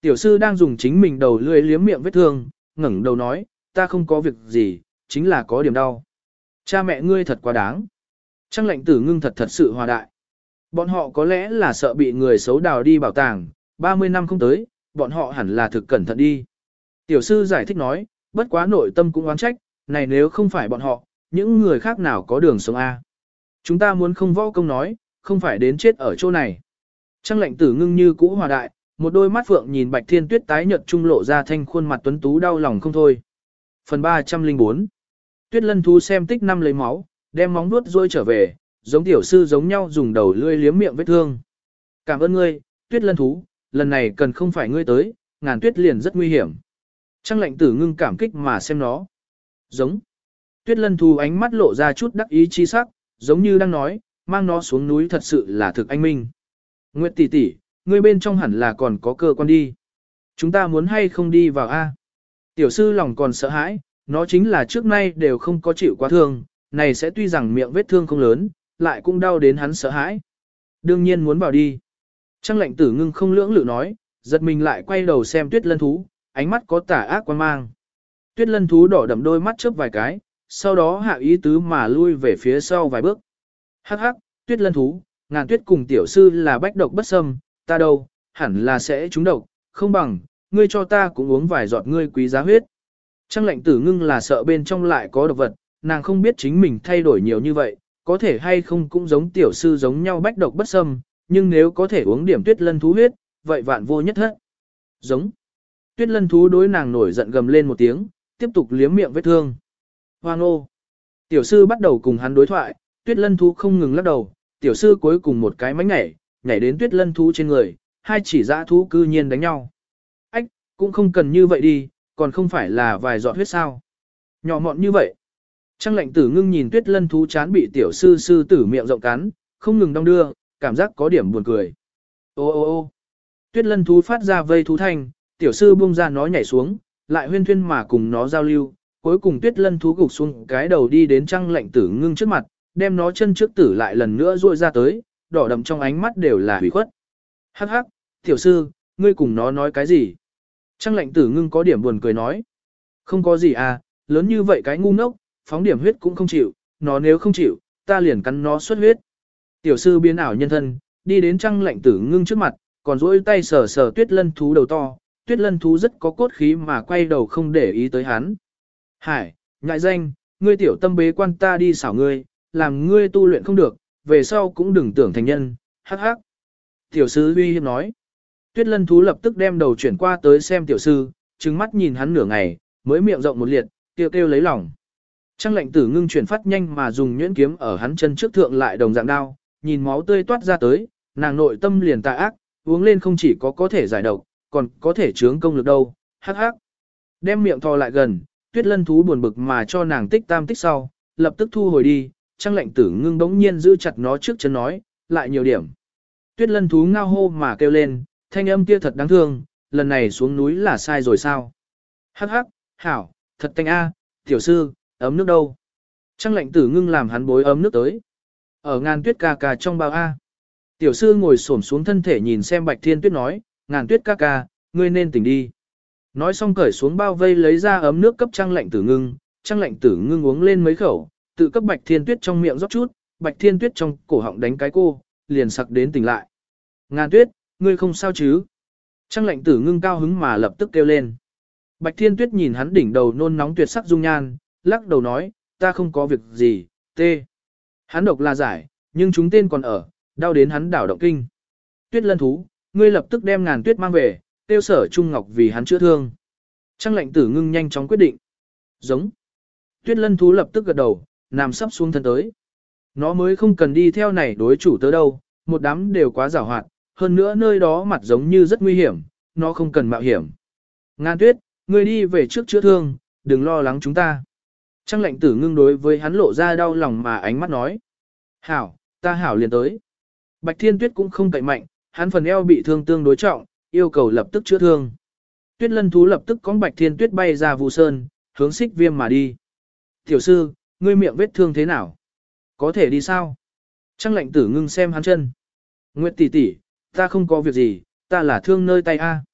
Tiểu sư đang dùng chính mình đầu lưỡi liếm miệng vết thương, ngẩng đầu nói, ta không có việc gì, chính là có điểm đau. Cha mẹ ngươi thật quá đáng. Trang lệnh tử ngưng thật sự hòa đại. Bọn họ có lẽ là sợ bị người xấu đào đi bảo tàng, 30 năm không tới, bọn họ hẳn là thực cẩn thận đi. Tiểu sư giải thích nói, bất quá nội tâm cũng oán trách, này nếu không phải bọn họ, những người khác nào có đường sống A. Chúng ta muốn không võ công nói, không phải đến chết ở chỗ này. Trang lệnh tử ngưng như cũ hòa đại, một đôi mắt phượng nhìn Bạch Thiên Tuyết tái nhợt trung lộ ra thanh khuôn mặt tuấn tú đau lòng không thôi. Phần 304 Tuyết lân thú xem tích năm lấy máu, đem móng vuốt rôi trở về, giống tiểu sư giống nhau dùng đầu lưỡi liếm miệng vết thương. Cảm ơn ngươi, Tuyết lân thú, lần này cần không phải ngươi tới, Ngàn Tuyết liền rất nguy hiểm. Trang lệnh tử ngưng cảm kích mà xem nó. Giống. Tuyết lân thú ánh mắt lộ ra chút đắc ý chi sắc, giống như đang nói, mang nó xuống núi thật sự là thực anh minh. Nguyệt tỷ tỷ, ngươi bên trong hẳn là còn có cơ quan đi. Chúng ta muốn hay không đi vào A. Tiểu sư lòng còn sợ hãi, nó chính là trước nay đều không có chịu quá thương, này sẽ tuy rằng miệng vết thương không lớn, lại cũng đau đến hắn sợ hãi. Đương nhiên muốn vào đi. Trang lệnh tử ngưng không lưỡng lự nói, giật mình lại quay đầu xem tuyết lân thú, ánh mắt có tả ác quan mang. Tuyết lân thú đỏ đậm đôi mắt chớp vài cái, sau đó hạ ý tứ mà lui về phía sau vài bước. Hắc hắc, tuyết lân thú, Ngàn Tuyết cùng tiểu sư là bách độc bất xâm, ta đâu, hẳn là sẽ trúng độc, không bằng, ngươi cho ta cũng uống vài giọt ngươi quý giá huyết. Trang lệnh tử ngưng là sợ bên trong lại có độc vật, nàng không biết chính mình thay đổi nhiều như vậy, có thể hay không cũng giống tiểu sư giống nhau bách độc bất xâm, nhưng nếu có thể uống điểm tuyết lân thú huyết, vậy vạn vô nhất hết. Giống. Tuyết lân thú đối nàng nổi giận gầm lên một tiếng, tiếp tục liếm miệng vết thương. Hoang ô. Tiểu sư bắt đầu cùng hắn đối thoại, tuyết lân thú không ngừng lắc đầu, tiểu sư cuối cùng một cái mánh nhảy đến tuyết lân thú trên người, hai chỉ dã thú cư nhiên đánh nhau. Ách, cũng không cần như vậy đi, còn không phải là vài giọt huyết sao. Nhỏ mọn như vậy. Trang lệnh tử ngưng nhìn tuyết lân thú chán bị tiểu sư sư tử miệng rộng cắn, không ngừng đong đưa, cảm giác có điểm buồn cười. Ô ô ô tuyết lân thú phát ra vây thú thanh, tiểu sư buông ra nó nhảy xuống, lại huyên thuyên mà cùng nó giao lưu, cuối cùng tuyết lân thú gục xuống cái đầu đi đến trang lệnh tử ngưng trước mặt, đem nó chân trước tử lại lần nữa ruội ra tới, đỏ đậm trong ánh mắt đều là hủy khuất. Hắc hắc, tiểu sư, ngươi cùng nó nói cái gì? Trang lệnh tử ngưng có điểm buồn cười nói. Không có gì à, lớn như vậy cái ngu ngốc, phóng điểm huyết cũng không chịu, nó nếu không chịu, ta liền cắn nó xuất huyết. Tiểu sư biến ảo nhân thân, đi đến trang lệnh tử ngưng trước mặt, còn duỗi tay sờ sờ tuyết lân thú đầu to, tuyết lân thú rất có cốt khí mà quay đầu không để ý tới hắn. Hải, ngại danh, ngươi tiểu tâm bế quan ta đi xảo ngươi, làm ngươi tu luyện không được, về sau cũng đừng tưởng thành nhân, hắc hắc. Tiểu sư uy hiếp nói. Tuyết lân thú lập tức đem đầu chuyển qua tới xem tiểu sư, trừng mắt nhìn hắn nửa ngày, mới miệng rộng một liệt, kêu kêu lấy lòng. Trang lệnh tử ngưng chuyển phát nhanh mà dùng nhuyễn kiếm ở hắn chân trước thượng lại đồng dạng đao, nhìn máu tươi toát ra tới, nàng nội tâm liền tà ác, uống lên không chỉ có thể giải độc, còn có thể chướng công lực đâu, hắc hắc. Đem miệng thò lại gần, tuyết lân thú buồn bực mà cho nàng tích tam tích sau, lập tức thu hồi đi, trang lệnh tử ngưng bỗng nhiên giữ chặt nó trước chân nói, lại nhiều điểm. Tuyết lân thú ngao hô mà kêu lên, thanh âm kia thật đáng thương, lần này xuống núi là sai rồi sao? Hắc hắc, hảo, thật tanh a, tiểu sư, ấm nước đâu? Trang lệnh tử ngưng làm hắn bối ấm nước tới. Ở Ngàn Tuyết ca ca trong bao a. Tiểu sư ngồi xổm xuống thân thể nhìn xem Bạch Thiên Tuyết nói, Ngàn Tuyết ca ca, ngươi nên tỉnh đi. Nói xong cởi xuống bao vây lấy ra ấm nước cấp Trang lệnh tử ngưng, Trang lệnh tử ngưng uống lên mấy khẩu, tự cấp Bạch Thiên Tuyết trong miệng rót chút, Bạch Thiên Tuyết trong cổ họng đánh cái cô, liền sặc đến tỉnh lại. Ngàn Tuyết, ngươi không sao chứ? Trang lệnh tử ngưng cao hứng mà lập tức kêu lên. Bạch Thiên Tuyết nhìn hắn đỉnh đầu nôn nóng tuyệt sắc dung nhan, lắc đầu nói, ta không có việc gì, tê. Hắn độc là giải, nhưng chúng tên còn ở, đau đến hắn đảo động kinh. Tuyết lân thú, ngươi lập tức đem Ngàn Tuyết mang về, tiêu sở Trung Ngọc vì hắn chữa thương. Trang lệnh tử ngưng nhanh chóng quyết định. Giống. Tuyết lân thú lập tức gật đầu, nằm sắp xuống thân tới. Nó mới không cần đi theo này đối chủ tớ đâu, một đám đều quá giàu hoạt, hơn nữa nơi đó mặt giống như rất nguy hiểm, nó không cần mạo hiểm. Ngàn Tuyết, ngươi đi về trước chữa thương, đừng lo lắng chúng ta. Trang lệnh tử ngưng đối với hắn lộ ra đau lòng mà ánh mắt nói. Hảo, ta hảo liền tới. Bạch Thiên Tuyết cũng không cậy mạnh, hắn phần eo bị thương tương đối trọng, yêu cầu lập tức chữa thương. Tuyết lân thú lập tức có Bạch Thiên Tuyết bay ra Vu Sơn, hướng Xích Viêm mà đi. Tiểu sư, ngươi miệng vết thương thế nào? Có thể đi sao? Trang lệnh tử ngưng xem hắn chân. Nguyệt tỷ tỷ, ta không có việc gì, ta là thương nơi tay A.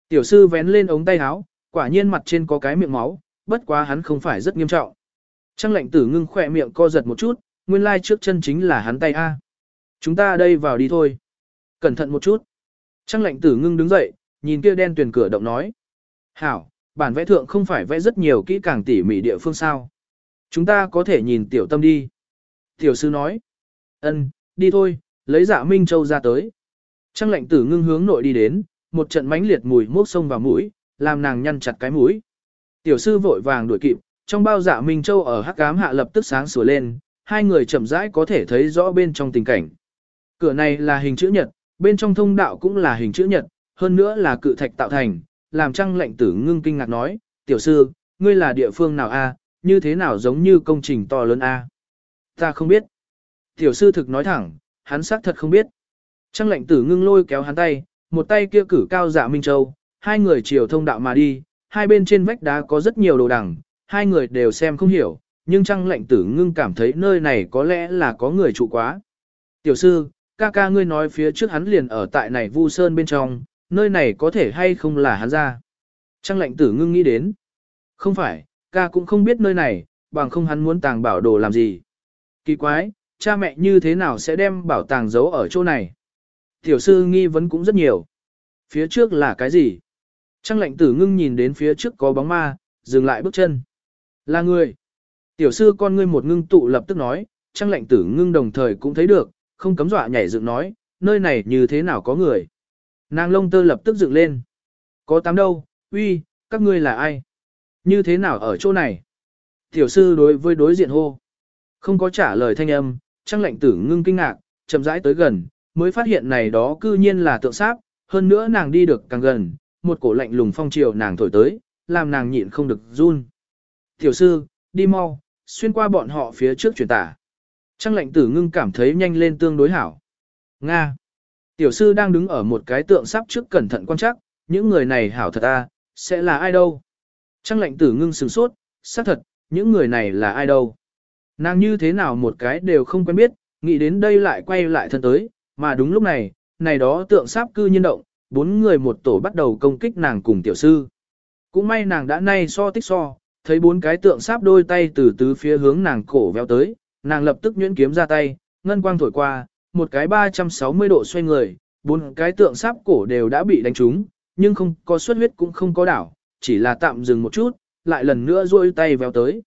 Tiểu sư vén lên ống tay áo, quả nhiên mặt trên có cái miệng máu, bất quá hắn không phải rất nghiêm trọng. Trang lệnh tử ngưng khỏe miệng co giật một chút, nguyên lai trước chân chính là hắn tay A. Chúng ta đây vào đi thôi. Cẩn thận một chút. Trang lệnh tử ngưng đứng dậy, nhìn kia đen tuyền cửa động nói. Hảo, bản vẽ thượng không phải vẽ rất nhiều kỹ càng tỉ mỉ địa phương sao. Chúng ta có thể nhìn tiểu tâm đi. Tiểu sư nói. Ân, đi thôi, lấy Dạ Minh Châu ra tới. Trang lệnh tử ngưng hướng nội đi đến, một trận mãnh liệt mùi mốc sông vào mũi, làm nàng nhăn chặt cái mũi. Tiểu sư vội vàng đuổi kịp, trong bao Dạ Minh Châu ở hắc ám hạ lập tức sáng sủa lên, hai người chậm rãi có thể thấy rõ bên trong tình cảnh. Cửa này là hình chữ nhật, bên trong thông đạo cũng là hình chữ nhật, hơn nữa là cự thạch tạo thành, làm Trang lệnh tử ngưng kinh ngạc nói, tiểu sư, ngươi là địa phương nào a? Như thế nào giống như công trình to lớn a? Ta không biết. Tiểu sư thực nói thẳng, hắn xác thật không biết. Trang lệnh tử ngưng lôi kéo hắn tay, một tay kia cử cao Dạ Minh Châu, hai người chiều thông đạo mà đi, hai bên trên vách đá có rất nhiều đồ đằng, hai người đều xem không hiểu, nhưng Trang lệnh tử ngưng cảm thấy nơi này có lẽ là có người trụ quá. Tiểu sư, ca ca ngươi nói phía trước hắn liền ở tại này Vu Sơn bên trong, nơi này có thể hay không là hắn ra. Trang lệnh tử ngưng nghĩ đến. Không phải, ca cũng không biết nơi này, bằng không hắn muốn tàng bảo đồ làm gì. Kỳ quái, cha mẹ như thế nào sẽ đem bảo tàng giấu ở chỗ này? Tiểu sư nghi vấn cũng rất nhiều. Phía trước là cái gì? Trang lệnh tử ngưng nhìn đến phía trước có bóng ma, dừng lại bước chân. Là người. Tiểu sư con ngươi một ngưng tụ lập tức nói, trang lệnh tử ngưng đồng thời cũng thấy được, không cấm dọa nhảy dựng nói, nơi này như thế nào có người. Nàng lông tơ lập tức dựng lên. Có tám đâu, uy, các ngươi là ai? Như thế nào ở chỗ này? Tiểu sư đối với đối diện hô. Không có trả lời thanh âm, trang lệnh tử ngưng kinh ngạc, chậm rãi tới gần, mới phát hiện này đó cư nhiên là tượng sáp, hơn nữa nàng đi được càng gần, một cổ lạnh lùng phong chiều nàng thổi tới, làm nàng nhịn không được run. Tiểu sư, đi mau, xuyên qua bọn họ phía trước truyền tả. Trang lệnh tử ngưng cảm thấy nhanh lên tương đối hảo. Nga. Tiểu sư đang đứng ở một cái tượng sáp trước cẩn thận quan trắc, những người này hảo thật à, sẽ là ai đâu? Trang lệnh tử ngưng sửng sốt, xác thật, những người này là ai đâu? Nàng như thế nào một cái đều không quen biết, nghĩ đến đây lại quay lại thân tới, mà đúng lúc này, này đó tượng sáp cư nhiên động, bốn người một tổ bắt đầu công kích nàng cùng tiểu sư. Cũng may nàng đã nay so tích so, thấy bốn cái tượng sáp đôi tay từ tứ phía hướng nàng cổ véo tới, nàng lập tức nhuyễn kiếm ra tay, ngân quang thổi qua, một cái 360 độ xoay người, bốn cái tượng sáp cổ đều đã bị đánh trúng, nhưng không có xuất huyết cũng không có đảo, chỉ là tạm dừng một chút, lại lần nữa duỗi tay véo tới.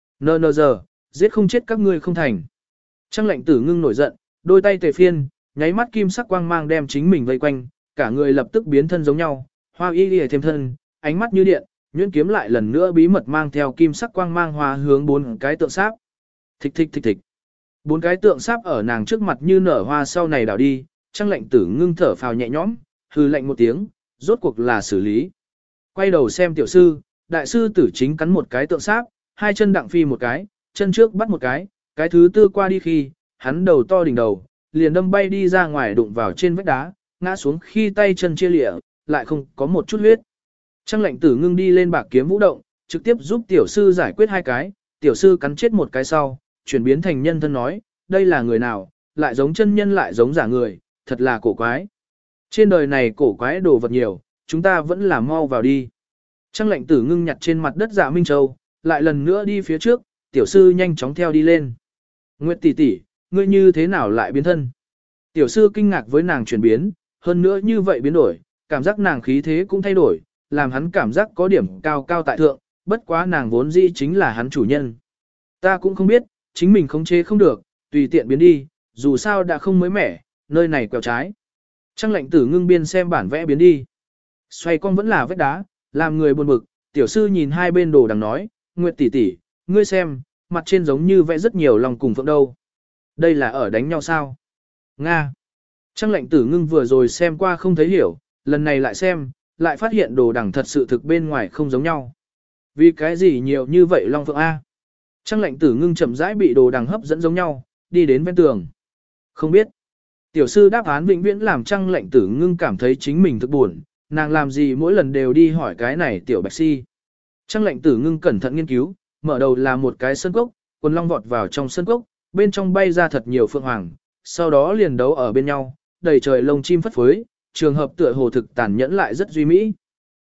Nờ giờ, giết không chết các ngươi không thành. Trang lệnh tử ngưng nổi giận, đôi tay tề phiên, nháy mắt kim sắc quang mang đem chính mình vây quanh, cả người lập tức biến thân giống nhau, hoa y y thêm thân, ánh mắt như điện, nhuyễn kiếm lại lần nữa bí mật mang theo kim sắc quang mang hoa hướng bốn cái tượng sáp. Thịch thịch thịch thịch. Bốn cái tượng sáp ở nàng trước mặt như nở hoa sau này đảo đi, Trang lệnh tử ngưng thở phào nhẹ nhõm, hừ lạnh một tiếng, rốt cuộc là xử lý. Quay đầu xem tiểu sư, đại sư tử chính cắn một cái tượng sáp, hai chân đặng phi một cái, chân trước bắt một cái thứ tư qua đi khi, hắn đầu to đỉnh đầu, liền đâm bay đi ra ngoài đụng vào trên vách đá, ngã xuống khi tay chân chia lịa, lại không có một chút huyết. Trang lệnh tử ngưng đi lên bạc kiếm vũ động, trực tiếp giúp tiểu sư giải quyết hai cái, tiểu sư cắn chết một cái sau, chuyển biến thành nhân thân nói, đây là người nào, lại giống chân nhân lại giống giả người, thật là cổ quái. Trên đời này cổ quái đồ vật nhiều, chúng ta vẫn là mau vào đi. Trang lệnh tử ngưng nhặt trên mặt đất Dạ Minh Châu, lại lần nữa đi phía trước, tiểu sư nhanh chóng theo đi lên. Nguyệt tỷ tỷ, ngươi như thế nào lại biến thân? Tiểu sư kinh ngạc với nàng chuyển biến, hơn nữa như vậy biến đổi, cảm giác nàng khí thế cũng thay đổi, làm hắn cảm giác có điểm cao cao tại thượng, bất quá nàng vốn dĩ chính là hắn chủ nhân. Ta cũng không biết, chính mình khống chế không được, tùy tiện biến đi, dù sao đã không mới mẻ, nơi này quẹo trái. Trang lệnh tử ngưng biên xem bản vẽ biến đi. Xoay con vẫn là vết đá, làm người buồn bực, tiểu sư nhìn hai bên đồ đằng nói, Nguyệt tỷ tỷ, ngươi xem, mặt trên giống như vẽ rất nhiều lòng cùng phượng đâu. Đây là ở đánh nhau sao? Nga. Trang lệnh tử ngưng vừa rồi xem qua không thấy hiểu, lần này lại xem, lại phát hiện đồ đằng thật sự thực bên ngoài không giống nhau. Vì cái gì nhiều như vậy long phượng A? Trang lệnh tử ngưng chậm rãi bị đồ đằng hấp dẫn giống nhau, đi đến bên tường. Không biết. Tiểu sư đáp án vĩnh viễn làm Trang lệnh tử ngưng cảm thấy chính mình thực buồn, nàng làm gì mỗi lần đều đi hỏi cái này tiểu bạch si. Trang lệnh tử ngưng cẩn thận nghiên cứu, mở đầu là một cái sân cốc, quần long vọt vào trong sân cốc, bên trong bay ra thật nhiều phượng hoàng, sau đó liền đấu ở bên nhau, đầy trời lông chim phất phới, trường hợp tựa hồ thực tàn nhẫn lại rất duy mỹ.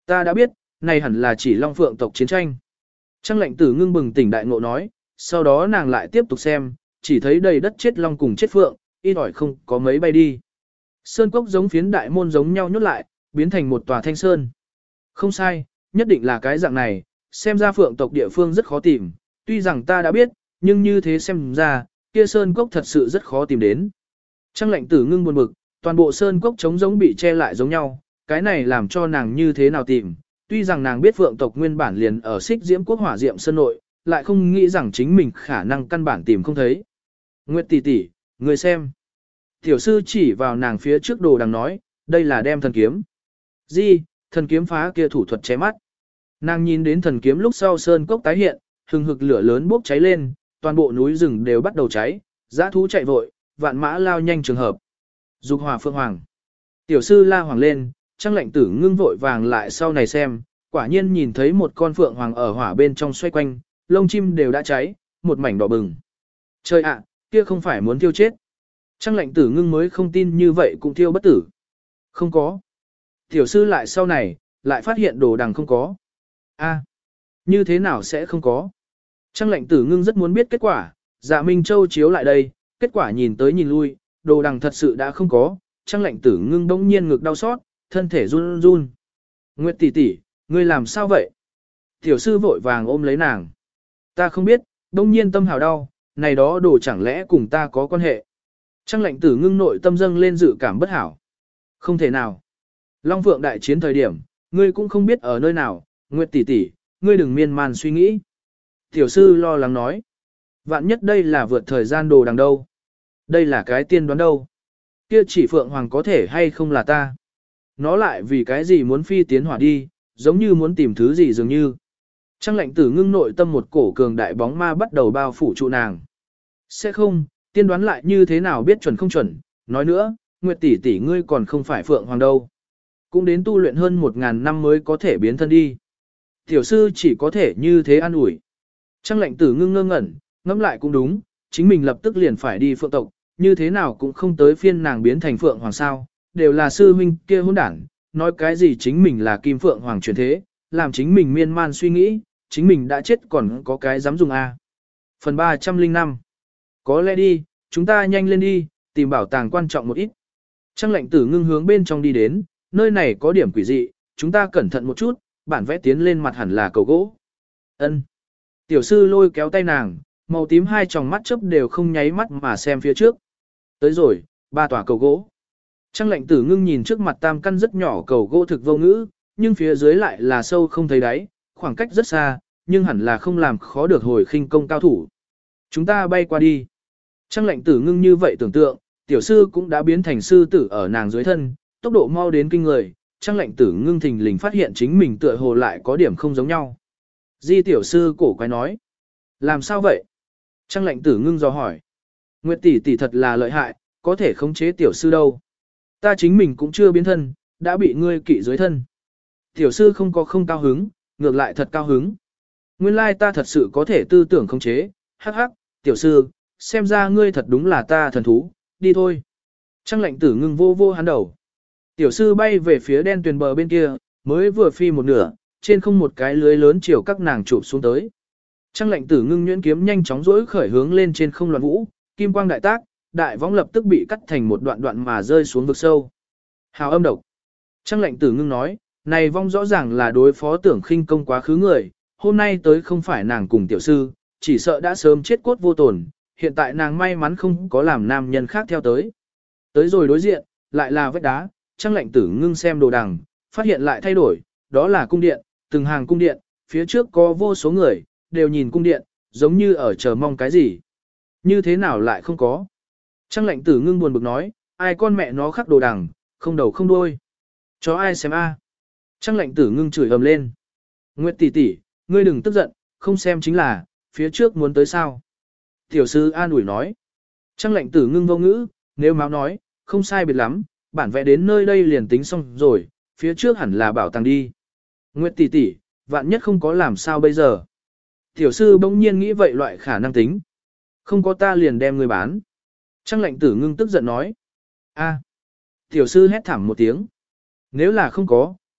Ta đã biết, này hẳn là chỉ Long Phượng tộc chiến tranh. Trang lệnh tử ngưng bừng tỉnh đại ngộ nói, sau đó nàng lại tiếp tục xem, chỉ thấy đầy đất chết long cùng chết phượng, ít ỏi không có mấy bay đi. Sơn cốc giống phiến đại môn giống nhau nhốt lại, biến thành một tòa thanh sơn. Không sai, nhất định là cái dạng này, xem ra phượng tộc địa phương rất khó tìm, tuy rằng ta đã biết, nhưng như thế xem ra, kia sơn cốc thật sự rất khó tìm đến. Trang lệnh tử ngưng buồn bực, toàn bộ sơn cốc trống giống bị che lại giống nhau, cái này làm cho nàng như thế nào tìm. Tuy rằng nàng biết phượng tộc nguyên bản liền ở xích diễm quốc hỏa diệm sơn nội, lại không nghĩ rằng chính mình khả năng căn bản tìm không thấy. Nguyệt tỷ tỷ, người xem. Tiểu sư chỉ vào nàng phía trước đồ đằng nói, đây là đem thần kiếm. Gì, thần kiếm phá kia thủ thuật ché mắt. Nàng nhìn đến thần kiếm lúc sau sơn cốc tái hiện, hừng hực lửa lớn bốc cháy lên, toàn bộ núi rừng đều bắt đầu cháy, dã thú chạy vội, vạn mã lao nhanh trường hợp. Dục hỏa phượng hoàng. Tiểu sư la hoàng lên, Trang lệnh tử ngưng vội vàng lại sau này xem, quả nhiên nhìn thấy một con phượng hoàng ở hỏa bên trong xoay quanh, lông chim đều đã cháy, một mảnh đỏ bừng. Trời ạ, kia không phải muốn thiêu chết. Trang lệnh tử ngưng mới không tin như vậy cũng thiêu bất tử. Không có. Tiểu sư lại sau này, lại phát hiện đồ đằng không có. A, như thế nào sẽ không có? Trang lệnh tử ngưng rất muốn biết kết quả, Dạ Minh Châu chiếu lại đây, kết quả nhìn tới nhìn lui, đồ đằng thật sự đã không có. Trang lệnh tử ngưng bỗng nhiên ngực đau xót, thân thể run run. Nguyệt tỷ tỷ, ngươi làm sao vậy? Tiểu sư vội vàng ôm lấy nàng. Ta không biết, bỗng nhiên tâm hào đau, này đó đồ chẳng lẽ cùng ta có quan hệ. Trang lệnh tử ngưng nội tâm dâng lên dự cảm bất hảo. Không thể nào. Long Phượng đại chiến thời điểm, ngươi cũng không biết ở nơi nào, Nguyệt tỷ tỷ, ngươi đừng miên man suy nghĩ. Tiểu sư lo lắng nói. Vạn nhất đây là vượt thời gian đồ đằng đâu. Đây là cái tiên đoán đâu. Kia chỉ Phượng Hoàng có thể hay không là ta. Nó lại vì cái gì muốn phi tiến hỏa đi, giống như muốn tìm thứ gì dường như. Trang lệnh tử ngưng nội tâm một cổ cường đại bóng ma bắt đầu bao phủ trụ nàng. Sẽ không, tiên đoán lại như thế nào biết chuẩn không chuẩn, nói nữa, Nguyệt tỷ tỷ ngươi còn không phải Phượng Hoàng đâu. Cũng đến tu luyện hơn 1000 năm mới có thể biến thân đi. Tiểu sư chỉ có thể như thế an ủi. Trang lệnh tử ngưng ngơ ngẩn, ngẫm lại cũng đúng, chính mình lập tức liền phải đi phượng tộc, như thế nào cũng không tới phiên nàng biến thành Phượng Hoàng sao, đều là sư huynh kia hỗn đảng, nói cái gì chính mình là Kim Phượng Hoàng truyền thế, làm chính mình miên man suy nghĩ, chính mình đã chết còn có cái dám dùng a. Phần 305. Có lẽ đi, chúng ta nhanh lên đi, tìm bảo tàng quan trọng một ít. Trang lệnh tử ngưng hướng bên trong đi đến, nơi này có điểm quỷ dị, chúng ta cẩn thận một chút, bản vẽ tiến lên mặt hẳn là cầu gỗ. Ân. Tiểu sư lôi kéo tay nàng, màu tím hai tròng mắt chớp đều không nháy mắt mà xem phía trước. Tới rồi, 3 tòa cầu gỗ. Trang lệnh tử ngưng nhìn trước mặt tam căn rất nhỏ cầu gỗ thực vô ngữ, nhưng phía dưới lại là sâu không thấy đáy, khoảng cách rất xa, nhưng hẳn là không làm khó được hồi khinh công cao thủ. Chúng ta bay qua đi. Trang lệnh tử ngưng như vậy tưởng tượng, tiểu sư cũng đã biến thành sư tử ở nàng dưới thân, tốc độ mau đến kinh người. Trang lệnh tử ngưng thình lình phát hiện chính mình tựa hồ lại có điểm không giống nhau. Di tiểu sư cổ quái nói. Làm sao vậy? Trang lệnh tử ngưng dò hỏi. Nguyệt tỷ tỷ thật là lợi hại, có thể khống chế tiểu sư đâu. Ta chính mình cũng chưa biến thân, đã bị ngươi kỵ dưới thân. Tiểu sư không có không cao hứng, ngược lại thật cao hứng. Nguyên lai ta thật sự có thể tư tưởng khống chế, hắc hắc, tiểu sư, xem ra ngươi thật đúng là ta thần thú, đi thôi. Trang lệnh tử ngưng vô vô hắn đầu. Tiểu sư bay về phía đen tuyền bờ bên kia, mới vừa phi một nửa, trên không một cái lưới lớn chiều các nàng chụp xuống tới. Trang lệnh tử ngưng nhuyễn kiếm nhanh chóng dỗi khởi hướng lên trên không loạn vũ, kim quang đại tác, đại võng lập tức bị cắt thành một đoạn đoạn mà rơi xuống vực sâu. Hào âm độc. Trang lệnh tử ngưng nói, này vong rõ ràng là đối phó tưởng khinh công quá khứ người, hôm nay tới không phải nàng cùng tiểu sư, chỉ sợ đã sớm chết cốt vô tổn, hiện tại nàng may mắn không có làm nam nhân khác theo tới. Tới rồi đối diện, lại là vách đá, Trang lệnh tử ngưng xem đồ đằng, phát hiện lại thay đổi, đó là cung điện, từng hàng cung điện, phía trước có vô số người, đều nhìn cung điện, giống như ở chờ mong cái gì. Như thế nào lại không có? Trang lệnh tử ngưng buồn bực nói, ai con mẹ nó khắc đồ đằng, không đầu không đuôi. Cho ai xem a? Trang lệnh tử ngưng chửi ầm lên. Nguyệt tỷ tỷ, ngươi đừng tức giận, không xem chính là, phía trước muốn tới sao. Tiểu sư an ủi nói. Trang lệnh tử ngưng vô ngữ, nếu máu nói, không sai biệt lắm, bản vẽ đến nơi đây liền tính xong rồi, phía trước hẳn là bảo tàng đi. Nguyệt tỷ tỷ, vạn nhất không có làm sao bây giờ. Tiểu sư bỗng nhiên nghĩ vậy loại khả năng tính. Không có ta liền đem người bán. Trang lệnh tử ngưng tức giận nói. A. Tiểu sư hét thảm một tiếng. Nếu là không có,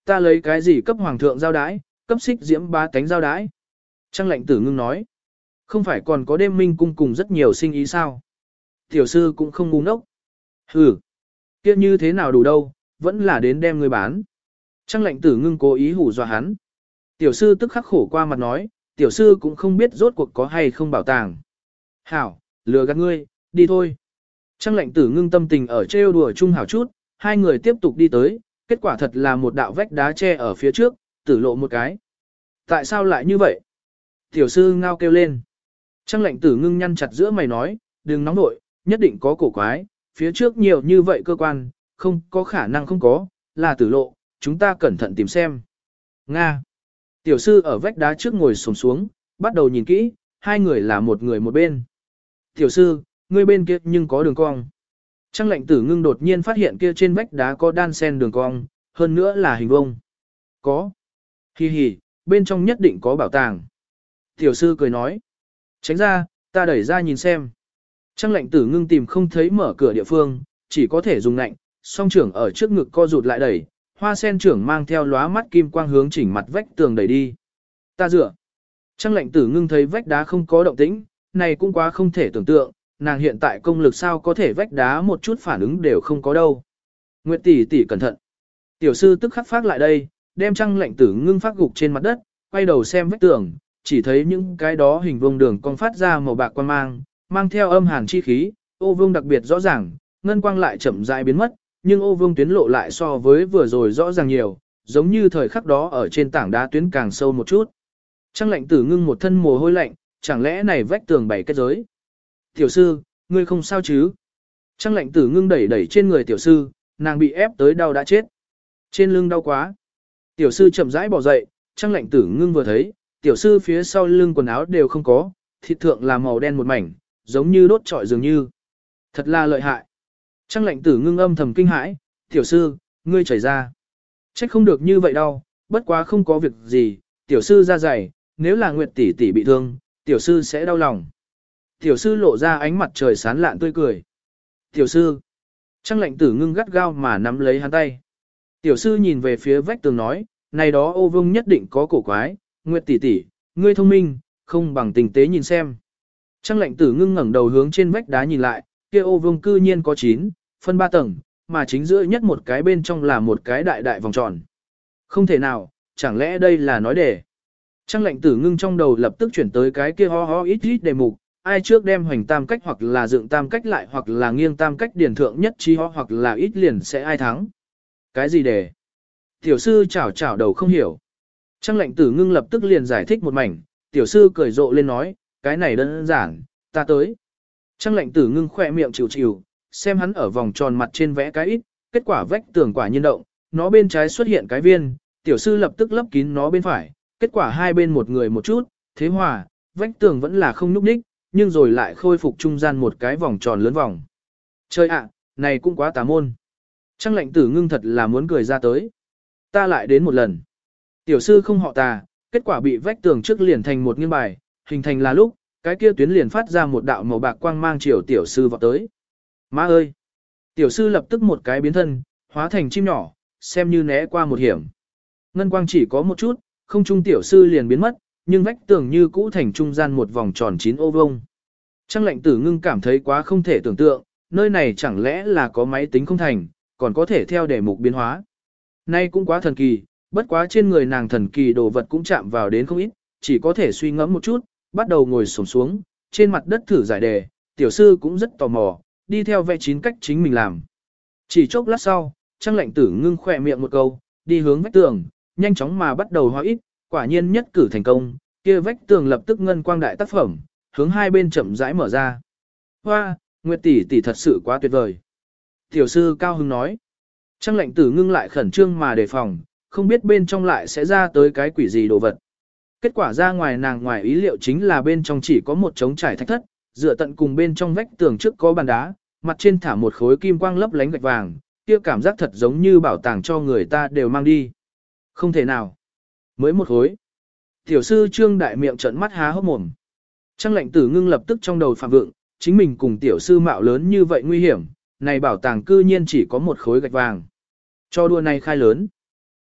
Ta lấy cái gì cấp hoàng thượng giao đái, cấp xích diễm bá tánh giao đái. Trang lệnh tử ngưng nói. Không phải còn có đêm minh cung cùng rất nhiều sinh ý sao? Tiểu sư cũng không ngu ngốc. Ừ. Kia như thế nào đủ đâu, vẫn là đến đem người bán. Trang lệnh tử ngưng cố ý hù dọa hắn. Tiểu sư tức khắc khổ qua mặt nói, tiểu sư cũng không biết rốt cuộc có hay không bảo tàng. Hảo, lừa gạt ngươi, đi thôi. Trang lệnh tử ngưng tâm tình ở trêu đùa chung hảo chút, hai người tiếp tục đi tới, kết quả thật là một đạo vách đá che ở phía trước, tử lộ một cái. Tại sao lại như vậy? Tiểu sư ngao kêu lên. Trang lệnh tử ngưng nhăn chặt giữa mày nói, đừng nóng nội, nhất định có cổ quái, phía trước nhiều như vậy cơ quan, không có khả năng không có, là tử lộ, chúng ta cẩn thận tìm xem. Nga. Tiểu sư ở vách đá trước ngồi xổm xuống, bắt đầu nhìn kỹ, hai người là một người một bên. Tiểu sư, ngươi bên kia nhưng có đường cong. Trang lệnh tử ngưng đột nhiên phát hiện kia trên vách đá có đan sen đường cong, hơn nữa là hình vuông. Có. Hi hi, bên trong nhất định có bảo tàng. Tiểu sư cười nói. Tránh ra, ta đẩy ra nhìn xem. Trang lệnh tử ngưng tìm không thấy mở cửa địa phương, chỉ có thể dùng lạnh, song trưởng ở trước ngực co rụt lại đẩy, hoa sen trưởng mang theo lóa mắt kim quang hướng chỉnh mặt vách tường đẩy đi. Ta dựa. Trang lệnh tử ngưng thấy vách đá không có động tĩnh, này cũng quá không thể tưởng tượng, nàng hiện tại công lực sao có thể vách đá một chút phản ứng đều không có đâu. Nguyệt tỷ tỷ cẩn thận. Tiểu sư tức khắc phát lại đây, đem Trang lệnh tử ngưng phát gục trên mặt đất, quay đầu xem vách tường, chỉ thấy những cái đó hình vuông đường cong phát ra màu bạc quang mang, mang theo âm hàn chi khí, ô vuông đặc biệt rõ ràng, ngân quang lại chậm rãi biến mất, nhưng ô vuông tuyến lộ lại so với vừa rồi rõ ràng nhiều, giống như thời khắc đó ở trên tảng đá tuyến càng sâu một chút. Trang lệnh tử ngưng một thân mồ hôi lạnh, chẳng lẽ này vách tường bày kết giới? Tiểu sư, ngươi không sao chứ? Trang lệnh tử ngưng đẩy đẩy trên người tiểu sư, nàng bị ép tới đau đã chết. Trên lưng đau quá. Tiểu sư chậm rãi bỏ dậy, Trang lệnh tử ngưng vừa thấy, tiểu sư phía sau lưng quần áo đều không có, thịt thượng là màu đen một mảnh, giống như đốt trọi dường như. Thật là lợi hại. Trang lệnh tử ngưng âm thầm kinh hãi, tiểu sư, ngươi chảy ra. Trách không được như vậy đâu, bất quá không có việc gì, tiểu sư ra dày, nếu là Nguyệt tỷ tỷ bị thương, tiểu sư sẽ đau lòng. Tiểu sư lộ ra ánh mặt trời sán lạn tươi cười. Tiểu sư. Trang lệnh tử ngưng gắt gao mà nắm lấy hắn tay. Tiểu sư nhìn về phía vách tường nói, này đó ô vuông nhất định có cổ quái, Nguyệt tỷ tỷ, ngươi thông minh, không bằng tình tế nhìn xem. Trang lệnh tử ngưng ngẩng đầu hướng trên vách đá nhìn lại, kia ô vuông cư nhiên có 9, phân 3 tầng, mà chính giữa nhất một cái bên trong là một cái đại đại vòng tròn. Không thể nào, chẳng lẽ đây là nói đề. Trang lệnh tử ngưng trong đầu lập tức chuyển tới cái kia ho ho ít ít đề mục, ai trước đem hoành tam cách hoặc là dựng tam cách lại hoặc là nghiêng tam cách điển thượng nhất chi ho hoặc là ít liền sẽ ai thắng. Cái gì đề? Tiểu sư chảo đầu không hiểu. Trang lệnh tử ngưng lập tức liền giải thích một mảnh, tiểu sư cười rộ lên nói, cái này đơn giản, ta tới. Trang lệnh tử ngưng khỏe miệng chịu chịu, xem hắn ở vòng tròn mặt trên vẽ cái ít, kết quả vách tường quả nhiên động, nó bên trái xuất hiện cái viên, tiểu sư lập tức lấp kín nó bên phải, kết quả hai bên một người một chút, thế hòa, vách tường vẫn là không nhúc nhích, nhưng rồi lại khôi phục trung gian một cái vòng tròn lớn vòng. Trời ạ, này cũng quá tà môn. Trang lệnh tử ngưng thật là muốn cười ra tới. Ta lại đến một lần. Tiểu sư không họ tà, kết quả bị vách tường trước liền thành một nghiêng bài, hình thành là lúc, cái kia tuyến liền phát ra một đạo màu bạc quang mang chiều tiểu sư vào tới. Má ơi! Tiểu sư lập tức một cái biến thân, hóa thành chim nhỏ, xem như né qua một hiểm. Ngân quang chỉ có một chút, không trung tiểu sư liền biến mất, nhưng vách tường như cũ thành trung gian một vòng tròn 9 ô vuông. Trang lệnh tử ngưng cảm thấy quá không thể tưởng tượng, nơi này chẳng lẽ là có máy tính không thành, còn có thể theo đề mục biến hóa. Nay cũng quá thần kỳ, bất quá trên người nàng thần kỳ đồ vật cũng chạm vào đến không ít, chỉ có thể suy ngẫm một chút, bắt đầu ngồi xổm xuống, trên mặt đất thử giải đề, tiểu sư cũng rất tò mò, đi theo vẽ 9 cách chính mình làm. Chỉ chốc lát sau, Trang lệnh tử ngưng khỏe miệng một câu, đi hướng vách tường, nhanh chóng mà bắt đầu hóa ít, quả nhiên nhất cử thành công, kia vách tường lập tức ngân quang đại tác phẩm, hướng hai bên chậm rãi mở ra. Hoa, Nguyệt tỷ tỷ thật sự quá tuyệt vời. Tiểu sư cao hứng nói. Trang lệnh tử ngưng lại khẩn trương mà đề phòng, không biết bên trong lại sẽ ra tới cái quỷ gì đồ vật. Kết quả ra ngoài nàng ngoài ý liệu chính là bên trong chỉ có một trống trải thạch thất, dựa tận cùng bên trong vách tường trước có bàn đá, mặt trên thả một khối kim quang lấp lánh gạch vàng, kia cảm giác thật giống như bảo tàng cho người ta đều mang đi. Không thể nào. Mới một khối. Tiểu sư trương đại miệng trợn mắt há hốc mồm. Trang lệnh tử ngưng lập tức trong đầu phạm vượng, chính mình cùng tiểu sư mạo lớn như vậy nguy hiểm, này bảo tàng cư nhiên chỉ có một khối gạch vàng. Cho đua này khai lớn.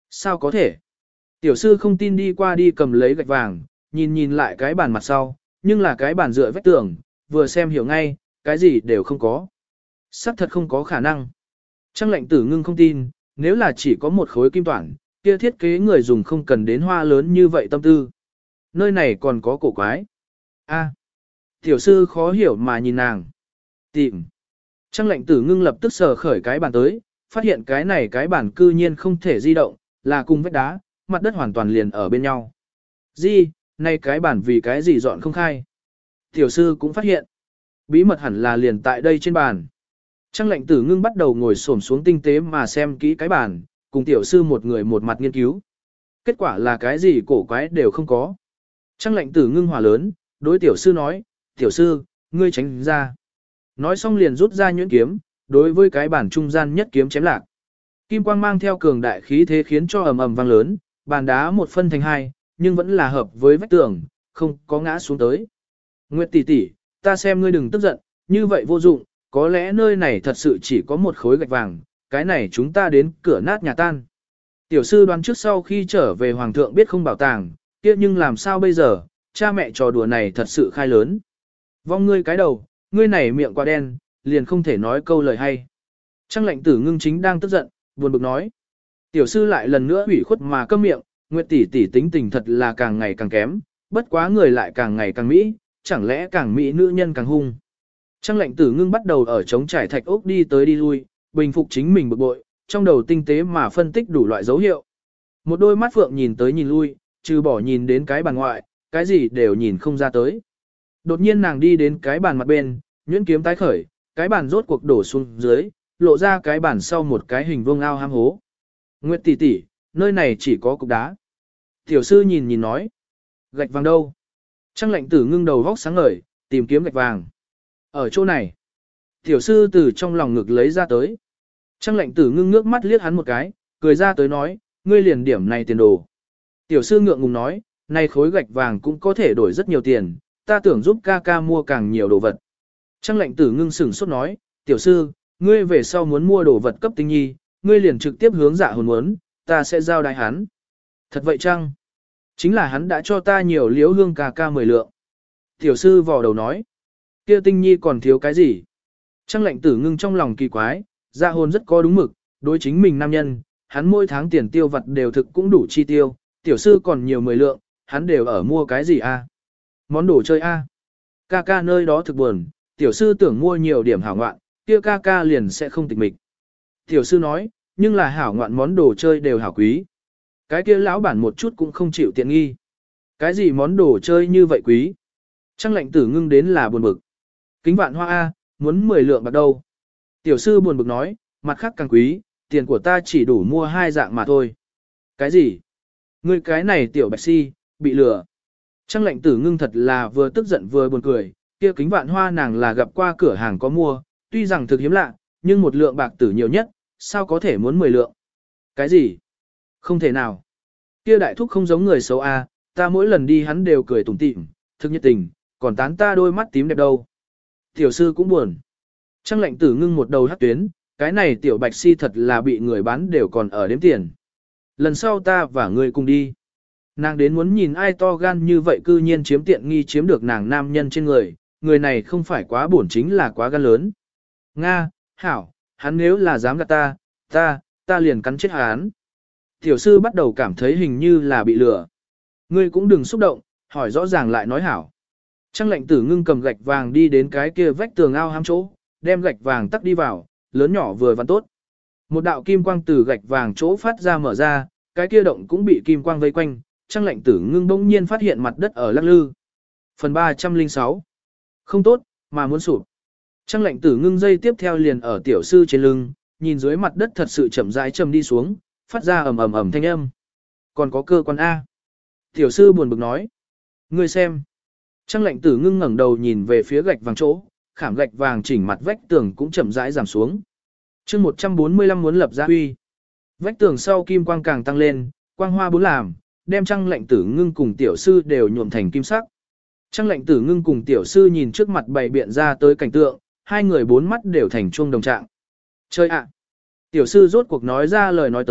Sao có thể? Tiểu sư không tin đi qua đi cầm lấy gạch vàng, nhìn nhìn lại cái bàn mặt sau, nhưng là cái bàn dựa vách tường, vừa xem hiểu ngay, cái gì đều không có. Sắc thật không có khả năng. Trang Lệnh Tử Ngưng không tin, nếu là chỉ có một khối kim toản, kia thiết kế người dùng không cần đến hoa lớn như vậy tâm tư. Nơi này còn có cổ quái. A. Tiểu sư khó hiểu mà nhìn nàng. Tìm. Trang Lệnh Tử Ngưng lập tức sờ khởi cái bàn tới, phát hiện cái này cái bàn cư nhiên không thể di động, là cùng vách đá, mặt đất hoàn toàn liền ở bên nhau. Di, nay cái bàn vì cái gì dọn không khai. Tiểu sư cũng phát hiện. Bí mật hẳn là liền tại đây trên bàn. Trang Lệnh Tử Ngưng bắt đầu ngồi xổm xuống tinh tế mà xem kỹ cái bàn, cùng tiểu sư một người một mặt nghiên cứu. Kết quả là cái gì cổ quái đều không có. Trang Lệnh Tử Ngưng hỏa lớn, đối tiểu sư nói, tiểu sư, ngươi tránh ra. Nói xong liền rút ra nhuyễn kiếm, đối với cái bàn trung gian nhất kiếm chém lạc. Kim quang mang theo cường đại khí thế khiến cho ầm ầm vang lớn, bàn đá một phân thành hai, nhưng vẫn là hợp với vách tường, không có ngã xuống tới. Nguyệt tỷ tỷ, ta xem ngươi đừng tức giận, như vậy vô dụng, có lẽ nơi này thật sự chỉ có một khối gạch vàng, cái này chúng ta đến cửa nát nhà tan. Tiểu sư đoán trước sau khi trở về hoàng thượng biết không bảo tàng, kia nhưng làm sao bây giờ, cha mẹ trò đùa này thật sự khai lớn. Vong ngươi cái đầu, ngươi này miệng quá đen, liền không thể nói câu lời hay. Trang Lệnh Tử Ngưng chính đang tức giận, buồn bực nói. Tiểu sư lại lần nữa ủy khuất mà câm miệng, Nguyệt tỷ tỷ tính tình thật là càng ngày càng kém, bất quá người lại càng ngày càng mỹ, chẳng lẽ càng mỹ nữ nhân càng hung. Trang Lệnh Tử Ngưng bắt đầu ở trống trải thạch ốc đi tới đi lui, bình phục chính mình bực bội, trong đầu tinh tế mà phân tích đủ loại dấu hiệu. Một đôi mắt phượng nhìn tới nhìn lui, trừ bỏ nhìn đến cái bàn ngoại, cái gì đều nhìn không ra tới. Đột nhiên nàng đi đến cái bàn mặt bên, nhuyễn kiếm tái khởi, cái bàn rốt cuộc đổ xuống dưới, lộ ra cái bàn sau một cái hình vuông ao hám hố. Nguyệt tỷ tỷ, nơi này chỉ có cục đá. Tiểu sư nhìn nhìn nói, gạch vàng đâu? Trang Lệnh Tử Ngưng đầu vóc sáng ngời, tìm kiếm gạch vàng. Ở chỗ này. Tiểu sư từ trong lòng ngực lấy ra tới. Trang Lệnh Tử Ngưng ngước mắt liếc hắn một cái, cười ra tới nói, ngươi liền điểm này tiền đồ. Tiểu sư ngượng ngùng nói, này khối gạch vàng cũng có thể đổi rất nhiều tiền, ta tưởng giúp ca ca mua càng nhiều đồ vật. Trang Lệnh Tử Ngưng sửng sốt nói, tiểu sư, ngươi về sau muốn mua đồ vật cấp tinh nhi, ngươi liền trực tiếp hướng Dạ Hồn muốn, ta sẽ giao đái hắn. Thật vậy chăng? Chính là hắn đã cho ta nhiều liễu hương ca ca 10 lượng. Tiểu sư vò đầu nói, kia tinh nhi còn thiếu cái gì? Trang Lệnh Tử Ngưng trong lòng kỳ quái, Dạ Hồn rất có đúng mực, đối chính mình nam nhân, hắn mỗi tháng tiền tiêu vặt đều thực cũng đủ chi tiêu, tiểu sư còn nhiều 10 lượng, hắn đều ở mua cái gì a? Món đồ chơi a? Ca ca nơi đó thực buồn, tiểu sư tưởng mua nhiều điểm hảo ngoạn, kia ca ca liền sẽ không tịch mịch. Tiểu sư nói, nhưng là hảo ngoạn món đồ chơi đều hảo quý. Cái kia lão bản một chút cũng không chịu tiện nghi. Cái gì món đồ chơi như vậy quý? Trang Lệnh Tử Ngưng đến là buồn bực. Kính vạn hoa A, muốn 10 lượng bạc đâu? Tiểu sư buồn bực nói, mặt khác càng quý, tiền của ta chỉ đủ mua 2 dạng mà thôi. Cái gì? Ngươi cái này tiểu bạch si, bị lừa. Trang Lệnh Tử Ngưng thật là vừa tức giận vừa buồn cười, kia kính vạn hoa nàng là gặp qua cửa hàng có mua, tuy rằng thực hiếm lạ, nhưng một lượng bạc tử nhiều nhất, sao có thể muốn 10 lượng? Cái gì? Không thể nào. Kia đại thúc không giống người xấu a, ta mỗi lần đi hắn đều cười tủm tỉm, thực nhiệt tình, còn tán ta đôi mắt tím đẹp đâu. Tiểu sư cũng buồn. Trang Lệnh Tử Ngưng một đầu hắc tuyến, cái này tiểu bạch si thật là bị người bán đều còn ở đếm tiền. Lần sau ta và ngươi cùng đi. Nàng đến muốn nhìn ai to gan như vậy cư nhiên chiếm tiện nghi chiếm được nàng nam nhân trên người, người này không phải quá bổn chính là quá gan lớn. Nga, hảo, hắn nếu là dám gạt ta liền cắn chết hắn. Tiểu sư bắt đầu cảm thấy hình như là bị lừa. Ngươi cũng đừng xúc động, hỏi rõ ràng lại nói hảo. Trang Lệnh Tử Ngưng cầm gạch vàng đi đến cái kia vách tường ao hám chỗ, đem gạch vàng tắc đi vào, lớn nhỏ vừa vặn tốt. Một đạo kim quang từ gạch vàng chỗ phát ra mở ra, cái kia động cũng bị kim quang vây quanh, Trang Lệnh Tử Ngưng bỗng nhiên phát hiện mặt đất ở lắc lư. Phần 306. Không tốt, mà muốn sụp. Trang Lệnh Tử Ngưng dây tiếp theo liền ở tiểu sư trên lưng, nhìn dưới mặt đất thật sự chậm rãi chầm đi xuống, phát ra ầm ầm ầm thanh âm. Còn có cơ quan A. Tiểu sư buồn bực nói. Ngươi xem. Trang Lệnh Tử Ngưng ngẩng đầu nhìn về phía gạch vàng chỗ, khảm gạch vàng chỉnh mặt vách tường cũng chậm rãi giảm xuống. Chương 145 muốn lập gia huy. Vách tường sau kim quang càng tăng lên, quang hoa bốn làm, đem Trang Lệnh Tử Ngưng cùng tiểu sư đều nhuộm thành kim sắc. Trang Lệnh Tử Ngưng cùng tiểu sư nhìn trước mặt bày biện ra tới cảnh tượng, hai người bốn mắt đều thành chuông đồng trạng. Chơi ạ! Tiểu sư rốt cuộc nói ra lời nói tới,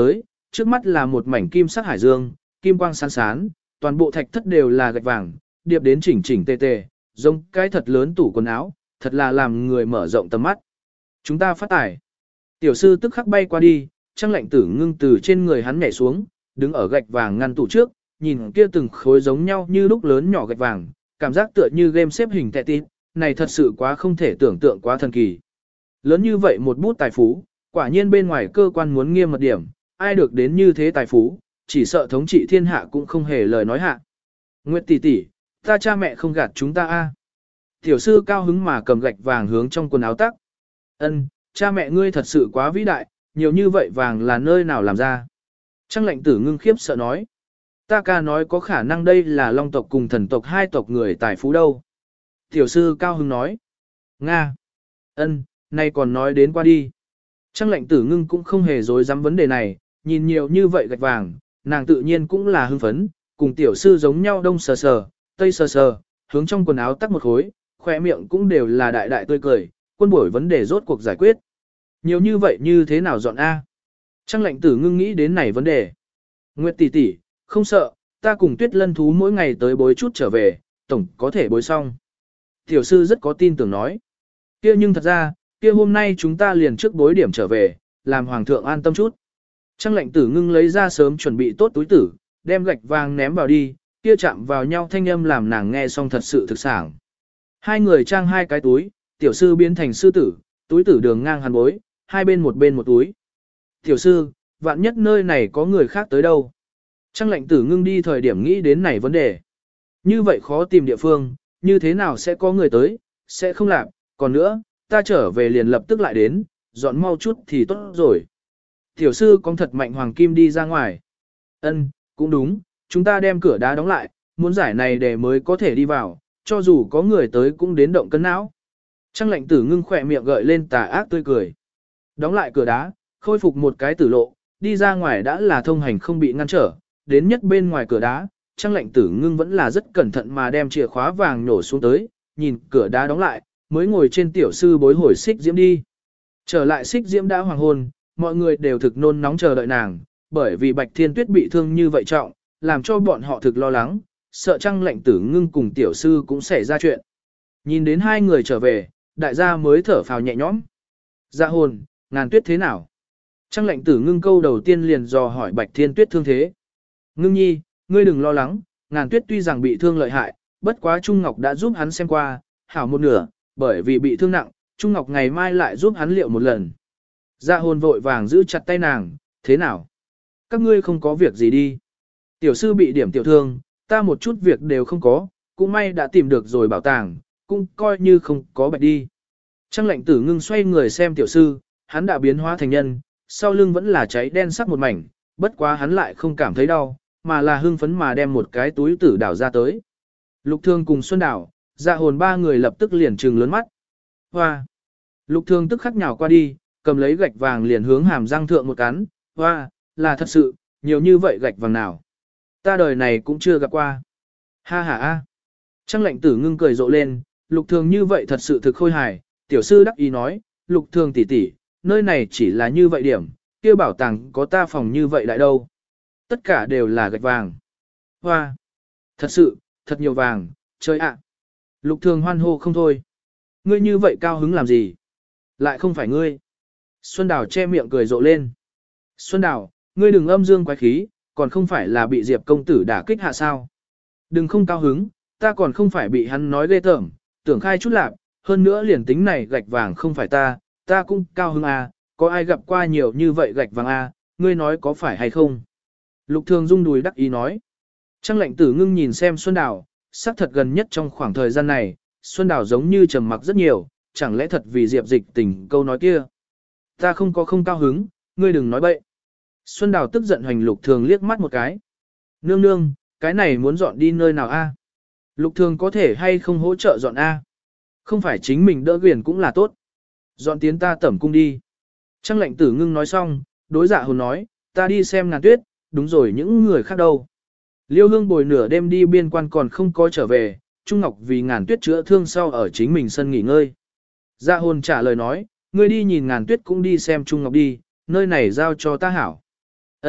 trước mắt là một mảnh kim sắc hải dương, kim quang sáng sán, toàn bộ thạch thất đều là gạch vàng, điệp đến chỉnh chỉnh tề tề, giống cái thật lớn tủ quần áo, thật là làm người mở rộng tầm mắt. Chúng ta phát tài. Tiểu sư tức khắc bay qua đi, Trang Lệnh Tử Ngưng từ trên người hắn nhảy xuống, đứng ở gạch vàng ngăn tủ trước, nhìn kia từng khối giống nhau như lúc lớn nhỏ gạch vàng, cảm giác tựa như game xếp hình tệ tít, này thật sự quá không thể tưởng tượng, quá thần kỳ. Lớn như vậy một bút tài phú, quả nhiên bên ngoài cơ quan muốn nghiêm mật điểm, ai được đến như thế tài phú, chỉ sợ thống trị thiên hạ cũng không hề lời nói hạ. Nguyệt tỷ tỷ, ta cha mẹ không gạt chúng ta a. Tiểu sư cao hứng mà cầm gạch vàng hướng trong quần áo tắc. Ân, cha mẹ ngươi thật sự quá vĩ đại, nhiều như vậy vàng là nơi nào làm ra. Trang Lệnh Tử Ngưng khiếp sợ nói. Ta ca nói có khả năng đây là long tộc cùng thần tộc hai tộc người tài phú đâu. Tiểu sư cao hứng nói. Nga. Ân, nay còn nói đến qua đi. Trang Lệnh Tử Ngưng cũng không hề dối dám vấn đề này, nhìn nhiều như vậy gạch vàng, nàng tự nhiên cũng là hưng phấn, cùng tiểu sư giống nhau đông sờ sờ, tây sờ sờ, hướng trong quần áo tắc một khối, khỏe miệng cũng đều là đại đại tươi cười, quân buổi vấn đề rốt cuộc giải quyết. Nhiều như vậy như thế nào dọn A? Trang Lệnh Tử Ngưng nghĩ đến này vấn đề. Nguyệt tỷ tỷ, không sợ, ta cùng Tuyết Lân thú mỗi ngày tới bối chút trở về, tổng có thể bối xong. Tiểu sư rất có tin tưởng nói. Kia nhưng thật ra, kia hôm nay chúng ta liền trước bối điểm trở về, làm hoàng thượng an tâm chút. Trang Lệnh Tử Ngưng lấy ra sớm chuẩn bị tốt túi tử, đem gạch vàng ném vào đi, kia chạm vào nhau thanh âm làm nàng nghe xong thật sự thực sảng. Hai người trang hai cái túi, tiểu sư biến thành sư tử, túi tử đường ngang hàn bối, hai bên một túi. Tiểu sư, vạn nhất nơi này có người khác tới đâu. Trang Lệnh Tử Ngưng đi thời điểm nghĩ đến này vấn đề. Như vậy khó tìm địa phương, như thế nào sẽ có người tới, sẽ không làm, còn nữa, ta trở về liền lập tức lại đến, dọn mau chút thì tốt rồi. Tiểu sư con thật mạnh hoàng kim đi ra ngoài. Ân, cũng đúng, chúng ta đem cửa đá đóng lại, muốn giải này để mới có thể đi vào, cho dù có người tới cũng đến động cân não. Trang Lệnh Tử Ngưng khỏe miệng gợi lên tà ác tươi cười. Đóng lại cửa đá, khôi phục một cái tử lộ, đi ra ngoài đã là thông hành không bị ngăn trở, đến nhất bên ngoài cửa đá, Trang Lệnh Tử Ngưng vẫn là rất cẩn thận mà đem chìa khóa vàng nổ xuống tới, nhìn cửa đá đóng lại, mới ngồi trên tiểu sư bối hồi Xích Diễm đi. Trở lại Xích Diễm đã hoàng hôn, mọi người đều thực nôn nóng chờ đợi nàng, bởi vì Bạch Thiên Tuyết bị thương như vậy trọng, làm cho bọn họ thực lo lắng, sợ Trang Lệnh Tử Ngưng cùng tiểu sư cũng xảy ra chuyện. Nhìn đến hai người trở về, đại gia mới thở phào nhẹ nhõm. Dạ hồn, Ngàn Tuyết thế nào? Trang Lệnh Tử Ngưng câu đầu tiên liền dò hỏi Bạch Thiên Tuyết thương thế. Ngưng nhi, ngươi đừng lo lắng, Ngàn Tuyết tuy rằng bị thương lợi hại, bất quá Trung Ngọc đã giúp hắn xem qua, hảo một nửa, bởi vì bị thương nặng, Trung Ngọc ngày mai lại giúp hắn liệu một lần. Dạ hồn vội vàng giữ chặt tay nàng, thế nào? Các ngươi không có việc gì đi. Tiểu sư bị điểm tiểu thương, ta một chút việc đều không có, cũng may đã tìm được rồi bảo tàng, cũng coi như không có bạch đi. Trang Lệnh Tử Ngưng xoay người xem tiểu sư, hắn đã biến hóa thành nhân, sau lưng vẫn là cháy đen sắc một mảnh, bất quá hắn lại không cảm thấy đau, mà là hưng phấn mà đem một cái túi tử đảo ra tới. Lục Thương cùng Xuân Đảo, Dạ hồn ba người lập tức liền trừng lớn mắt. Hoa! Lục Thương tức khắc nhào qua đi, cầm lấy gạch vàng liền hướng hàm răng thượng một cắn. Hoa! Là thật sự, nhiều như vậy gạch vàng nào. Ta đời này cũng chưa gặp qua. Ha ha a! Trang Lệnh Tử Ngưng cười rộ lên, Lục Thương như vậy thật sự thực khôi hài. Tiểu sư đắc ý nói, Lục Thương tỷ tỷ, nơi này chỉ là như vậy điểm, kia bảo tàng có ta phòng như vậy lại đâu. Tất cả đều là gạch vàng. Hoa! Thật sự, thật nhiều vàng, trời ạ! Lục Thương hoan hô không thôi. Ngươi như vậy cao hứng làm gì? Lại không phải ngươi. Xuân Đào che miệng cười rộ lên. Xuân Đào, ngươi đừng âm dương quái khí, còn không phải là bị Diệp công tử đả kích hạ sao? Đừng không cao hứng, ta còn không phải bị hắn nói ghê tởm, tưởng khai chút lạc, hơn nữa liền tính này gạch vàng không phải ta cũng cao hứng à, có ai gặp qua nhiều như vậy gạch vàng à, ngươi nói có phải hay không? Lục Thương rung đùi đắc ý nói. Trang Lệnh Tử Ngưng nhìn xem Xuân Đào, xác thật gần nhất trong khoảng thời gian này, Xuân Đào giống như trầm mặc rất nhiều, chẳng lẽ thật vì Diệp Dịch Tình câu nói kia. Ta không có không cao hứng, ngươi đừng nói bậy. Xuân Đào tức giận hoành Lục Thường liếc mắt một cái. Nương nương, cái này muốn dọn đi nơi nào a? Lục Thường có thể hay không hỗ trợ dọn a? Không phải chính mình đỡ quyền cũng là tốt. Dọn tiến ta tẩm cung đi. Trang Lệnh Tử Ngưng nói xong, đối Dạ hồn nói, ta đi xem Ngàn Tuyết, đúng rồi những người khác đâu. Liêu Hương bồi nửa đêm đi biên quan còn không có trở về, Trung Ngọc vì Ngàn Tuyết chữa thương sau ở chính mình sân nghỉ ngơi. Dạ hồn trả lời nói, ngươi đi nhìn Ngàn Tuyết cũng đi xem Trung Ngọc đi, nơi này giao cho ta hảo. Ân,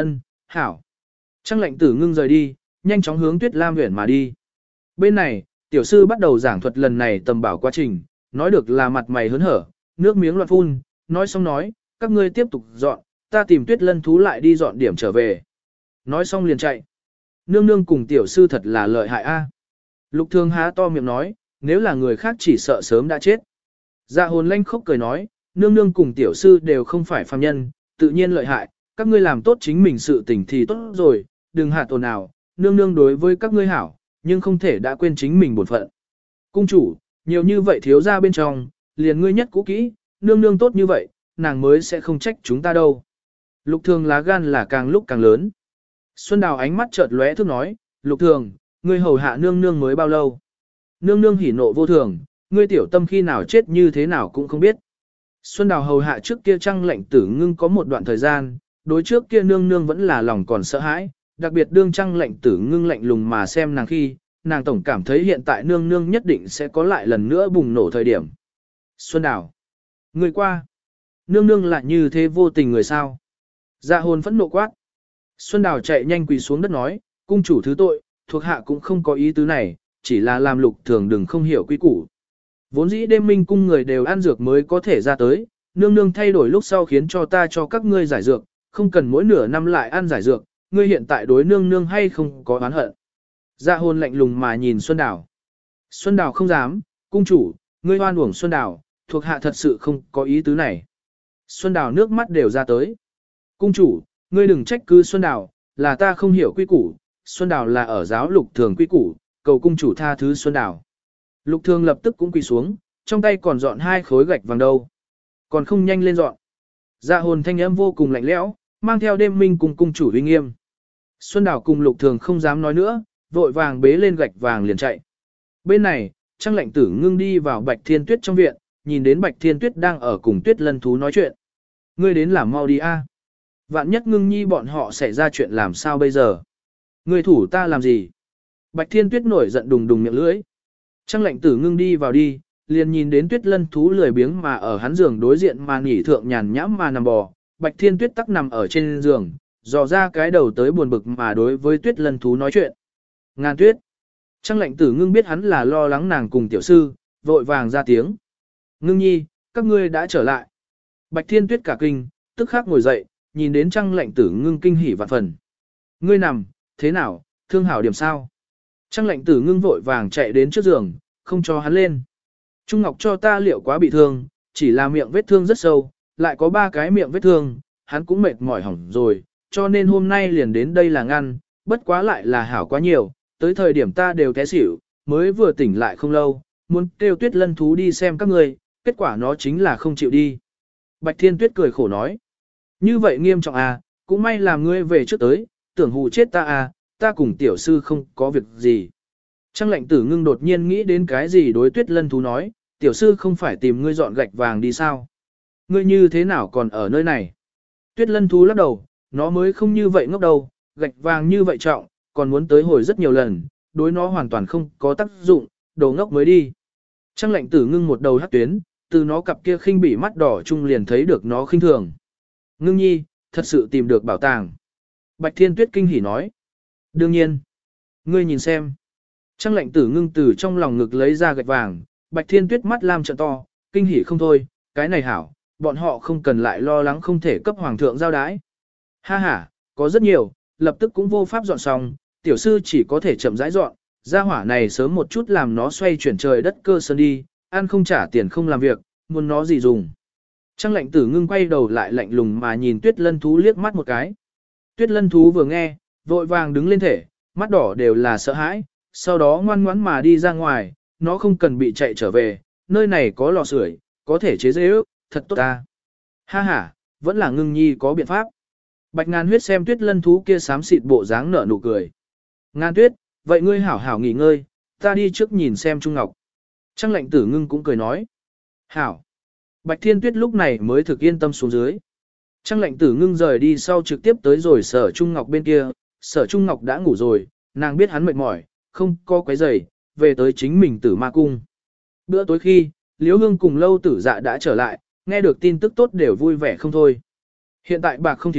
hảo. Trang lệnh tử ngưng rời đi, nhanh chóng hướng Tuyết Lam Uyển mà đi. Bên này, tiểu sư bắt đầu giảng thuật lần này tầm bảo quá trình, nói được là mặt mày hớn hở, nước miếng loạn phun, nói xong nói, các ngươi tiếp tục dọn, ta tìm Tuyết Lân thú lại đi dọn điểm trở về. Nói xong liền chạy. Nương nương cùng tiểu sư thật là lợi hại a. Lục Thường há to miệng nói, nếu là người khác chỉ sợ sớm đã chết. Dạ hồn lanh khóc cười nói, nương nương cùng tiểu sư đều không phải phàm nhân, tự nhiên lợi hại, các ngươi làm tốt chính mình sự tình thì tốt rồi, đừng hạ tổn nào, nương nương đối với các ngươi hảo, nhưng không thể đã quên chính mình bổn phận. Cung chủ, nhiều như vậy thiếu ra bên trong, liền ngươi nhất cũ kỹ, nương nương tốt như vậy, nàng mới sẽ không trách chúng ta đâu. Lục Thường lá gan là càng lúc càng lớn. Xuân Đào ánh mắt chợt lóe thức nói, Lục Thường, ngươi hầu hạ nương nương mới bao lâu? Nương nương hỉ nộ vô thường, ngươi tiểu tâm khi nào chết như thế nào cũng không biết. Xuân Đào hầu hạ trước kia Trang Lệnh Tử Ngưng có một đoạn thời gian, đối trước kia nương nương vẫn là lòng còn sợ hãi, đặc biệt đương Trang Lệnh Tử Ngưng lạnh lùng mà xem nàng khi, nàng tổng cảm thấy hiện tại nương nương nhất định sẽ có lại lần nữa bùng nổ thời điểm. Xuân Đào, ngươi qua, nương nương lại như thế vô tình người sao? Dạ hồn phẫn nộ quát. Xuân Đào chạy nhanh quỳ xuống đất nói, cung chủ thứ tội, thuộc hạ cũng không có ý tứ này, chỉ là làm Lục Thường đừng không hiểu quy củ. Vốn dĩ đêm minh cung người đều ăn dược mới có thể ra tới, nương nương thay đổi lúc sau khiến cho ta cho các ngươi giải dược, không cần mỗi nửa năm lại ăn giải dược, ngươi hiện tại đối nương nương hay không có oán hận. Dạ hồn lạnh lùng mà nhìn Xuân Đào. Xuân Đào không dám, cung chủ, ngươi hoan uổng Xuân Đào, thuộc hạ thật sự không có ý tứ này. Xuân Đào nước mắt đều ra tới. Cung chủ, ngươi đừng trách cứ Xuân Đào, là ta không hiểu quy củ, Xuân Đào là ở giáo Lục Thường quy củ, cầu cung chủ tha thứ Xuân Đào. Lục Thường lập tức cũng quỳ xuống, trong tay còn dọn 2 khối gạch vàng đâu. Còn không nhanh lên dọn. Dạ hồn thanh âm vô cùng lạnh lẽo, mang theo đêm minh cùng cung chủ uy nghiêm. Xuân Đào cùng Lục Thường không dám nói nữa, vội vàng bế lên gạch vàng liền chạy. Bên này, Trang Lệnh Tử Ngưng đi vào Bạch Thiên Tuyết trong viện, nhìn đến Bạch Thiên Tuyết đang ở cùng Tuyết Lân thú nói chuyện. Ngươi đến làm mau đi a. Vạn nhất Ngưng nhi bọn họ xảy ra chuyện làm sao bây giờ? Ngươi thủ ta làm gì? Bạch Thiên Tuyết nổi giận đùng đùng miệng lưỡi. Trang Lệnh Tử Ngưng đi vào đi, liền nhìn đến Tuyết Lân thú lười biếng mà ở hắn giường đối diện mà nghỉ thượng nhàn nhãm mà nằm bò. Bạch Thiên Tuyết tắc nằm ở trên giường, dò ra cái đầu tới buồn bực mà đối với Tuyết Lân thú nói chuyện. Ngàn Tuyết. Trang Lệnh Tử Ngưng biết hắn là lo lắng nàng cùng tiểu sư, vội vàng ra tiếng. Ngưng nhi, các ngươi đã trở lại. Bạch Thiên Tuyết cả kinh, tức khắc ngồi dậy, nhìn đến Trang Lệnh Tử Ngưng kinh hỉ vạn phần. Ngươi nằm, thế nào, thương hảo điểm sao? Trang Lệnh Tử Ngưng vội vàng chạy đến trước giường, không cho hắn lên. Trung Ngọc cho ta liệu quá bị thương, chỉ là miệng vết thương rất sâu, lại có 3 cái miệng vết thương, hắn cũng mệt mỏi hỏng rồi, cho nên hôm nay liền đến đây là ngăn, bất quá lại là hảo quá nhiều, tới thời điểm ta đều té xỉu, mới vừa tỉnh lại không lâu, muốn kêu Tuyết Lân thú đi xem các ngươi, kết quả nó chính là không chịu đi. Bạch Thiên Tuyết cười khổ nói, như vậy nghiêm trọng à, cũng may làm ngươi về trước tới, tưởng hù chết ta à, ta cùng tiểu sư không có việc gì. Trang Lệnh Tử Ngưng đột nhiên nghĩ đến cái gì đối Tuyết Lân thú nói, tiểu sư không phải tìm ngươi dọn gạch vàng đi sao? Ngươi như thế nào còn ở nơi này? Tuyết Lân thú lắc đầu, nó mới không như vậy ngốc đâu, gạch vàng như vậy trọng, còn muốn tới hồi rất nhiều lần, đối nó hoàn toàn không có tác dụng, đồ ngốc mới đi. Trang Lệnh Tử Ngưng một đầu hắc tuyến, từ nó cặp kia khinh bỉ mắt đỏ chung liền thấy được nó khinh thường. Ngưng nhi, thật sự tìm được bảo tàng. Bạch Thiên Tuyết kinh hỉ nói. Đương nhiên. Ngươi nhìn xem. Trang Lệnh Tử Ngưng từ trong lòng ngực lấy ra gạch vàng, Bạch Thiên Tuyết mắt lam trợn to, kinh hỉ không thôi, cái này hảo, bọn họ không cần lại lo lắng không thể cấp hoàng thượng giao đái. Ha ha, có rất nhiều, lập tức cũng vô pháp dọn xong, tiểu sư chỉ có thể chậm rãi dọn, gia hỏa này sớm một chút làm nó xoay chuyển trời đất cơ sơn đi, ăn không trả tiền không làm việc, muốn nó gì dùng. Trang Lệnh Tử Ngưng quay đầu lại lạnh lùng mà nhìn Tuyết Lân thú liếc mắt một cái. Tuyết Lân thú vừa nghe, vội vàng đứng lên thể, mắt đỏ đều là sợ hãi, sau đó ngoan ngoãn mà đi ra ngoài, nó không cần bị chạy trở về, nơi này có lò sưởi, có thể chế dễ ước, thật tốt ta. Ha ha, vẫn là Ngưng nhi có biện pháp. Bạch Ngàn Huyết xem Tuyết Lân thú kia xám xịt bộ dáng nở nụ cười. Ngàn Tuyết, vậy ngươi hảo hảo nghỉ ngơi, ta đi trước nhìn xem Trung Ngọc. Trang Lệnh Tử Ngưng cũng cười nói. Hảo. Bạch Thiên Tuyết lúc này mới thực yên tâm xuống dưới. Trang Lệnh Tử Ngưng rời đi sau trực tiếp tới rồi Sở Trung Ngọc bên kia, Sở Trung Ngọc đã ngủ rồi, nàng biết hắn mệt mỏi, không có quấy rầy, về tới chính mình Tử Ma Cung. Bữa tối khi, Liễu Hương cùng Lâu Tử Dạ đã trở lại, nghe được tin tức tốt đều vui vẻ không thôi. Hiện tại bạc không thiếu,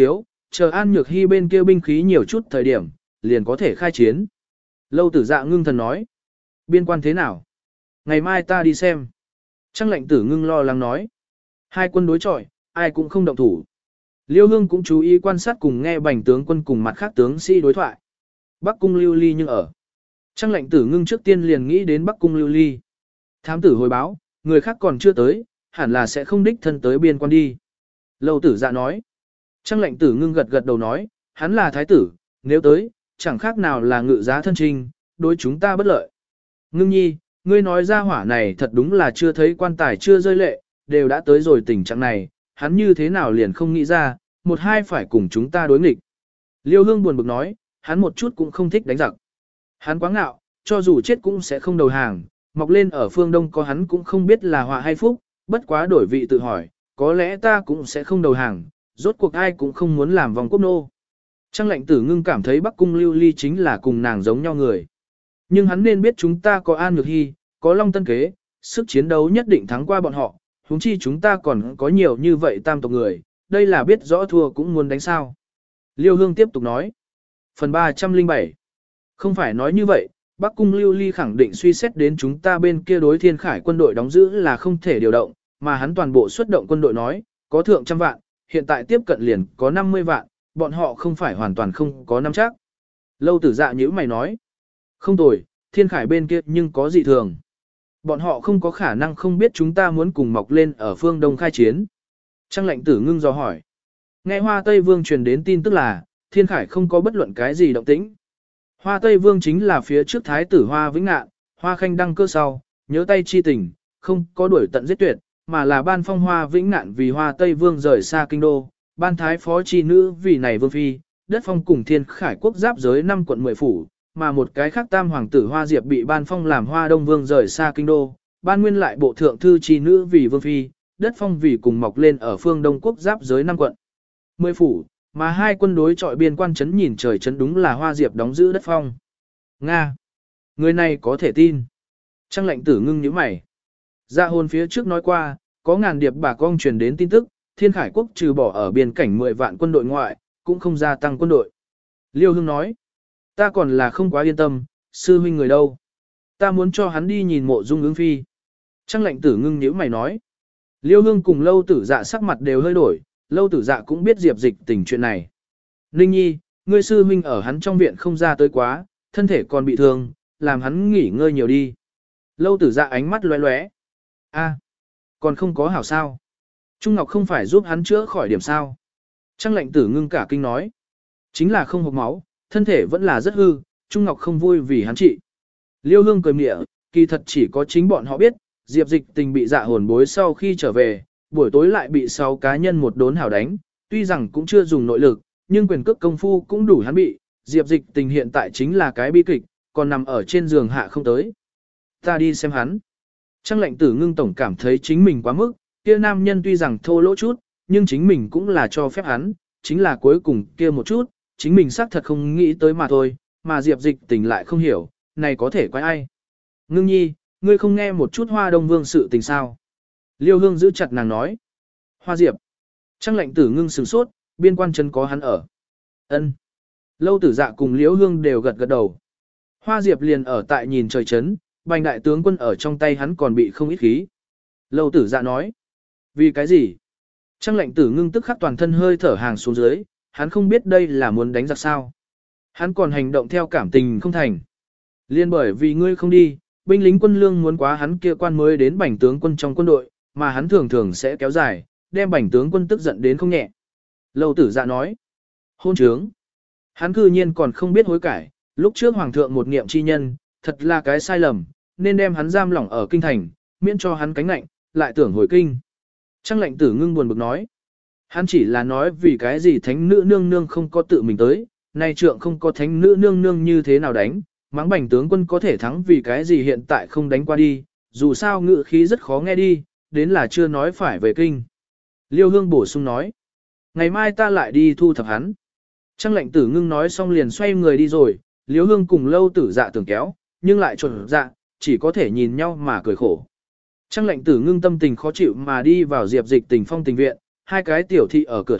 chờ An Nhược Hy bên kia binh khí nhiều chút thời điểm, liền có thể khai chiến. Lâu Tử Dạ ngưng thần nói. Biên quan thế nào? Ngày mai ta đi xem. Trang lệnh tử ngưng lo lắng nói. Hai quân đối chọi, ai cũng không động thủ. Liêu Hương cũng chú ý quan sát cùng nghe bành tướng quân cùng mặt khác tướng sĩ đối thoại. Bắc cung Lưu Ly nhưng ở. Trang lệnh tử ngưng trước tiên liền nghĩ đến Bắc cung Lưu Ly. Thám tử hồi báo, người khác còn chưa tới, hẳn là sẽ không đích thân tới biên quan đi. Lâu Tử Dạ nói. Trang lệnh tử ngưng gật gật đầu nói, hắn là thái tử, nếu tới, chẳng khác nào là ngự giá thân trinh, đối chúng ta bất lợi. Ngưng nhi, ngươi nói ra hỏa này thật đúng là chưa thấy quan tài chưa rơi lệ, đều đã tới rồi tình trạng này, hắn như thế nào liền không nghĩ ra, một hai phải cùng chúng ta đối nghịch. Liêu Hương buồn bực nói, hắn một chút cũng không thích đánh giặc. Hắn quá ngạo, cho dù chết cũng sẽ không đầu hàng, mọc lên ở phương Đông có hắn cũng không biết là họa hay phúc, bất quá đổi vị tự hỏi, có lẽ ta cũng sẽ không đầu hàng, rốt cuộc ai cũng không muốn làm vòng quốc nô. Trang lệnh tử ngưng cảm thấy Bắc cung Lưu Ly chính là cùng nàng giống nhau người. Nhưng hắn nên biết chúng ta có An Nhược Hy, có Long Tân Kế, sức chiến đấu nhất định thắng qua bọn họ, huống chi chúng ta còn có nhiều như vậy tam tộc người, đây là biết rõ thua cũng muốn đánh sao. Liêu Hương tiếp tục nói. Phần 307. Không phải nói như vậy, Bắc cung Lưu Ly khẳng định suy xét đến chúng ta bên kia đối Thiên Khải quân đội đóng giữ là không thể điều động, mà hắn toàn bộ xuất động quân đội nói, có thượng trăm vạn, hiện tại tiếp cận liền có 50 vạn, bọn họ không phải hoàn toàn không có nắm chắc. Lâu Tử Dạ nhíu mày nói. Không tồi, Thiên Khải bên kia nhưng có dị thường. Bọn họ không có khả năng không biết chúng ta muốn cùng mọc lên ở phương Đông khai chiến. Trang lệnh tử ngưng dò hỏi. Nghe Hoa Tây Vương truyền đến tin tức là, Thiên Khải không có bất luận cái gì động tĩnh. Hoa Tây Vương chính là phía trước thái tử Hoa Vĩnh Ngạn, Hoa Khanh đăng cơ sau, nhớ tay chi tình, không có đuổi tận giết tuyệt, mà là ban phong Hoa Vĩnh Ngạn vì Hoa Tây Vương rời xa kinh đô, ban thái phó chi nữ vì này vương phi, đất phong cùng Thiên Khải quốc giáp giới 5 quận 10 phủ, mà một cái khác tam hoàng tử Hoa Diệp bị ban phong làm Hoa Đông Vương rời xa kinh đô, ban nguyên lại bộ thượng thư chi nữ vì vương phi, đất phong vì cùng mọc lên ở phương Đông quốc giáp giới 5 quận 10 phủ, mà hai quân đối chọi biên quan trấn nhìn trời trấn đúng là Hoa Diệp đóng giữ đất phong. Nga! Người này có thể tin. Trang lệnh tử ngưng nhíu mày. Dạ hồn phía trước nói qua, có ngàn điệp bà con truyền đến tin tức, Thiên Khải quốc trừ bỏ ở biên cảnh 10 vạn quân đội ngoại, cũng không gia tăng quân đội. Liêu Hương nói, ta còn là không quá yên tâm, sư huynh người đâu? Ta muốn cho hắn đi nhìn mộ dung ứng phi. Trang lệnh tử ngưng nhíu mày nói. Liêu Hương cùng Lâu Tử Dạ sắc mặt đều hơi đổi, Lâu Tử Dạ cũng biết Diệp Dịch tình chuyện này. Ninh nhi, ngươi sư huynh ở hắn trong viện không ra tới quá, thân thể còn bị thương, làm hắn nghỉ ngơi nhiều đi. Lâu Tử Dạ ánh mắt lóe lóe. A, còn không có hảo sao? Trung Ngọc không phải giúp hắn chữa khỏi điểm sao? Trang lệnh tử ngưng cả kinh nói. Chính là không hộc máu, thân thể vẫn là rất hư, Trung Ngọc không vui vì hắn trị. Liêu Hương cười mỉa, kỳ thật chỉ có chính bọn họ biết, Diệp Dịch tình bị dạ hồn bối sau khi trở về, buổi tối lại bị 6 cá nhân một đốn hảo đánh, tuy rằng cũng chưa dùng nội lực, nhưng quyền cước công phu cũng đủ hắn bị, Diệp Dịch tình hiện tại chính là cái bi kịch, còn nằm ở trên giường hạ không tới. Ta đi xem hắn. Trang lệnh tử ngưng tổng cảm thấy chính mình quá mức, kia nam nhân tuy rằng thô lỗ chút, nhưng chính mình cũng là cho phép hắn, chính là cuối cùng kia một chút, chính mình xác thật không nghĩ tới mà thôi, mà Diệp Dịch tình lại không hiểu, này có thể quái ai. Ngưng nhi, ngươi không nghe một chút Hoa Đông Vương sự tình sao? Liêu Hương giữ chặt nàng nói. Hoa Diệp. Trang lệnh tử ngưng sửng sốt, biên quan chân có hắn ở. Ân. Lâu Tử Dạ cùng Liễu Hương đều gật gật đầu. Hoa Diệp liền ở tại nhìn trời chấn, bành đại tướng quân ở trong tay hắn còn bị không ít khí. Lâu Tử Dạ nói. Vì cái gì? Trang lệnh tử ngưng tức khắc toàn thân hơi thở hàng xuống dưới, hắn không biết đây là muốn đánh giặc sao. Hắn còn hành động theo cảm tình không thành. Liên bởi vì ngươi không đi, binh lính quân lương muốn quá hắn kia quan mới đến bành tướng quân trong quân đội, mà hắn thường thường sẽ kéo dài, đem bành tướng quân tức giận đến không nhẹ. Lâu Tử Dạ nói. Hôn trướng. Hắn cư nhiên còn không biết hối cải, lúc trước hoàng thượng một niệm chi nhân, thật là cái sai lầm, nên đem hắn giam lỏng ở kinh thành, miễn cho hắn cánh lạnh, lại tưởng hồi kinh. Trang lệnh tử ngưng buồn bực nói. Hắn chỉ là nói vì cái gì thánh nữ nương nương không có tự mình tới, nay trượng không có thánh nữ nương nương như thế nào đánh, mắng bành tướng quân có thể thắng vì cái gì hiện tại không đánh qua đi, dù sao ngự khí rất khó nghe đi, đến là chưa nói phải về kinh. Liêu Hương bổ sung nói. Ngày mai ta lại đi thu thập hắn. Trang lệnh tử ngưng nói xong liền xoay người đi rồi, Liêu Hương cùng Lâu Tử Dạ tưởng kéo, nhưng lại trột dạ, chỉ có thể nhìn nhau mà cười khổ. Trang lệnh tử ngưng tâm tình khó chịu mà đi vào Diệp Dịch tình phong tình viện, hai cái tiểu thị ở cửa thủ,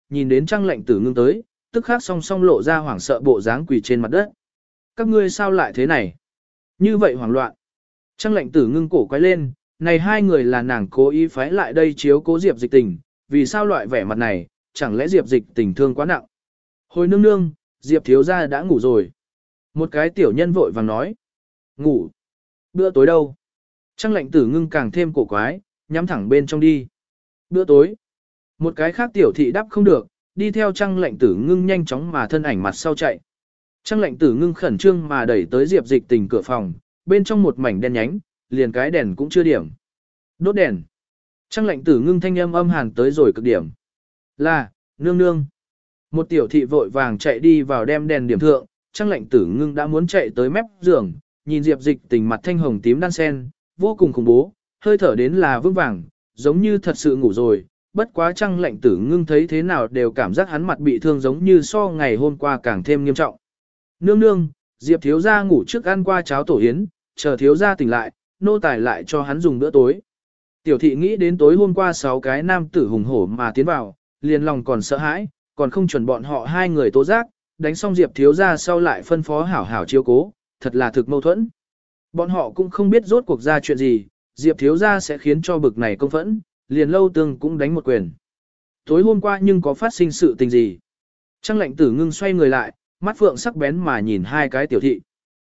nhìn đến Trang Lệnh Tử Ngưng tới, tức khắc song song lộ ra hoảng sợ bộ dáng quỳ trên mặt đất. Các ngươi sao lại thế này? Như vậy hoảng loạn. Trang Lệnh Tử Ngưng cổ quay lên, này hai người là nàng cố ý phái lại đây chiếu cố Diệp Dịch Tình, vì sao loại vẻ mặt này, chẳng lẽ Diệp Dịch Tình thương quá nặng? Hồi nương nương, Diệp thiếu gia đã ngủ rồi. Một cái tiểu nhân vội vàng nói. Ngủ. Bữa tối đâu? Trang Lệnh Tử Ngưng càng thêm cổ quái, nhắm thẳng bên trong đi. Bữa tối. Một cái khác tiểu thị đáp không được, đi theo Trang Lệnh Tử Ngưng nhanh chóng mà thân ảnh mặt sau chạy. Trang Lệnh Tử Ngưng khẩn trương mà đẩy tới Diệp Dịch Tình cửa phòng, bên trong một mảnh đen nhánh, liền cái đèn cũng chưa điểm. Đốt đèn. Trang Lệnh Tử Ngưng thanh âm âm hàn tới rồi cực điểm. Là, nương nương. Một tiểu thị vội vàng chạy đi vào đem đèn điểm thượng, Trang Lệnh Tử Ngưng đã muốn chạy tới mép giường, nhìn Diệp Dịch Tình mặt thanh hồng tím đan sen, vô cùng khủng bố, hơi thở đến là vững vàng, giống như thật sự ngủ rồi. Bất quá Trang Lệnh Tử Ngưng thấy thế nào đều cảm giác hắn mặt bị thương giống như so ngày hôm qua càng thêm nghiêm trọng. Nương nương, Diệp thiếu gia ngủ trước ăn qua cháo tổ yến, chờ thiếu gia tỉnh lại, nô tài lại cho hắn dùng bữa tối. Tiểu thị nghĩ đến tối hôm qua 6 cái nam tử hùng hổ mà tiến vào, liền lòng còn sợ hãi, còn không chuẩn bọn họ hai người tố giác, đánh xong Diệp thiếu gia sau lại phân phó hảo hảo chiếu cố, thật là thực mâu thuẫn. Bọn họ cũng không biết rốt cuộc ra chuyện gì, Diệp thiếu gia sẽ khiến cho bực này công phẫn, liền Lâu Tương cũng đánh một quyền. Tối hôm qua nhưng có phát sinh sự tình gì? Trang Lệnh Tử Ngưng xoay người lại, mắt phượng sắc bén mà nhìn hai cái tiểu thị.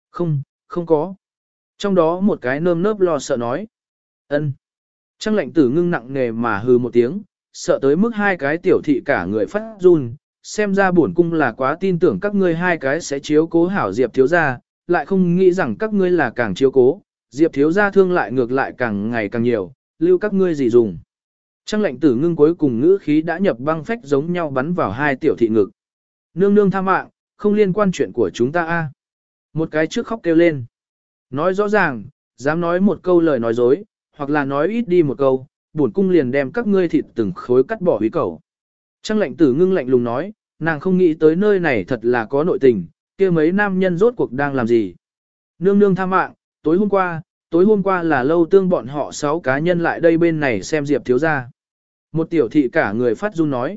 Không có. Trong đó một cái nơm nớp lo sợ nói. Ân. Trang Lệnh Tử Ngưng nặng nề mà hừ một tiếng, sợ tới mức hai cái tiểu thị cả người phát run, xem ra bổn cung là quá tin tưởng các ngươi hai cái sẽ chiếu cố hảo Diệp thiếu gia, lại không nghĩ rằng các ngươi là càng chiếu cố, Diệp thiếu gia thương lại ngược lại càng ngày càng nhiều, lưu các ngươi gì dùng. Trang Lệnh Tử Ngưng cuối cùng ngữ khí đã nhập băng phách giống nhau bắn vào hai tiểu thị ngực. Nương nương tha mạng, không liên quan chuyện của chúng ta a. Một cái trước khóc kêu lên. Nói rõ ràng, dám nói một câu lời nói dối, hoặc là nói ít đi một câu, bổn cung liền đem các ngươi thịt từng khối cắt bỏ húy cầu. Trang Lệnh Tử Ngưng lạnh lùng nói, nàng không nghĩ tới nơi này thật là có nội tình, kia mấy nam nhân rốt cuộc đang làm gì. Nương nương tha mạng, tối hôm qua là Lâu Tương bọn họ 6 cá nhân lại đây bên này xem Diệp thiếu gia. Một tiểu thị cả người phát run nói,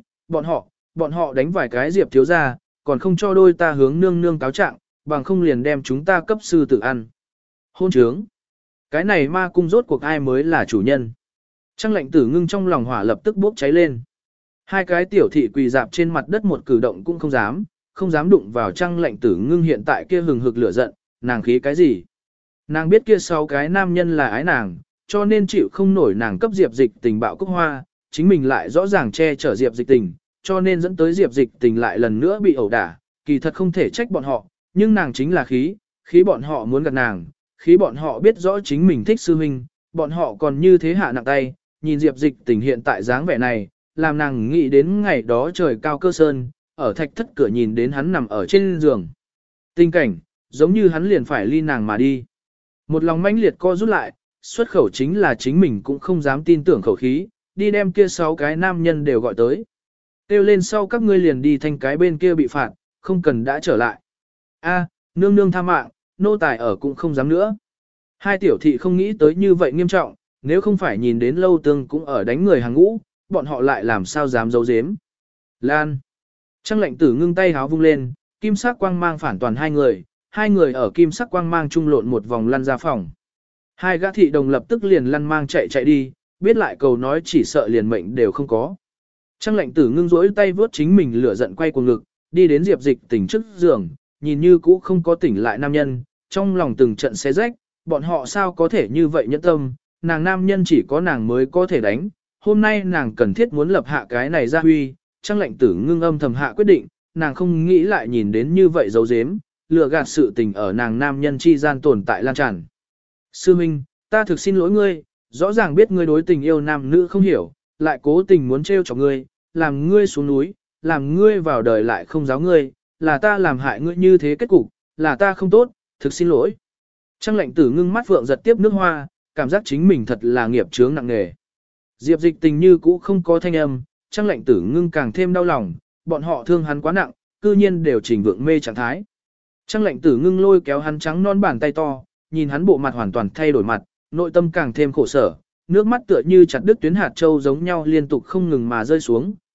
bọn họ đánh vài cái Diệp thiếu gia, còn không cho đôi ta hướng nương nương cáo trạng, bằng không liền đem chúng ta cấp sư tử ăn. Hôn trướng. Cái này ma cung rốt cuộc ai mới là chủ nhân. Trang Lệnh Tử Ngưng trong lòng hỏa lập tức bốc cháy lên. Hai cái tiểu thị quỳ dạp trên mặt đất một cử động cũng không dám đụng vào Trang Lệnh Tử Ngưng hiện tại kia hừng hực lửa giận, nàng khí cái gì. Nàng biết kia 6 cái nam nhân là ái nàng, cho nên chịu không nổi nàng cấp Diệp Dịch Tình bạo cúc hoa, chính mình lại rõ ràng che chở Diệp Dịch Tình, cho nên dẫn tới Diệp Dịch Tình lại lần nữa bị ẩu đả, kỳ thật không thể trách bọn họ, nhưng nàng chính là khí bọn họ muốn gạt nàng, khí bọn họ biết rõ chính mình thích sư huynh, bọn họ còn như thế hạ nặng tay, nhìn Diệp Dịch Tình hiện tại dáng vẻ này, làm nàng nghĩ đến ngày đó trời cao cơ sơn, ở thạch thất cửa nhìn đến hắn nằm ở trên giường. Tình cảnh, giống như hắn liền phải ly nàng mà đi. Một lòng mãnh liệt co rút lại, xuất khẩu chính là chính mình cũng không dám tin tưởng khẩu khí, đi đem kia 6 cái nam nhân đều gọi tới. Kêu lên sau các ngươi liền đi thành cái bên kia bị phạt, không cần đã trở lại. A, nương nương tha mạng, nô tài ở cũng không dám nữa. Hai tiểu thị không nghĩ tới như vậy nghiêm trọng, nếu không phải nhìn đến Lâu Tương cũng ở đánh người hàng ngũ, bọn họ lại làm sao dám giấu giếm. Lan. Trang Lệnh Tử Ngưng tay háo vung lên, kim sắc quang mang phản toàn hai người ở kim sắc quang mang trung lộn một vòng lăn ra phòng. Hai gã thị đồng lập tức liền lăn mang chạy đi, biết lại cầu nói chỉ sợ liền mệnh đều không có. Trang Lệnh Tử Ngưng rỗi tay vớt chính mình lửa giận quay cuồng ngực, đi đến Diệp Dịch Tình trước giường, nhìn như cũ không có tỉnh lại nam nhân, trong lòng từng trận xé rách, bọn họ sao có thể như vậy nhẫn tâm, nàng nam nhân chỉ có nàng mới có thể đánh, hôm nay nàng cần thiết muốn lập hạ cái này ra huy, Trang Lệnh Tử Ngưng âm thầm hạ quyết định, nàng không nghĩ lại nhìn đến như vậy giấu giếm, lừa gạt sự tình ở nàng nam nhân chi gian tồn tại lan tràn. Sư Minh, ta thực xin lỗi ngươi, rõ ràng biết ngươi đối tình yêu nam nữ không hiểu, lại cố tình muốn trêu chọc ngươi, làm ngươi xuống núi, làm ngươi vào đời lại không giáo ngươi, là ta làm hại ngươi như thế kết cục, là ta không tốt, thực xin lỗi. Trang Lệnh Tử Ngưng mắt vượng giật tiếp nước hoa, cảm giác chính mình thật là nghiệp chướng nặng nề. Diệp Dịch Tình như cũ không có thanh âm, Trang Lệnh Tử Ngưng càng thêm đau lòng, bọn họ thương hắn quá nặng, cư nhiên đều trình vượng mê trạng thái. Trang Lệnh Tử Ngưng lôi kéo hắn trắng non bàn tay to, nhìn hắn bộ mặt hoàn toàn thay đổi mặt, nội tâm càng thêm khổ sở, nước mắt tựa như chặt đứt tuyến hạt châu giống nhau liên tục không ngừng mà rơi xuống,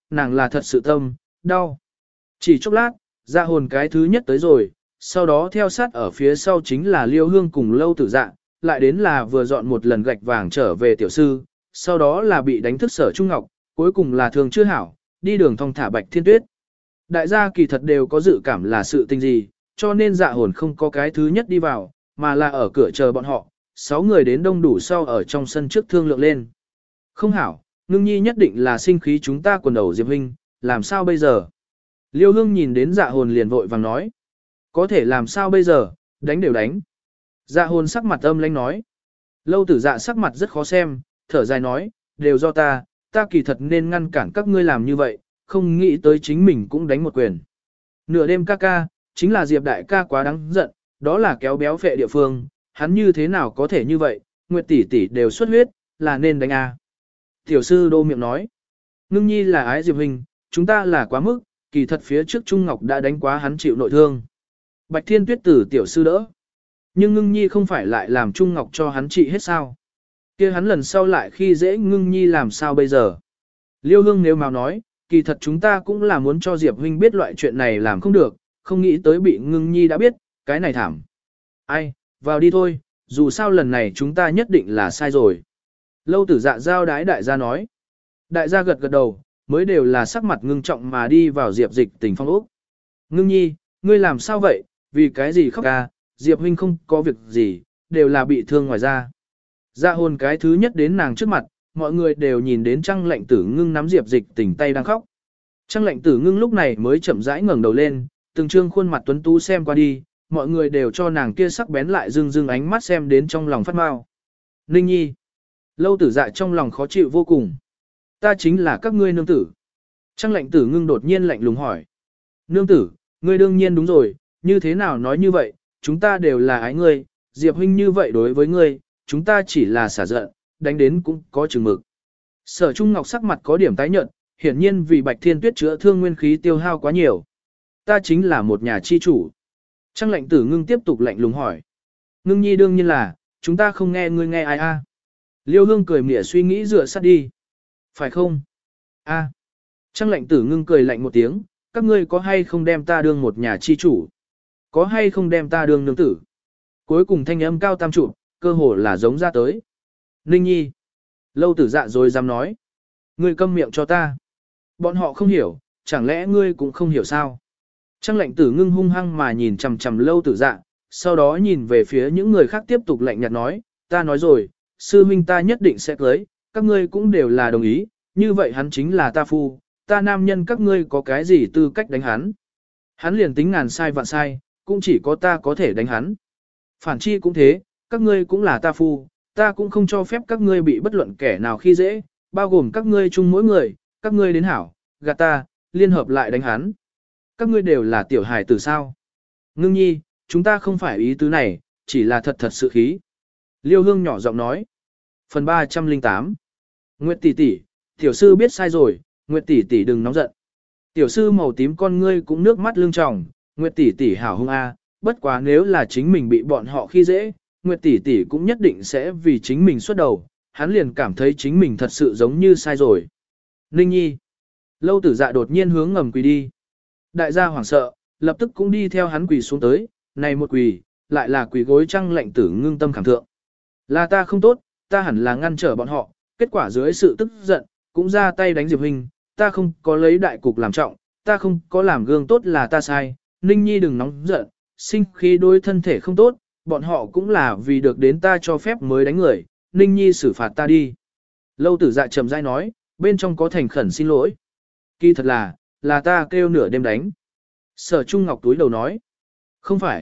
nàng là thật sự tâm, đau. Chỉ chốc lát, dạ hồn cái thứ nhất tới rồi, sau đó theo sát ở phía sau chính là Liêu Hương cùng Lâu Tử Dạ, lại đến là vừa dọn một lần gạch vàng trở về tiểu sư, sau đó là bị đánh thức Sở Trung Ngọc, cuối cùng là thường chưa hảo, đi đường thong thả Bạch Thiên Tuyết. Đại gia kỳ thật đều có dự cảm là sự tình gì, cho nên dạ hồn không có cái thứ nhất đi vào, mà là ở cửa chờ bọn họ, 6 người đến đông đủ sau ở trong sân trước thương lượng lên. Không hảo, ngưng nhi nhất định là sinh khí chúng ta quần đầu Diệp huynh, làm sao bây giờ? Liêu Hương nhìn đến dạ hồn liền vội vàng nói. Có thể làm sao bây giờ, đánh đều đánh. Dạ hồn sắc mặt âm lãnh nói. Lâu Tử Dạ sắc mặt rất khó xem, thở dài nói, đều do ta kỳ thật nên ngăn cản các ngươi làm như vậy, không nghĩ tới chính mình cũng đánh một quyền. Nửa đêm ca ca, chính là Diệp đại ca quá đáng giận, đó là kéo béo phệ địa phương, hắn như thế nào có thể như vậy, Nguyệt tỷ tỷ đều xuất huyết, là nên đánh a. Tiểu sư đô miệng nói, ngưng nhi là ái Diệp huynh, chúng ta là quá mức, kỳ thật phía trước Trung Ngọc đã đánh quá hắn chịu nội thương. Bạch Thiên Tuyết tử tiểu sư đỡ. Nhưng ngưng nhi không phải lại làm Trung Ngọc cho hắn trị hết sao. Kia hắn lần sau lại khi dễ ngưng nhi làm sao bây giờ. Liêu Hương nếu mà nói, kỳ thật chúng ta cũng là muốn cho Diệp huynh biết loại chuyện này làm không được, không nghĩ tới bị ngưng nhi đã biết, cái này thảm. Ai, vào đi thôi, dù sao lần này chúng ta nhất định là sai rồi. Lâu Tử Dạ giao đái đại gia nói. Đại gia gật gật đầu, mới đều là sắc mặt ngưng trọng mà đi vào Diệp Dịch Tình phong ốc. Ngưng nhi, ngươi làm sao vậy, vì cái gì khóc ca, Diệp huynh không có việc gì, đều là bị thương ngoài ra. Dạ hồn cái thứ nhất đến nàng trước mặt, mọi người đều nhìn đến Trăng Lệnh Tử Ngưng nắm Diệp Dịch Tình tay đang khóc. Trăng Lệnh Tử Ngưng lúc này mới chậm rãi ngẩng đầu lên, từng trương khuôn mặt tuấn tú xem qua đi, mọi người đều cho nàng kia sắc bén lại dưng dưng ánh mắt xem đến trong lòng phát mau. Ninh nhi. Lâu Tử Dạ trong lòng khó chịu vô cùng. Ta chính là các ngươi nương tử. Trăng Lệnh Tử Ngưng đột nhiên lạnh lùng hỏi. Nương tử, ngươi đương nhiên đúng rồi, như thế nào nói như vậy, chúng ta đều là ái ngươi, Diệp huynh như vậy đối với ngươi, chúng ta chỉ là xả giận, đánh đến cũng có chừng mực. Sở Trung Ngọc sắc mặt có điểm tái nhợt, hiển nhiên vì Bạch Thiên Tuyết chữa thương nguyên khí tiêu hao quá nhiều. Ta chính là một nhà chi chủ. Trăng Lệnh Tử Ngưng tiếp tục lạnh lùng hỏi. Ngưng nhi đương nhiên là, chúng ta không nghe ngươi nghe ai a? Liêu Hương cười mỉa suy nghĩ dựa sát đi. Phải không? A. Trăng Lệnh Tử Ngưng cười lạnh một tiếng, các ngươi có hay không đem ta đương một nhà chi chủ? Có hay không đem ta đương nương tử? Cuối cùng thanh âm cao tam trụ, cơ hồ là giống ra tới. Ninh nhi. Lâu Tử Dạ rồi dám nói. Ngươi câm miệng cho ta. Bọn họ không hiểu, chẳng lẽ ngươi cũng không hiểu sao? Trăng Lệnh Tử Ngưng hung hăng mà nhìn chằm chằm Lâu Tử Dạ, sau đó nhìn về phía những người khác tiếp tục lạnh nhạt nói, ta nói rồi, sư huynh ta nhất định sẽ cưới, các ngươi cũng đều là đồng ý, như vậy hắn chính là ta phu, ta nam nhân các ngươi có cái gì tư cách đánh hắn. Hắn liền tính ngàn sai vạn sai, cũng chỉ có ta có thể đánh hắn. Phản chi cũng thế, các ngươi cũng là ta phu, ta cũng không cho phép các ngươi bị bất luận kẻ nào khi dễ, bao gồm các ngươi chung mỗi người, các ngươi đến hảo, gạt ta, liên hợp lại đánh hắn. Các ngươi đều là tiểu hài tử sao? Ngưng nhi, chúng ta không phải ý tứ này, chỉ là thật thật sự khí. Liêu Hương nhỏ giọng nói. Phần 308. Nguyệt tỷ tỷ, tiểu sư biết sai rồi, Nguyệt tỷ tỷ đừng nóng giận. Tiểu sư màu tím con ngươi cũng nước mắt lưng tròng, Nguyệt tỷ tỷ hảo hung a, bất quá nếu là chính mình bị bọn họ khi dễ, Nguyệt tỷ tỷ cũng nhất định sẽ vì chính mình xuất đầu, hắn liền cảm thấy chính mình thật sự giống như sai rồi. Ninh nhi. Lâu Tử Dạ đột nhiên hướng ngầm quỳ đi. Đại gia hoảng sợ, lập tức cũng đi theo hắn quỳ xuống tới, này một quỳ, lại là quỳ gối Trăng Lệnh Tử Ngưng tâm khảm thượng. Là ta không tốt, ta hẳn là ngăn trở bọn họ, kết quả dưới sự tức giận, cũng ra tay đánh Diệp huynh, ta không có lấy đại cục làm trọng, ta không có làm gương tốt là ta sai, Ninh nhi đừng nóng giận, sinh khí đối thân thể không tốt, bọn họ cũng là vì được đến ta cho phép mới đánh người, Ninh nhi xử phạt ta đi. Lâu Tử Dạ trầm rãi nói, bên trong có thành khẩn xin lỗi. Kỳ thật là ta kêu nửa đêm đánh. Sở Trung Ngọc túi đầu nói, không phải,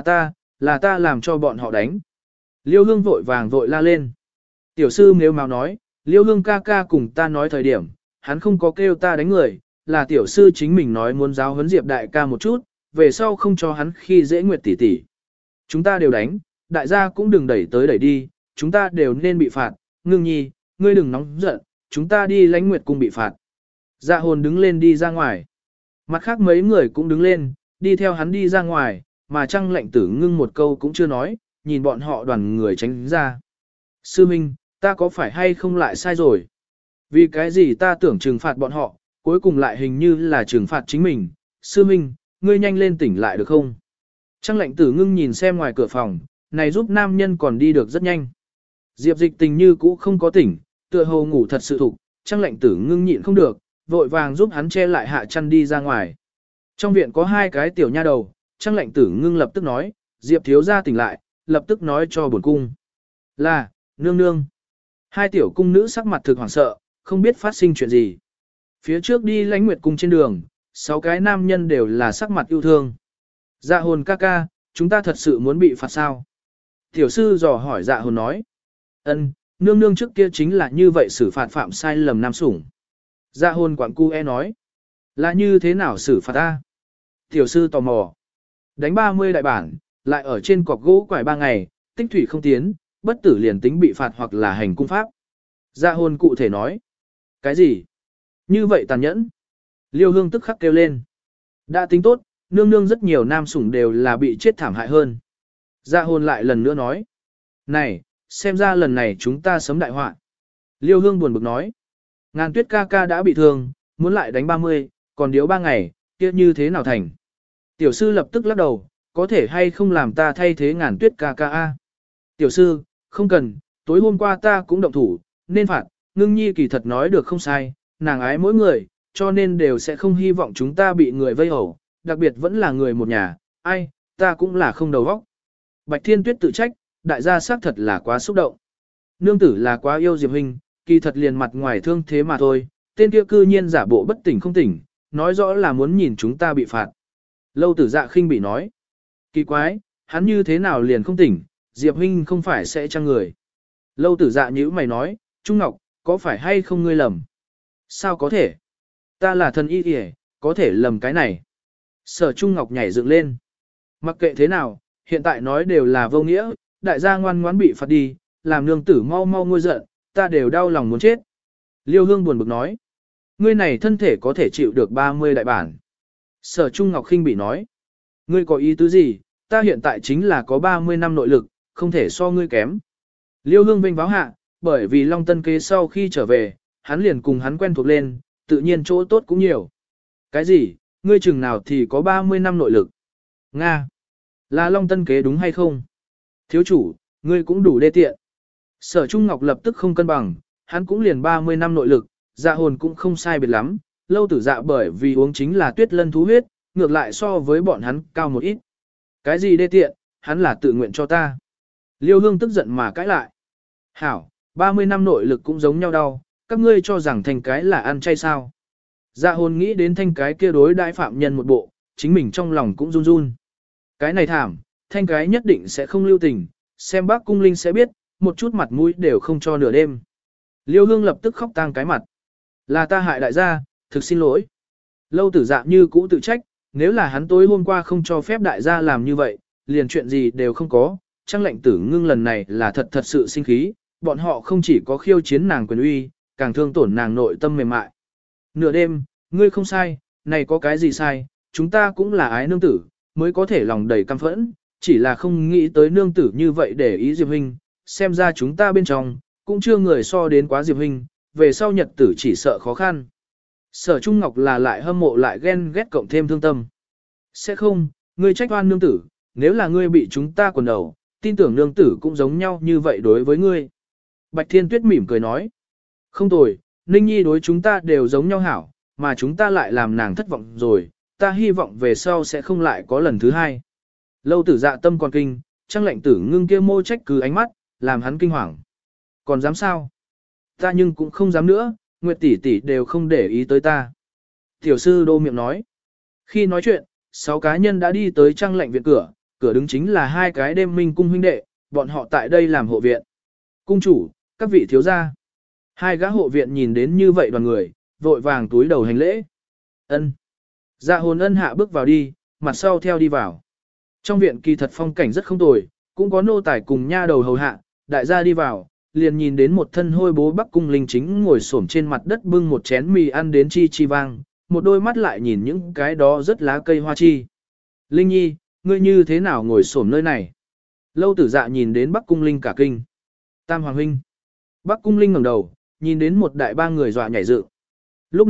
là ta làm cho bọn họ đánh. Liêu Hương vội vàng vội la lên. Tiểu sư nếu mau nói, Liêu Hương ca ca cùng ta nói thời điểm, hắn không có kêu ta đánh người, là tiểu sư chính mình nói muốn giáo huấn Diệp đại ca một chút, về sau không cho hắn khi dễ Nguyệt tỷ tỷ. Chúng ta đều đánh, đại gia cũng đừng đẩy tới đẩy đi, chúng ta đều nên bị phạt, Ngưng nhi, ngươi đừng nóng giận, chúng ta đi lãnh Nguyệt cung bị phạt. Dạ hồn đứng lên đi ra ngoài. Mặt khác mấy người cũng đứng lên, đi theo hắn đi ra ngoài, mà Trăng Lệnh Tử Ngưng một câu cũng chưa nói, nhìn bọn họ đoàn người tránh ra. Sư Minh, ta có phải hay không lại sai rồi? Vì cái gì ta tưởng trừng phạt bọn họ, cuối cùng lại hình như là trừng phạt chính mình. Sư Minh, ngươi nhanh lên tỉnh lại được không? Trang lệnh tử ngưng nhìn xem ngoài cửa phòng, này giúp nam nhân còn đi được rất nhanh. Diệp dịch tình như cũ không có tỉnh, tựa hồ ngủ thật sự thục, trang lệnh tử ngưng nhịn không được, vội vàng giúp hắn che lại hạ chăn đi ra ngoài. Trong viện có hai cái tiểu nha đầu, trang lệnh tử ngưng lập tức nói, Diệp thiếu gia tỉnh lại, lập tức nói cho bổn cung. Là, nương nương. Hai tiểu cung nữ sắc mặt thực hoảng sợ, không biết phát sinh chuyện gì. Phía trước đi Lãnh Nguyệt cung trên đường, 6 cái nam nhân đều là sắc mặt yêu thương. Dạ hồn ca ca, chúng ta thật sự muốn bị phạt sao? Tiểu sư dò hỏi dạ hồn nói. Nương nương trước kia chính là như vậy xử phạt phạm sai lầm nam sủng. Dạ hồn quảng cu nói. Là như thế nào xử phạt ta? Tiểu sư tò mò. Đánh 30 đại bản, lại ở trên cọc gỗ quải 3 ngày, tích thủy không tiến, bất tử liền tính bị phạt hoặc là hành cung pháp. Dạ hồn cụ thể nói. Cái gì? Như vậy tàn nhẫn. Liêu hương tức khắc kêu lên. Đã tính tốt, nương nương rất nhiều nam sủng đều là bị chết thảm hại hơn. Dạ hồn lại lần nữa nói. Này, xem ra lần này chúng ta sấm đại họa. Liêu hương buồn bực nói. Ngàn tuyết ca ca đã bị thương, muốn lại đánh 30, còn điếu 3 ngày, kia như thế nào thành? Tiểu sư lập tức lắc đầu, có thể hay không làm ta thay thế ngàn tuyết ca ca a? Tiểu sư, không cần, tối hôm qua ta cũng động thủ, nên phạt, ngưng nhi kỳ thật nói được không sai, nàng ái mỗi người, cho nên đều sẽ không hy vọng chúng ta bị người vây hổ, đặc biệt vẫn là người một nhà, ai, ta cũng là không đầu óc. Bạch Thiên Tuyết tự trách, đại gia xác thật là quá xúc động. Nương tử là quá yêu Diệp Huynh, kỳ thật liền mặt ngoài thương thế mà thôi, tên kia cư nhiên giả bộ bất tỉnh không tỉnh, nói rõ là muốn nhìn chúng ta bị phạt. Lâu Tử Dạ khinh bị nói. Kỳ quái, hắn như thế nào liền không tỉnh, Diệp Huynh không phải sẽ chăng người. Lâu Tử Dạ nhíu mày nói, Trung Ngọc, có phải hay không ngươi lầm? Sao có thể? Ta là thần y kìa, có thể lầm cái này. Sở Trung Ngọc nhảy dựng lên. Mặc kệ thế nào, hiện tại nói đều là vô nghĩa, đại gia ngoan ngoãn bị phạt đi, làm nương tử mau mau nguôi giận, ta đều đau lòng muốn chết. Liêu Hương buồn bực nói. Ngươi này thân thể có thể chịu được 30 đại bản. Sở Trung Ngọc khinh bị nói. Ngươi có ý tứ gì, ta hiện tại chính là có 30 năm nội lực, không thể so ngươi kém. Liêu Hương vinh báo hạ, bởi vì Long Tân Kế sau khi trở về, hắn liền cùng hắn quen thuộc lên, tự nhiên chỗ tốt cũng nhiều. Cái gì, ngươi chừng nào thì có 30 năm nội lực? Nga! Là Long Tân Kế đúng hay không? Thiếu chủ, ngươi cũng đủ đê tiện. Sở Trung Ngọc lập tức không cân bằng, hắn cũng liền 30 năm nội lực, dạ hồn cũng không sai biệt lắm, Lâu Tử Dạ bởi vì uống chính là tuyết lân thú huyết, ngược lại so với bọn hắn cao một ít. Cái gì đê tiện, hắn là tự nguyện cho ta. Liêu Hương tức giận mà cãi lại. Hảo, 30 năm nội lực cũng giống nhau đau, các ngươi cho rằng thành cái là ăn chay sao. Dạ hồn nghĩ đến thanh cái kia đối đại phạm nhân một bộ, chính mình trong lòng cũng run run. Cái này thảm, thanh cái nhất định sẽ không lưu tình, xem bác cung linh sẽ biết, một chút mặt mũi đều không cho nửa đêm. Liêu Hương lập tức khóc tang cái mặt. Là ta hại đại gia, thực xin lỗi. Lâu Tử Dạ như cũ tự trách, nếu là hắn tối hôm qua không cho phép đại gia làm như vậy, liền chuyện gì đều không có, Trang Lệnh Tử Ngưng lần này là thật thật sự sinh khí, bọn họ không chỉ có khiêu chiến nàng quyền uy, càng thương tổn nàng nội tâm mềm mại. Nửa đêm, ngươi không sai, này có cái gì sai, chúng ta cũng là ái nương tử, mới có thể lòng đầy căm phẫn, chỉ là không nghĩ tới nương tử như vậy để ý Diệp Huynh, xem ra chúng ta bên trong, cũng chưa người so đến quá Diệp Huynh, về sau nhật tử chỉ sợ khó khăn. Sở Trung Ngọc là lại hâm mộ lại ghen ghét cộng thêm thương tâm. Sẽ không, ngươi trách oan nương tử, nếu là ngươi bị chúng ta quần đầu, tin tưởng nương tử cũng giống nhau như vậy đối với ngươi. Bạch Thiên Tuyết mỉm cười nói. Không tồi, Ninh Nhi đối chúng ta đều giống nhau hảo, mà chúng ta lại làm nàng thất vọng rồi, ta hy vọng về sau sẽ không lại có lần thứ hai. Lâu Tử Dạ tâm còn kinh, Trang Lệnh Tử Ngưng kia mô trách cứ ánh mắt, làm hắn kinh hoàng. Còn dám sao? Ta nhưng cũng không dám nữa, Nguyệt tỷ tỷ đều không để ý tới ta. Tiểu sư đô miệng nói. Khi nói chuyện, 6 cá nhân đã đi tới Trang Lệnh viện cửa, cửa đứng chính là 2 cái đêm minh cung huynh đệ, bọn họ tại đây làm hộ viện. Cung chủ, các vị thiếu gia. 2 gã hộ viện nhìn đến như vậy đoàn người, vội vàng túi đầu hành lễ. Ân. Dạ hồn ân hạ bước vào đi, mặt sau theo đi vào. Trong viện kỳ thật phong cảnh rất không tồi, cũng có nô tài cùng nha đầu hầu hạ, đại gia đi vào, liền nhìn đến một thân hôi bố Bắc cung linh chính ngồi xổm trên mặt đất bưng một chén mì ăn đến chi chi vang, một đôi mắt lại nhìn những cái đó rất lá cây hoa chi. Linh Nhi, ngươi như thế nào ngồi xổm nơi này? Lâu Tử Dạ nhìn đến Bắc cung linh cả kinh. Tam Hoàng huynh. Bắc cung linh ngẩng đầu, nhìn đến một đại ba người dọa nhảy dựng. Lúc này,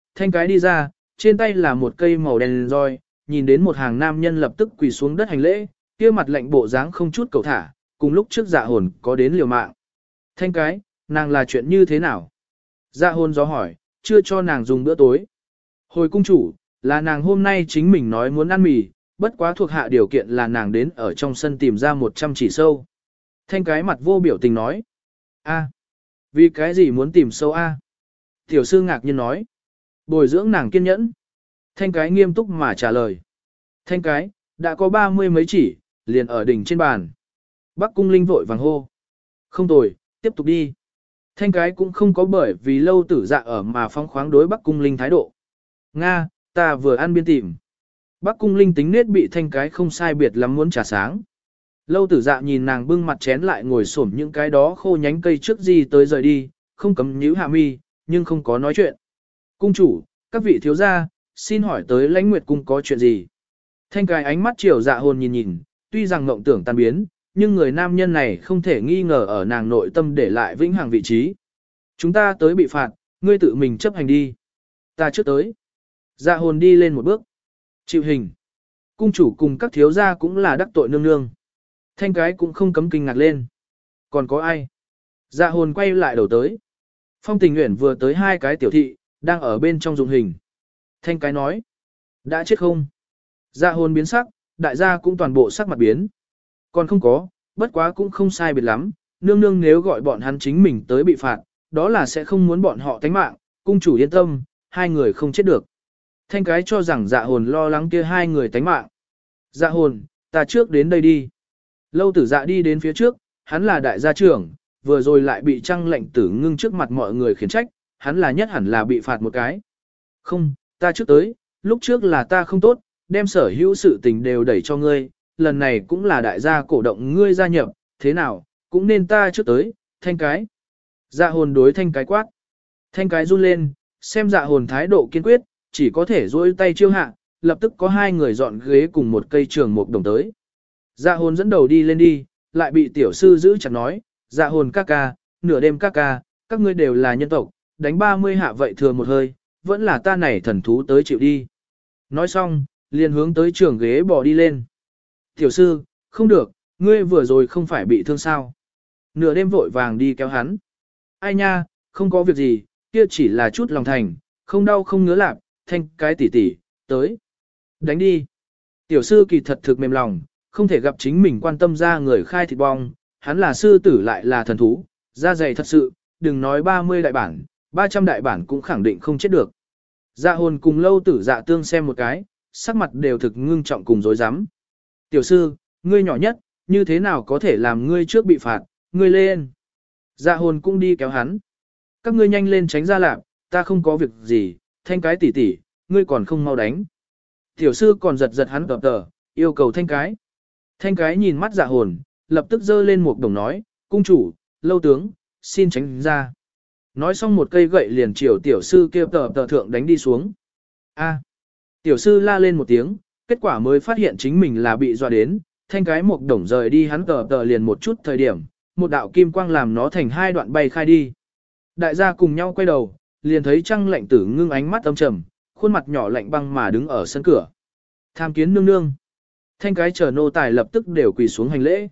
thanh cái đi ra, trên tay là một cây màu đen roi, nhìn đến một hàng nam nhân lập tức quỳ xuống đất hành lễ, kia mặt lạnh bộ dáng không chút cầu thả, cùng lúc trước dạ hồn có đến liều mạng. Thanh cái, nàng là chuyện như thế nào? Dạ hồn gió hỏi, chưa cho nàng dùng bữa tối. Hồi cung chủ, là nàng hôm nay chính mình nói muốn ăn mì, bất quá thuộc hạ điều kiện là nàng đến ở trong sân tìm ra 100 chỉ sâu. Thanh cái mặt vô biểu tình nói. A, vì cái gì muốn tìm sâu A? Tiểu sư ngạc nhiên nói. Bồi dưỡng nàng kiên nhẫn. Thanh cái nghiêm túc mà trả lời. Thanh cái, đã có 30 mấy chỉ, liền ở đỉnh trên bàn. Bắc cung linh vội vàng hô. Không tồi, tiếp tục đi. Thanh cái cũng không có bởi vì lâu tử dạ ở mà phóng khoáng đối Bắc cung linh thái độ. Nga, ta vừa ăn biên tìm. Bắc cung linh tính nết bị thanh cái không sai biệt lắm muốn trả sáng. Lâu tử dạ nhìn nàng bưng mặt chén lại ngồi xổm những cái đó khô nhánh cây trước gì tới rời đi, không cấm nhíu hạ mi, nhưng không có nói chuyện. Cung chủ, các vị thiếu gia, xin hỏi tới Lãnh Nguyệt cung có chuyện gì? Thanh cái ánh mắt chiều dạ hồn nhìn nhìn, tuy rằng mộng tưởng tan biến, nhưng người nam nhân này không thể nghi ngờ ở nàng nội tâm để lại vĩnh hằng vị trí. Chúng ta tới bị phạt, ngươi tự mình chấp hành đi. Ta trước tới. Dạ hồn đi lên một bước. Chịu hình. Cung chủ cùng các thiếu gia cũng là đắc tội nương nương. Thanh cái cũng không cấm kinh ngạc lên. Còn có ai? Dạ hồn quay lại đầu tới. Phong Tình Uyển vừa tới hai cái tiểu thị, đang ở bên trong dụng hình. Thanh cái nói. Đã chết không? Dạ hồn biến sắc, đại gia cũng toàn bộ sắc mặt biến. Còn không có, bất quá cũng không sai biệt lắm. Nương nương nếu gọi bọn hắn chính mình tới bị phạt, đó là sẽ không muốn bọn họ tánh mạng. Cung chủ yên tâm, hai người không chết được. Thanh cái cho rằng dạ hồn lo lắng kia hai người tánh mạng. Dạ hồn, ta trước đến đây đi. Lâu tử dạ đi đến phía trước, hắn là đại gia trưởng, vừa rồi lại bị Trăng Lệnh Tử Ngưng trước mặt mọi người khiển trách, hắn là nhất hẳn là bị phạt một cái. Không, ta trước tới, lúc trước là ta không tốt, đem sở hữu sự tình đều đẩy cho ngươi, lần này cũng là đại gia cổ động ngươi gia nhập, thế nào, cũng nên ta trước tới, thanh cái. Dạ hồn đối thanh cái quát. Thanh cái run lên, xem dạ hồn thái độ kiên quyết, chỉ có thể duỗi tay chiêu hạ, lập tức có hai người dọn ghế cùng một cây trường mục đồng tới. Dạ hồn dẫn đầu đi lên đi, lại bị tiểu sư giữ chặt nói, dạ hồn ca ca, nửa đêm ca ca, các ngươi đều là nhân tộc, đánh 30 hạ vậy thừa một hơi, vẫn là ta này thần thú tới chịu đi. Nói xong, liền hướng tới trường ghế bỏ đi lên. Tiểu sư, không được, ngươi vừa rồi không phải bị thương sao. Nửa đêm vội vàng đi kéo hắn. Ai nha, không có việc gì, kia chỉ là chút lòng thành, không đau không ngứa lạp, thanh cái tỉ tỉ, tới. Đánh đi. Tiểu sư kỳ thật thực mềm lòng, không thể gặp chính mình quan tâm ra người khai thịt bong, hắn là sư tử lại là thần thú, da dày thật sự, đừng nói 30 đại bản, 300 đại bản cũng khẳng định không chết được. Dạ hồn cùng lâu tử dạ tương xem một cái, sắc mặt đều thực ngưng trọng cùng dối rắm. Tiểu sư, ngươi nhỏ nhất, như thế nào có thể làm ngươi trước bị phạt, ngươi lên. Dạ hồn cũng đi kéo hắn. Các ngươi nhanh lên tránh ra lạp, ta không có việc gì, thanh cái tỉ tỉ, ngươi còn không mau đánh. Tiểu sư còn giật giật hắn tờ tờ, yêu cầu thanh cái. Thanh cái nhìn mắt dạ hồn, lập tức giơ lên một đồng nói, cung chủ, lâu tướng, xin tránh ra. Nói xong một cây gậy liền chiều tiểu sư kêu tờ thượng đánh đi xuống. A. Tiểu sư la lên một tiếng, kết quả mới phát hiện chính mình là bị dọa đến, thanh cái một đồng rời đi hắn tờ liền một chút thời điểm, một đạo kim quang làm nó thành hai đoạn bay khai đi. Đại gia cùng nhau quay đầu, liền thấy Trăng Lệnh Tử Ngưng ánh mắt âm trầm, khuôn mặt nhỏ lạnh băng mà đứng ở sân cửa. Tham kiến nương nương. Thanh cái chờ nô tài lập tức đều quỳ xuống hành lễ.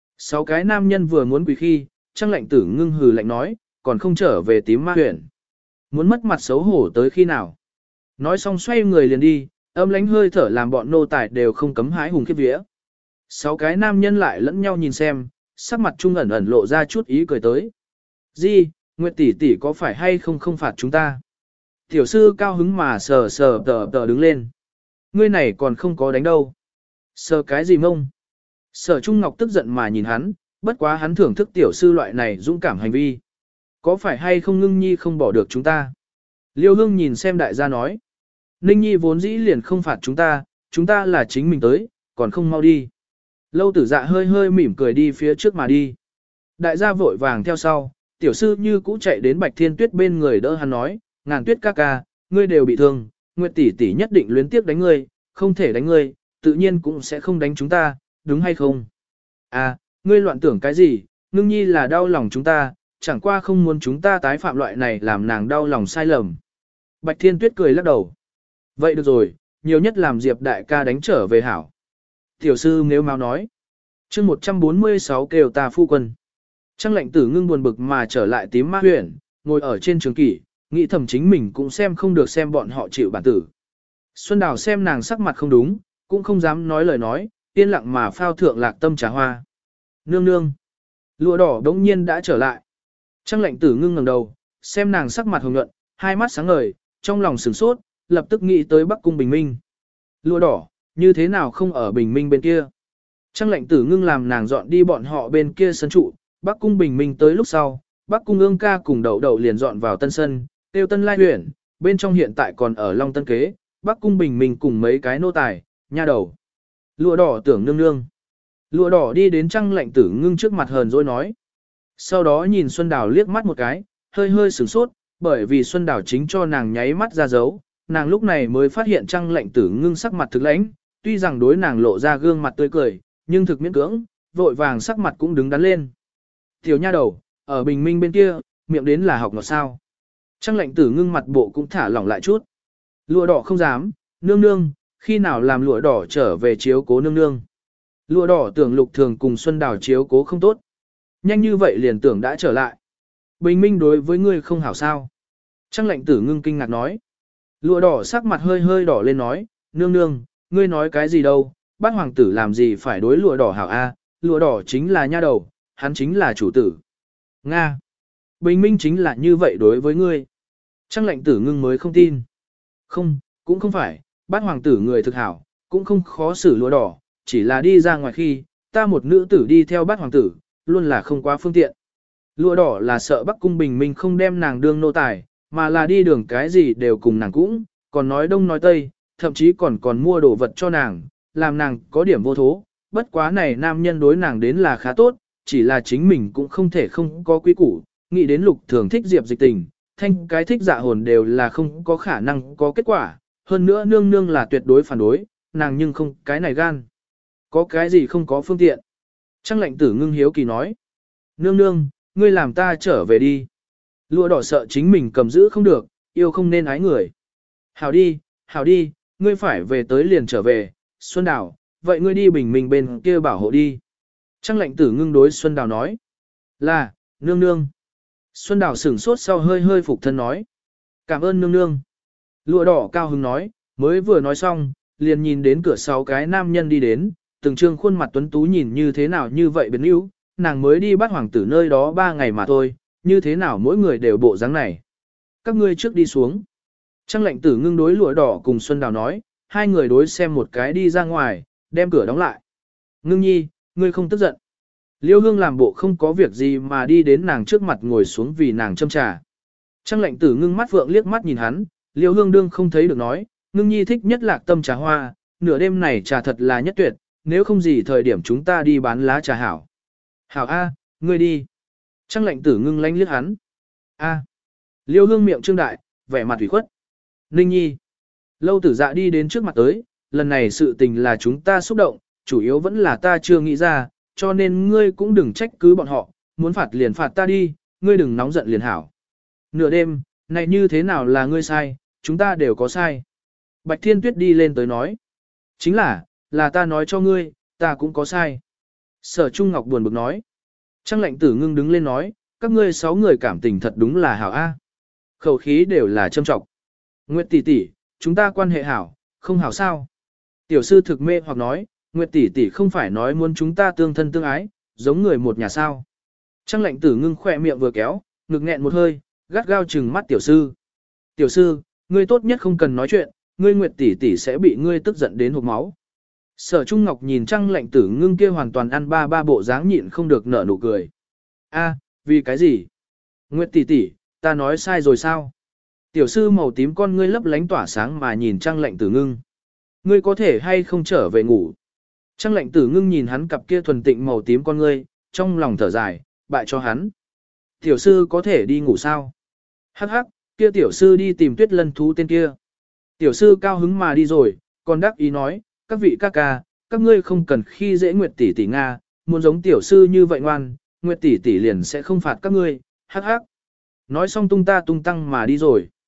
6 cái nam nhân vừa muốn quỳ khi, Trăng Lệnh Tử Ngưng hừ lạnh nói, còn không trở về tím ma huyện. Muốn mất mặt xấu hổ tới khi nào. Nói xong xoay người liền đi, âm lánh hơi thở làm bọn nô tài đều không cấm hái hùng khiếp vía. 6 cái nam nhân lại lẫn nhau nhìn xem, sắc mặt trung ẩn ẩn lộ ra chút ý cười tới. Di, Nguyệt tỷ tỷ có phải hay không phạt chúng ta? Tiểu sư cao hứng mà sờ tờ đứng lên. Ngươi này còn không có đánh đâu. Sờ cái gì mông? Sở Trung Ngọc tức giận mà nhìn hắn, bất quá hắn thưởng thức tiểu sư loại này dũng cảm hành vi. Có phải hay không Ngưng Nhi không bỏ được chúng ta? Liêu Hương nhìn xem đại gia nói. Ninh Nhi vốn dĩ liền không phạt chúng ta là chính mình tới, còn không mau đi. Lâu tử dạ hơi hơi mỉm cười đi phía trước mà đi. Đại gia vội vàng theo sau, tiểu sư như cũ chạy đến Bạch Thiên Tuyết bên người đỡ hắn nói, Ngàn Tuyết ca ca, ngươi đều bị thương, Nguyệt tỷ tỷ nhất định luyến tiếc đánh ngươi, không thể đánh ngươi, tự nhiên cũng sẽ không đánh chúng ta, đúng hay không? À, ngươi loạn tưởng cái gì, Ngưng Nhi là đau lòng chúng ta, chẳng qua không muốn chúng ta tái phạm loại này làm nàng đau lòng sai lầm. Bạch Thiên Tuyết cười lắc đầu. Vậy được rồi, nhiều nhất làm Diệp đại ca đánh trở về hảo. Tiểu sư nếu mau nói. chương 146 kêu ta phu quân. Trang lệnh tử ngưng buồn bực mà trở lại tím ma huyện, ngồi ở trên trường kỷ, nghĩ thầm chính mình cũng xem không được xem bọn họ chịu bản tử. Xuân Đào xem nàng sắc mặt không đúng, cũng không dám nói lời nói, yên lặng mà phao thượng lạc tâm trà hoa. Nương nương. Lụa đỏ đống nhiên đã trở lại. Trang lệnh tử ngưng ngẩng đầu, xem nàng sắc mặt hồng nhuận, hai mắt sáng ngời, trong lòng sửng sốt, lập tức nghĩ tới Bắc Cung Bình Minh. Lụa đỏ, như thế nào không ở Bình Minh bên kia? Trang lệnh tử ngưng làm nàng dọn đi bọn họ bên kia sân trụ, Bắc Cung Bình Minh tới lúc sau, Bắc Cung Ương ca cùng đậu đậu liền dọn vào tân sân, tiêu tân lai huyện, bên trong hiện tại còn ở Long Tân Kế, Bắc Cung Bình Minh cùng mấy cái nô tài, nha đầu. Lụa đỏ tưởng nương nương. Lụa đỏ đi đến Trang lệnh tử ngưng trước mặt hờn dỗi nói. Sau đó nhìn Xuân Đào liếc mắt một cái, hơi hơi sửng sốt, bởi vì Xuân Đào chính cho nàng nháy mắt ra dấu, nàng lúc này mới phát hiện Trang lệnh tử ngưng sắc mặt thực lãnh, tuy rằng đối nàng lộ ra gương mặt tươi cười, nhưng thực miễn cưỡng, vội vàng sắc mặt cũng đứng đắn lên. Tiểu nha đầu, ở Bình Minh bên kia, miệng đến là học ngọt sao. Trang lệnh tử ngưng mặt bộ cũng thả lỏng lại chút. Lụa đỏ không dám, nương nương, khi nào làm lụa đỏ trở về chiếu cố nương nương. Lụa đỏ tưởng Lục Thường cùng Xuân Đào chiếu cố không tốt. Nhanh như vậy liền tưởng đã trở lại. Bình Minh đối với ngươi không hảo sao. Trang lệnh tử ngưng kinh ngạc nói. Lụa đỏ sắc mặt hơi hơi đỏ lên nói, nương nương, ngươi nói cái gì đâu, bát hoàng tử làm gì phải đối lụa đỏ hảo a? Lụa đỏ chính là nha đầu, hắn chính là chủ tử. Nga. Bình Minh chính là như vậy đối với ngươi. Trang lệnh tử ngưng mới không tin. Không, cũng không phải, bát hoàng tử người thực hảo, cũng không khó xử lụa đỏ, chỉ là đi ra ngoài khi, ta một nữ tử đi theo bát hoàng tử, luôn là không quá phương tiện. Lụa đỏ là sợ Bắc Cung Bình Minh không đem nàng đương nô tài, mà là đi đường cái gì đều cùng nàng cũng, còn nói đông nói tây, thậm chí còn mua đồ vật cho nàng, làm nàng có điểm vô thố. Bất quá này nam nhân đối nàng đến là khá tốt, chỉ là chính mình cũng không thể không có quý củ, nghĩ đến Lục Thường thích Diệp Dịch Tình, thanh cái thích dạ hồn đều là không có khả năng có kết quả, hơn nữa nương nương là tuyệt đối phản đối, nàng nhưng không cái này gan. Có cái gì không có phương tiện? Trang lệnh tử ngưng hiếu kỳ nói. Nương nương, ngươi làm ta trở về đi. Lụa đỏ sợ chính mình cầm giữ không được, yêu không nên ái người. Hảo đi, ngươi phải về tới liền trở về, Xuân Đào, vậy ngươi đi Bình Minh bên kia bảo hộ đi. Trang lệnh tử ngưng đối Xuân Đào nói. Là, nương nương. Xuân Đào sửng sốt sau hơi hơi phục thân nói. Cảm ơn nương nương. Lụa đỏ cao hứng nói, mới vừa nói xong, liền nhìn đến cửa 6 cái nam nhân đi đến, từng trương khuôn mặt tuấn tú nhìn như thế nào như vậy biến yếu, nàng mới đi bắt hoàng tử nơi đó 3 ngày mà thôi, như thế nào mỗi người đều bộ dáng này. Các ngươi trước đi xuống. Trang lệnh tử ngưng đối lụa đỏ cùng Xuân Đào nói, hai người đối xem một cái đi ra ngoài, đem cửa đóng lại. Ngưng nhi, ngươi không tức giận. Liêu Hương làm bộ không có việc gì mà đi đến nàng trước mặt ngồi xuống vì nàng châm trà. Trang lệnh tử ngưng mắt phượng liếc mắt nhìn hắn, Liêu Hương đương không thấy được nói, ngưng nhi thích nhất lạc tâm trà hoa, nửa đêm này trà thật là nhất tuyệt, nếu không gì thời điểm chúng ta đi bán lá trà hảo. Hảo A, ngươi đi. Trang lệnh tử ngưng lánh liếc hắn. A. Liêu Hương miệng trương đại, vẻ mặt ủy khuất. Ninh nhi. Lâu Tử Dạ đi đến trước mặt tới, lần này sự tình là chúng ta xúc động, chủ yếu vẫn là ta chưa nghĩ ra, cho nên ngươi cũng đừng trách cứ bọn họ, muốn phạt liền phạt ta đi, ngươi đừng nóng giận liền hảo. Nửa đêm, này như thế nào là ngươi sai, chúng ta đều có sai. Bạch Thiên Tuyết đi lên tới nói. Chính là ta nói cho ngươi, ta cũng có sai. Sở Trung Ngọc buồn bực nói. Trang lệnh tử ngưng đứng lên nói, các ngươi 6 người cảm tình thật đúng là hảo A. Khẩu khí đều là châm trọng. Nguyệt tỷ tỷ, chúng ta quan hệ hảo, không hảo sao? Tiểu sư thực mê hoặc nói, Nguyệt tỷ tỷ không phải nói muốn chúng ta tương thân tương ái, giống người một nhà sao? Trang lệnh tử ngưng khỏe miệng vừa kéo, ngực nghẹn một hơi, gắt gao trừng mắt tiểu sư. Tiểu sư, ngươi tốt nhất không cần nói chuyện, ngươi Nguyệt tỷ tỷ sẽ bị ngươi tức giận đến hộc máu. Sở Trung Ngọc nhìn Trang lệnh tử ngưng kia hoàn toàn ăn ba bộ dáng nhịn không được nở nụ cười. A, vì cái gì? Nguyệt tỷ tỷ, ta nói sai rồi sao? Tiểu sư màu tím con ngươi lấp lánh tỏa sáng mà nhìn Trang lệnh tử ngưng. Ngươi có thể hay không trở về ngủ? Trang lệnh tử ngưng nhìn hắn cặp kia thuần tịnh màu tím con ngươi, trong lòng thở dài, bại cho hắn. Tiểu sư có thể đi ngủ sao? Hắc hắc, kia tiểu sư đi tìm Tuyết Lân thú tên kia. Tiểu sư cao hứng mà đi rồi, còn đắc ý nói, các vị ca ca, các ngươi không cần khi dễ Nguyệt tỷ tỷ Nga, muốn giống tiểu sư như vậy ngoan, Nguyệt tỷ tỷ liền sẽ không phạt các ngươi, hắc hắc. Nói xong tung ta tung tăng mà đi rồi.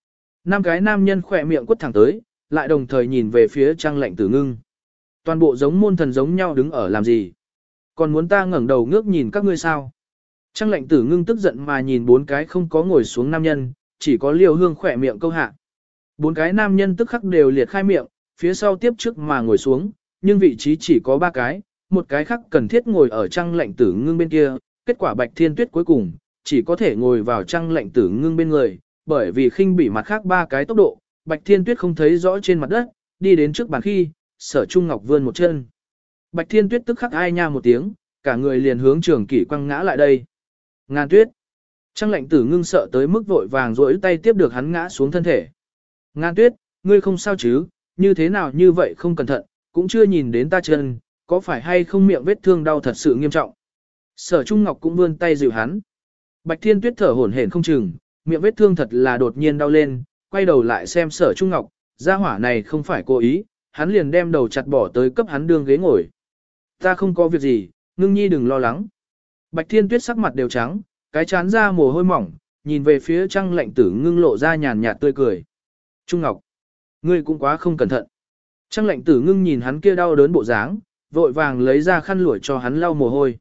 năm cái nam nhân khỏe miệng quất thẳng tới, lại đồng thời nhìn về phía Trang Lệnh Tử Ngưng. Toàn bộ giống môn thần giống nhau đứng ở làm gì? Còn muốn ta ngẩng đầu ngước nhìn các ngươi sao? Trang Lệnh Tử Ngưng tức giận mà nhìn bốn cái không có ngồi xuống nam nhân, chỉ có Liêu Hương khỏe miệng câu hạ. Bốn cái nam nhân tức khắc đều liệt khai miệng, phía sau tiếp trước mà ngồi xuống, nhưng vị trí chỉ có ba cái, một cái khác cần thiết ngồi ở Trang Lệnh Tử Ngưng bên kia, kết quả Bạch Thiên Tuyết cuối cùng chỉ có thể ngồi vào Trang Lệnh Tử Ngưng bên người, bởi vì khinh bỉ mặt khác ba cái tốc độ, Bạch Thiên Tuyết không thấy rõ trên mặt đất, đi đến trước bàn khi, Sở Trung Ngọc vươn một chân. Bạch Thiên Tuyết tức khắc ai nha một tiếng, cả người liền hướng Trường Kỷ quăng ngã lại đây. Ngàn Tuyết. Trang Lệnh Tử Ngưng sợ tới mức vội vàng rỗi tay tiếp được hắn ngã xuống thân thể. Ngàn Tuyết, ngươi không sao chứ, như thế nào như vậy không cẩn thận, cũng chưa nhìn đến ta chân, có phải hay không miệng vết thương đau thật sự nghiêm trọng. Sở Trung Ngọc cũng vươn tay dịu hắn. Bạch Thiên Tuyết thở hổn hển không chừng, miệng vết thương thật là đột nhiên đau lên, quay đầu lại xem Sở Trung Ngọc, gia hỏa này không phải cố ý, hắn liền đem đầu chặt bỏ tới cấp hắn đương ghế ngồi. Ta không có việc gì, Ngưng nhi đừng lo lắng. Bạch Thiên Tuyết sắc mặt đều trắng, cái chán ra mồ hôi mỏng, nhìn về phía Trang Lệnh Tử Ngưng lộ ra nhàn nhạt tươi cười. Trung Ngọc, ngươi cũng quá không cẩn thận. Trang Lệnh Tử Ngưng nhìn hắn kia đau đớn bộ dáng, vội vàng lấy ra khăn lụa cho hắn lau mồ hôi.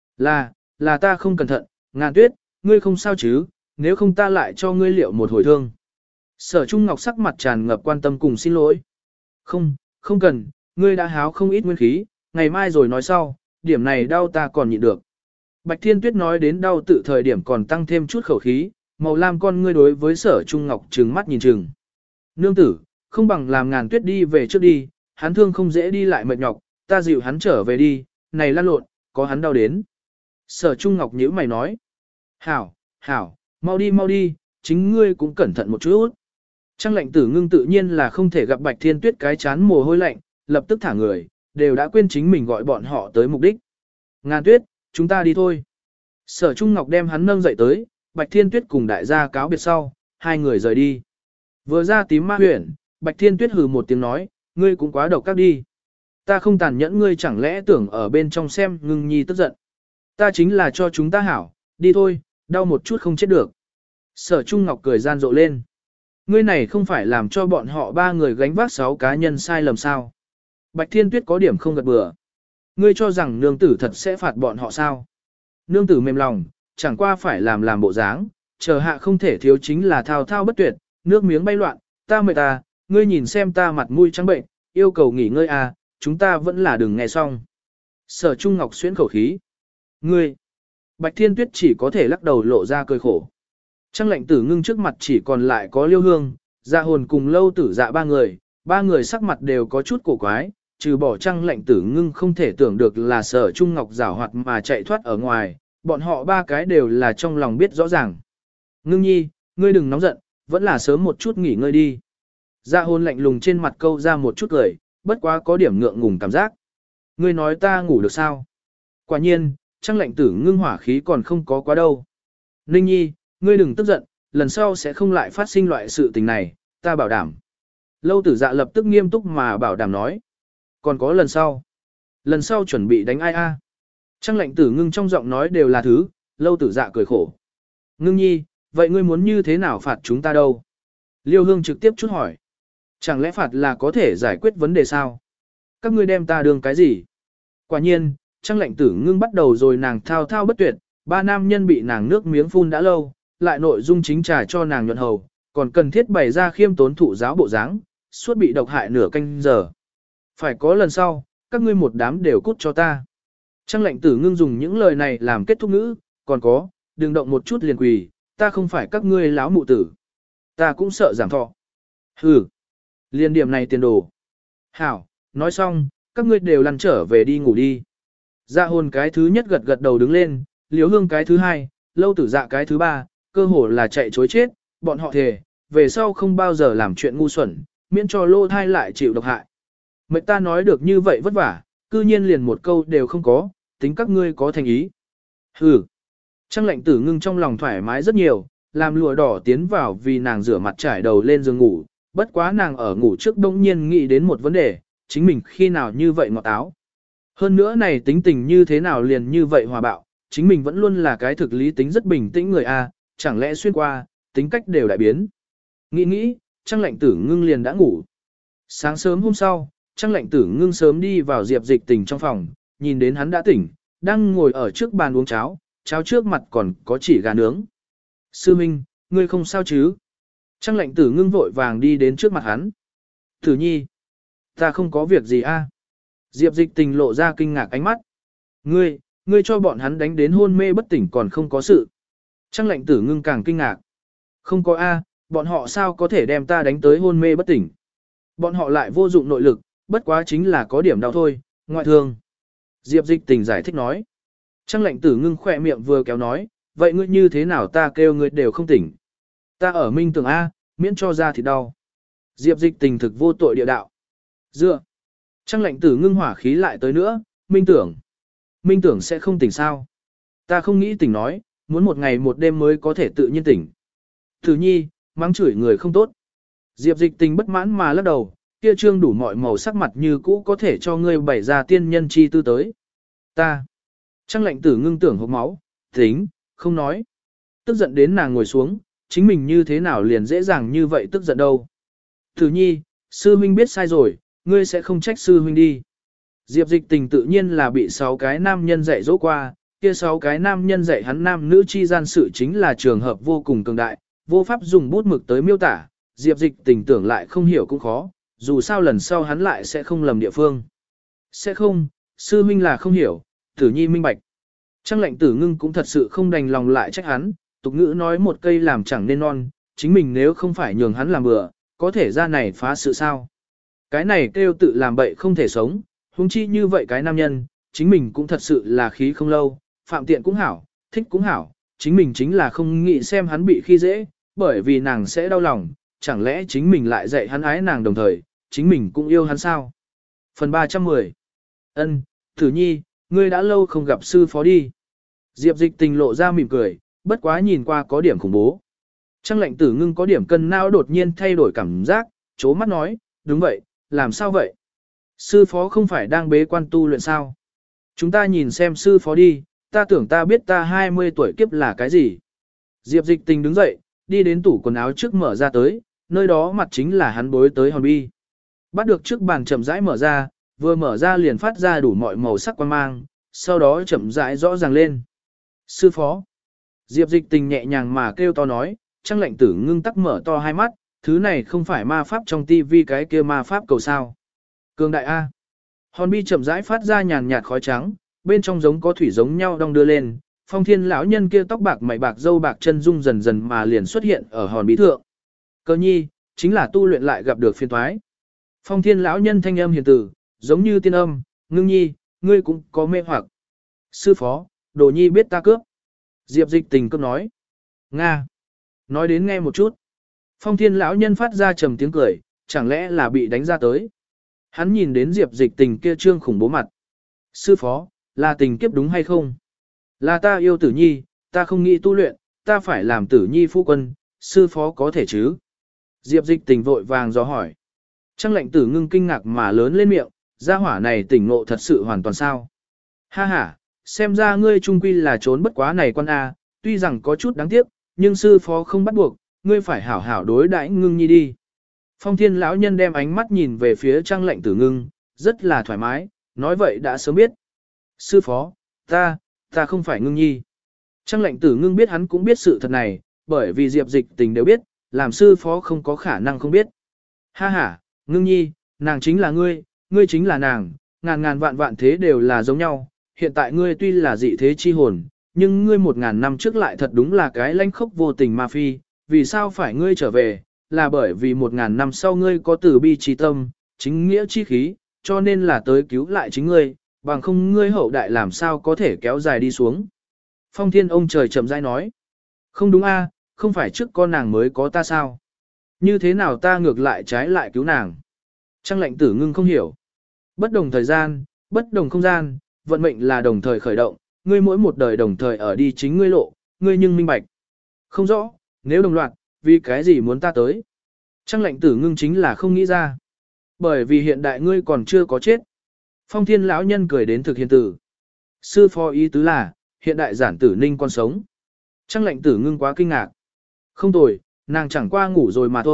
Là ta không cẩn thận, Ngàn Tuyết, ngươi không sao chứ, nếu không ta lại cho ngươi liệu một hồi thương. Sở Trung Ngọc sắc mặt tràn ngập quan tâm cùng xin lỗi. Không cần, ngươi đã háo không ít nguyên khí, ngày mai rồi nói sau, điểm này đau ta còn nhịn được. Bạch Thiên Tuyết nói đến đau tự thời điểm còn tăng thêm chút khẩu khí, màu lam con ngươi đối với Sở Trung Ngọc trừng mắt nhìn trừng. Nương tử, không bằng làm Ngàn Tuyết đi về trước đi, hắn thương không dễ đi lại mệt nhọc, ta dịu hắn trở về đi, này lăn lộn, có hắn đau đến. Sở Trung Ngọc nhíu mày nói. Hảo, mau đi, chính ngươi cũng cẩn thận một chút. Trang Lệnh Tử Ngưng tự nhiên là không thể gặp Bạch Thiên Tuyết cái chán mồ hôi lạnh, lập tức thả người, đều đã quên chính mình gọi bọn họ tới mục đích. Ngàn Tuyết, chúng ta đi thôi. Sở Trung Ngọc đem hắn nâng dậy tới, Bạch Thiên Tuyết cùng đại gia cáo biệt sau, hai người rời đi. Vừa ra tím ma huyển, Bạch Thiên Tuyết hừ một tiếng nói, ngươi cũng quá độc các đi. Ta không tàn nhẫn ngươi chẳng lẽ tưởng ở bên trong xem Ngưng nhi tức giận. Ta chính là cho chúng ta hảo, đi thôi, đau một chút không chết được. Sở Trung Ngọc cười gian rộ lên. Ngươi này không phải làm cho bọn họ ba người gánh vác 6 cá nhân sai lầm sao. Bạch Thiên Tuyết có điểm không gật bừa. Ngươi cho rằng nương tử thật sẽ phạt bọn họ sao. Nương tử mềm lòng, chẳng qua phải làm bộ dáng, chờ hạ không thể thiếu chính là thao thao bất tuyệt, nước miếng bay loạn, ta mệt ta, ngươi nhìn xem ta mặt mũi trắng bệnh, yêu cầu nghỉ ngơi à, chúng ta vẫn là đừng nghe xong. Sở Trung Ngọc xuyễn khẩu khí. Ngươi, Bạch Thiên Tuyết chỉ có thể lắc đầu lộ ra cười khổ. Trang Lệnh Tử Ngưng trước mặt chỉ còn lại có Liêu Hương, Dạ Hồn cùng Lâu Tử Dạ ba người sắc mặt đều có chút cổ quái, trừ bỏ Trang Lệnh Tử Ngưng không thể tưởng được là Sở Trung Ngọc giảo hoạt mà chạy thoát ở ngoài, bọn họ ba cái đều là trong lòng biết rõ ràng. Ngưng nhi, ngươi đừng nóng giận, vẫn là sớm một chút nghỉ ngơi đi. Dạ Hồn lạnh lùng trên mặt câu ra một chút cười, bất quá có điểm ngượng ngùng cảm giác. Ngươi nói ta ngủ được sao? Quả nhiên, Trang Lệnh Tử Ngưng hỏa khí còn không có quá đâu. Ninh nhi, ngươi đừng tức giận, lần sau sẽ không lại phát sinh loại sự tình này, ta bảo đảm. Lâu Tử Dạ lập tức nghiêm túc mà bảo đảm nói. Còn có lần sau chuẩn bị đánh ai a? Trang Lệnh Tử Ngưng trong giọng nói đều là thứ, Lâu Tử Dạ cười khổ. Ngưng nhi, vậy ngươi muốn như thế nào phạt chúng ta đâu? Liêu Hương trực tiếp chút hỏi. Chẳng lẽ phạt là có thể giải quyết vấn đề sao? Các ngươi đem ta đương cái gì? Quả nhiên, Trang Lệnh Tử Ngưng bắt đầu rồi nàng thao thao bất tuyệt, ba nam nhân bị nàng nước miếng phun đã lâu, lại nội dung chính trà cho nàng nhuận hầu, còn cần thiết bày ra khiêm tốn thụ giáo bộ dáng, suốt bị độc hại nửa canh giờ. Phải có lần sau, các ngươi một đám đều cút cho ta. Trang Lệnh Tử Ngưng dùng những lời này làm kết thúc ngữ, còn có, đừng động một chút liền quỳ, ta không phải các ngươi láo mụ tử. Ta cũng sợ giảm thọ. Hừ, liên điểm này tiền đồ. Hảo, nói xong, các ngươi đều lăn trở về đi ngủ đi. Dạ Hồn cái thứ nhất gật gật đầu đứng lên, Liễu Hương cái thứ hai, Lâu Tử Dạ cái thứ ba, cơ hồ là chạy chối chết, bọn họ thề, về sau không bao giờ làm chuyện ngu xuẩn, miễn cho lô thai lại chịu độc hại. Mệnh ta nói được như vậy vất vả, cư nhiên liền một câu đều không có, tính các ngươi có thành ý. Hừ. Trang Lệnh Tử Ngưng trong lòng thoải mái rất nhiều, làm lụa đỏ tiến vào vì nàng rửa mặt trải đầu lên giường ngủ, bất quá nàng ở ngủ trước đông nhiên nghĩ đến một vấn đề, chính mình khi nào như vậy ngọt áo. Hơn nữa này tính tình như thế nào liền như vậy hòa bạo, chính mình vẫn luôn là cái thực lý tính rất bình tĩnh người A, chẳng lẽ xuyên qua, tính cách đều đại biến. Nghĩ, Trang Lệnh Tử Ngưng liền đã ngủ. Sáng sớm hôm sau, Trang Lệnh Tử Ngưng sớm đi vào Diệp Dịch Tình trong phòng, nhìn đến hắn đã tỉnh, đang ngồi ở trước bàn uống cháo, cháo trước mặt còn có chỉ gà nướng. Sư Minh, ngươi không sao chứ? Trang Lệnh Tử Ngưng vội vàng đi đến trước mặt hắn. Tử Nhi, ta không có việc gì a. Diệp Dịch Tình lộ ra kinh ngạc ánh mắt. Ngươi cho bọn hắn đánh đến hôn mê bất tỉnh còn không có sự. Trang Lệnh Tử Ngưng càng kinh ngạc. Không có a, bọn họ sao có thể đem ta đánh tới hôn mê bất tỉnh. Bọn họ lại vô dụng nội lực, bất quá chính là có điểm đau thôi, ngoại thương. Diệp Dịch Tình giải thích nói. Trang Lệnh Tử Ngưng khỏe miệng vừa kéo nói, vậy ngươi như thế nào ta kêu ngươi đều không tỉnh. Ta ở minh tưởng A, miễn cho ra thì đau. Diệp Dịch Tình thực vô tội địa đạo. Dựa. Trang Lệnh Tử Ngưng hỏa khí lại tới nữa, minh tưởng. Minh tưởng sẽ không tỉnh sao. Ta không nghĩ tỉnh nói, muốn một ngày một đêm mới có thể tự nhiên tỉnh. Tử Nhi, mắng chửi người không tốt. Diệp Dịch Tình bất mãn mà lắc đầu, kia trương đủ mọi màu sắc mặt như cũ có thể cho ngươi bày ra tiên nhân chi tư tới. Ta. Trang Lệnh Tử Ngưng tưởng hộc máu, tính, không nói. Tức giận đến nàng ngồi xuống, chính mình như thế nào liền dễ dàng như vậy tức giận đâu. Tử Nhi, sư huynh biết sai rồi, ngươi sẽ không trách sư huynh đi. Diệp Dịch Tình tự nhiên là bị 6 cái nam nhân dạy dỗ qua, kia 6 cái nam nhân dạy hắn nam nữ chi gian sự chính là trường hợp vô cùng cường đại, vô pháp dùng bút mực tới miêu tả, Diệp Dịch Tình tưởng lại không hiểu cũng khó, dù sao lần sau hắn lại sẽ không lầm địa phương. Sẽ không, sư huynh là không hiểu, Tử Nhi minh bạch. Trang Lệnh Tử Ngưng cũng thật sự không đành lòng lại trách hắn, tục ngữ nói một cây làm chẳng nên non, chính mình nếu không phải nhường hắn làm bừa, có thể ra này phá sự sao. Cái này kêu tự làm bậy không thể sống, huống chi như vậy cái nam nhân, chính mình cũng thật sự là khí không lâu, phạm tiện cũng hảo, thích cũng hảo, chính mình chính là không nghĩ xem hắn bị khi dễ, bởi vì nàng sẽ đau lòng, chẳng lẽ chính mình lại dạy hắn ái nàng đồng thời, chính mình cũng yêu hắn sao. Phần 310 Ân, Tử Nhi, ngươi đã lâu không gặp sư phó đi. Diệp Dịch Tình lộ ra mỉm cười, bất quá nhìn qua có điểm khủng bố. Trang Lệnh Tử Ngưng có điểm cân não đột nhiên thay đổi cảm giác, chố mắt nói, đúng vậy, làm sao vậy? Sư phó không phải đang bế quan tu luyện sao? Chúng ta nhìn xem sư phó đi, ta tưởng ta biết ta 20 tuổi kiếp là cái gì. Diệp Dịch Tình đứng dậy, đi đến tủ quần áo trước mở ra tới, nơi đó mặt chính là hắn bối tới hòn bi. Bắt được trước bàn chậm rãi mở ra, vừa mở ra liền phát ra đủ mọi màu sắc quan mang, sau đó chậm rãi rõ ràng lên. Sư phó. Diệp Dịch Tình nhẹ nhàng mà kêu to nói, Trang Lệnh Tử Ngưng tắc mở to hai mắt, thứ này không phải ma pháp trong tivi cái kia ma pháp cầu sao. Cường đại A. Hòn bi chậm rãi phát ra nhàn nhạt khói trắng, bên trong giống có thủy giống nhau đong đưa lên, Phong Thiên lão nhân kia tóc bạc mày bạc dâu bạc chân dung dần dần mà liền xuất hiện ở hòn bí thượng. Cơ nhi, chính là tu luyện lại gặp được phiền toái. Phong Thiên lão nhân thanh âm hiền từ, giống như tiên âm, Ngưng nhi, ngươi cũng có mê hoặc. Sư phó, Đồ nhi biết ta cướp. Diệp Dịch Tình cướp nói. Nga. Nói đến nghe một chút. Phong Thiên lão nhân phát ra trầm tiếng cười, chẳng lẽ là bị đánh ra tới. Hắn nhìn đến Diệp Dịch Tình kia trương khủng bố mặt. Sư phó, là tình kiếp đúng hay không? Là ta yêu Tử Nhi, ta không nghĩ tu luyện, ta phải làm Tử Nhi phu quân, sư phó có thể chứ? Diệp Dịch Tình vội vàng dò hỏi. Trang Lệnh Tử Ngưng kinh ngạc mà lớn lên miệng, gia hỏa này tỉnh ngộ thật sự hoàn toàn sao? Ha ha, xem ra ngươi trung quy là trốn bất quá này quan A, tuy rằng có chút đáng tiếc, nhưng sư phó không bắt buộc, ngươi phải hảo hảo đối đãi Ngưng Nhi đi. Phong Thiên lão nhân đem ánh mắt nhìn về phía Trang Lệnh Tử Ngưng, rất là thoải mái, nói vậy đã sớm biết. Sư phó, ta không phải Ngưng Nhi. Trang Lệnh Tử Ngưng biết hắn cũng biết sự thật này, bởi vì Diệp Dịch Tình đều biết, làm sư phó không có khả năng không biết. Ha ha, Ngưng Nhi, nàng chính là ngươi, ngươi chính là nàng, ngàn ngàn vạn vạn thế đều là giống nhau. Hiện tại ngươi tuy là dị thế chi hồn, nhưng ngươi 1000 năm trước lại thật đúng là cái lãnh khốc vô tình ma phi, vì sao phải ngươi trở về, là bởi vì 1000 năm sau ngươi có từ bi trí tâm, chính nghĩa chi khí, cho nên là tới cứu lại chính ngươi, bằng không ngươi hậu đại làm sao có thể kéo dài đi xuống. Phong Thiên ông trời chậm rãi nói, không đúng a, không phải trước con nàng mới có ta sao? Như thế nào ta ngược lại trái lại cứu nàng? Trang Lệnh Tử Ngưng không hiểu. Bất đồng thời gian, bất đồng không gian, vận mệnh là đồng thời khởi động, ngươi mỗi một đời đồng thời ở đi chính ngươi lộ, ngươi nhưng minh bạch. Không rõ, nếu đồng loạt, vì cái gì muốn ta tới? Trang Lệnh Tử Ngưng chính là không nghĩ ra. Bởi vì hiện đại ngươi còn chưa có chết. Phong Thiên lão nhân cười đến thực hiện tử. Sư phó ý tứ là, hiện đại giản tử ninh còn sống. Trang Lệnh Tử Ngưng quá kinh ngạc. Không tồi, nàng chẳng qua ngủ rồi mà thôi,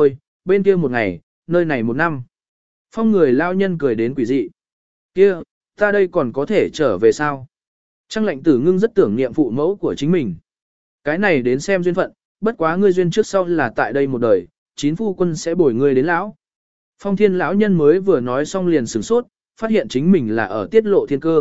bên kia một ngày, nơi này một năm. Phong người lao nhân cười đến quỷ dị. Kia, ta đây còn có thể trở về sao? Trang lệnh tử ngưng rất tưởng niệm phụ mẫu của chính mình. Cái này đến xem duyên phận, bất quá ngươi duyên trước sau là tại đây một đời, chín phu quân sẽ bồi ngươi đến lão. Phong thiên lão nhân mới vừa nói xong liền sửng sốt, phát hiện chính mình là ở tiết lộ thiên cơ.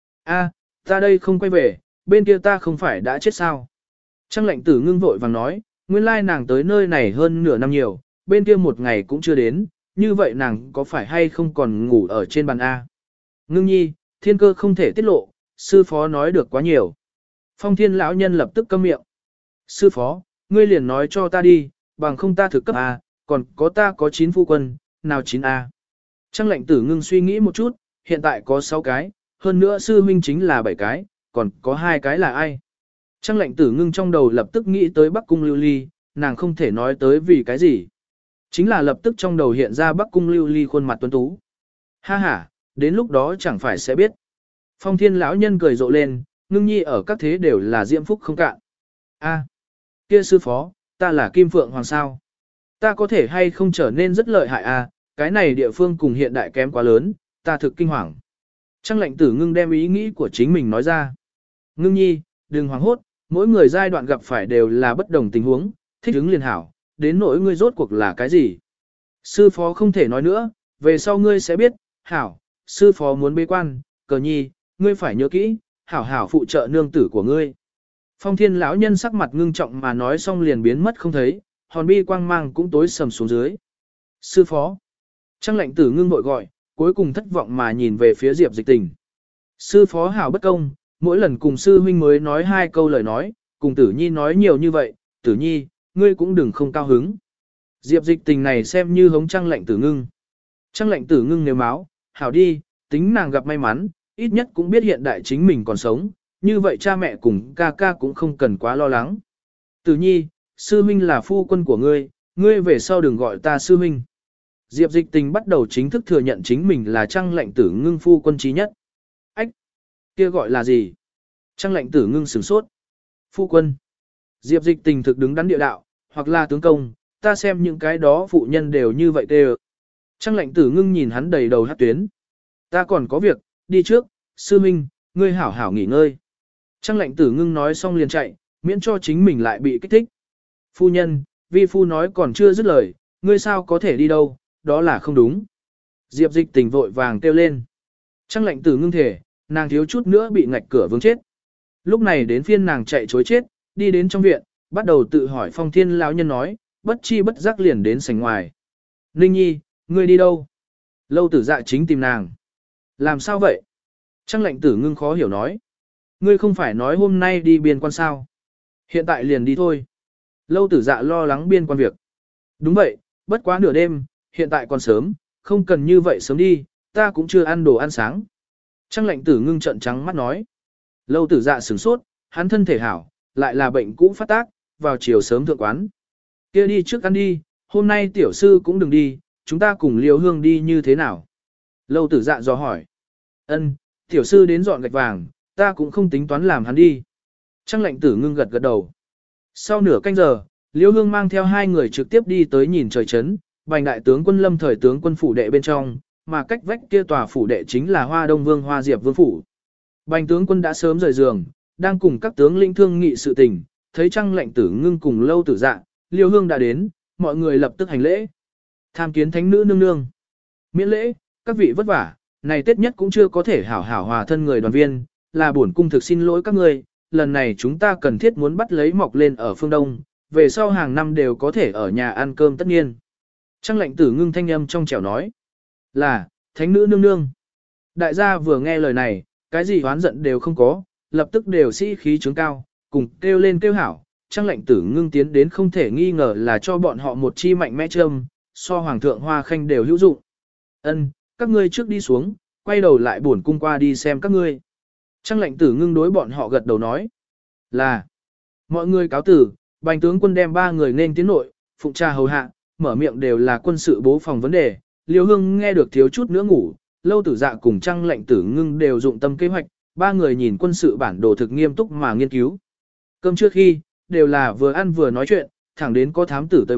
A, ta đây không quay về, bên kia ta không phải đã chết sao? Trang lệnh tử ngưng vội vàng nói, nguyên lai nàng tới nơi này hơn nửa năm nhiều, bên kia một ngày cũng chưa đến, như vậy nàng có phải hay không còn ngủ ở trên bàn A? Ngưng nhi, thiên cơ không thể tiết lộ, sư phó nói được quá nhiều. Phong thiên lão nhân lập tức câm miệng. Sư phó, ngươi liền nói cho ta đi, bằng không ta thực cấp A, còn có ta có 9 phu quân, nào 9A. Trang lệnh tử ngưng suy nghĩ một chút, hiện tại có 6 cái, hơn nữa sư huynh chính là 7 cái, còn có 2 cái là ai. Trang lệnh tử ngưng trong đầu lập tức nghĩ tới Bắc Cung Lưu Ly, nàng không thể nói tới vì cái gì. Chính là lập tức trong đầu hiện ra Bắc Cung Lưu Ly khuôn mặt tuấn tú. Ha ha, đến lúc đó chẳng phải sẽ biết. Phong thiên lão nhân cười rộ lên, ngưng nhi ở các thế đều là diễm phúc không cạn. A, kia sư phó, ta là Kim Phượng Hoàng sao. Ta có thể hay không trở nên rất lợi hại a? Cái này địa phương cùng hiện đại kém quá lớn, ta thực kinh hoàng. Trang lệnh tử ngưng đem ý nghĩ của chính mình nói ra. Ngưng nhi, đừng hoảng hốt, mỗi người giai đoạn gặp phải đều là bất đồng tình huống, thích ứng liền hảo, đến nỗi ngươi rốt cuộc là cái gì. Sư phó không thể nói nữa, về sau ngươi sẽ biết, hảo, sư phó muốn bế quan, cờ nhi, ngươi phải nhớ kỹ, hảo hảo phụ trợ nương tử của ngươi. Phong thiên lão nhân sắc mặt ngưng trọng mà nói xong liền biến mất không thấy, hòn bi quang mang cũng tối sầm xuống dưới. Sư phó. Trang lệnh tử ngưng bội gọi, cuối cùng thất vọng mà nhìn về phía Diệp Dịch Tình. Sư phó hảo bất công, mỗi lần cùng sư huynh mới nói 2 câu lời nói, cùng tử nhi nói nhiều như vậy, tử nhi, ngươi cũng đừng không cao hứng. Diệp Dịch Tình này xem như hống Trang lệnh tử ngưng. Trang lệnh tử ngưng nếu máu, hảo đi, tính nàng gặp may mắn, ít nhất cũng biết hiện đại chính mình còn sống, như vậy cha mẹ cùng ca ca cũng không cần quá lo lắng. Tử nhi, sư huynh là phu quân của ngươi, ngươi về sau đừng gọi ta sư huynh. Diệp Dịch Tình bắt đầu chính thức thừa nhận chính mình là Trang lệnh tử ngưng phu quân trí nhất. Ách! Kia gọi là gì? Trang lệnh tử ngưng sửng sốt. Phu quân. Diệp Dịch Tình thực đứng đắn địa đạo, hoặc là tướng công, ta xem những cái đó phụ nhân đều như vậy tê. Trang lệnh tử ngưng nhìn hắn đầy đầu hát tuyến. Ta còn có việc, đi trước, sư minh, ngươi hảo hảo nghỉ ngơi. Trang lệnh tử ngưng nói xong liền chạy, miễn cho chính mình lại bị kích thích. Phu nhân, vi phu nói còn chưa dứt lời, ngươi sao có thể đi đâu, đó là không đúng. Diệp Dịch Tình vội vàng kêu lên. Trang lệnh tử ngưng thể, nàng thiếu chút nữa bị ngạch cửa vướng chết. Lúc này đến phiên nàng chạy chối chết, đi đến trong viện, bắt đầu tự hỏi Phong thiên lão nhân nói, bất chi bất giác liền đến sảnh ngoài. Ninh nhi, ngươi đi đâu? Lâu tử dạ chính tìm nàng. Làm sao vậy? Trang lệnh tử ngưng khó hiểu nói. Ngươi không phải nói hôm nay đi biên quan sao? Hiện tại liền đi thôi. Lâu tử dạ lo lắng biên quan việc. Đúng vậy, bất quá nửa đêm, hiện tại còn sớm, không cần như vậy sớm đi, ta cũng chưa ăn đồ ăn sáng. Trang lệnh tử ngưng trợn trắng mắt nói. Lâu tử dạ sửng sốt, hắn thân thể hảo, lại là bệnh cũ phát tác, vào chiều sớm thượng quán. Kia đi trước ăn đi, hôm nay tiểu sư cũng đừng đi, chúng ta cùng Liêu Hương đi như thế nào? Lâu tử dạ dò hỏi. Ân, tiểu sư đến dọn gạch vàng, ta cũng không tính toán làm hắn đi. Trang lệnh tử ngưng gật gật đầu. Sau nửa canh giờ, Liêu Hương mang theo 2 người trực tiếp đi tới nhìn trời chấn, bành đại tướng quân Lâm thời tướng quân phủ đệ bên trong, mà cách vách kia tòa phủ đệ chính là Hoa Đông Vương Hoa Diệp Vương phủ. Bành tướng quân đã sớm rời giường, đang cùng các tướng lĩnh thương nghị sự tình, thấy Trang lệnh tử ngưng cùng Lâu tử dạ, Liêu Hương đã đến, mọi người lập tức hành lễ. Tham kiến thánh nữ nương nương. Miễn lễ, các vị vất vả, này Tết nhất cũng chưa có thể hảo hảo hòa thân người đoàn viên, là bổn cung thực xin lỗi các người, lần này chúng ta cần thiết muốn bắt lấy mọc lên ở phương Đông, về sau hàng năm đều có thể ở nhà ăn cơm tất nhiên. Trang lệnh tử ngưng thanh âm trong trẻo nói, là, thánh nữ nương nương. Đại gia vừa nghe lời này, cái gì oán giận đều không có, lập tức đều sĩ khí trướng cao, cùng kêu lên kêu hảo. Trang lệnh tử ngưng tiến đến không thể nghi ngờ là cho bọn họ một chi mạnh mẽ châm, so hoàng thượng hoa khanh đều hữu dụng. Ân, các ngươi trước đi xuống, quay đầu lại bổn cung qua đi xem các ngươi. Trang lệnh tử ngưng đối bọn họ gật đầu nói, là, mọi người cáo tử, bành tướng quân đem 3 người nên tiến nội, phụng trà hầu hạ, mở miệng đều là quân sự bố phòng vấn đề. Liêu Hương nghe được thiếu chút nữa ngủ, Lâu tử dạ cùng Trang lệnh tử ngưng đều dụng tâm kế hoạch, 3 người nhìn quân sự bản đồ thực nghiêm túc mà nghiên cứu. Cơm trước khi, đều là vừa ăn vừa nói chuyện, thẳng đến có thám tử tới báo,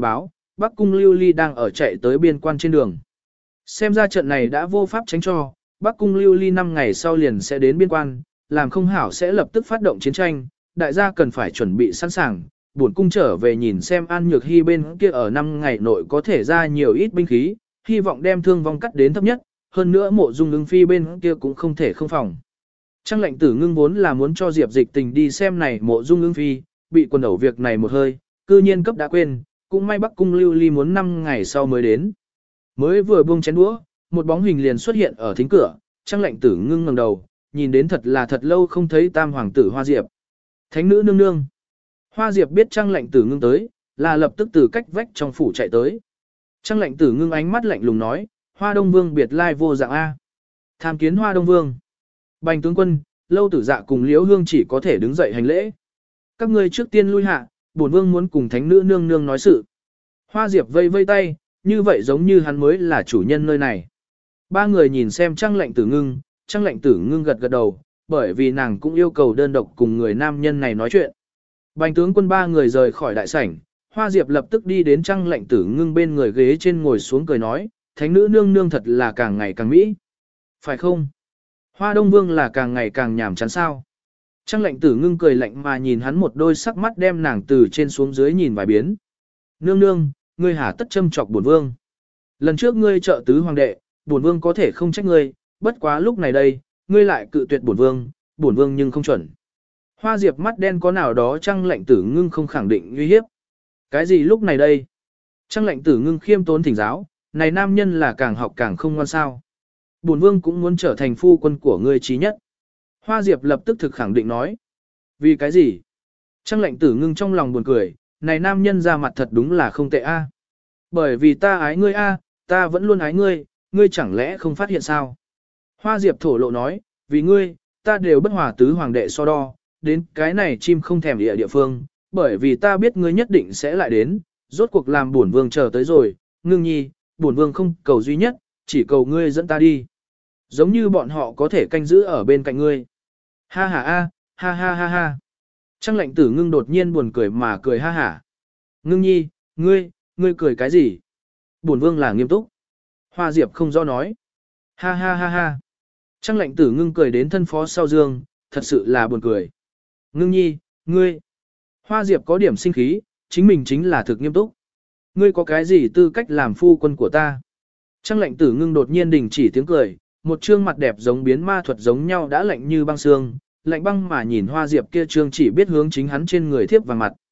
Bắc Cung Lưu Ly đang ở chạy tới biên quan trên đường. Xem ra trận này đã vô pháp tránh cho, Bắc Cung Lưu Ly 5 ngày sau liền sẽ đến biên quan, làm không hảo sẽ lập tức phát động chiến tranh, đại gia cần phải chuẩn bị sẵn sàng. Bổn cung trở về nhìn xem An Nhược Hy bên kia ở 5 ngày nội có thể ra nhiều ít binh khí, hy vọng đem thương vong cắt đến thấp nhất, hơn nữa Mộ Dung Ưng Phi bên kia cũng không thể không phòng. Trang Lệnh Tử Ngưng vốn là muốn cho Diệp Dịch Tình đi xem này Mộ Dung Ưng Phi, bị quần ẩu việc này một hơi, cư nhiên cấp đã quên, cũng may Bắc Cung Lưu Ly muốn 5 ngày sau mới đến. Mới vừa buông chén đũa, một bóng hình liền xuất hiện ở thính cửa, Trang Lệnh Tử Ngưng ngẩng đầu, nhìn đến thật lâu không thấy Tam hoàng tử Hoa Diệp. Thánh nữ nương nương. Hoa Diệp biết Trang Lệnh Tử Ngưng tới, là lập tức từ cách vách trong phủ chạy tới. Trang Lệnh Tử Ngưng ánh mắt lạnh lùng nói, Hoa Đông Vương biệt lai vô dạng A. Tham kiến Hoa Đông Vương. Bành tướng quân, Lâu Tử Dạ cùng Liễu Hương chỉ có thể đứng dậy hành lễ. Các ngươi trước tiên lui hạ, bổn vương muốn cùng thánh nữ nương nương nói sự. Hoa Diệp vây vây tay, như vậy giống như hắn mới là chủ nhân nơi này. Ba người nhìn xem Trang Lệnh Tử Ngưng, Trang Lệnh Tử Ngưng gật gật đầu, bởi vì nàng cũng yêu cầu đơn độc cùng người nam nhân này nói chuyện. Bành tướng quân ba người rời khỏi đại sảnh, Hoa Diệp lập tức đi đến Trang Lệnh Tử Ngưng bên người ghế trên ngồi xuống cười nói, thánh nữ nương nương thật là càng ngày càng mỹ. Phải không? Hoa Đông Vương là càng ngày càng nhàm chán sao? Trang Lệnh Tử Ngưng cười lạnh mà nhìn hắn một đôi sắc mắt đem nàng từ trên xuống dưới nhìn vài biến. Nương nương, ngươi hả tất châm chọc bổn vương. Lần trước ngươi trợ tứ hoàng đệ, bổn vương có thể không trách ngươi, bất quá lúc này đây, ngươi lại cự tuyệt bổn vương nhưng không chuẩn. Hoa Diệp mắt đen có nào đó Trang Lệnh Tử Ngưng không khẳng định uy hiếp. Cái gì lúc này đây? Trang Lệnh Tử Ngưng khiêm tốn thỉnh giáo, này nam nhân là càng học càng không ngoan sao. Bổn vương cũng muốn trở thành phu quân của ngươi trí nhất. Hoa Diệp lập tức thực khẳng định nói. Vì cái gì? Trang Lệnh Tử Ngưng trong lòng buồn cười, này nam nhân ra mặt thật đúng là không tệ a. Bởi vì ta ái ngươi a, ta vẫn luôn ái ngươi, ngươi chẳng lẽ không phát hiện sao? Hoa Diệp thổ lộ nói, vì ngươi, ta đều bất hòa tứ hoàng đệ so đo, đến cái này chim không thèm địa phương, bởi vì ta biết ngươi nhất định sẽ lại đến, rốt cuộc làm bổn vương chờ tới rồi, Ngưng nhi, bổn vương không cầu duy nhất, chỉ cầu ngươi dẫn ta đi. Giống như bọn họ có thể canh giữ ở bên cạnh ngươi. Ha ha a, ha ha ha ha. Trang Lệnh Tử Ngưng đột nhiên buồn cười mà cười ha hả. Ngưng nhi, ngươi cười cái gì? Bổn vương là nghiêm túc. Hoa Diệp không rõ nói. Ha ha ha ha. Trang Lệnh Tử Ngưng cười đến thân phó sau dương, thật sự là buồn cười. Ngưng nhi, ngươi. Hoa Diệp có điểm sinh khí, chính mình chính là thực nghiêm túc. Ngươi có cái gì tư cách làm phu quân của ta? Trang Lệnh Tử Ngưng đột nhiên đình chỉ tiếng cười, một trương mặt đẹp giống biến ma thuật giống nhau đã lạnh như băng xương, lạnh băng mà nhìn Hoa Diệp kia trương chỉ biết hướng chính hắn trên người thiếp vào mặt.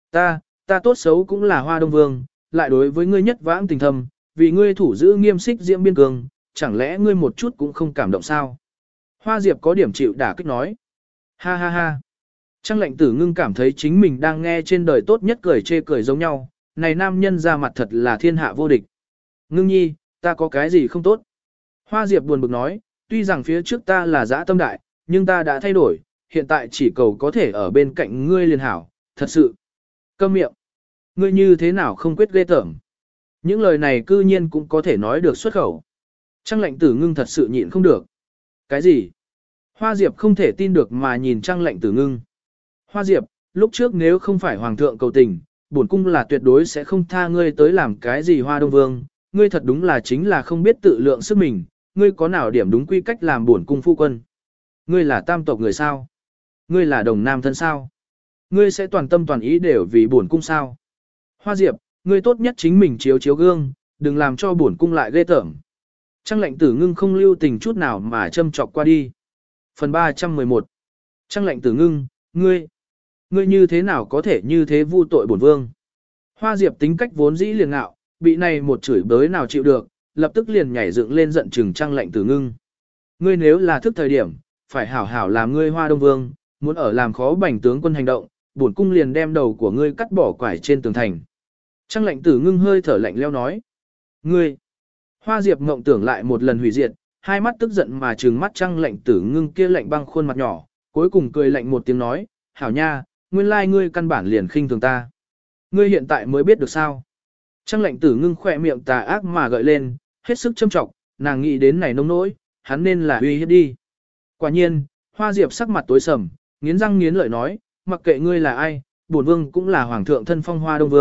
Ta tốt xấu cũng là Hoa Đông Vương, lại đối với ngươi nhất vãng tình thâm, vì ngươi thủ giữ nghiêm xích diễm biên cương, chẳng lẽ ngươi một chút cũng không cảm động sao? Hoa Diệp có điểm chịu đả kích nói. Ha ha ha. Trang Lệnh Tử Ngưng cảm thấy chính mình đang nghe trên đời tốt nhất cười chê cười giống nhau, này nam nhân ra mặt thật là thiên hạ vô địch. Ngưng nhi, ta có cái gì không tốt? Hoa Diệp buồn bực nói, tuy rằng phía trước ta là dã tâm đại, nhưng ta đã thay đổi, hiện tại chỉ cầu có thể ở bên cạnh ngươi liền hảo, thật sự. Câm miệng. Ngươi như thế nào không quyết ghê tởm. Những lời này cư nhiên cũng có thể nói được xuất khẩu. Trang Lệnh Tử Ngưng thật sự nhịn không được. Cái gì? Hoa Diệp không thể tin được mà nhìn Trang Lệnh Tử Ngưng. Hoa Diệp, lúc trước nếu không phải Hoàng thượng cầu tình, bổn cung là tuyệt đối sẽ không tha ngươi tới làm cái gì Hoa Đông Vương. Ngươi thật đúng là chính là không biết tự lượng sức mình, ngươi có nào điểm đúng quy cách làm bổn cung phu quân. Ngươi là tam tộc người sao? Ngươi là đồng nam thân sao? Ngươi sẽ toàn tâm toàn ý đều vì bổn cung sao? Hoa Diệp, ngươi tốt nhất chính mình chiếu chiếu gương, đừng làm cho bổn cung lại ghê tởm. Trang Lệnh Tử Ngưng không lưu tình chút nào mà châm chọc qua đi. Phần 311. Trang Lệnh Tử Ngưng, ngươi như thế nào có thể như thế vu tội bổn vương? Hoa Diệp tính cách vốn dĩ liền ngạo, bị này một chửi bới nào chịu được, lập tức liền nhảy dựng lên giận chừng Trang Lệnh Tử Ngưng. Ngươi nếu là thức thời điểm, phải hảo hảo làm ngươi Hoa Đông Vương, muốn ở làm khó Bành tướng quân hành động, bổn cung liền đem đầu của ngươi cắt bỏ quải trên tường thành. Trang Lệnh Tử Ngưng hơi thở lạnh leo nói. Ngươi! Hoa Diệp ngộng tưởng lại một lần hủy diệt, hai mắt tức giận mà trừng mắt Trang Lệnh Tử Ngưng kia lạnh băng khuôn mặt nhỏ, cuối cùng cười lạnh một tiếng nói, hảo nha, nguyên lai ngươi căn bản liền khinh thường ta. Ngươi hiện tại mới biết được sao. Trang Lệnh Tử Ngưng khỏe miệng tà ác mà gợi lên, hết sức châm trọng, nàng nghĩ đến này nông nỗi, hắn nên là uy hiếp đi. Quả nhiên, Hoa Diệp sắc mặt tối sầm, nghiến răng nghiến lợi nói, mặc kệ ngươi là ai, bổn vương cũng là hoàng thượng thân phong Hoa Đông Vương,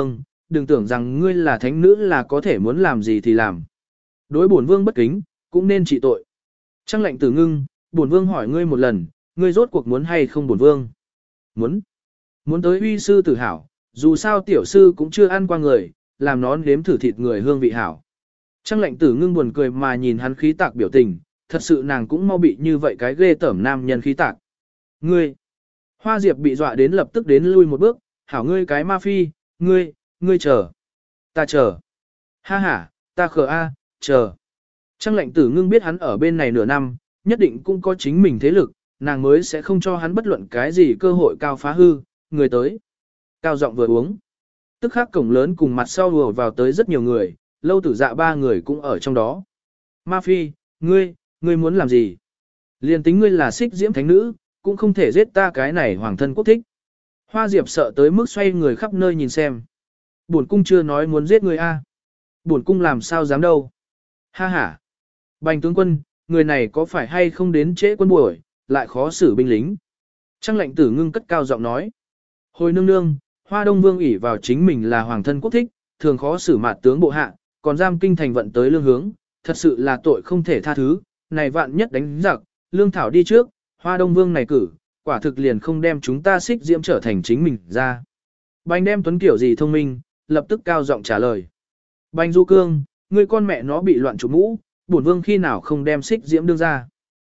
đừng tưởng rằng ngươi là thánh nữ là có thể muốn làm gì thì làm. Đối bổn vương bất kính, cũng nên trị tội. Trăng lệnh tử ngưng, bổn vương hỏi ngươi một lần, ngươi rốt cuộc muốn hay không bổn vương? Muốn. Muốn tới uy sư tử hảo, dù sao tiểu sư cũng chưa ăn qua người, làm nó nếm thử thịt người hương vị hảo. Trăng lệnh tử ngưng buồn cười mà nhìn hắn khí tạc biểu tình, thật sự nàng cũng mau bị như vậy cái ghê tởm nam nhân khí tạc. Ngươi. Hoa Diệp bị dọa đến lập tức đến lui một bước, hảo ngươi cái ma phi, ngươi chờ. Ta chờ. Ha ha, ta khờ a, chờ. Trăng lệnh tử ngưng biết hắn ở bên này nửa năm, nhất định cũng có chính mình thế lực, nàng mới sẽ không cho hắn bất luận cái gì cơ hội cao phá hư, người tới. Cao giọng vừa uống. Tức khắc cổng lớn cùng mặt sau đùa vào tới rất nhiều người, Lâu Tử Dạ ba người cũng ở trong đó. Ma phi, ngươi muốn làm gì? Liên tính ngươi là xích diễm thánh nữ, cũng không thể giết ta cái này hoàng thân quốc thích. Hoa Diệp sợ tới mức xoay người khắp nơi nhìn xem. Bổn cung chưa nói muốn giết ngươi a. Bổn cung làm sao dám đâu. Ha ha. Bành tướng quân, người này có phải hay không đến trễ quân buổi, lại khó xử binh lính. Trăng lệnh tử ngưng cất cao giọng nói. Hồi nương nương, Hoa Đông Vương ỷ vào chính mình là hoàng thân quốc thích, thường khó xử mạt tướng bộ hạ, còn giam kinh thành vận tới lương hướng, thật sự là tội không thể tha thứ, này vạn nhất đánh giặc, lương thảo đi trước, Hoa Đông Vương này cử, quả thực liền không đem chúng ta xích diễm trở thành chính mình ra. Bành đem tuấn kiểu gì thông minh, lập tức cao giọng trả lời. Bành Du Cương, ngươi con mẹ nó bị loạn chủ mũ, bổn vương khi nào không đem xích diễm đương ra.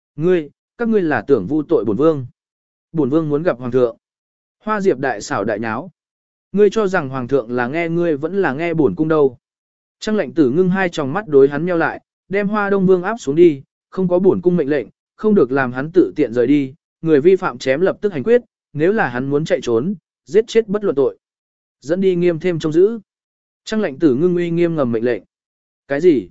Các ngươi là tưởng vu tội bổn vương. Bổn vương muốn gặp hoàng thượng. Hoa Diệp đại xảo đại nháo. Ngươi cho rằng hoàng thượng là nghe ngươi vẫn là nghe bổn cung đâu. Trăng lệnh tử ngưng hai tròng mắt đối hắn nheo lại, đem Hoa Đông Vương áp xuống đi, không có bổn cung mệnh lệnh, không được làm hắn tự tiện rời đi, người vi phạm chém lập tức hành quyết, nếu là hắn muốn chạy trốn, giết chết bất luận tội. Dẫn đi nghiêm thêm trông giữ. Trăng lệnh tử ngưng uy nghiêm ngầm mệnh lệnh. Cái gì?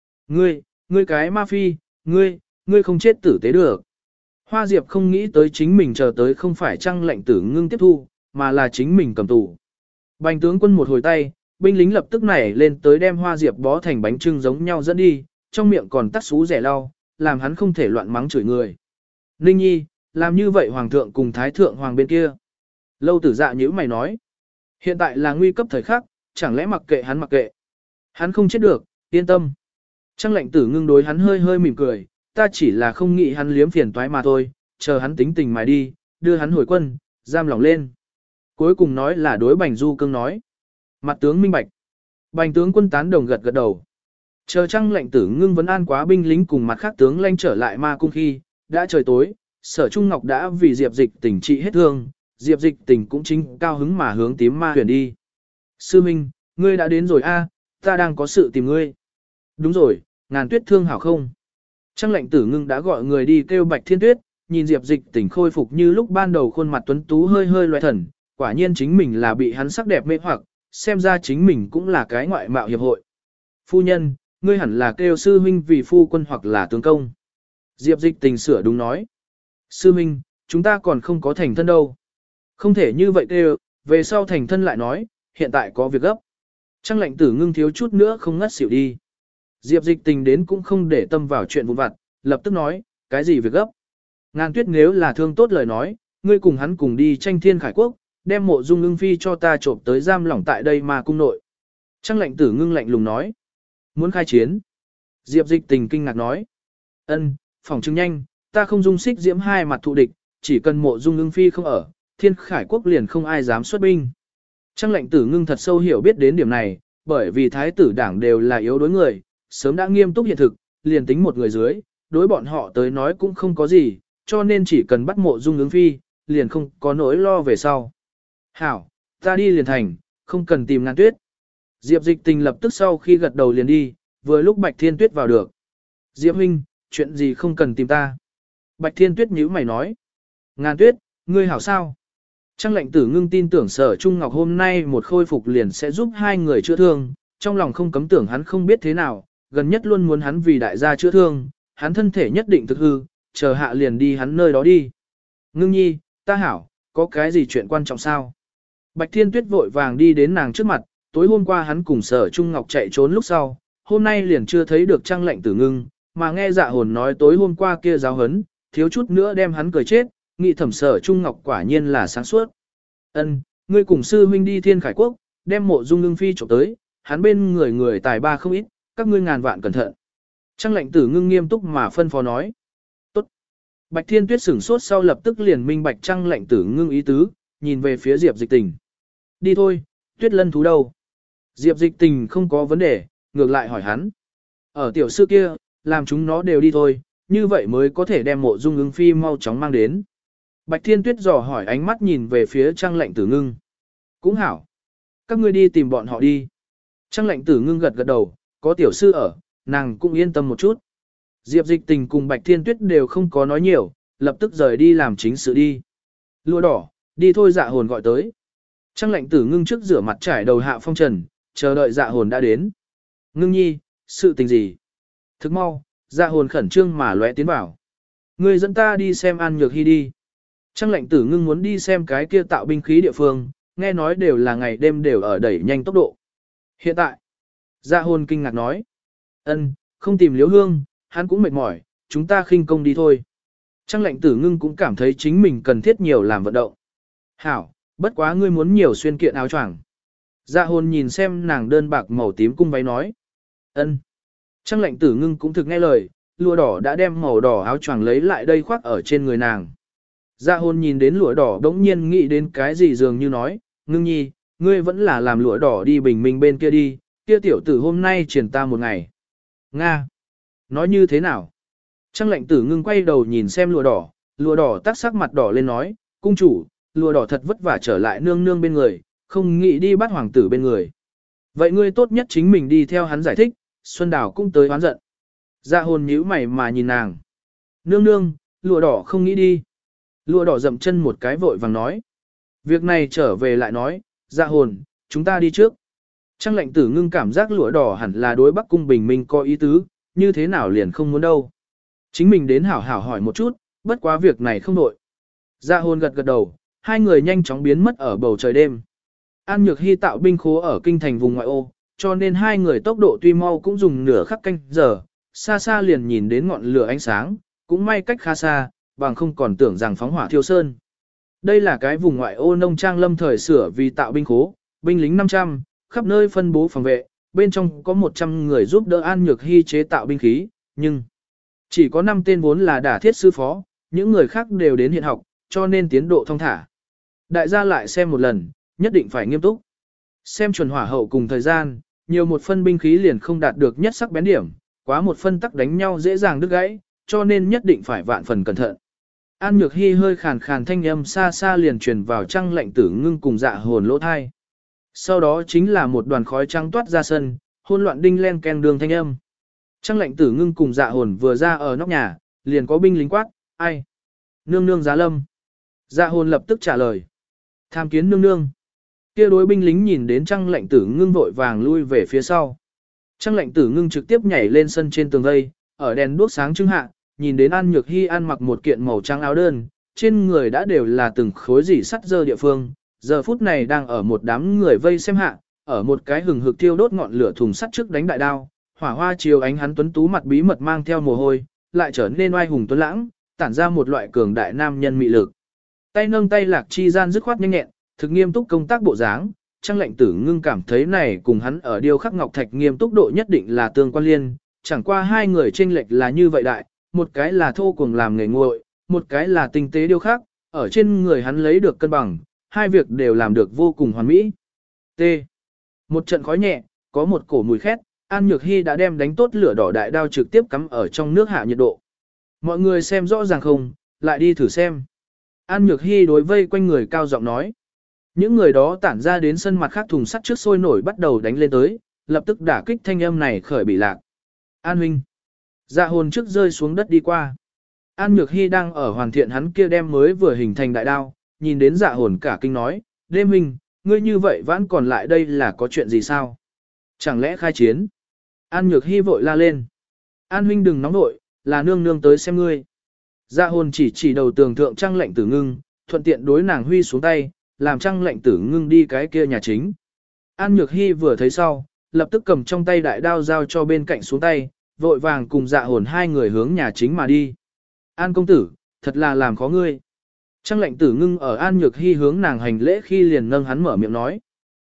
Ngươi cái ma phi, ngươi không chết tử tế được. Hoa Diệp không nghĩ tới chính mình chờ tới không phải trăng lệnh tử ngưng tiếp thu, mà là chính mình cầm tù. Bành tướng quân một hồi tay, binh lính lập tức nảy lên tới đem Hoa Diệp bó thành bánh trưng giống nhau dẫn đi, trong miệng còn tắt xú rẻ lau, làm hắn không thể loạn mắng chửi người. Ninh nhi, làm như vậy hoàng thượng cùng thái thượng hoàng bên kia. Lâu Tử Dạ nhíu mày nói. Hiện tại là nguy cấp thời khắc, chẳng lẽ mặc kệ hắn mặc kệ. Hắn không chết được, yên tâm. Trăng lệnh tử ngưng đối hắn hơi hơi mỉm cười, ta chỉ là không nghĩ hắn liếm phiền toái mà thôi, chờ hắn tính tình mài đi, đưa hắn hồi quân, giam lỏng lên. Cuối cùng nói là đối Bành Du Cương nói. Mặt tướng minh bạch. Bành tướng quân tán đồng gật gật đầu. Chờ trăng lệnh tử ngưng vấn an quá binh lính cùng mặt khác tướng lanh trở lại ma cung khi, đã trời tối, Sở Trung Ngọc đã vì Diệp Dịch Tình trị hết thương, Diệp Dịch Tình cũng chính cao hứng mà hướng tím ma huyền đi. Sư Minh, ngươi đã đến rồi a, ta đang có sự tìm ngươi. Đúng rồi, Ngàn Tuyết thương hảo không? Trăng lệnh tử ngưng đã gọi người đi kêu Bạch Thiên Tuyết, nhìn Diệp Dịch Tình khôi phục như lúc ban đầu khuôn mặt tuấn tú hơi hơi loe thần, quả nhiên chính mình là bị hắn sắc đẹp mê hoặc, xem ra chính mình cũng là cái ngoại mạo hiệp hội. Phu nhân, ngươi hẳn là kêu sư huynh vì phu quân hoặc là tướng công. Diệp Dịch Tình sửa đúng nói. Sư huynh, chúng ta còn không có thành thân đâu. Không thể như vậy kêu, về sau thành thân lại nói, hiện tại có việc gấp. Trăng lệnh tử ngưng thiếu chút nữa không ngất xỉu đi. Diệp Dịch Tình đến cũng không để tâm vào chuyện vụn vặt, lập tức nói, cái gì việc gấp. Ngàn Tuyết nếu là thương tốt lời nói, ngươi cùng hắn cùng đi tranh thiên khải quốc, đem Mộ Dung Ưng Phi cho ta trộm tới giam lỏng tại đây mà cung nội. Trăng lệnh tử ngưng lạnh lùng nói. Muốn khai chiến. Diệp Dịch Tình kinh ngạc nói. Phỏng chứng nhanh, ta không dung xích diễm hai mặt thù địch, chỉ cần Mộ Dung Ưng Phi không ở, thiên khải quốc liền không ai dám xuất binh. Trăng lệnh tử ngưng thật sâu hiểu biết đến điểm này, bởi vì thái tử đảng đều là yếu đối người, sớm đã nghiêm túc hiện thực, liền tính một người dưới, đối bọn họ tới nói cũng không có gì, cho nên chỉ cần bắt Mộ Dung Ưng Phi, liền không có nỗi lo về sau. Hảo, ta đi liền thành, không cần tìm Ngàn Tuyết. Diệp Dịch Tình lập tức sau khi gật đầu liền đi, vừa lúc Bạch Thiên Tuyết vào được. Diệp huynh, chuyện gì không cần tìm ta. Bạch Thiên Tuyết nhíu mày nói. Ngàn Tuyết, ngươi hảo sao? Trăng lệnh tử ngưng tin tưởng Sở Trung Ngọc hôm nay một khôi phục liền sẽ giúp hai người chữa thương, trong lòng không cấm tưởng hắn không biết thế nào, gần nhất luôn muốn hắn vì đại gia chữa thương, hắn thân thể nhất định thực hư, chờ hạ liền đi hắn nơi đó đi. Ngưng nhi, ta hảo, có cái gì chuyện quan trọng sao? Bạch Thiên Tuyết vội vàng đi đến nàng trước mặt, tối hôm qua hắn cùng Sở Trung Ngọc chạy trốn lúc sau, hôm nay liền chưa thấy được Trăng lệnh tử ngưng, mà nghe dạ hồn nói tối hôm qua kia giáo hấn, thiếu chút nữa đem hắn cười chết, nghĩ thẩm Sở Trung Ngọc quả nhiên là sáng suốt. Ngươi cùng sư huynh đi thiên khải quốc, đem mộ dung ngưng phi trộm tới, hắn bên người người tài ba không ít, các ngươi ngàn vạn cẩn thận. Trang lệnh tử ngưng nghiêm túc mà phân phó nói. Tốt. Bạch Thiên Tuyết sửng sốt sau lập tức liền minh bạch trang lệnh tử ngưng ý tứ, nhìn về phía Diệp Dịch Tình. Đi thôi, Tuyết Lân thú đâu? Diệp Dịch Tình không có vấn đề, ngược lại hỏi hắn. Ở tiểu sư kia, làm chúng nó đều đi thôi, như vậy mới có thể đem mộ dung ngưng phi mau chóng mang đến. Bạch Thiên Tuyết dò hỏi ánh mắt nhìn về phía trang lệnh tử ngưng. Cũng hảo. Các ngươi đi tìm bọn họ đi. Trang lệnh tử ngưng gật gật đầu, có tiểu sư ở, nàng cũng yên tâm một chút. Diệp Dịch Tình cùng Bạch Thiên Tuyết đều không có nói nhiều, lập tức rời đi làm chính sự đi. Lụa đỏ, đi thôi Dạ Hồn gọi tới. Trang lệnh tử ngưng trước rửa mặt trải đầu hạ phong trần, chờ đợi Dạ Hồn đã đến. Ngưng nhi, sự tình gì? Thức mau, Dạ Hồn khẩn trương mà lóe tiến vào. Người dẫn ta đi xem An Nhược Hy đi. Trang lệnh tử ngưng muốn đi xem cái kia tạo binh khí địa phương, nghe nói đều là ngày đêm đều ở đẩy nhanh tốc độ. Hiện tại, Dạ Hồn kinh ngạc nói. Không tìm Liễu Hương, hắn cũng mệt mỏi, chúng ta khinh công đi thôi. Trang lệnh tử ngưng cũng cảm thấy chính mình cần thiết nhiều làm vận động. Hảo, bất quá ngươi muốn nhiều xuyên kiện áo choàng. Dạ Hồn nhìn xem nàng đơn bạc màu tím cung váy nói. Trang lệnh tử ngưng cũng thực nghe lời, lụa đỏ đã đem màu đỏ áo choàng lấy lại đây khoác ở trên người nàng. Dạ Hồn nhìn đến lụa đỏ đống nhiên nghĩ đến cái gì dường như nói, ngưng nhi, ngươi vẫn là làm lụa đỏ đi bình minh bên kia đi, kia tiểu tử hôm nay triển ta một ngày. Nga! Nói như thế nào? Trang lệnh tử ngưng quay đầu nhìn xem lụa đỏ tác sắc mặt đỏ lên nói, cung chủ, lụa đỏ thật vất vả trở lại nương nương bên người, không nghĩ đi bắt hoàng tử bên người. Vậy ngươi tốt nhất chính mình đi theo hắn giải thích, Xuân Đào cũng tới oán giận. Dạ Hồn nhíu mày mà nhìn nàng. Nương nương, lụa đỏ không nghĩ đi. Lụa đỏ dậm chân một cái vội vàng nói. Việc này trở về lại nói, Dạ Hồn, chúng ta đi trước. Trang lệnh tử ngưng cảm giác lụa đỏ hẳn là đối Bắc Cung Bình Minh có ý tứ, như thế nào liền không muốn đâu. Chính mình đến hảo hảo hỏi một chút, bất quá việc này không đội. Dạ Hồn gật gật đầu, hai người nhanh chóng biến mất ở bầu trời đêm. An Nhược Hy tạo binh khố ở kinh thành vùng ngoại ô, cho nên hai người tốc độ tuy mau cũng dùng nửa khắc canh giờ, xa xa liền nhìn đến ngọn lửa ánh sáng, cũng may cách khá xa, bằng không còn tưởng rằng phóng hỏa thiêu sơn. Đây là cái vùng ngoại ô nông trang lâm thời sửa vì tạo binh khố, binh lính 500, khắp nơi phân bố phòng vệ, bên trong có 100 người giúp đỡ An Nhược Hy chế tạo binh khí, nhưng chỉ có 5 tên vốn là đả thiết sư phó, những người khác đều đến hiện học, cho nên tiến độ thông thả. Đại gia lại xem một lần, nhất định phải nghiêm túc. Xem chuẩn hỏa hậu cùng thời gian, nhiều một phân binh khí liền không đạt được nhất sắc bén điểm, quá một phân tắc đánh nhau dễ dàng đứt gãy, cho nên nhất định phải vạn phần cẩn thận. An Nhược Hy hơi khàn khàn thanh âm xa xa liền truyền vào Trang lệnh tử ngưng cùng Dạ Hồn lỗ thai. Sau đó chính là một đoàn khói trắng toát ra sân, hỗn loạn đinh len ken đường thanh âm. Trang lệnh tử ngưng cùng Dạ Hồn vừa ra ở nóc nhà, liền có binh lính quát, ai? Nương nương giá lâm. Dạ Hồn lập tức trả lời. Tham kiến nương nương. Kia đối binh lính nhìn đến Trang lệnh tử ngưng vội vàng lui về phía sau. Trang lệnh tử ngưng trực tiếp nhảy lên sân trên tường vây, ở đèn đuốc sáng trưng hạ, nhìn đến An Nhược Hy ăn mặc một kiện màu trắng áo đơn, trên người đã đều là từng khối rỉ sắt dơ địa phương, giờ phút này đang ở một đám người vây xem hạ, ở một cái hừng hực thiêu đốt ngọn lửa thùng sắt trước đánh đại đao, hỏa hoa chiếu ánh hắn tuấn tú mặt bí mật mang theo mồ hôi, lại trở nên oai hùng tuấn lãng, tản ra một loại cường đại nam nhân mị lực. Tay nâng tay lạc chi gian dứt khoát nhanh nhẹn, thực nghiêm túc công tác bộ dáng, Trang lệnh tử ngưng cảm thấy này cùng hắn ở điêu khắc ngọc thạch nghiêm túc độ nhất định là tương quan liên, chẳng qua hai người chênh lệch là như vậy đại, một cái là thô cuồng làm nghề nguội, một cái là tinh tế điêu khắc, ở trên người hắn lấy được cân bằng, hai việc đều làm được vô cùng hoàn mỹ. T. Một trận khói nhẹ, có một cổ mùi khét, An Nhược Hy đã đem đánh tốt lửa đỏ đại đao trực tiếp cắm ở trong nước hạ nhiệt độ. Mọi người xem rõ ràng không, lại đi thử xem. An Nhược Hy đối vây quanh người cao giọng nói. Những người đó tản ra đến sân mặt khác thùng sắt trước sôi nổi bắt đầu đánh lên tới, lập tức đả kích thanh âm này khởi bị lạc. An huynh. Dạ Hồn trước rơi xuống đất đi qua. An Nhược Hy đang ở hoàn thiện hắn kia đem mới vừa hình thành đại đao, nhìn đến Dạ Hồn cả kinh nói, đêm huynh, ngươi như vậy vẫn còn lại đây là có chuyện gì sao? Chẳng lẽ khai chiến? An Nhược Hy vội la lên. An huynh đừng nóng nội, là nương nương tới xem ngươi. Dạ Hồn chỉ đầu tường thượng Trang lệnh tử ngưng, thuận tiện đối nàng huy xuống tay, làm Trang lệnh tử ngưng đi cái kia nhà chính. An Nhược Hy vừa thấy sau, lập tức cầm trong tay đại đao giao cho bên cạnh xuống tay, vội vàng cùng Dạ Hồn hai người hướng nhà chính mà đi. An công tử, thật là làm khó ngươi. Trang lệnh tử ngưng ở An Nhược Hy hướng nàng hành lễ khi liền nâng hắn mở miệng nói.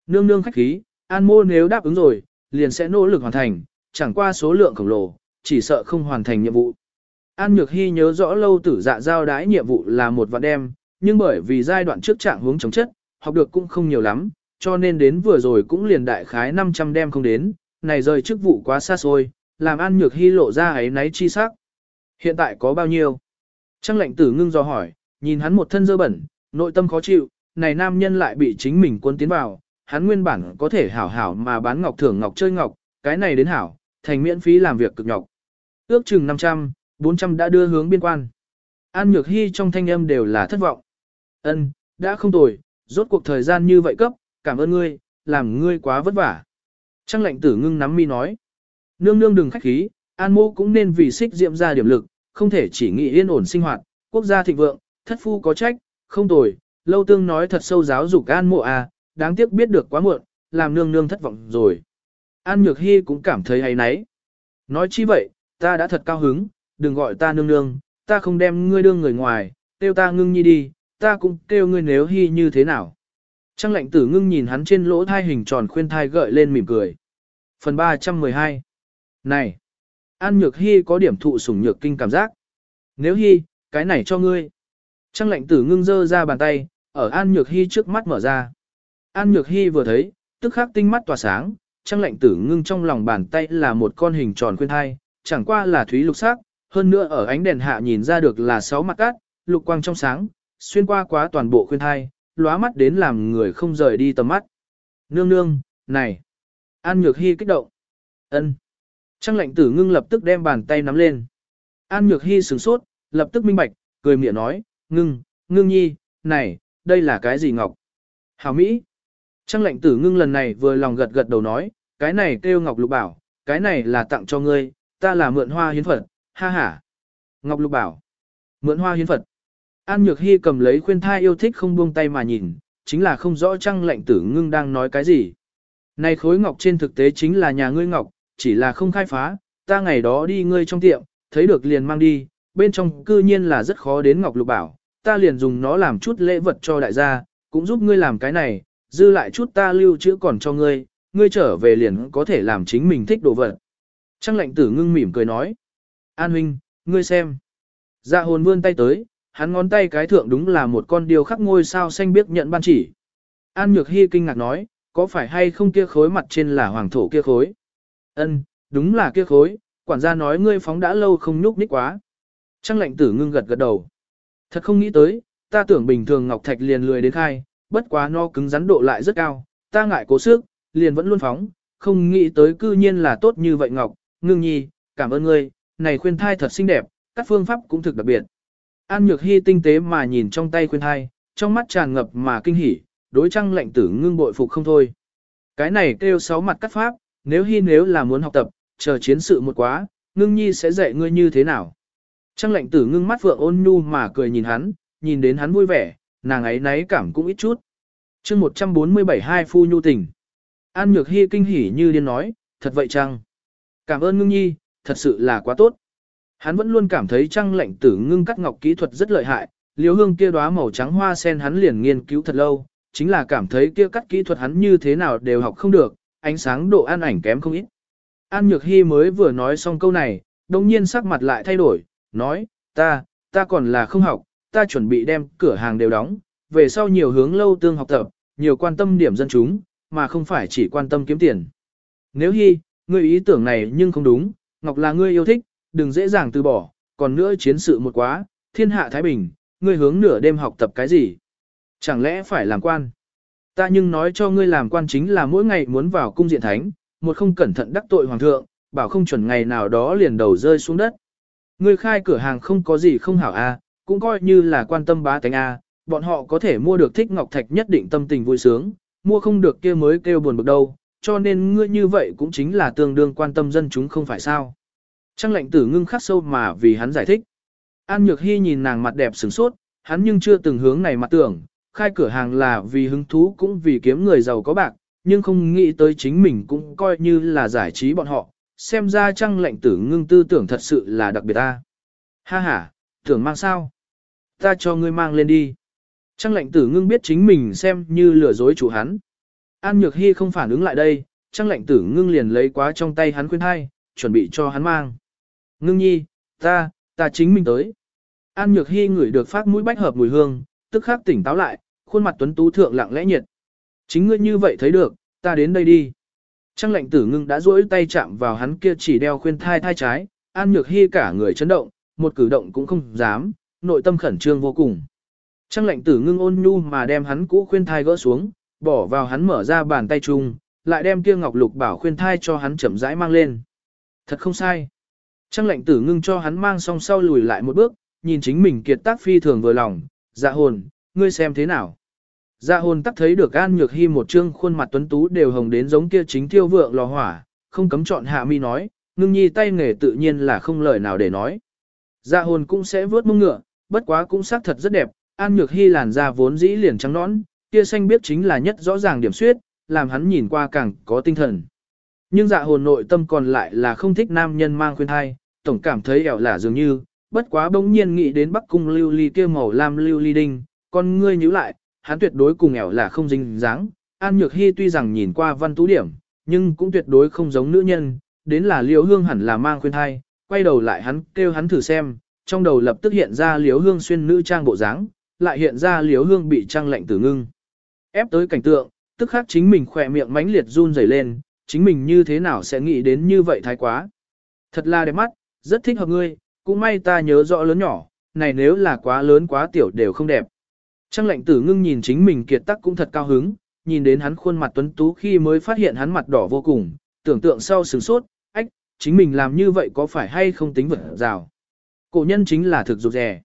Nương nương khách khí, An mô nếu đáp ứng rồi, liền sẽ nỗ lực hoàn thành, chẳng qua số lượng khổng lồ, chỉ sợ không hoàn thành nhiệm vụ. An Nhược Hy nhớ rõ Lâu Tử Dạ giao đái nhiệm vụ là một vạn đem, nhưng bởi vì giai đoạn trước trạng hướng chống chất, học được cũng không nhiều lắm, cho nên đến vừa rồi cũng liền đại khái 500 đem không đến, này rời chức vụ quá xa xôi, làm An Nhược Hy lộ ra ấy náy chi sắc. Hiện tại có bao nhiêu? Trang lệnh tử ngưng do hỏi, nhìn hắn một thân dơ bẩn, nội tâm khó chịu, này nam nhân lại bị chính mình quân tiến vào, hắn nguyên bản có thể hảo hảo mà bán ngọc thưởng ngọc chơi ngọc, cái này đến hảo, thành miễn phí làm việc cực nhọc. Ước chừng 500, 400 đã đưa hướng biên quan. An Nhược Hy trong thanh âm đều là thất vọng. Ân, đã không tồi, rốt cuộc thời gian như vậy cấp, cảm ơn ngươi, làm ngươi quá vất vả. Trang lệnh tử ngưng nắm mi nói. Nương nương đừng khách khí, An mô cũng nên vì xích diệm ra điểm lực, không thể chỉ nghĩ yên ổn sinh hoạt, quốc gia thịnh vượng, thất phu có trách, không tồi. Lâu Tương nói thật sâu giáo dục An mộ à, đáng tiếc biết được quá muộn, làm nương nương thất vọng rồi. An Nhược Hy cũng cảm thấy hay náy. Nói chi vậy, ta đã thật cao hứng, đừng gọi ta nương nương, ta không đem ngươi đương người ngoài, kêu ta ngưng nhi đi, ta cũng kêu ngươi nếu Hy như thế nào. Trang lệnh tử ngưng nhìn hắn trên lỗ thai hình tròn khuyên thai gợi lên mỉm cười. Phần 312. Này! An Nhược Hy có điểm thụ sủng nhược kinh cảm giác. Nếu Hy, cái này cho ngươi. Trang lệnh tử ngưng giơ ra bàn tay, ở An Nhược Hy trước mắt mở ra. An Nhược Hy vừa thấy, tức khắc tinh mắt tỏa sáng, trang lệnh tử ngưng trong lòng bàn tay là một con hình tròn khuyên thai, chẳng qua là thúy lục sắc, hơn nữa ở ánh đèn hạ nhìn ra được là 6 mặt cát, lục quang trong sáng, xuyên qua quá toàn bộ khuyên thai, lóa mắt đến làm người không rời đi tầm mắt. Nương nương, này! An Nhược Hy kích động. Ân. Trang lệnh tử ngưng lập tức đem bàn tay nắm lên. An Nhược Hy sửng sốt, lập tức minh bạch, cười miệng nói, ngưng nhi, này, đây là cái gì ngọc? Hảo Mỹ. Trang lệnh tử ngưng lần này vừa lòng gật gật đầu nói, cái này kêu ngọc lục bảo, cái này là tặng cho ngươi, ta là mượn hoa hiến Phật, ha ha. Ngọc lục bảo. Mượn hoa hiến Phật. An Nhược Hy cầm lấy khuyên thai yêu thích không buông tay mà nhìn, chính là không rõ trang lệnh tử ngưng đang nói cái gì. Này khối ngọc trên thực tế chính là nhà ngươi ngọc, chỉ là không khai phá, ta ngày đó đi ngươi trong tiệm, thấy được liền mang đi, bên trong cư nhiên là rất khó đến ngọc lục bảo, ta liền dùng nó làm chút lễ vật cho đại gia, cũng giúp ngươi làm cái này, dư lại chút ta lưu trữ còn cho ngươi, ngươi trở về liền có thể làm chính mình thích đồ vật. Trang lệnh tử ngưng mỉm cười nói, An huynh, ngươi xem. Dạ hồn vươn tay tới, hắn ngón tay cái thượng đúng là một con điêu khắc ngôi sao xanh biếc nhận ban chỉ. An Nhược Hy kinh ngạc nói, có phải hay không kia khối mặt trên là hoàng thổ kia khối? Ân, đúng là kia khối, quản gia nói ngươi phóng đã lâu không nhúc nhích quá. Trang lệnh tử ngưng gật gật đầu. Thật không nghĩ tới, ta tưởng bình thường ngọc thạch liền lười đến khai, bất quá nó cứng rắn độ lại rất cao, ta ngại cố sức, liền vẫn luôn phóng, không nghĩ tới cư nhiên là tốt như vậy ngọc, ngưng nhi, cảm ơn ngươi, này khuyên thai thật xinh đẹp, các phương pháp cũng thực đặc biệt. An Nhược Hy tinh tế mà nhìn trong tay khuyên thai, trong mắt tràn ngập mà kinh hỉ, đối Trang lệnh tử ngưng bội phục không thôi. Cái này kêu 6 mặt cắt pháp, nếu là muốn học tập, chờ chiến sự một quá, ngưng nhi sẽ dạy ngươi như thế nào. Trang lệnh tử ngưng mắt vượng ôn nhu mà cười nhìn hắn, nhìn đến hắn vui vẻ, nàng ấy náy cảm cũng ít chút. chương 147 hai phu nhu tình. An Nhược Hy kinh hỉ như điên nói, thật vậy chăng? Cảm ơn ngưng nhi, thật sự là quá tốt. Hắn vẫn luôn cảm thấy Trang lệnh tử ngưng cắt ngọc kỹ thuật rất lợi hại, liễu hương kia đóa màu trắng hoa sen hắn liền nghiên cứu thật lâu, chính là cảm thấy kia cắt kỹ thuật hắn như thế nào đều học không được, ánh sáng độ an ảnh kém không ít. An Nhược Hy mới vừa nói xong câu này, đồng nhiên sắc mặt lại thay đổi, nói, ta còn là không học, ta chuẩn bị đem cửa hàng đều đóng, về sau nhiều hướng Lâu Tương học tập, nhiều quan tâm điểm dân chúng, mà không phải chỉ quan tâm kiếm tiền. Nếu Hy, ngươi ý tưởng này nhưng không đúng, Ngọc là ngươi yêu thích, đừng dễ dàng từ bỏ, còn nữa chiến sự một quá, thiên hạ Thái Bình, ngươi hướng nửa đêm học tập cái gì? Chẳng lẽ phải làm quan? Ta nhưng nói cho ngươi làm quan chính là mỗi ngày muốn vào cung diện thánh, một không cẩn thận đắc tội hoàng thượng, bảo không chuẩn ngày nào đó liền đầu rơi xuống đất. Ngươi khai cửa hàng không có gì không hảo a, cũng coi như là quan tâm bá tánh a, bọn họ có thể mua được thích ngọc thạch nhất định tâm tình vui sướng, mua không được kia mới kêu buồn bực đâu, cho nên ngươi như vậy cũng chính là tương đương quan tâm dân chúng không phải sao. Trang lệnh tử ngưng khắc sâu mà vì hắn giải thích. An Nhược Hy nhìn nàng mặt đẹp sửng sốt, hắn nhưng chưa từng hướng này mặt tưởng, khai cửa hàng là vì hứng thú cũng vì kiếm người giàu có bạc, nhưng không nghĩ tới chính mình cũng coi như là giải trí bọn họ, xem ra Trang lệnh tử ngưng tư tưởng thật sự là đặc biệt ta. Ha ha, tưởng mang sao? Ta cho ngươi mang lên đi. Trang lệnh tử ngưng biết chính mình xem như lừa dối chủ hắn. An Nhược Hy không phản ứng lại đây, Trang Lệnh Tử Ngưng liền lấy quá trong tay hắn khuyên thai, chuẩn bị cho hắn mang. Ngưng nhi, ta chính mình tới. An Nhược Hy ngửi được phát mũi bách hợp mùi hương, tức khắc tỉnh táo lại, khuôn mặt tuấn tú thượng lặng lẽ nhiệt. Chính ngươi như vậy thấy được, ta đến đây đi. Trang Lệnh Tử Ngưng đã duỗi tay chạm vào hắn kia chỉ đeo khuyên thai trái, An Nhược Hy cả người chấn động, một cử động cũng không dám, nội tâm khẩn trương vô cùng. Trang Lệnh Tử Ngưng ôn nhu mà đem hắn cũ khuyên thai gỡ xuống, bỏ vào hắn mở ra bàn tay chung, lại đem kia ngọc lục bảo khuyên thai cho hắn chậm rãi mang lên. Thật không sai. Trang Lệnh Tử Ngưng cho hắn mang xong sau lùi lại một bước, nhìn chính mình kiệt tác phi thường vừa lòng, Dạ Hồn, ngươi xem thế nào. Dạ Hồn tắc thấy được An Nhược Hy một trương khuôn mặt tuấn tú đều hồng đến giống kia chính thiêu vượng lò hỏa, không cấm chọn hạ mi nói, Ngưng nhi tay nghề tự nhiên là không lời nào để nói. Dạ Hồn cũng sẽ vớt mông ngựa, bất quá cũng xác thật rất đẹp, An Nhược Hy làn da vốn dĩ liền trắng nõn, kia xanh biết chính là nhất rõ ràng điểm xuyết, làm hắn nhìn qua càng có tinh thần. Nhưng Dạ Hồn nội tâm còn lại là không thích nam nhân mang khuyên thai, tổng cảm thấy ẻo lả dường như, bất quá bỗng nhiên nghĩ đến Bắc Cung lưu ly kia màu lam lưu ly đinh, con ngươi nhíu lại, hắn tuyệt đối cùng ẻo lả không dính dáng. An Nhược Hy tuy rằng nhìn qua văn tú điểm, nhưng cũng tuyệt đối không giống nữ nhân, đến là Liễu Hương hẳn là mang khuyên thai, quay đầu lại hắn kêu hắn thử xem, trong đầu lập tức hiện ra Liễu Hương xuyên nữ trang bộ dáng, lại hiện ra Liễu Hương bị Trang Lệnh Tử Ngưng ép tới cảnh tượng, tức khắc chính mình khỏe miệng mãnh liệt run rẩy lên, chính mình như thế nào sẽ nghĩ đến như vậy thái quá. Thật là đẹp mắt, rất thích hợp ngươi, cũng may ta nhớ rõ lớn nhỏ, này nếu là quá lớn quá tiểu đều không đẹp. Trang Lệnh Tử Ngưng nhìn chính mình kiệt tác cũng thật cao hứng, nhìn đến hắn khuôn mặt tuấn tú khi mới phát hiện hắn mặt đỏ vô cùng, tưởng tượng sau sửng sốt, ách, chính mình làm như vậy có phải hay không tính vượt rào. Cổ nhân chính là thực rụt rè.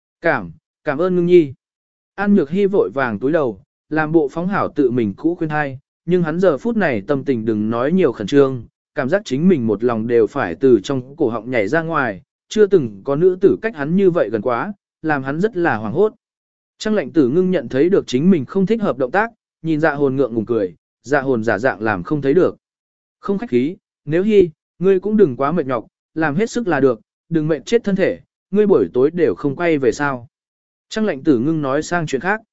Cảm ơn Ngưng nhi. An Nhược Hy vội vàng túi đầu, làm bộ phóng hảo tự mình cũ khuyên thai, nhưng hắn giờ phút này tâm tình đừng nói nhiều khẩn trương, cảm giác chính mình một lòng đều phải từ trong cổ họng nhảy ra ngoài, chưa từng có nữ tử cách hắn như vậy gần quá, làm hắn rất là hoảng hốt. Trang Lệnh Tử Ngưng nhận thấy được chính mình không thích hợp động tác, nhìn Dạ Hồn ngượng ngùng cười, Dạ Hồn giả dạng làm không thấy được. Không khách khí, nếu Hy, ngươi cũng đừng quá mệt nhọc, làm hết sức là được, đừng mệt chết thân thể, ngươi buổi tối đều không quay về sao. Trang Lệnh Tử Ngưng nói sang chuyện khác.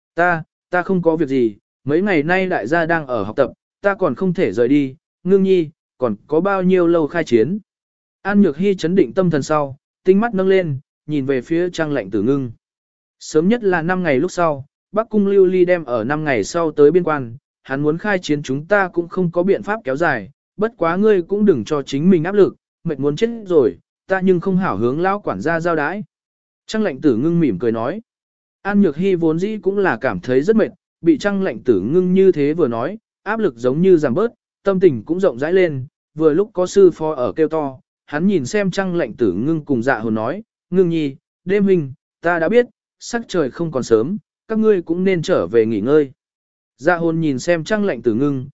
Ta không có việc gì, mấy ngày nay đại gia đang ở học tập, ta còn không thể rời đi, Ngưng nhi, còn có bao nhiêu lâu khai chiến. An Nhược Hy chấn định tâm thần sau, tinh mắt nâng lên, nhìn về phía Trang Lệnh Tử Ngưng. Sớm nhất là 5 ngày lúc sau, Bắc Cung Lưu Ly đem ở 5 ngày sau tới biên quan, hắn muốn khai chiến chúng ta cũng không có biện pháp kéo dài, bất quá ngươi cũng đừng cho chính mình áp lực, mệt muốn chết rồi, ta nhưng không hảo hướng lão quản gia giao đái. Trang Lệnh Tử Ngưng mỉm cười nói. An Nhược Hy vốn dĩ cũng là cảm thấy rất mệt, bị Trang Lệnh Tử Ngưng như thế vừa nói, áp lực giống như giảm bớt, tâm tình cũng rộng rãi lên, vừa lúc có sư phó ở kêu to, hắn nhìn xem Trang Lệnh Tử Ngưng cùng Dạ Hồn nói, Ngưng nhi, đêm huynh, ta đã biết, sắc trời không còn sớm, các ngươi cũng nên trở về nghỉ ngơi. Dạ Hồn nhìn xem Trang Lệnh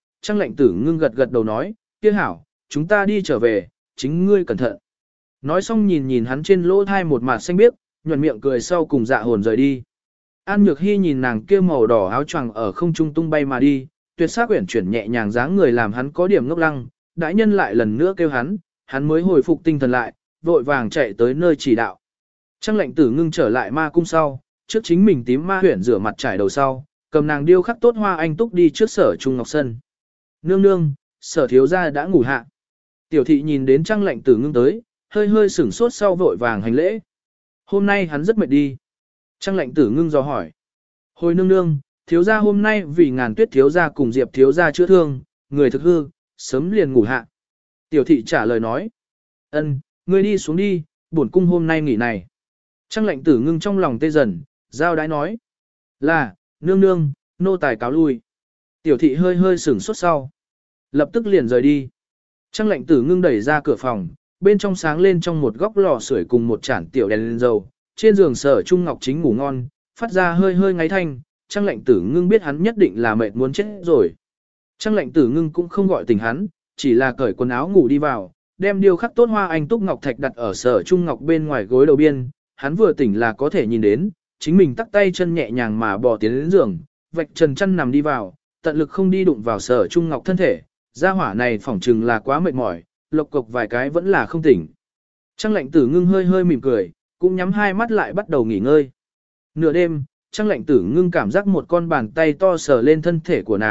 Tử Ngưng gật gật đầu nói, kia hảo, chúng ta đi trở về, chính ngươi cẩn thận. Nói xong nhìn hắn trên lỗ thai một mặt xanh biếc, nhuận miệng cười sau cùng Dạ Hồn rời đi. An Nhược Hy nhìn nàng kia màu đỏ áo choàng ở không trung tung bay mà đi, tuyệt sắc uyển chuyển nhẹ nhàng dáng người làm hắn có điểm ngốc lăng, đại nhân lại lần nữa kêu hắn mới hồi phục tinh thần lại, vội vàng chạy tới nơi chỉ đạo. Trang Lệnh Tử Ngưng trở lại ma cung sau, trước chính mình tím ma huyển rửa mặt trải đầu sau, cầm nàng điêu khắc tốt hoa anh túc đi trước Sở Trung Ngọc Sân. Nương nương, Sở thiếu gia đã ngủ hạ. Tiểu thị nhìn đến Trang Lệnh Tử Ngưng tới, hơi sửng sốt sau vội vàng hành lễ. Hôm nay hắn rất mệt đi. Trang Lệnh Tử Ngưng dò hỏi. Hồi nương nương, thiếu gia hôm nay vì Ngàn Tuyết thiếu gia cùng Diệp thiếu gia chữa thương, người thực hư, sớm liền ngủ hạ. Tiểu thị trả lời nói. Ân, ngươi đi xuống đi, bổn cung hôm nay nghỉ này. Trang Lệnh Tử Ngưng trong lòng tê dần, giao đái nói. Là, nương nương, nô tài cáo lui. Tiểu thị hơi sửng sốt sau. Lập tức liền rời đi. Trang Lệnh Tử Ngưng đẩy ra cửa phòng, bên trong sáng lên trong một góc lò sưởi cùng một chản tiểu đèn lên dầu. Trên giường Sở Trung Ngọc chính ngủ ngon, phát ra hơi ngáy thanh. Trang Lệnh Tử Ngưng biết hắn nhất định là mệt muốn chết rồi. Trang Lệnh Tử Ngưng cũng không gọi tỉnh hắn, chỉ là cởi quần áo ngủ đi vào, đem điêu khắc tốt hoa anh túc ngọc thạch đặt ở Sở Trung Ngọc bên ngoài gối đầu biên. Hắn vừa tỉnh là có thể nhìn đến, chính mình tắt tay chân nhẹ nhàng mà bò tiến đến giường, vạch trần chăn nằm đi vào, tận lực không đi đụng vào Sở Trung Ngọc thân thể. Gia hỏa này phỏng chừng là quá mệt mỏi, lộc cộc vài cái vẫn là không tỉnh. Trang Lệnh Tử Ngưng hơi mỉm cười, cũng nhắm hai mắt lại bắt đầu nghỉ ngơi. Nửa đêm, Trang Lệnh Tử Ngưng cảm giác một con bàn tay to sờ lên thân thể của nàng,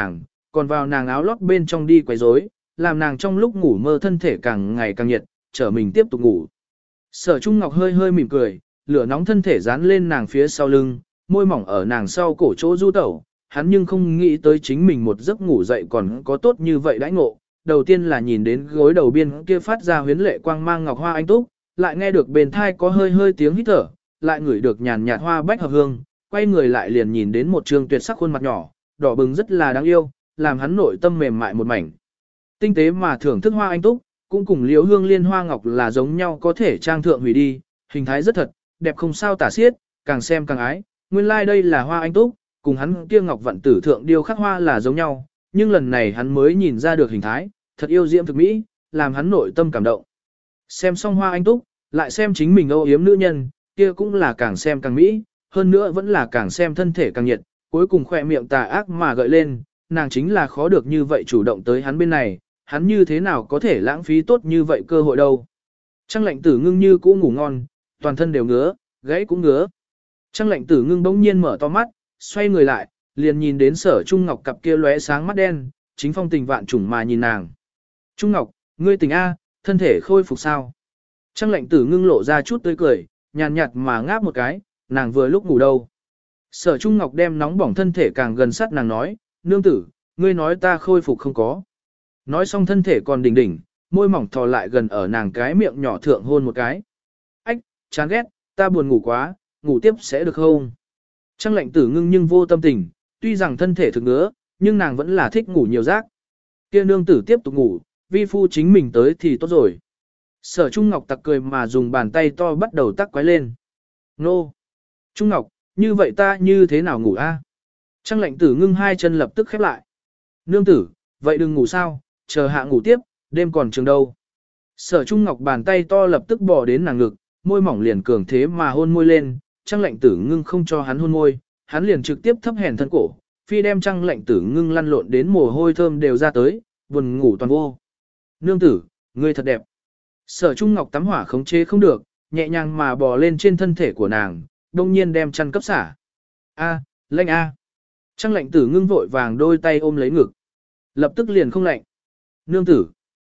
còn vào nàng áo lót bên trong đi quấy rối, làm nàng trong lúc ngủ mơ thân thể càng ngày càng nhiệt, trở mình tiếp tục ngủ. Sở Trung Ngọc hơi hơi mỉm cười, lửa nóng thân thể dán lên nàng phía sau lưng, môi mỏng ở nàng sau cổ chỗ du tẩu, hắn nhưng không nghĩ tới chính mình một giấc ngủ dậy còn có tốt như vậy đãi ngộ. Đầu tiên là nhìn đến gối đầu biên kia phát ra huyến lệ quang mang ngọc hoa anh túc, lại nghe được bên thai có hơi hơi tiếng hít thở, lại ngửi được nhàn nhạt hoa bách hợp hương, quay người lại liền nhìn đến một trương tuyệt sắc khuôn mặt nhỏ, đỏ bừng rất là đáng yêu, làm hắn nội tâm mềm mại một mảnh. Tinh tế mà thưởng thức hoa anh túc, cũng cùng liễu hương liên hoa ngọc là giống nhau, có thể trang thượng hủy đi, hình thái rất thật, đẹp không sao tả xiết, càng xem càng ái. Nguyên lai like đây là hoa anh túc, cùng hắn kia ngọc vận tử thượng điêu khắc hoa là giống nhau, nhưng lần này hắn mới nhìn ra được hình thái, thật yêu diễm thực mỹ, làm hắn nội tâm cảm động. Xem xong hoa anh túc, lại xem chính mình âu yếm nữ nhân, kia cũng là càng xem càng mỹ, hơn nữa vẫn là càng xem thân thể càng nhiệt, cuối cùng khỏe miệng tà ác mà gợi lên, nàng chính là khó được như vậy chủ động tới hắn bên này, hắn như thế nào có thể lãng phí tốt như vậy cơ hội đâu. Trăng lạnh tử ngưng như cũ ngủ ngon, toàn thân đều ngứa, gãy cũng ngứa. Trăng lạnh tử ngưng bỗng nhiên mở to mắt, xoay người lại, liền nhìn đến Sở Trung Ngọc cặp kia lóe sáng mắt đen, chính phong tình vạn trùng mà nhìn nàng. Trung Ngọc, ngươi tỉnh A, thân thể khôi phục sao? Trăng lạnh tử ngưng lộ ra chút tươi cười, nhàn nhạt mà ngáp một cái, nàng vừa lúc ngủ đâu. Sở Trung Ngọc đem nóng bỏng thân thể càng gần sát nàng nói, nương tử, ngươi nói ta khôi phục không có. Nói xong thân thể còn đỉnh đỉnh, môi mỏng thò lại gần ở nàng cái miệng nhỏ thượng hôn một cái. Ách, chán ghét, ta buồn ngủ quá, ngủ tiếp sẽ được không? Trăng lạnh tử ngưng nhưng vô tâm tình, tuy rằng thân thể thực ngứa, nhưng nàng vẫn là thích ngủ nhiều giấc. Kia nương tử tiếp tục ngủ, vi phu chính mình tới thì tốt rồi. Sở Trung Ngọc tặc cười mà dùng bàn tay to bắt đầu tắc quái lên. Nô! Trung Ngọc, như vậy ta như thế nào ngủ a? Trăng lạnh tử ngưng hai chân lập tức khép lại. Nương tử, vậy đừng ngủ sao, chờ hạ ngủ tiếp, đêm còn trường đâu. Sở Trung Ngọc bàn tay to lập tức bỏ đến nàng ngực, môi mỏng liền cường thế mà hôn môi lên, Trăng lạnh tử ngưng không cho hắn hôn môi, hắn liền trực tiếp thấp hèn thân cổ, phi đem Trăng lạnh tử ngưng lăn lộn đến mồ hôi thơm đều ra tới, buồn ngủ toàn vô. Nương tử, ngươi thật đẹp. Sở Trung Ngọc tắm hỏa khống chế không được, nhẹ nhàng mà bò lên trên thân thể của nàng, đông nhiên đem chăn cấp xả. A, lạnh a. Trăng lạnh tử ngưng vội vàng đôi tay ôm lấy ngực. Lập tức liền không lạnh. Nương tử.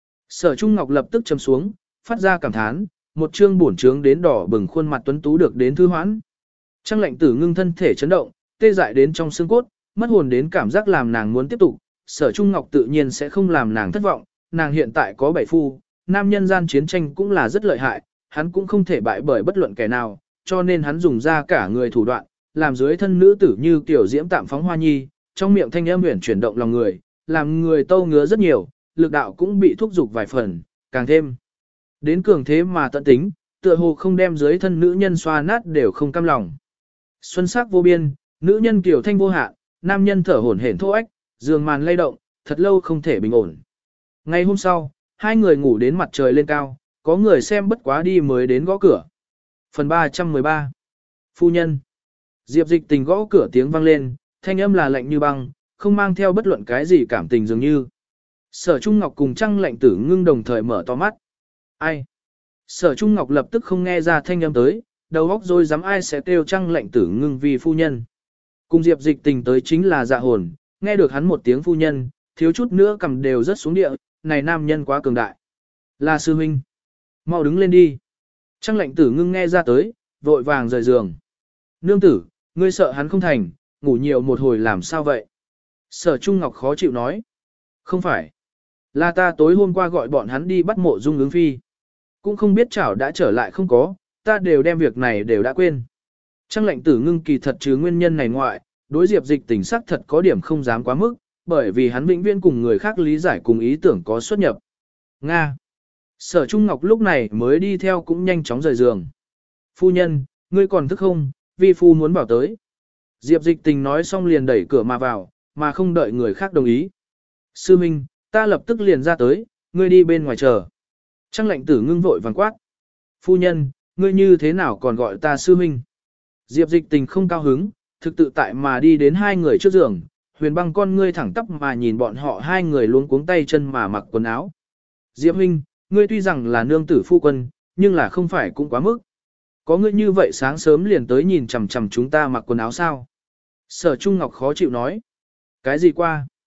Sở Trung Ngọc lập tức chầm xuống, phát ra cảm thán, một trương bổn trướng đến đỏ bừng khuôn mặt tuấn tú được đến thư hoãn. Trăng lạnh tử ngưng thân thể chấn động, tê dại đến trong xương cốt, mất hồn đến cảm giác làm nàng muốn tiếp tục. Sở Trung Ngọc tự nhiên sẽ không làm nàng thất vọng, nàng hiện tại có 7 phu, nam nhân gian chiến tranh cũng là rất lợi hại, hắn cũng không thể bại bởi bất luận kẻ nào, cho nên hắn dùng ra cả người thủ đoạn, làm dưới thân nữ tử như tiểu diễm tạm phóng hoa nhi, trong miệng thanh âm huyền chuyển động lòng người, làm người tâu ngứa rất nhiều, lực đạo cũng bị thúc giục vài phần, càng thêm đến cường thế mà tận tính, tựa hồ không đem dưới thân nữ nhân xoa nát đều không cam lòng. Xuân sắc vô biên, nữ nhân kiểu thanh vô hạ, nam nhân thở hổn hển thô ếch, giường màn lay động, thật lâu không thể bình ổn. Ngày hôm sau, hai người ngủ đến mặt trời lên cao, có người xem bất quá đi mới đến gõ cửa. Phần 313 Phu nhân Diệp Dịch Tình gõ cửa tiếng vang lên, thanh âm là lạnh như băng, không mang theo bất luận cái gì cảm tình dường như. Sở Trung Ngọc cùng Trăng lạnh tử ngưng đồng thời mở to mắt. Ai? Sở Trung Ngọc lập tức không nghe ra thanh âm tới, đầu óc rồi dám ai sẽ kêu Trăng lạnh tử ngưng vì phu nhân. Cùng Diệp Dịch Tình tới chính là Dạ Hồn, nghe được hắn một tiếng phu nhân, thiếu chút nữa cầm đều rất xuống địa, này nam nhân quá cường đại. Là sư huynh. Mau đứng lên đi. Trăng lạnh tử ngưng nghe ra tới, vội vàng rời giường. Nương tử, ngươi sợ hắn không thành, ngủ nhiều một hồi làm sao vậy? Sở Trung Ngọc khó chịu nói. Không phải. Là ta tối hôm qua gọi bọn hắn đi bắt Mộ Dung ứng phi. Cũng không biết chảo đã trở lại không có, ta đều đem việc này đều đã quên. Trăng lạnh tử ngưng kỳ thật chứ nguyên nhân này ngoại, đối Diệp Dịch Tình sắc thật có điểm không dám quá mức, bởi vì hắn vĩnh viễn cùng người khác lý giải cùng ý tưởng có xuất nhập. Nga. Sở Trung Ngọc lúc này mới đi theo cũng nhanh chóng rời giường. Phu nhân, ngươi còn thức không, vi phu muốn bảo tới. Diệp Dịch Tình nói xong liền đẩy cửa mà vào, mà không đợi người khác đồng ý. Sư Minh, ta lập tức liền ra tới, ngươi đi bên ngoài chờ. Trăng lạnh tử ngưng vội vàng quát. Phu nhân, ngươi như thế nào còn gọi ta sư Minh? Diệp Dịch Tình không cao hứng, thực tự tại mà đi đến hai người trước giường, huyền băng con ngươi thẳng tắp mà nhìn bọn họ hai người luống cuống tay chân mà mặc quần áo. Diệp Huynh, ngươi tuy rằng là nương tử phu quân, nhưng là không phải cũng quá mức. Có ngươi như vậy sáng sớm liền tới nhìn chằm chằm chúng ta mặc quần áo sao? Sở Trung Ngọc khó chịu nói. Cái gì qua?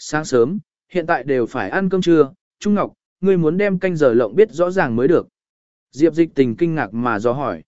Sáng sớm, hiện tại đều phải ăn cơm trưa, Trung Ngọc, ngươi muốn đem canh giờ lộng biết rõ ràng mới được. Diệp Dịch Tình kinh ngạc mà dò hỏi.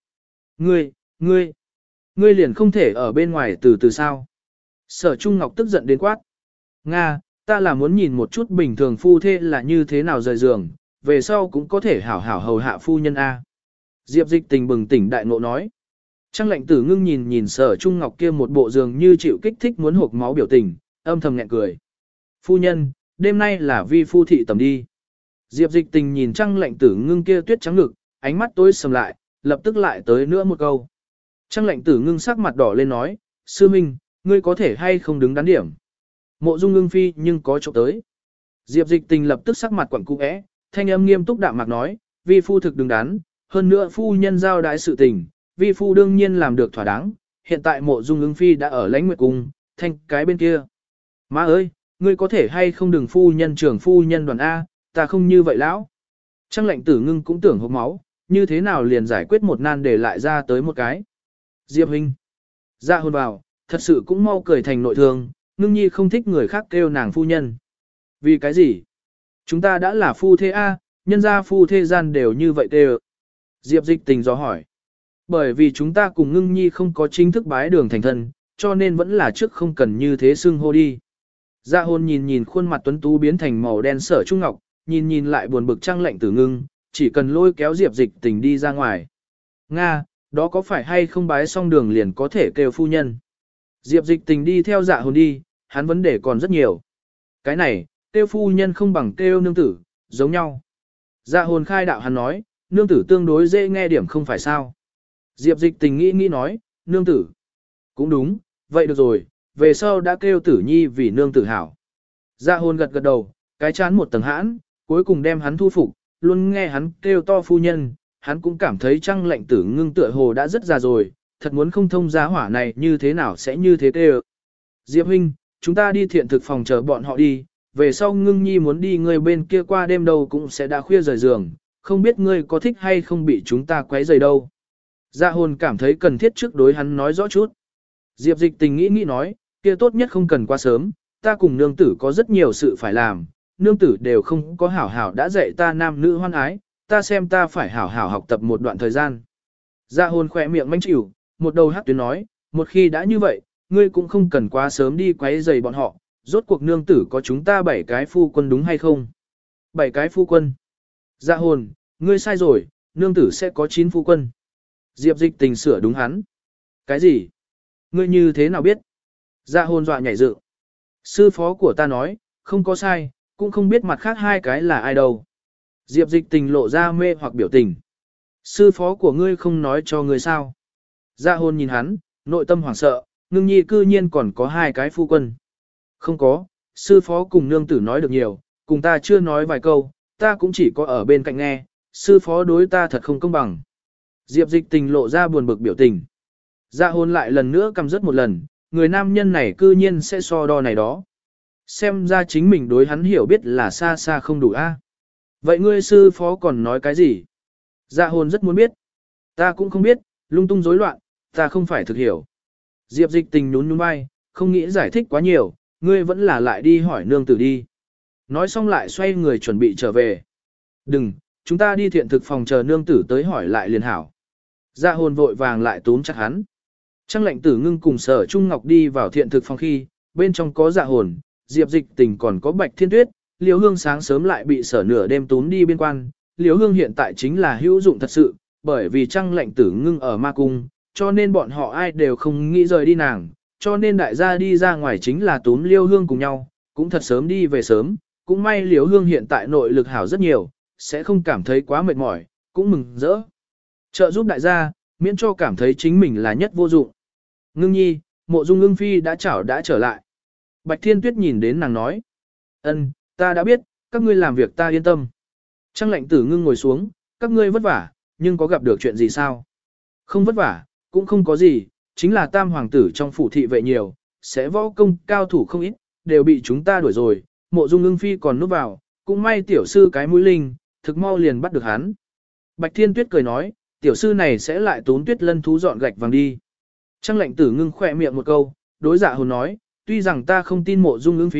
Ngươi liền không thể ở bên ngoài từ từ sao? Sở Trung Ngọc tức giận đến quát. Nga, ta là muốn nhìn một chút bình thường phu thê là như thế nào rời giường, về sau cũng có thể hảo hảo hầu hạ phu nhân A. Diệp Dịch Tình bừng tỉnh đại ngộ nói. Trang lệnh tử ngưng nhìn Sở Trung Ngọc kia một bộ giường như chịu kích thích muốn hộc máu biểu tình, âm thầm nghẹn cười. Phu nhân, đêm nay là vi phu thị tầm đi. Diệp Dịch Tình nhìn Trang lệnh tử ngưng kia tuyết trắng ngực, ánh mắt tối sầm lại, lập tức lại tới nữa một câu. Trang lệnh tử ngưng sắc mặt đỏ lên nói, sư minh, ngươi có thể hay không đứng đắn điểm. Mộ Dung Ưng Phi nhưng có chỗ tới. Diệp Dịch Tình lập tức sắc mặt quặn cũ é, thanh âm nghiêm túc đạm mạc nói, vi phu thực đứng đắn, hơn nữa phu nhân giao đái sự tình, vi phu đương nhiên làm được thỏa đáng, hiện tại Mộ Dung Ưng Phi đã ở Lãnh Nguyệt Cung, thanh cái bên kia. Má ơi, ngươi có thể hay không đừng phu nhân trưởng phu nhân đoàn A, ta không như vậy lão. Trang lệnh tử ngưng cũng tưởng hộc máu, như thế nào liền giải quyết một nan để lại ra tới một cái. Diệp huynh, ra hôn vào, thật sự cũng mau cười thành nội thương, ngưng nhi không thích người khác kêu nàng phu nhân. Vì cái gì? Chúng ta đã là phu thê A, nhân gia phu thê gian đều như vậy kêu. Diệp Dịch Tình do hỏi. Bởi vì chúng ta cùng ngưng nhi không có chính thức bái đường thành thân, cho nên vẫn là trước không cần như thế xưng hô đi. Dạ hôn nhìn khuôn mặt tuấn tú biến thành màu đen Sở Trung Ngọc, nhìn lại buồn bực Trang lệnh tử ngưng, chỉ cần lôi kéo Diệp Dịch Tình đi ra ngoài. Nga, đó có phải hay không bái xong đường liền có thể kêu phu nhân. Diệp Dịch Tình đi theo dạ hồn đi, hắn vấn đề còn rất nhiều. Cái này, kêu phu nhân không bằng kêu nương tử, giống nhau. Dạ hồn khai đạo hắn nói, nương tử tương đối dễ nghe điểm không phải sao. Diệp Dịch Tình nghĩ nói, nương tử. Cũng đúng, vậy được rồi, về sau đã kêu tử nhi vì nương tử hảo. Dạ hồn gật gật đầu, cái chán một tầng hãn, cuối cùng đem hắn thu phục, luôn nghe hắn kêu to phu nhân, hắn cũng cảm thấy Trang lệnh tử ngưng tựa hồ đã rất già rồi, thật muốn không thông giá hỏa này như thế nào sẽ như thế kêu. Diệp huynh, chúng ta đi thiện thực phòng chờ bọn họ đi, về sau ngưng nhi muốn đi người bên kia qua đêm đâu cũng sẽ đã khuya rời giường, không biết ngươi có thích hay không bị chúng ta quấy rầy đâu. Dạ hồn cảm thấy cần thiết trước đối hắn nói rõ chút. Diệp Dịch Tình nghĩ nói, kia tốt nhất không cần quá sớm, ta cùng nương tử có rất nhiều sự phải làm, nương tử đều không có hảo hảo đã dạy ta nam nữ hoan ái, ta xem ta phải hảo hảo học tập một đoạn thời gian. Dạ hồn khỏe miệng manh chịu, một đầu hát tuyến nói, một khi đã như vậy, ngươi cũng không cần quá sớm đi quấy rầy bọn họ, rốt cuộc nương tử có chúng ta 7 cái phu quân đúng hay không? 7 cái phu quân. Dạ hồn, ngươi sai rồi, nương tử sẽ có 9 phu quân. Diệp Dịch Tình sửa đúng hắn. Cái gì? Ngươi như thế nào biết? Dạ hồn dọa nhảy dựng. Sư phó của ta nói, không có sai, cũng không biết mặt khác 2 cái là ai đâu. Diệp Dịch Tình lộ ra mê hoặc biểu tình. Sư phó của ngươi không nói cho ngươi sao? Dạ hồn nhìn hắn, nội tâm hoảng sợ, ngưng nhi cư nhiên còn có 2 cái phu quân. Không có, sư phó cùng nương tử nói được nhiều, cùng ta chưa nói vài câu, ta cũng chỉ có ở bên cạnh nghe, sư phó đối ta thật không công bằng. Diệp Dịch Tình lộ ra buồn bực biểu tình. Dạ hồn lại lần nữa cầm rất một lần, người nam nhân này cư nhiên sẽ so đo này đó. Xem ra chính mình đối hắn hiểu biết là xa xa không đủ a. Vậy ngươi sư phó còn nói cái gì? Dạ hồn rất muốn biết. Ta cũng không biết, lung tung rối loạn, ta không phải thực hiểu. Diệp Dịch Tình nhún vai, không nghĩ giải thích quá nhiều, ngươi vẫn là lại đi hỏi nương tử đi. Nói xong lại xoay người chuẩn bị trở về. Đừng, chúng ta đi thiện thực phòng chờ nương tử tới hỏi lại liền hảo. Dạ hồn vội vàng lại túm chặt hắn. Trang lệnh tử ngưng cùng Sở Trung Ngọc đi vào thiện thực phòng khi, bên trong có dạ hồn, Diệp Dịch Tình còn có Bạch Thiên Tuyết, Liễu Hương sáng sớm lại bị Sở nửa đêm túm đi biên quan. Liễu Hương hiện tại chính là hữu dụng thật sự, bởi vì Trang lệnh tử ngưng ở ma cung, cho nên bọn họ ai đều không nghĩ rời đi nàng, cho nên đại gia đi ra ngoài chính là túm Liễu Hương cùng nhau, cũng thật sớm đi về sớm, cũng may Liễu Hương hiện tại nội lực hảo rất nhiều, sẽ không cảm thấy quá mệt mỏi, cũng mừng rỡ. Trợ giúp đại gia, miễn cho cảm thấy chính mình là nhất vô dụng. Ngưng nhi, Mộ Dung Ưng Phi đã trở lại. Bạch Thiên Tuyết nhìn đến nàng nói. Ân, ta đã biết, các ngươi làm việc ta yên tâm. Trang lệnh tử ngưng ngồi xuống, các ngươi vất vả, nhưng có gặp được chuyện gì sao? Không vất vả, cũng không có gì, chính là tam hoàng tử trong phủ thị vệ nhiều, sẽ võ công cao thủ không ít, đều bị chúng ta đuổi rồi, Mộ Dung Ưng Phi còn núp vào, cũng may tiểu sư cái mũi linh, thực mau liền bắt được hắn. Bạch Thiên Tuyết cười nói, tiểu sư này sẽ lại tốn Tuyết Lân thú dọn gạch vàng đi. Trang lệnh tử ngưng khỏe miệng một câu, đối dạ hồn nói, tuy rằng ta không tin Mộ Dung Ưng Phi,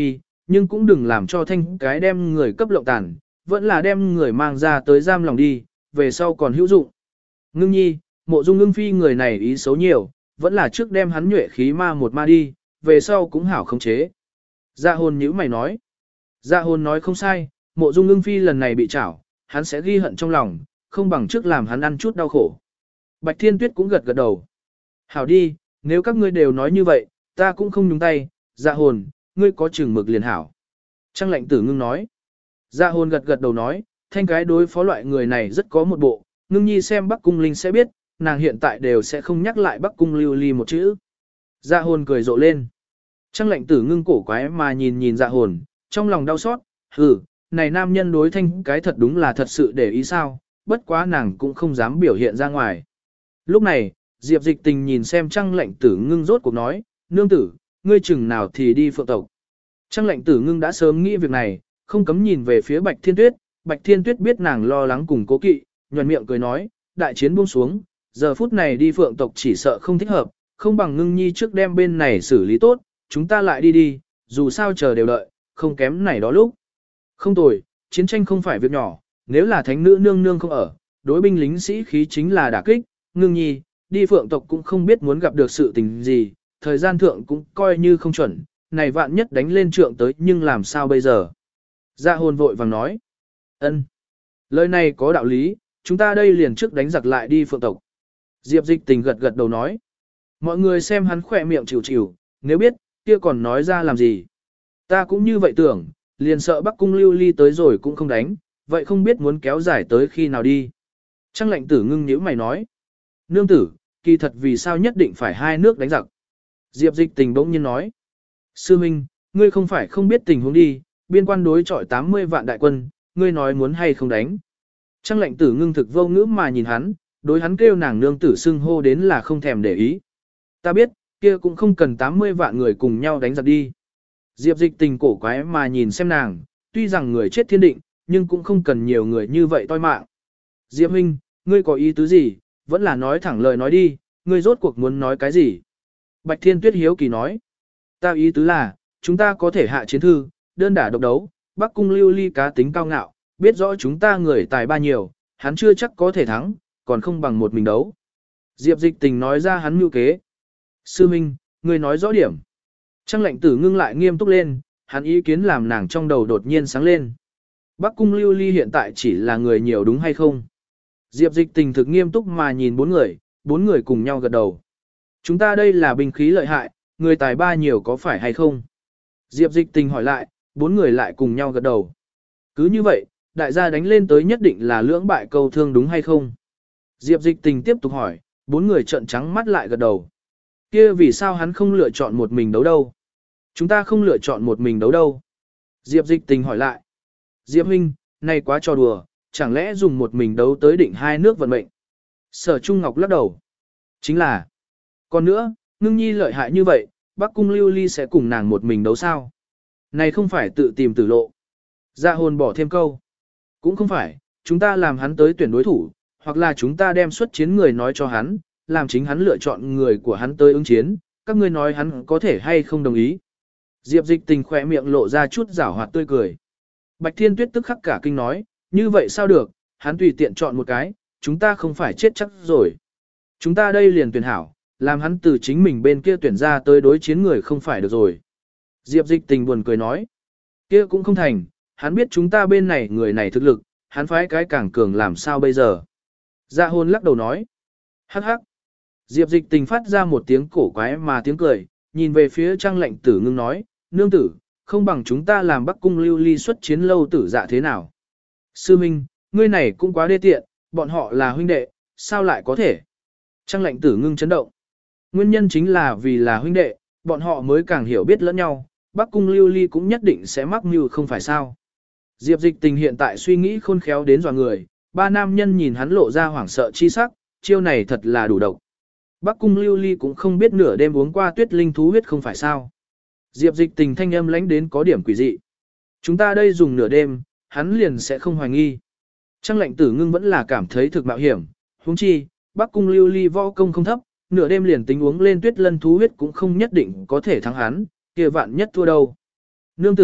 nhưng cũng đừng làm cho thanh cái đem người cấp lộng tàn, vẫn là đem người mang ra tới giam lòng đi, về sau còn hữu dụng. Ngưng nhi, mộ dung ngưng phi người này ý xấu nhiều, vẫn là trước đem hắn nhuệ khí ma một ma đi, về sau cũng hảo khống chế. Dạ hồn nhữ mày nói. Dạ hồn nói không sai, mộ dung ngưng phi lần này bị trảo, hắn sẽ ghi hận trong lòng, không bằng trước làm hắn ăn chút đau khổ. Bạch Thiên Tuyết cũng gật gật đầu. Hảo đi, nếu các ngươi đều nói như vậy, ta cũng không nhúng tay, dạ hồn, ngươi có chừng mực liền hảo. Trang lệnh tử ngưng nói. Dạ hồn gật gật đầu nói, thanh cái đối phó loại người này rất có một bộ, ngưng nhi xem Bắc Cung Linh sẽ biết, nàng hiện tại đều sẽ không nhắc lại Bắc Cung Lưu Ly một chữ. Dạ hồn cười rộ lên. Trang lệnh tử ngưng cổ quái mà nhìn nhìn dạ hồn, trong lòng đau xót, này nam nhân đối thanh cái thật đúng là thật sự để ý sao, bất quá nàng cũng không dám biểu hiện ra ngoài. Lúc này, Diệp Dịch Tình nhìn xem Trang lệnh tử ngưng rốt cuộc nói, nương tử, ngươi chừng nào thì đi phượng tộc. Trang lệnh tử ngưng đã sớm nghĩ việc này, không cấm nhìn về phía Bạch Thiên Tuyết, Bạch Thiên Tuyết biết nàng lo lắng cùng cố kỵ, nhuận miệng cười nói, đại chiến buông xuống, giờ phút này đi phượng tộc chỉ sợ không thích hợp, không bằng ngưng nhi trước đem bên này xử lý tốt, chúng ta lại đi, dù sao chờ đều đợi, không kém này đó lúc. Không tồi, chiến tranh không phải việc nhỏ, nếu là thánh nữ nương nương không ở, đối binh lính sĩ khí chính là đả kích, ngưng nhi, đi phượng tộc cũng không biết muốn gặp được sự tình gì, thời gian thượng cũng coi như không chuẩn, này vạn nhất đánh lên trượng tới nhưng làm sao bây giờ. Dạ hồn vội vàng nói, ân, lời này có đạo lý, chúng ta đây liền trước đánh giặc lại đi phượng tộc. Diệp Dịch Tình gật gật đầu nói, mọi người xem hắn khỏe miệng chịu chịu, nếu biết, kia còn nói ra làm gì. Ta cũng như vậy tưởng, liền sợ Bắc Cung Lưu Ly tới rồi cũng không đánh, vậy không biết muốn kéo dài tới khi nào đi. Trang lệnh tử ngưng nhíu mày nói, nương tử, kỳ thật vì sao nhất định phải hai nước đánh giặc. Diệp Dịch Tình bỗng nhiên nói, sư minh, ngươi không phải không biết tình huống đi, biên quan đối chọi 80 vạn đại quân, ngươi nói muốn hay không đánh. Trang lệnh tử ngưng thực vô ngữ mà nhìn hắn, đối hắn kêu nàng nương tử xưng hô đến là không thèm để ý. Ta biết, kia cũng không cần 80 vạn người cùng nhau đánh giặc đi. Diệp Dịch Tình cổ quái mà nhìn xem nàng, tuy rằng người chết thiên định, nhưng cũng không cần nhiều người như vậy toi mạng. Diệp huynh, ngươi có ý tứ gì, vẫn là nói thẳng lời nói đi, ngươi rốt cuộc muốn nói cái gì. Bạch Thiên Tuyết hiếu kỳ nói, ta ý tứ là, chúng ta có thể hạ chiến thư, đơn đả độc đấu, Bắc Cung Lưu Ly cá tính cao ngạo, biết rõ chúng ta người tài ba nhiều, hắn chưa chắc có thể thắng, còn không bằng một mình đấu. Diệp Dịch Tình nói ra hắn mưu kế. Sư Minh, ngươi nói rõ điểm. Trang lệnh tử ngưng lại nghiêm túc lên, hắn ý kiến làm nàng trong đầu đột nhiên sáng lên. Bắc Cung Lưu Ly hiện tại chỉ là người nhiều đúng hay không? Diệp Dịch Tình thực nghiêm túc mà nhìn bốn người cùng nhau gật đầu. Chúng ta đây là binh khí lợi hại, người tài ba nhiều có phải hay không? Diệp Dịch Tình hỏi lại, bốn người lại cùng nhau gật đầu. Cứ như vậy, đại gia đánh lên tới nhất định là lưỡng bại câu thương đúng hay không? Diệp Dịch Tình tiếp tục hỏi, bốn người trợn trắng mắt lại gật đầu. Kia vì sao hắn không lựa chọn một mình đấu đâu? Chúng ta không lựa chọn một mình đấu đâu? Diệp Dịch Tình hỏi lại. Diệp huynh, này quá trò đùa, chẳng lẽ dùng một mình đấu tới định hai nước vận mệnh? Sở Trung Ngọc lắc đầu. Chính là. Còn nữa, ngưng nhi lợi hại như vậy, Bắc Cung Lưu Ly sẽ cùng nàng một mình đấu sao? Này không phải tự tìm tử lộ. Dạ hồn bỏ thêm câu. Cũng không phải, chúng ta làm hắn tới tuyển đối thủ, hoặc là chúng ta đem xuất chiến người nói cho hắn, làm chính hắn lựa chọn người của hắn tới ứng chiến, các ngươi nói hắn có thể hay không đồng ý. Diệp Dịch Tình khỏe miệng lộ ra chút giảo hoạt tươi cười. Bạch Thiên Tuyết tức khắc cả kinh nói, như vậy sao được, hắn tùy tiện chọn một cái, chúng ta không phải chết chắc rồi. Chúng ta đây liền tuyển hảo, làm hắn từ chính mình bên kia tuyển ra tới đối chiến người không phải được rồi. Diệp Dịch Tình buồn cười nói, kia cũng không thành, hắn biết chúng ta bên này người này thực lực, hắn phái cái càng cường làm sao bây giờ. Dạ hôn lắc đầu nói, hắc hắc. Diệp Dịch Tình phát ra một tiếng cổ quái mà tiếng cười, nhìn về phía Trang lệnh tử ngưng nói, nương tử, không bằng chúng ta làm Bắc Cung Lưu Ly xuất chiến lâu tử dạ thế nào. Sư Minh, ngươi này cũng quá đê tiện, bọn họ là huynh đệ, sao lại có thể. Trang lệnh tử ngưng chấn động. Nguyên nhân chính là vì là huynh đệ, bọn họ mới càng hiểu biết lẫn nhau, Bắc Cung Lưu Ly cũng nhất định sẽ mắc mưu không phải sao. Diệp Dịch Tình hiện tại suy nghĩ khôn khéo đến dọa người, ba nam nhân nhìn hắn lộ ra hoảng sợ chi sắc, chiêu này thật là đủ độc. Bắc Cung Lưu Ly cũng không biết nửa đêm uống qua tuyết linh thú huyết không phải sao. Diệp Dịch Tình thanh âm lãnh đến có điểm quỷ dị. Chúng ta đây dùng nửa đêm, hắn liền sẽ không hoài nghi. Trang lệnh tử ngưng vẫn là cảm thấy thực mạo hiểm, huống chi, Bắc Cung Lưu Ly võ công không thấp, nửa đêm liền tính uống lên tuyết lân thú huyết cũng không nhất định có thể thắng hắn, kia vạn nhất thua đâu. Nương tử,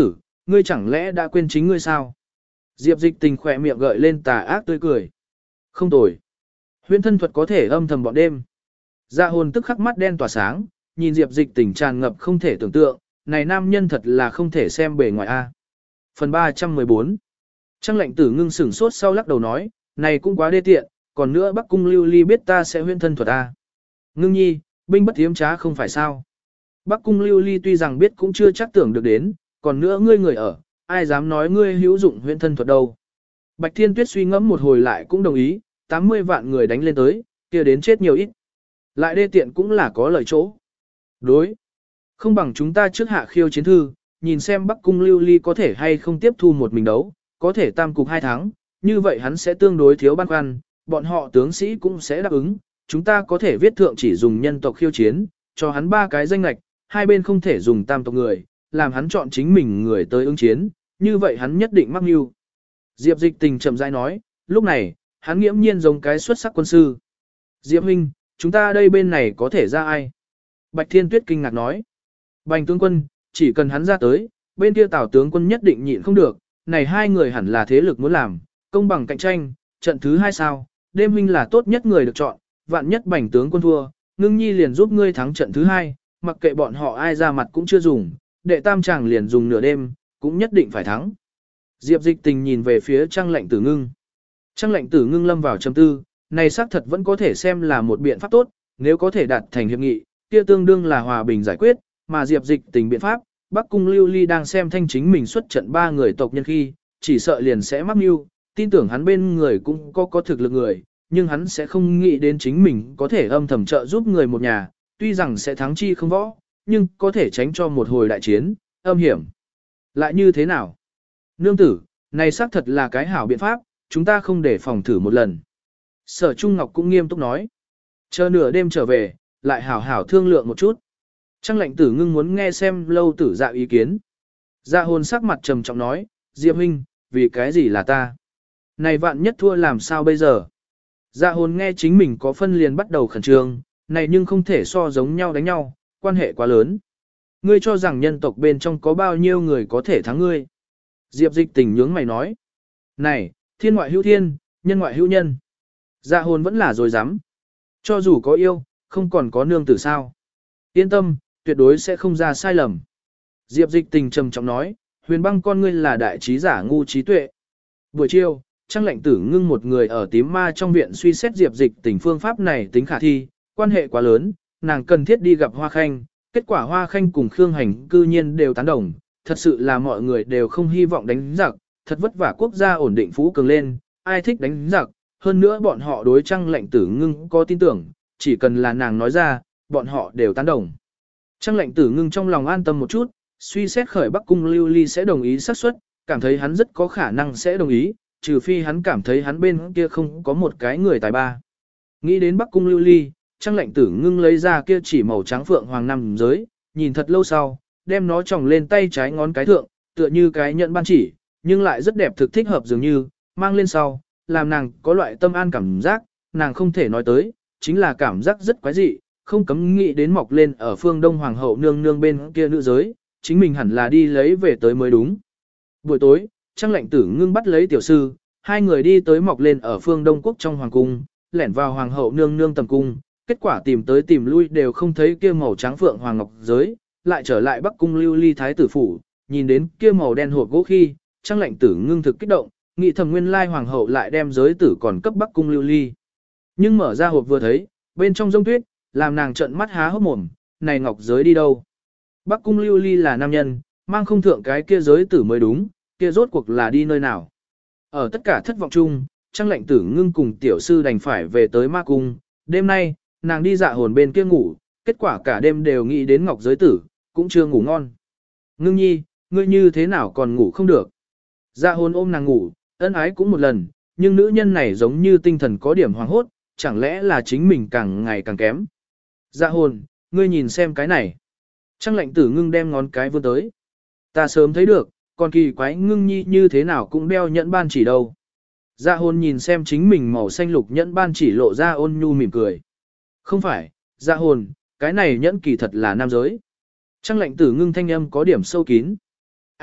ngươi chẳng lẽ đã quên chính ngươi sao? Diệp dịch tình khỏe miệng gợi lên tà ác tươi cười. Không tồi. Huyễn thân thuật có thể âm thầm bọn đêm. Dạ hồn tức khắc mắt đen tỏa sáng, nhìn Diệp dịch tình tràn ngập không thể tưởng tượng, này nam nhân thật là không thể xem bề ngoài a. Phần 314. Trăng lệnh tử ngưng sửng sốt sau lắc đầu nói, này cũng quá đê tiện, còn nữa Bắc Cung Lưu Ly biết ta sẽ huyễn thân thuật a. Ngưng nhi, binh bất tiếm trá không phải sao. Bắc Cung Lưu Ly tuy rằng biết cũng chưa chắc tưởng được đến, còn nữa ngươi người ở, ai dám nói ngươi hữu dụng huyễn thân thuật đâu. Bạch Thiên Tuyết suy ngẫm một hồi lại cũng đồng ý, 80 vạn người đánh lên tới, kia đến chết nhiều ít. Lại đê tiện cũng là có lợi chỗ. Đối. Không bằng chúng ta trước hạ khiêu chiến thư, nhìn xem Bắc Cung Lưu Ly có thể hay không tiếp thu một mình đấu, có thể tam cục 2 tháng, như vậy hắn sẽ tương đối thiếu băn khoăn, bọn họ tướng sĩ cũng sẽ đáp ứng, chúng ta có thể viết thượng chỉ dùng nhân tộc khiêu chiến, cho hắn 3 cái danh lạch, hai bên không thể dùng tam tộc người, làm hắn chọn chính mình người tới ứng chiến, như vậy hắn nhất định mắc mưu. Diệp dịch tình chậm rãi nói, lúc này, hắn nghiễm nhiên giống cái xuất sắc quân sư. Diệp huynh, chúng ta đây bên này có thể ra ai? Bạch Thiên Tuyết kinh ngạc nói. Bành tướng quân, chỉ cần hắn ra tới, bên kia Tào tướng quân nhất định nhịn không được, này hai người hẳn là thế lực muốn làm, công bằng cạnh tranh, trận thứ 2 sao, đêm huynh là tốt nhất người được chọn, vạn nhất Bành tướng quân thua, Ngưng nhi liền giúp ngươi thắng trận thứ 2, mặc kệ bọn họ ai ra mặt cũng chưa dùng, đệ tam chàng liền dùng nửa đêm, cũng nhất định phải thắng. Diệp dịch tình nhìn về phía Trang lệnh tử ngưng. Trang lệnh tử ngưng lâm vào trầm tư, này xác thật vẫn có thể xem là một biện pháp tốt, nếu có thể đạt thành hiệp nghị, kia tương đương là hòa bình giải quyết, mà Diệp dịch tình biện pháp, Bắc Cung Lưu Ly đang xem thanh chính mình xuất trận 3 người tộc nhân khi, chỉ sợ liền sẽ mắc mưu, tin tưởng hắn bên người cũng có thực lực người, nhưng hắn sẽ không nghĩ đến chính mình có thể âm thầm trợ giúp người một nhà, tuy rằng sẽ thắng chi không võ, nhưng có thể tránh cho một hồi đại chiến, âm hiểm. Lại như thế nào? Nương tử, này xác thật là cái hảo biện pháp, chúng ta không để phòng thử một lần. Sở Trung Ngọc cũng nghiêm túc nói. Chờ nửa đêm trở về, lại hảo hảo thương lượng một chút. Trang lệnh tử ngưng muốn nghe xem lâu tử dạ ý kiến. Dạ hồn sắc mặt trầm trọng nói, Diệp huynh, vì cái gì là ta? Này vạn nhất thua làm sao bây giờ? Dạ hồn nghe chính mình có phân liền bắt đầu khẩn trương, này nhưng không thể so giống nhau đánh nhau, quan hệ quá lớn. Ngươi cho rằng nhân tộc bên trong có bao nhiêu người có thể thắng ngươi? Diệp dịch tình nhướng mày nói. Này, thiên ngoại hữu thiên, nhân ngoại hữu nhân. Dạ hồn vẫn là dối dám. Cho dù có yêu, không còn có nương tử sao. Yên tâm, tuyệt đối sẽ không ra sai lầm. Diệp dịch tình trầm trọng nói, huyền băng con ngươi là đại trí giả ngu trí tuệ. Buổi chiều, Trang lệnh tử ngưng một người ở tím ma trong viện suy xét Diệp dịch tình phương pháp này tính khả thi, quan hệ quá lớn, nàng cần thiết đi gặp Hoa Khanh, kết quả Hoa Khanh cùng Khương Hành cư nhiên đều tán đồng, thật sự là mọi người đều không hy vọng đánh giặc, thật vất vả quốc gia ổn định phú cường lên, ai thích đánh giặc, hơn nữa bọn họ đối Trang lệnh tử ngưng có tin tưởng, chỉ cần là nàng nói ra, bọn họ đều tán đồng. Trang lệnh tử ngưng trong lòng an tâm một chút, suy xét khởi Bắc Cung Lưu Ly sẽ đồng ý xác suất, cảm thấy hắn rất có khả năng sẽ đồng ý, trừ phi hắn cảm thấy hắn bên kia không có một cái người tài ba. Nghĩ đến Bắc Cung Lưu Ly, Trang lệnh tử ngưng lấy ra kia chỉ màu trắng phượng hoàng nằm giới, nhìn thật lâu sau, đem nó tròng lên tay trái ngón cái thượng, tựa như cái nhận ban chỉ, nhưng lại rất đẹp thực thích hợp dường như, mang lên sau, làm nàng có loại tâm an cảm giác, nàng không thể nói tới, chính là cảm giác rất quái dị, không cấm nghĩ đến mọc lên ở phương Đông Hoàng hậu nương nương bên kia nữ giới, chính mình hẳn là đi lấy về tới mới đúng. Buổi tối, Trang lệnh tử ngưng bắt lấy tiểu sư, hai người đi tới mọc lên ở phương Đông Quốc trong hoàng cung, lẻn vào hoàng hậu nương nương tầm cung, kết quả tìm tới tìm lui đều không thấy kia màu trắng phượng hoàng ngọc giới, lại trở lại Bắc Cung Lưu Ly thái tử phủ, nhìn đến kia màu đen hộp gỗ khi, Trang lệnh tử ngưng thực kích động, nghĩ thầm nguyên lai hoàng hậu lại đem giới tử còn cấp Bắc Cung Lưu Ly. Nhưng mở ra hộp vừa thấy, bên trong rông tuyết, làm nàng trợn mắt há hốc mồm, này ngọc giới đi đâu? Bắc Cung Lưu Ly là nam nhân, mang không thượng cái kia giới tử mới đúng, kia rốt cuộc là đi nơi nào? Ở tất cả thất vọng chung, Trang lệnh tử ngưng cùng tiểu sư đành phải về tới ma cung, đêm nay, nàng đi dạ hồn bên kia ngủ, kết quả cả đêm đều nghĩ đến ngọc giới tử, cũng chưa ngủ ngon. Ngưng nhi, ngươi như thế nào còn ngủ không được? Dạ hồn ôm nàng ngủ, ân ái cũng một lần, nhưng nữ nhân này giống như tinh thần có điểm hoàng hốt, chẳng lẽ là chính mình càng ngày càng kém. Dạ hồn, ngươi nhìn xem cái này. Trang lệnh tử ngưng đem ngón cái vươn tới. Ta sớm thấy được, còn kỳ quái ngưng nhi như thế nào cũng đeo nhẫn ban chỉ đâu. Dạ hồn nhìn xem chính mình màu xanh lục nhẫn ban chỉ lộ ra ôn nhu mỉm cười. Không phải, dạ hồn, cái này nhẫn kỳ thật là nam giới. Trang lệnh tử ngưng thanh âm có điểm sâu kín. A,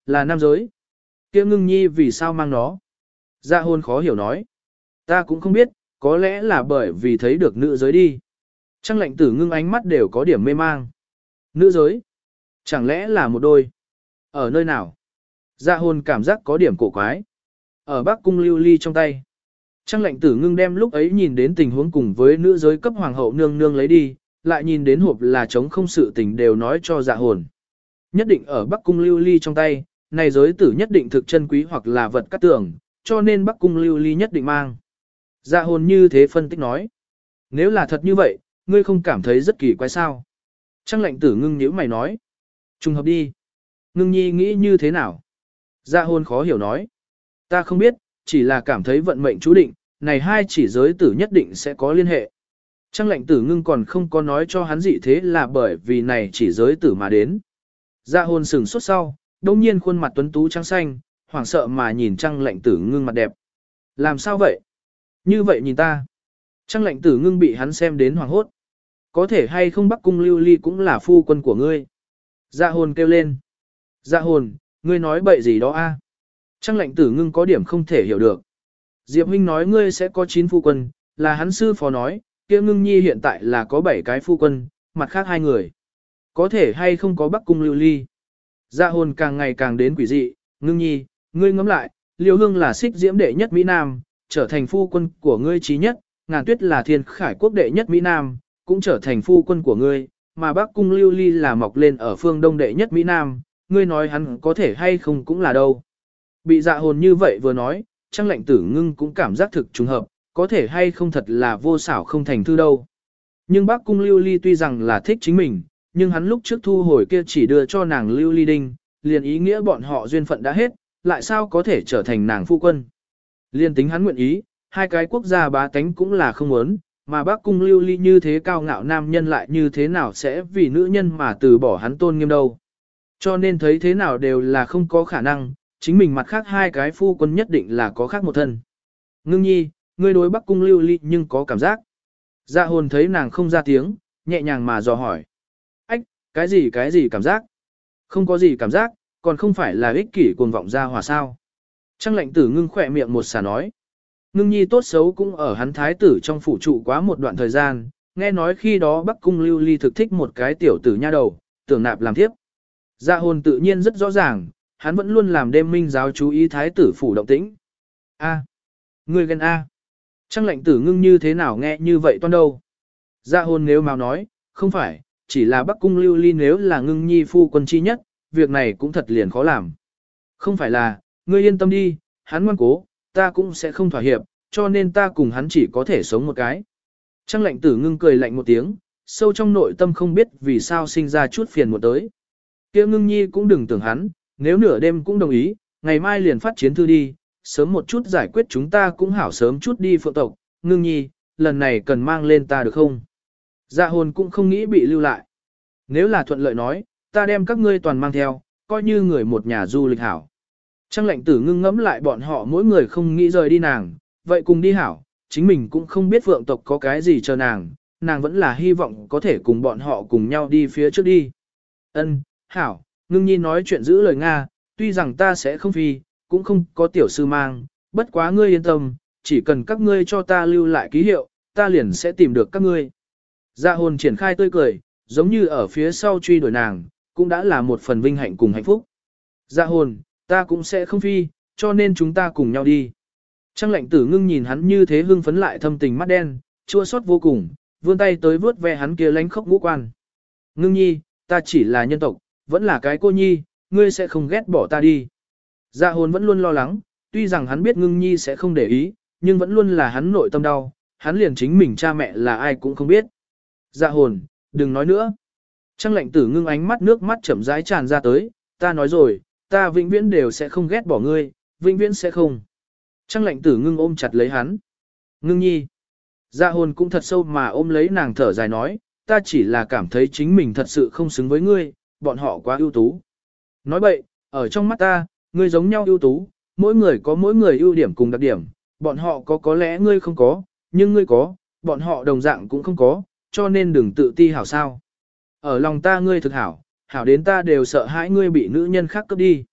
là nam giới. Kia ngưng nhi vì sao mang nó? Dạ hồn khó hiểu nói. Ta cũng không biết, có lẽ là bởi vì thấy được nữ giới đi. Trang lệnh tử ngưng ánh mắt đều có điểm mê mang. Nữ giới? Chẳng lẽ là một đôi? Ở nơi nào? Dạ hồn cảm giác có điểm cổ quái. Ở Bắc Cung lưu ly trong tay. Trang lệnh tử ngưng đem lúc ấy nhìn đến tình huống cùng với nữ giới cấp hoàng hậu nương nương lấy đi, lại nhìn đến hộp là chống không sự tình đều nói cho dạ hồn. Nhất định ở Bắc Cung lưu ly trong tay, này giới tử nhất định thực chân quý hoặc là vật cắt tường, cho nên Bắc Cung lưu ly nhất định mang. Dạ hồn như thế phân tích nói. Nếu là thật như vậy, ngươi không cảm thấy rất kỳ quái sao? Trang lệnh tử ngưng nhíu mày nói. Trùng hợp đi. Ngưng nhi nghĩ như thế nào? Dạ hồn khó hiểu nói. Ta không biết, chỉ là cảm thấy vận mệnh chú định, này hai chỉ giới tử nhất định sẽ có liên hệ. Trang lệnh tử ngưng còn không có nói cho hắn gì thế là bởi vì này chỉ giới tử mà đến. Dạ hồn sừng sốt sau, đông nhiên khuôn mặt tuấn tú trắng xanh, hoảng sợ mà nhìn trang lệnh tử ngưng mặt đẹp. Làm sao vậy? Như vậy nhìn ta. Trang lệnh tử ngưng bị hắn xem đến hoàng hốt. Có thể hay không Bắc Cung lưu ly cũng là phu quân của ngươi. Dạ hồn kêu lên. Dạ hồn, ngươi nói bậy gì đó a? Trang lệnh tử ngưng có điểm không thể hiểu được. Diệp huynh nói ngươi sẽ có 9 phu quân, là hắn sư phó nói, kia ngưng nhi hiện tại là có 7 cái phu quân, mặt khác 2 người. Có thể hay không có Bắc Cung lưu ly. Dạ hồn càng ngày càng đến quỷ dị, ngưng nhi, ngươi ngẫm lại, Liêu Hương là xích diễm đệ nhất Mỹ Nam, trở thành phu quân của ngươi trí nhất, Ngàn Tuyết là thiên khải quốc đệ nhất Mỹ Nam, cũng trở thành phu quân của ngươi, mà Bắc Cung lưu ly là mọc lên ở phương đông đệ nhất Mỹ Nam, ngươi nói hắn có thể hay không cũng là đâu. Bị dạ hồn như vậy vừa nói, Trang lệnh tử ngưng cũng cảm giác thực trùng hợp, có thể hay không thật là vô xảo không thành thư đâu. Nhưng Bắc Cung lưu ly tuy rằng là thích chính mình, nhưng hắn lúc trước thu hồi kia chỉ đưa cho nàng lưu ly đinh, liền ý nghĩa bọn họ duyên phận đã hết, lại sao có thể trở thành nàng phu quân. Liên tính hắn nguyện ý, hai cái quốc gia bá tánh cũng là không muốn, mà Bắc Cung lưu ly như thế cao ngạo nam nhân lại như thế nào sẽ vì nữ nhân mà từ bỏ hắn tôn nghiêm đâu. Cho nên thấy thế nào đều là không có khả năng, chính mình mặt khác hai cái phu quân nhất định là có khác một thân. Ngưng nhi, ngươi đối Bắc Cung lưu ly nhưng có cảm giác. Dạ hồn thấy nàng không ra tiếng, nhẹ nhàng mà dò hỏi. Ách, cái gì cảm giác? Không có gì cảm giác, còn không phải là ích kỷ cuồng vọng ra hòa sao. Trang lệnh tử ngưng khỏe miệng một xà nói. Ngưng nhi tốt xấu cũng ở hắn thái tử trong phủ trụ quá một đoạn thời gian, nghe nói khi đó Bắc Cung lưu ly thực thích một cái tiểu tử nha đầu, tưởng nạp làm thiếp. Dạ hồn tự nhiên rất rõ ràng, hắn vẫn luôn làm đêm minh giáo chú ý thái tử phủ động tĩnh. A, ngươi ghen A. Trang lệnh tử ngưng như thế nào nghe như vậy toan đâu. Dạ hồn nếu mà nói, không phải, chỉ là Bắc Cung lưu ly nếu là ngưng nhi phu quân chi nhất, việc này cũng thật liền khó làm. Không phải là, ngươi yên tâm đi, hắn ngoan cố, ta cũng sẽ không thỏa hiệp, cho nên ta cùng hắn chỉ có thể sống một cái. Trang lệnh tử ngưng cười lạnh một tiếng, sâu trong nội tâm không biết vì sao sinh ra chút phiền một tới. Kia ngưng nhi cũng đừng tưởng hắn, nếu nửa đêm cũng đồng ý, ngày mai liền phát chiến thư đi, sớm một chút giải quyết chúng ta cũng hảo sớm chút đi phượng tộc, ngưng nhi, lần này cần mang lên ta được không? Dạ hồn cũng không nghĩ bị lưu lại. Nếu là thuận lợi nói, ta đem các ngươi toàn mang theo, coi như người một nhà du lịch hảo. Trang lệnh tử ngưng ngẫm lại bọn họ mỗi người không nghĩ rời đi nàng, vậy cùng đi hảo, chính mình cũng không biết phượng tộc có cái gì chờ nàng vẫn là hy vọng có thể cùng bọn họ cùng nhau đi phía trước đi. Ân, hảo, ngưng nhi nói chuyện giữ lời Nga, tuy rằng ta sẽ không phi, cũng không có tiểu sư mang, bất quá ngươi yên tâm, chỉ cần các ngươi cho ta lưu lại ký hiệu, ta liền sẽ tìm được các ngươi. Dạ hồn triển khai tươi cười, giống như ở phía sau truy đuổi nàng, cũng đã là một phần vinh hạnh cùng hạnh phúc. Dạ hồn, ta cũng sẽ không phi, cho nên chúng ta cùng nhau đi. Trang lệnh tử ngưng nhìn hắn như thế hưng phấn lại thâm tình mắt đen, chua xót vô cùng, vươn tay tới vướt ve hắn kia lánh khóc ngũ quan. Ngưng nhi, ta chỉ là nhân tộc, vẫn là cái cô nhi, ngươi sẽ không ghét bỏ ta đi. Dạ hồn vẫn luôn lo lắng, tuy rằng hắn biết ngưng nhi sẽ không để ý, nhưng vẫn luôn là hắn nội tâm đau, hắn liền chính mình cha mẹ là ai cũng không biết. Dạ hồn, đừng nói nữa. Trang lệnh tử ngưng ánh mắt nước mắt chậm rãi tràn ra tới, ta nói rồi, ta vĩnh viễn đều sẽ không ghét bỏ ngươi, vĩnh viễn sẽ không. Trang lệnh tử ngưng ôm chặt lấy hắn. Ngưng nhi. Dạ hồn cũng thật sâu mà ôm lấy nàng thở dài nói, ta chỉ là cảm thấy chính mình thật sự không xứng với ngươi, bọn họ quá ưu tú. Nói bậy, ở trong mắt ta, ngươi giống nhau ưu tú, mỗi người có mỗi người ưu điểm cùng đặc điểm, bọn họ có lẽ ngươi không có, nhưng ngươi có, bọn họ đồng dạng cũng không có, cho nên đừng tự ti hảo sao. Ở lòng ta ngươi thực hảo, hảo đến ta đều sợ hãi ngươi bị nữ nhân khác cướp đi.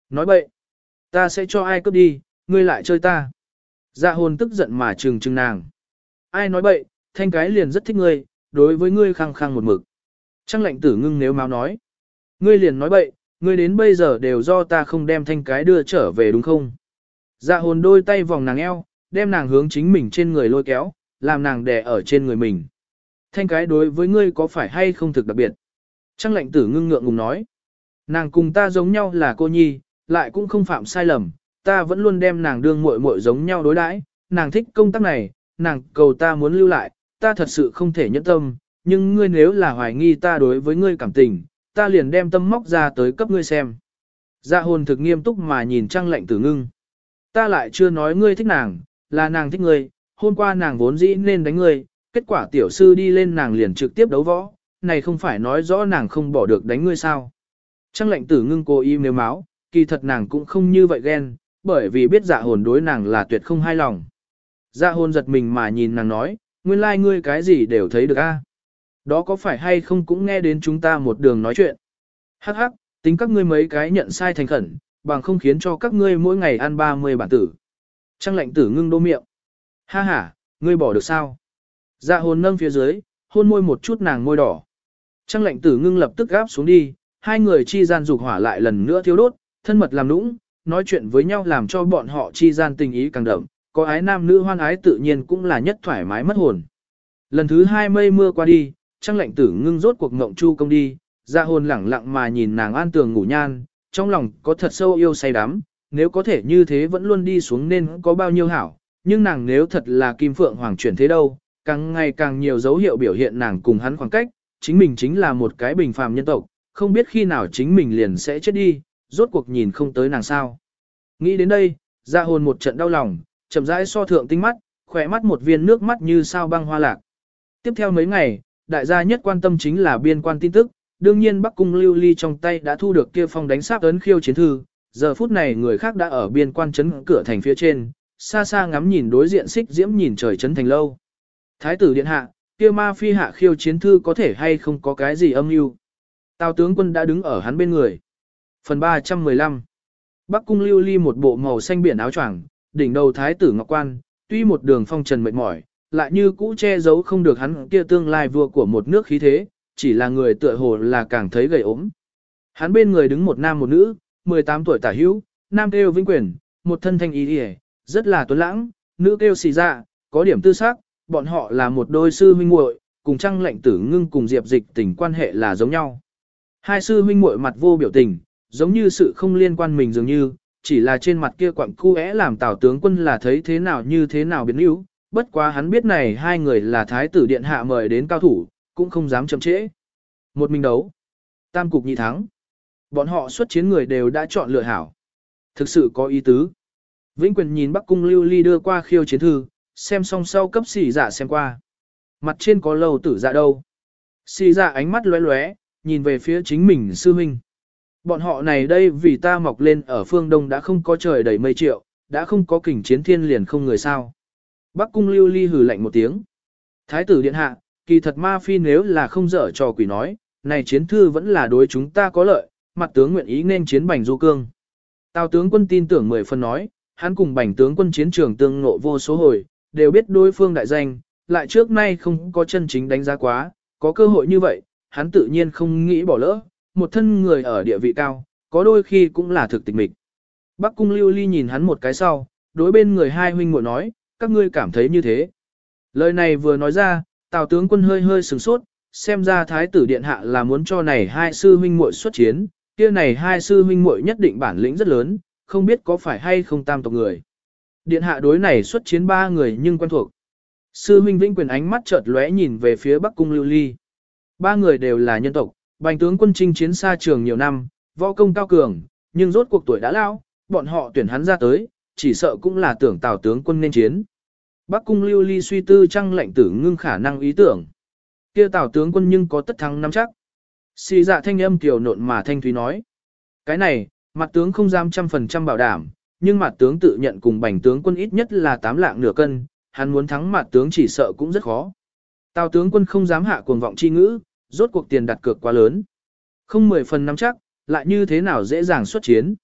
Nói bậy, ta sẽ cho ai cướp đi, ngươi lại chơi ta. Dạ hồn tức giận mà trừng trừng nàng. Ai nói bậy, thanh cái liền rất thích ngươi, đối với ngươi khăng khăng một mực. Trăng lệnh tử ngưng nếu máu nói. Ngươi liền nói bậy, ngươi đến bây giờ đều do ta không đem thanh cái đưa trở về đúng không? Dạ hồn đôi tay vòng nàng eo, đem nàng hướng chính mình trên người lôi kéo, làm nàng đè ở trên người mình. Thanh cái đối với ngươi có phải hay không thực đặc biệt? Trăng lệnh tử ngưng ngượng ngùng nói. Nàng cùng ta giống nhau là cô nhi, lại cũng không phạm sai lầm, ta vẫn luôn đem nàng đương muội muội giống nhau đối đãi, nàng thích công tác này, nàng cầu ta muốn lưu lại, ta thật sự không thể nhẫn tâm, nhưng ngươi nếu là hoài nghi ta đối với ngươi cảm tình, ta liền đem tâm móc ra tới cấp ngươi xem. Dạ hồn thực nghiêm túc mà nhìn Trăng lệnh tử ngưng. Ta lại chưa nói ngươi thích nàng, là nàng thích ngươi, hôm qua nàng vốn dĩ nên đánh ngươi, kết quả tiểu sư đi lên nàng liền trực tiếp đấu võ, này không phải nói rõ nàng không bỏ được đánh ngươi sao. Trăng lệnh tử ngưng cố ý nếu máu, kỳ thật nàng cũng không như vậy ghen, bởi vì biết dạ hồn đối nàng là tuyệt không hài lòng. Dạ hồn giật mình mà nhìn nàng nói, nguyên lai ngươi cái gì đều thấy được a. Đó có phải hay không cũng nghe đến chúng ta một đường nói chuyện. Hắc hắc, tính các ngươi mấy cái nhận sai thành khẩn, bằng không khiến cho các ngươi mỗi ngày ăn 30 bản tử. Trăng lệnh tử ngưng đô miệng. Ha ha, ngươi bỏ được sao? Dạ hồn nâng phía dưới, hôn môi một chút nàng môi đỏ. Trăng lệnh tử ngưng lập tức gáp xuống đi, hai người chi gian dục hỏa lại lần nữa thiêu đốt, thân mật làm nũng, nói chuyện với nhau làm cho bọn họ chi gian tình ý càng đậm, có ái nam nữ hoan ái tự nhiên cũng là nhất thoải mái mất hồn. Lần thứ hai mây mưa qua đi, Trăng lệnh tử ngưng rốt cuộc ngộng chu công đi, dạ hồn lẳng lặng mà nhìn nàng an tường ngủ nhan, trong lòng có thật sâu yêu say đắm, nếu có thể như thế vẫn luôn đi xuống nên có bao nhiêu hảo, nhưng nàng nếu thật là kim phượng hoàng chuyển thế đâu, càng ngày càng nhiều dấu hiệu biểu hiện nàng cùng hắn khoảng cách, chính mình chính là một cái bình phàm nhân tộc, không biết khi nào chính mình liền sẽ chết đi, rốt cuộc nhìn không tới nàng sao. Nghĩ đến đây, dạ hồn một trận đau lòng, chậm rãi so thượng tinh mắt, khỏe mắt một viên nước mắt như sao băng hoa lạc. Tiếp theo mấy ngày, đại gia nhất quan tâm chính là biên quan tin tức, đương nhiên Bắc Cung Lưu Ly trong tay đã thu được kia phong đánh sáp ấn khiêu chiến thư, giờ phút này người khác đã ở biên quan trấn cửa thành phía trên, xa xa ngắm nhìn đối diện xích diễm nhìn trời trấn thành lâu. Thái tử điện hạ, kia ma phi hạ khiêu chiến thư có thể hay không có cái gì âm mưu? Tào tướng quân đã đứng ở hắn bên người. Phần 315 Bắc Cung Lưu Ly một bộ màu xanh biển áo choàng, đỉnh đầu thái tử ngọc quan, tuy một đường phong trần mệt mỏi, lại như cũ che giấu không được hắn kia tương lai vua của một nước khí thế, chỉ là người tựa hồ là càng thấy gầy ốm. Hắn bên người đứng một nam một nữ, 18 tuổi tả hữu, nam kêu Vĩnh Quyền, một thân thanh ý điề, rất là tuấn lãng, nữ kêu xì dạ, có điểm tư sắc, bọn họ là một đôi sư huynh muội, cùng Trăng lệnh tử ngưng cùng Diệp Dịch tình quan hệ là giống nhau. Hai sư huynh muội mặt vô biểu tình, giống như sự không liên quan mình dường như, chỉ là trên mặt kia quặng cu é làm Tào tướng quân là thấy thế nào như thế nào biến yếu, bất quá hắn biết này hai người là thái tử điện hạ mời đến cao thủ, cũng không dám chậm trễ. Một mình đấu, tam cục nhị thắng. Bọn họ xuất chiến người đều đã chọn lựa hảo. Thực sự có ý tứ. Vĩnh Quyền nhìn Bắc Cung Lưu Ly đưa qua khiêu chiến thư, xem xong sau cấp xì dạ xem qua. Mặt trên có lâu tử dạ đâu. Xì dạ ánh mắt lóe lóe, nhìn về phía chính mình sư huynh. Bọn họ này đây vì ta mọc lên ở phương Đông đã không có trời đầy mây triệu, đã không có kình chiến thiên liền không người sao. Bắc Cung Lưu Ly hừ lạnh một tiếng. Thái tử điện hạ, kỳ thật ma phi nếu là không dở trò quỷ nói, này chiến thư vẫn là đối chúng ta có lợi, mặt tướng nguyện ý nên chiến Bành Du Cương. Tào tướng quân tin tưởng 10 phần nói, hắn cùng Bành tướng quân chiến trường tương ngộ vô số hồi, đều biết đối phương đại danh, lại trước nay không có chân chính đánh giá quá, có cơ hội như vậy, hắn tự nhiên không nghĩ bỏ lỡ, một thân người ở địa vị cao, có đôi khi cũng là thực tịch mịch. Bắc Cung Lưu Ly nhìn hắn một cái sau, đối bên người hai huynh muội nói, các ngươi cảm thấy như thế. Lời này vừa nói ra, Tào tướng quân hơi hơi sửng sốt, xem ra thái tử điện hạ là muốn cho này hai sư huynh muội xuất chiến, kia này hai sư huynh muội nhất định bản lĩnh rất lớn, không biết có phải hay không tam tộc người. Điện hạ đối này xuất chiến ba người nhưng quen thuộc. Sư huynh Vĩnh Quyền ánh mắt chợt lóe nhìn về phía Bắc Cung Lưu Ly. Ba người đều là nhân tộc, Bành tướng quân chinh chiến xa trường nhiều năm, võ công cao cường, nhưng rốt cuộc tuổi đã lão, bọn họ tuyển hắn ra tới, chỉ sợ cũng là tưởng Tào tướng quân nên chiến. Bắc Cung Lưu Ly suy tư Trăng lệnh tử ngưng khả năng ý tưởng. Kia Tào tướng quân nhưng có tất thắng nắm chắc. Xì dạ thanh âm kiều nộn mà thanh thúy nói. Cái này, mặt tướng không dám 100% bảo đảm, nhưng mặt tướng tự nhận cùng Bành tướng quân ít nhất là 8 lạng nửa cân, hắn muốn thắng mặt tướng chỉ sợ cũng rất khó. Tào tướng quân không dám hạ cuồng vọng chi ngữ, rốt cuộc tiền đặt cược quá lớn. Không 10 phần nắm chắc, lại như thế nào dễ dàng xuất chiến.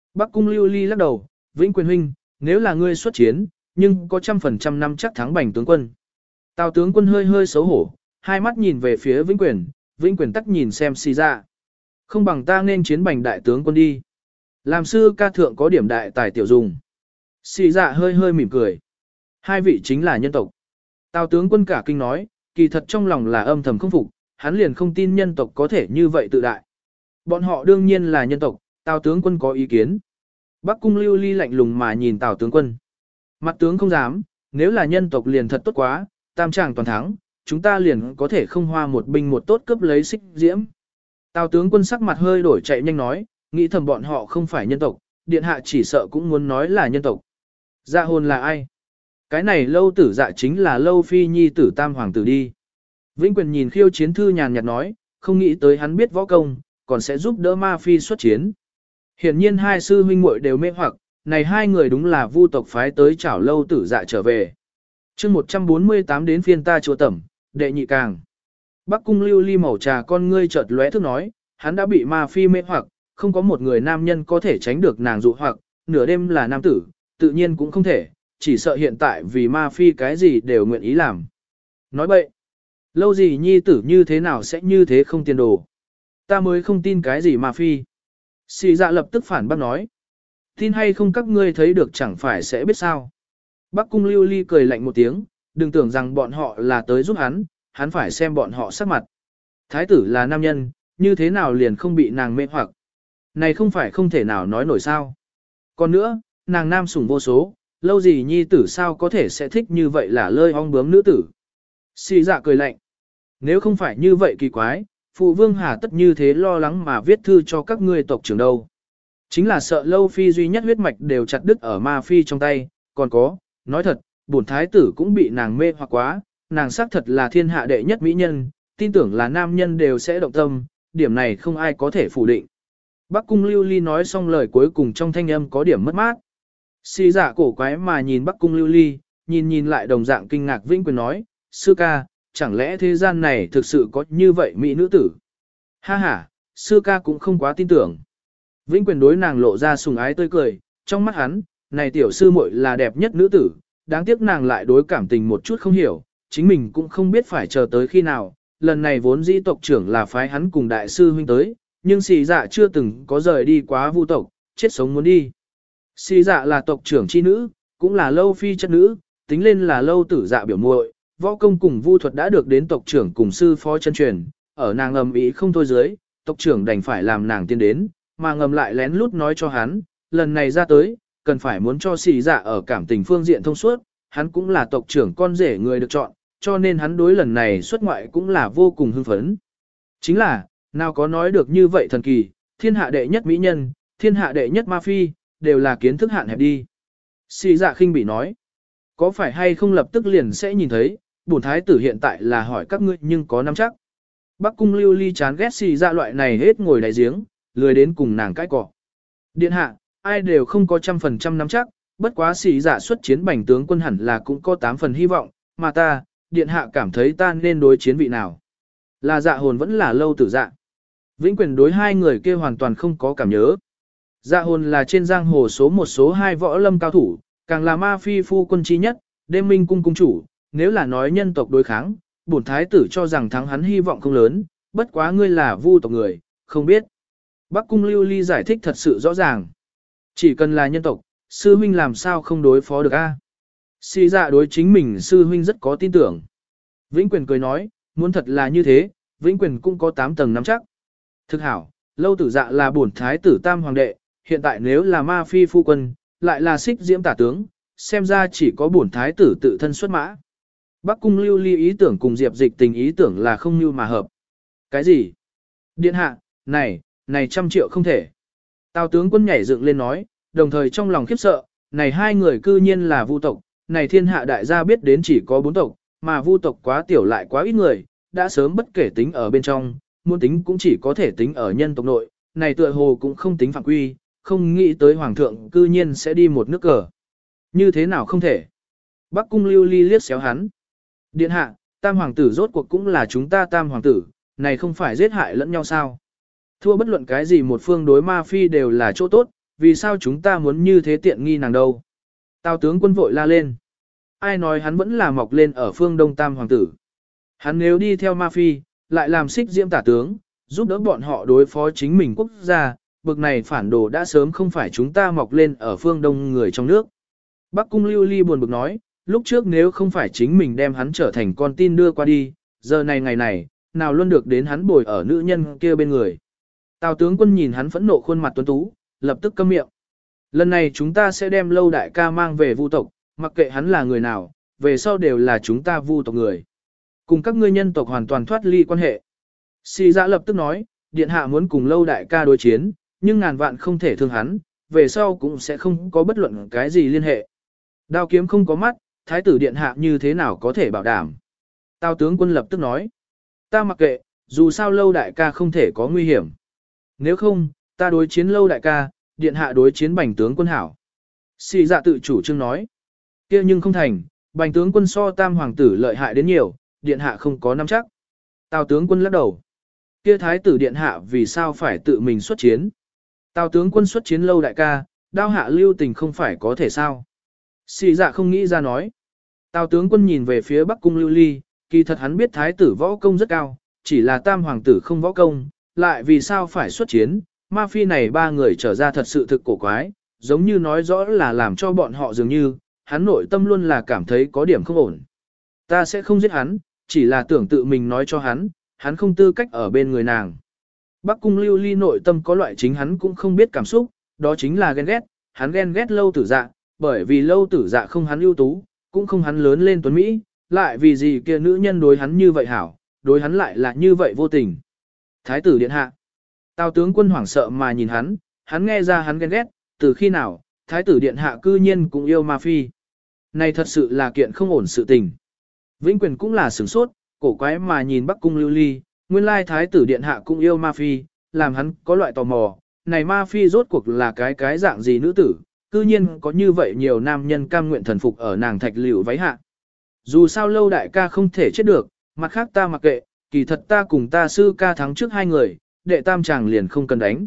Bắc Cung Lưu Ly lắc đầu, Vĩnh Quyền huynh, nếu là ngươi xuất chiến, nhưng có 100% năm chắc thắng Bành tướng quân. Tào tướng quân hơi hơi xấu hổ, hai mắt nhìn về phía Vĩnh Quyền tắc nhìn xem xì dạ. Không bằng ta nên chiến Bành đại tướng quân đi. Làm sư ca thượng có điểm đại tài tiểu dùng. Xì dạ hơi hơi mỉm cười. Hai vị chính là nhân tộc. Tào tướng quân cả kinh nói, kỳ thật trong lòng là âm thầm không phục, hắn liền không tin nhân tộc có thể như vậy tự đại. Bọn họ đương nhiên là nhân tộc, Tào tướng quân có ý kiến. Bắc Cung Lưu Ly lạnh lùng mà nhìn Tào tướng quân. Mặt tướng không dám, nếu là nhân tộc liền thật tốt quá, tam tràng toàn thắng, chúng ta liền có thể không hoa một binh một tốt cướp lấy Xích Diễm. Tào tướng quân sắc mặt hơi đổi chạy nhanh nói, nghĩ thầm bọn họ không phải nhân tộc, điện hạ chỉ sợ cũng muốn nói là nhân tộc. Dạ hồn là ai? Cái này Lâu Tử Dạ chính là Lâu Phi nhi tử tam hoàng tử đi. Vĩnh Quyền nhìn Khiêu Chiến Thư nhàn nhạt nói, không nghĩ tới hắn biết võ công, còn sẽ giúp đỡ Ma Phi xuất chiến. Hiển nhiên hai sư huynh muội đều mê hoặc, này hai người đúng là Vu tộc phái tới chảo Lâu Tử Dạ trở về. Chương 148 đến phiên ta chúa tẩm, đệ nhị càng. Bắc Cung Lưu Ly màu trà con ngươi chợt lóe thức nói, hắn đã bị Ma Phi mê hoặc, không có một người nam nhân có thể tránh được nàng dụ hoặc, nửa đêm là nam tử, tự nhiên cũng không thể, chỉ sợ hiện tại vì Ma Phi cái gì đều nguyện ý làm. Nói bậy, lâu gì nhi tử như thế nào sẽ như thế không tiền đồ. Ta mới không tin cái gì Ma Phi. Xì dạ lập tức phản bác nói. Tin hay không các ngươi thấy được chẳng phải sẽ biết sao. Bắc Cung Lưu Ly cười lạnh một tiếng, đừng tưởng rằng bọn họ là tới giúp hắn phải xem bọn họ sắc mặt. Thái tử là nam nhân, như thế nào liền không bị nàng mê hoặc. Này không phải không thể nào nói nổi sao. Còn nữa, nàng nam sủng vô số, lâu gì nhi tử sao có thể sẽ thích như vậy là lơi ong bướm nữ tử. Xì dạ cười lạnh. Nếu không phải như vậy kỳ quái, phụ vương hà tất như thế lo lắng mà viết thư cho các ngươi tộc trưởng đâu. Chính là sợ Lâu Phi duy nhất huyết mạch đều chặt đứt ở Ma Phi trong tay, còn có, nói thật, bổn thái tử cũng bị nàng mê hoặc quá, nàng xác thật là thiên hạ đệ nhất mỹ nhân, tin tưởng là nam nhân đều sẽ động tâm, điểm này không ai có thể phủ định. Bắc Cung Lưu Ly nói xong lời cuối cùng trong thanh âm có điểm mất mát. Xì giả cổ quái mà nhìn Bắc Cung Lưu Ly, nhìn lại đồng dạng kinh ngạc Vĩnh Quyền nói, sư ca, chẳng lẽ thế gian này thực sự có như vậy mỹ nữ tử? Ha ha, sư ca cũng không quá tin tưởng. Vĩnh Quyền đối nàng lộ ra sùng ái tươi cười, trong mắt hắn, này tiểu sư muội là đẹp nhất nữ tử, đáng tiếc nàng lại đối cảm tình một chút không hiểu, chính mình cũng không biết phải chờ tới khi nào, lần này vốn dĩ tộc trưởng là phái hắn cùng đại sư huynh tới, nhưng xì dạ chưa từng có rời đi quá Vu tộc, chết sống muốn đi. Xì dạ là tộc trưởng chi nữ, cũng là Lâu Phi chất nữ, tính lên là Lâu Tử Dạ biểu muội, võ công cùng vu thuật đã được đến tộc trưởng cùng sư phó chân truyền, ở nàng ầm ĩ không thôi dưới, tộc trưởng đành phải làm nàng tiến đến, mà ngầm lại lén lút nói cho hắn, lần này ra tới, cần phải muốn cho xì dạ ở cảm tình phương diện thông suốt, hắn cũng là tộc trưởng con rể người được chọn, cho nên hắn đối lần này xuất ngoại cũng là vô cùng hưng phấn. Chính là, nào có nói được như vậy thần kỳ, thiên hạ đệ nhất mỹ nhân, thiên hạ đệ nhất ma phi, đều là kiến thức hạn hẹp đi. Xì dạ khinh bị nói, có phải hay không lập tức liền sẽ nhìn thấy, bổn thái tử hiện tại là hỏi các ngươi nhưng có nắm chắc. Bắc Cung Lưu Ly chán ghét xì dạ loại này hết ngồi đáy giếng, lười đến cùng nàng cãi cọ. Điện hạ, ai đều không có 100% nắm chắc, bất quá xì dạ xuất chiến Bành tướng quân hẳn là cũng có 8 phần hy vọng, mà ta, điện hạ cảm thấy ta nên đối chiến vị nào. Là Dạ Hồn vẫn là Lâu Tử Dạ. Vĩnh Quyền đối hai người kia hoàn toàn không có cảm nhớ. Dạ Hồn là trên giang hồ số 1 số 2 võ lâm cao thủ, càng là ma phi phu quân chi nhất, đêm minh cung cung chủ, nếu là nói nhân tộc đối kháng, bổn thái tử cho rằng thắng hắn hy vọng không lớn, bất quá ngươi là Vu tộc người, không biết. Bắc Cung Lưu Ly giải thích thật sự rõ ràng. Chỉ cần là nhân tộc, sư huynh làm sao không đối phó được a? Xì dạ đối chính mình sư huynh rất có tin tưởng. Vĩnh Quyền cười nói, muốn thật là như thế, Vĩnh Quyền cũng có 8 tầng nắm chắc. Thực hảo, Lâu Tử Dạ là bổn thái tử tam hoàng đệ, hiện tại nếu là ma phi phu quân, lại là Xích Diễm tả tướng, xem ra chỉ có bổn thái tử tự thân xuất mã. Bắc Cung Lưu Ly ý tưởng cùng Diệp Dịch Tình ý tưởng là không như mà hợp. Cái gì? Điện hạ, này 100 triệu không thể. Tào tướng quân nhảy dựng lên nói, đồng thời trong lòng khiếp sợ, này hai người cư nhiên là Vu tộc, này thiên hạ đại gia biết đến chỉ có 4 tộc, mà Vu tộc quá tiểu lại quá ít người, đã sớm bất kể tính ở bên trong, muốn tính cũng chỉ có thể tính ở nhân tộc nội, này tựa hồ cũng không tính phạm quy, không nghĩ tới hoàng thượng cư nhiên sẽ đi một nước cờ. Như thế nào không thể? Bắc Cung Lưu Ly liếc xéo hắn. Điện hạ, tam hoàng tử rốt cuộc cũng là chúng ta tam hoàng tử, này không phải giết hại lẫn nhau sao? Thua bất luận cái gì một phương đối ma phi đều là chỗ tốt, vì sao chúng ta muốn như thế tiện nghi nàng đâu? Tào tướng quân vội la lên. Ai nói hắn vẫn là mọc lên ở phương Đông Tam Hoàng tử. Hắn nếu đi theo Ma Phi, lại làm xích diễm tả tướng, giúp đỡ bọn họ đối phó chính mình quốc gia, bực này phản đồ đã sớm không phải chúng ta mọc lên ở phương Đông người trong nước. Bắc Cung Lưu Ly buồn bực nói, lúc trước nếu không phải chính mình đem hắn trở thành con tin đưa qua đi, giờ này ngày này, nào luôn được đến hắn bồi ở nữ nhân kia bên người. Tào tướng quân nhìn hắn phẫn nộ khuôn mặt tuấn tú, lập tức câm miệng. Lần này chúng ta sẽ đem Lâu đại ca mang về Vu tộc, mặc kệ hắn là người nào, về sau đều là chúng ta Vu tộc người. Cùng các ngươi nhân tộc hoàn toàn thoát ly quan hệ. Sĩ Dạ lập tức nói, điện hạ muốn cùng Lâu đại ca đối chiến, nhưng ngàn vạn không thể thương hắn, về sau cũng sẽ không có bất luận cái gì liên hệ. Đao kiếm không có mắt, thái tử điện hạ như thế nào có thể bảo đảm. Tào tướng quân lập tức nói, ta mặc kệ, dù sao Lâu đại ca không thể có nguy hiểm. Nếu không, ta đối chiến Lâu đại ca, điện hạ đối chiến Bành tướng quân hảo. Sĩ Dạ tự chủ trương nói, kia nhưng không thành, Bành tướng quân so Tam hoàng tử lợi hại đến nhiều, điện hạ không có nắm chắc. Tào tướng quân lắc đầu, kia thái tử điện hạ vì sao phải tự mình xuất chiến? Tào tướng quân xuất chiến Lâu đại ca, đao hạ lưu tình không phải có thể sao? Sĩ Dạ không nghĩ ra nói. Tào tướng quân nhìn về phía Bắc Cung Lưu Ly, kỳ thật hắn biết thái tử võ công rất cao, chỉ là Tam hoàng tử không võ công, lại vì sao phải xuất chiến? Ma Phi này ba người trở ra thật sự thực cổ quái, giống như nói rõ là làm cho bọn họ dường như, hắn nội tâm luôn là cảm thấy có điểm không ổn. Ta sẽ không giết hắn, chỉ là tưởng tự mình nói cho hắn không tư cách ở bên người nàng. Bắc Cung Lưu Ly nội tâm có loại chính hắn cũng không biết cảm xúc, đó chính là ghen ghét, hắn ghen ghét Lâu Tử Dạ, bởi vì Lâu Tử Dạ không hắn ưu tú, cũng không hắn lớn lên tuấn Mỹ, lại vì gì kia nữ nhân đối hắn như vậy hảo, đối hắn lại là như vậy vô tình. Thái tử điện hạ. Tào tướng quân hoảng sợ mà nhìn hắn nghe ra hắn ghen ghét, từ khi nào, thái tử điện hạ cư nhiên cũng yêu Ma Phi. Này thật sự là kiện không ổn sự tình. Vĩnh Quyền cũng là sửng sốt, cổ quái mà nhìn Bắc Cung Lưu Ly, nguyên lai thái tử điện hạ cũng yêu Ma Phi, làm hắn có loại tò mò, này Ma Phi rốt cuộc là cái dạng gì nữ tử, cư nhiên có như vậy nhiều nam nhân cam nguyện thần phục ở nàng thạch liễu váy hạ. Dù sao Lâu đại ca không thể chết được, mặt khác ta mặc kệ, kỳ thật ta cùng ta sư ca thắng trước hai người, đệ tam chàng liền không cần đánh.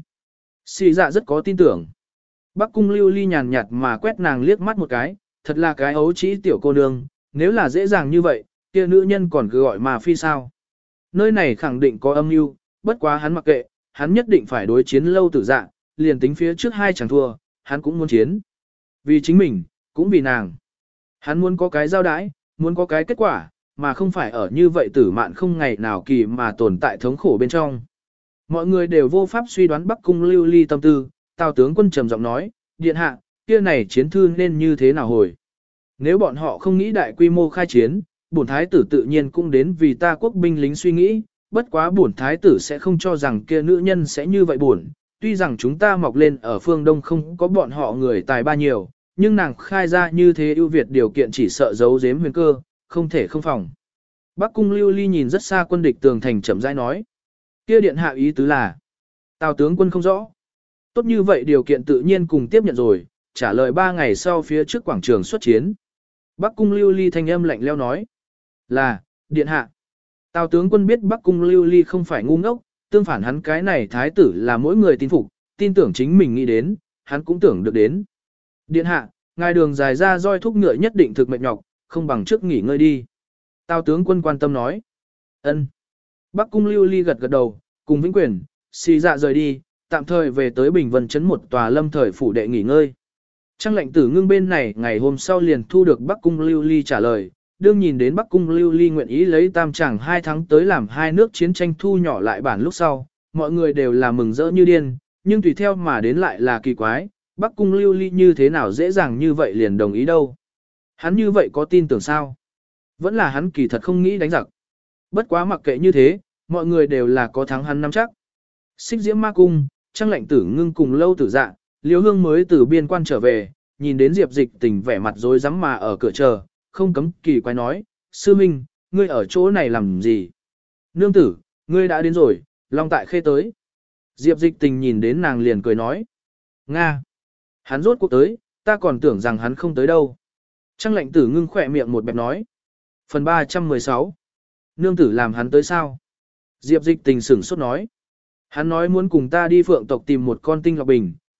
Sĩ Dạ rất có tin tưởng. Bắc Cung Lưu Ly nhàn nhạt mà quét nàng liếc mắt một cái, thật là cái ấu trĩ tiểu cô nương, nếu là dễ dàng như vậy, kia nữ nhân còn cứ gọi Ma Phi sao. Nơi này khẳng định có âm mưu, bất quá hắn mặc kệ, hắn nhất định phải đối chiến Lâu Tử Dạ, liền tính phía trước hai chẳng thua, hắn cũng muốn chiến. Vì chính mình, cũng vì nàng. Hắn muốn có cái giao đãi, muốn có cái kết quả, mà không phải ở như vậy tử mạn không ngày nào kỳ mà tồn tại thống khổ bên trong. Mọi người đều vô pháp suy đoán Bắc Cung Lưu Ly tâm tư, Tào tướng quân trầm giọng nói, điện hạ, kia này chiến thư nên như thế nào hồi. Nếu bọn họ không nghĩ đại quy mô khai chiến, bổn thái tử tự nhiên cũng đến vì ta quốc binh lính suy nghĩ, bất quá bổn thái tử sẽ không cho rằng kia nữ nhân sẽ như vậy buồn. Tuy rằng chúng ta mọc lên ở phương Đông không có bọn họ người tài ba nhiều, nhưng nàng khai ra như thế ưu việt điều kiện chỉ sợ giấu giếm huyền cơ, không thể không phòng. Bắc Cung Lưu Ly nhìn rất xa quân địch tường thành chậm rãi nói. Kia điện hạ ý tứ là, Tào tướng quân không rõ. Tốt như vậy điều kiện tự nhiên cùng tiếp nhận rồi, trả lời 3 ngày sau phía trước quảng trường xuất chiến. Bắc Cung Lưu Ly thanh âm lạnh lẽo nói. Là, điện hạ. Tào tướng quân biết Bắc Cung Lưu Ly không phải ngu ngốc, tương phản hắn cái này thái tử là mỗi người tin phục, tin tưởng chính mình nghĩ đến, hắn cũng tưởng được đến. Điện hạ, ngài đường dài ra roi thúc ngựa nhất định thực mệt nhọc, không bằng trước nghỉ ngơi đi. Tào tướng quân quan tâm nói. Ân. Bắc Cung Lưu Ly gật gật đầu, cùng Vĩnh Quyền, Sĩ Dạ rời đi, tạm thời về tới Bình Vân trấn một tòa lâm thời phủ đệ nghỉ ngơi. Trang lệnh tử ngưng bên này ngày hôm sau liền thu được Bắc Cung Lưu Ly trả lời, đương nhìn đến Bắc Cung Lưu Ly nguyện ý lấy tam tràng 2 tháng tới làm hai nước chiến tranh thu nhỏ lại bản lúc sau, mọi người đều là mừng rỡ như điên, nhưng tùy theo mà đến lại là kỳ quái, Bắc Cung Lưu Ly như thế nào dễ dàng như vậy liền đồng ý đâu. Hắn như vậy có tin tưởng sao? Vẫn là hắn kỳ thật không nghĩ đánh giặc. Bất quá mặc kệ như thế, mọi người đều là có thắng hắn nắm chắc. Xích Diễm Ma Cung, Trang lệnh tử ngưng cùng Lâu Tử Dạ, Liễu Hương mới từ biên quan trở về, nhìn đến Diệp Dịch Tình vẻ mặt rối rắm mà ở cửa chờ, không cấm kỳ quái nói, sư minh, ngươi ở chỗ này làm gì? Nương tử, ngươi đã đến rồi, Long Tại Khê tới. Diệp Dịch Tình nhìn đến nàng liền cười nói, Nga, hắn rốt cuộc tới, ta còn tưởng rằng hắn không tới đâu. Trang lệnh tử ngưng khỏe miệng một bẹp nói. Phần 316. Nương tử làm hắn tới sao? Diệp Dịch Tình sửng sốt nói. Hắn nói muốn cùng ta đi phượng tộc tìm một con tinh lọc bình,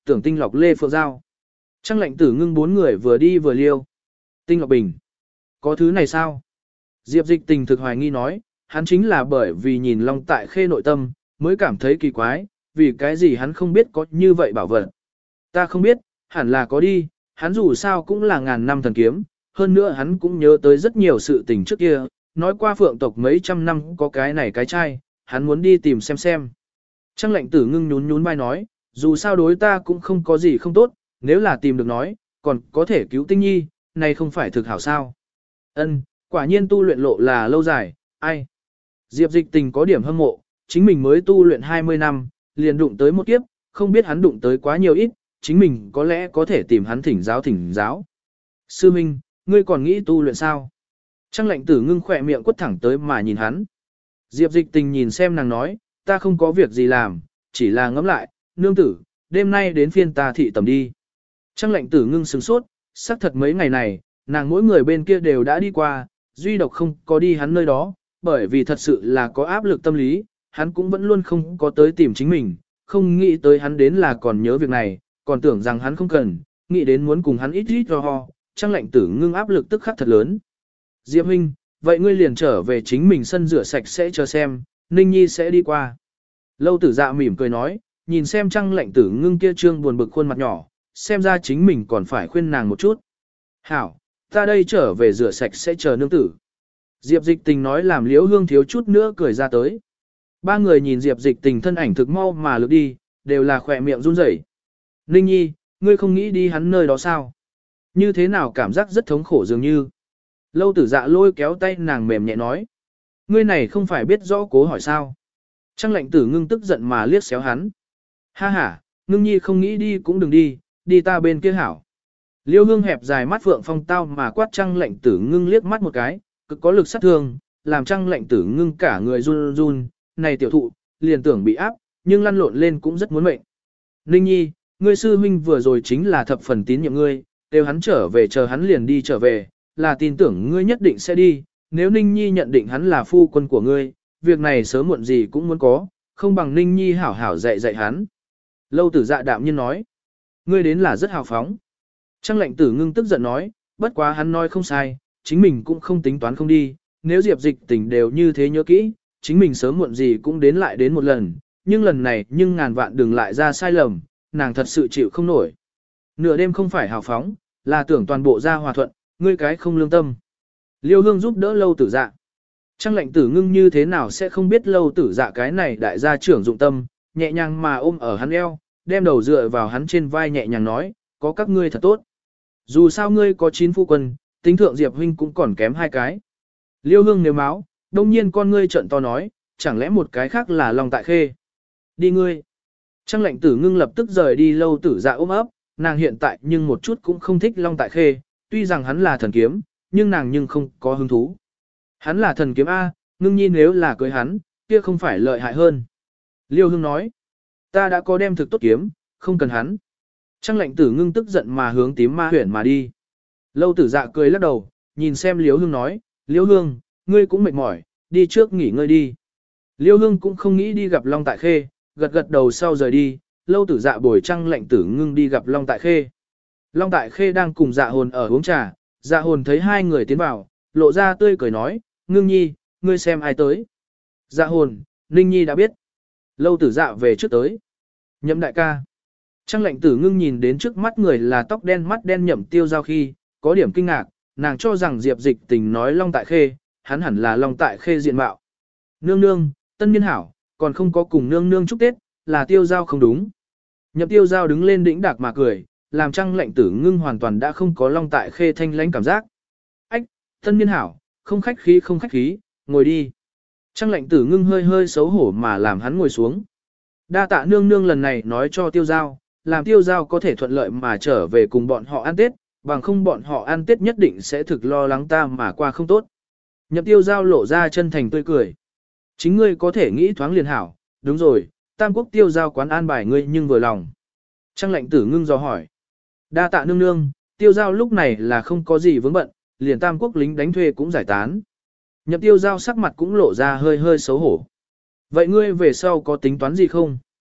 tưởng Tinh Lọc Lê Phượng Giao. Trang Lệnh Tử Ngưng bốn người vừa đi vừa liêu. Tinh Lọc Bình. Có thứ này sao? Diệp Dịch Tình thực hoài nghi nói, hắn chính là bởi vì nhìn Long Tại Khê nội tâm, mới cảm thấy kỳ quái, vì cái gì hắn không biết có như vậy bảo vật. Ta không biết, hẳn là có đi, hắn dù sao cũng là ngàn năm thần kiếm, hơn nữa hắn cũng nhớ tới rất nhiều sự tình trước kia, nói qua Phượng tộc mấy trăm năm có cái này cái trai, hắn muốn đi tìm xem. Trang Lệnh Tử Ngưng nhún nhún vai nói, dù sao đối ta cũng không có gì không tốt, nếu là tìm được nói, còn có thể cứu Tinh Nhi, này không phải thực hảo sao. Ân, quả nhiên tu luyện lộ là lâu dài, ai. Diệp Dịch Tình có điểm hâm mộ, chính mình mới tu luyện 20 năm, liền đụng tới một kiếp, không biết hắn đụng tới quá nhiều ít, chính mình có lẽ có thể tìm hắn thỉnh giáo. Sư Minh, ngươi còn nghĩ tu luyện sao? Trang Lệnh Tử Ngưng khỏe miệng quất thẳng tới mà nhìn hắn. Diệp Dịch Tình nhìn xem nàng nói, ta không có việc gì làm, chỉ là ngẫm lại, nương tử, đêm nay đến phiên ta thị tầm đi. Trang Lệnh Tử Ngưng sửng sốt, xác thật mấy ngày này, nàng mỗi người bên kia đều đã đi qua, duy độc không có đi hắn nơi đó, bởi vì thật sự là có áp lực tâm lý, hắn cũng vẫn luôn không có tới tìm chính mình, không nghĩ tới hắn đến là còn nhớ việc này, còn tưởng rằng hắn không cần, nghĩ đến muốn cùng hắn ít cho ho, Trang Lệnh Tử Ngưng áp lực tức khắc thật lớn. Diệp huynh, vậy ngươi liền trở về chính mình sân rửa sạch sẽ chờ xem, Ninh Nhi sẽ đi qua. Lâu Tử Dạ mỉm cười nói, nhìn xem Trang Lệnh Tử Ngưng kia trương buồn bực khuôn mặt nhỏ, xem ra chính mình còn phải khuyên nàng một chút. Hảo, ta đây trở về rửa sạch sẽ chờ nương tử. Diệp Dịch Tình nói làm Liễu Hương thiếu chút nữa cười ra tới. Ba người nhìn Diệp Dịch Tình thân ảnh thực mau mà lướt đi, đều là khỏe miệng run rẩy. Ninh Nhi, ngươi không nghĩ đi hắn nơi đó sao? Như thế nào cảm giác rất thống khổ dường như. Lâu Tử Dạ lôi kéo tay nàng mềm nhẹ nói. Ngươi này không phải biết rõ cố hỏi sao. Trang Lệnh Tử Ngưng tức giận mà liếc xéo hắn. Ha ha, Ngưng Nhi không nghĩ đi cũng đừng đi, đi ta bên kia hảo. Liêu Hương hẹp dài mắt Phượng Phong tao mà quát Trang Lệnh Tử Ngưng liếc mắt một cái, cực có lực sát thương, làm Trang Lệnh Tử Ngưng cả người run run, này tiểu thụ, liền tưởng bị áp, nhưng lăn lộn lên cũng rất muốn mệnh. Ninh Nhi, ngươi sư huynh vừa rồi chính là thập phần tín nhiệm ngươi, đều hắn trở về chờ hắn liền đi trở về, là tin tưởng ngươi nhất định sẽ đi, nếu Ninh Nhi nhận định hắn là phu quân của ngươi, việc này sớm muộn gì cũng muốn có, không bằng Ninh Nhi hảo hảo dạy hắn. Lâu Tử Dạ đạm nhiên nói, ngươi đến là rất hào phóng. Trang Lệnh Tử Ngưng tức giận nói, bất quá hắn nói không sai, chính mình cũng không tính toán không đi, nếu Diệp Dịch Tình đều như thế nhớ kỹ, chính mình sớm muộn gì cũng đến lại đến một lần, nhưng lần này nhưng ngàn vạn đừng lại ra sai lầm, nàng thật sự chịu không nổi. Nửa đêm không phải hào phóng, là tưởng toàn bộ ra hòa thuận, ngươi cái không lương tâm. Liêu Hương giúp đỡ Lâu Tử Dạ. Trang Lệnh Tử Ngưng như thế nào sẽ không biết Lâu Tử Dạ cái này đại gia trưởng dụng tâm, nhẹ nhàng mà ôm ở hắn eo, đem đầu dựa vào hắn trên vai nhẹ nhàng nói, có các ngươi thật tốt. Dù sao ngươi có 9 phu quân, tính thượng Diệp huynh cũng còn kém 2 cái. Liêu Hương nếu máu, đông nhiên con ngươi trợn to nói, chẳng lẽ một cái khác là Long Tại Khê. Đi ngươi. Trang Lệnh Tử Ngưng lập tức rời đi Lâu Tử Dạ ôm ấp, nàng hiện tại nhưng một chút cũng không thích Long Tại Khê, tuy rằng hắn là thần kiếm, nhưng nàng nhưng không có hứng thú. Hắn là thần kiếm A, Ngưng Nhi nếu là cưới hắn, kia không phải lợi hại hơn. Liêu Hương nói, ta đã có đem thực tốt kiếm, không cần hắn. Trang Lệnh Tử Ngưng tức giận mà hướng Tím Ma Huyển mà đi. Lâu Tử Dạ cười lắc đầu, nhìn xem Liêu Hương nói, Liêu Hương, ngươi cũng mệt mỏi, đi trước nghỉ ngơi đi. Liêu Hương cũng không nghĩ đi gặp Long Tại Khê, gật đầu sau rời đi, Lâu Tử Dạ bồi Trang Lệnh Tử Ngưng đi gặp Long Tại Khê. Long Tại Khê đang cùng Dạ Hồn ở uống trà, Dạ Hồn thấy hai người tiến vào, lộ ra tươi cười nói, Ngưng Nhi, ngươi xem ai tới. Dạ Hồn, Ninh Nhi đã biết. Lâu Tử Dạ về trước tới. Nhậm đại ca. Trang Lệnh Tử Ngưng nhìn đến trước mắt người là tóc đen mắt đen Nhậm Tiêu Giao khi, có điểm kinh ngạc, nàng cho rằng Diệp Dịch Tình nói Long Tại Khê, hắn hẳn là Long Tại Khê diện mạo. Nương nương, tân niên hảo, còn không có cùng nương nương chúc Tết, là Tiêu Giao không đúng. Nhậm Tiêu Giao đứng lên đĩnh đạc mà cười, làm Trang Lệnh Tử Ngưng hoàn toàn đã không có Long Tại Khê thanh lãnh cảm giác. Ách, tân niên hảo, không khách khí, ngồi đi. Trang Lệnh Tử Ngưng hơi hơi xấu hổ mà làm hắn ngồi xuống. Đa tạ nương nương lần này nói cho Tiêu Giao, làm Tiêu Giao có thể thuận lợi mà trở về cùng bọn họ ăn Tết, bằng không bọn họ ăn Tết nhất định sẽ thực lo lắng ta mà qua không tốt. Nhậm Tiêu Giao lộ ra chân thành tươi cười. Chính ngươi có thể nghĩ thoáng liền hảo, đúng rồi, Tam Quốc Tiêu Giao quán an bài ngươi nhưng vừa lòng. Trang Lệnh Tử Ngưng dò hỏi. Đa tạ nương nương, Tiêu Giao lúc này là không có gì vướng bận, liền Tam Quốc lính đánh thuê cũng giải tán. Nhậm Tiêu Giao sắc mặt cũng lộ ra hơi hơi xấu hổ. Vậy ngươi về sau có tính toán gì không?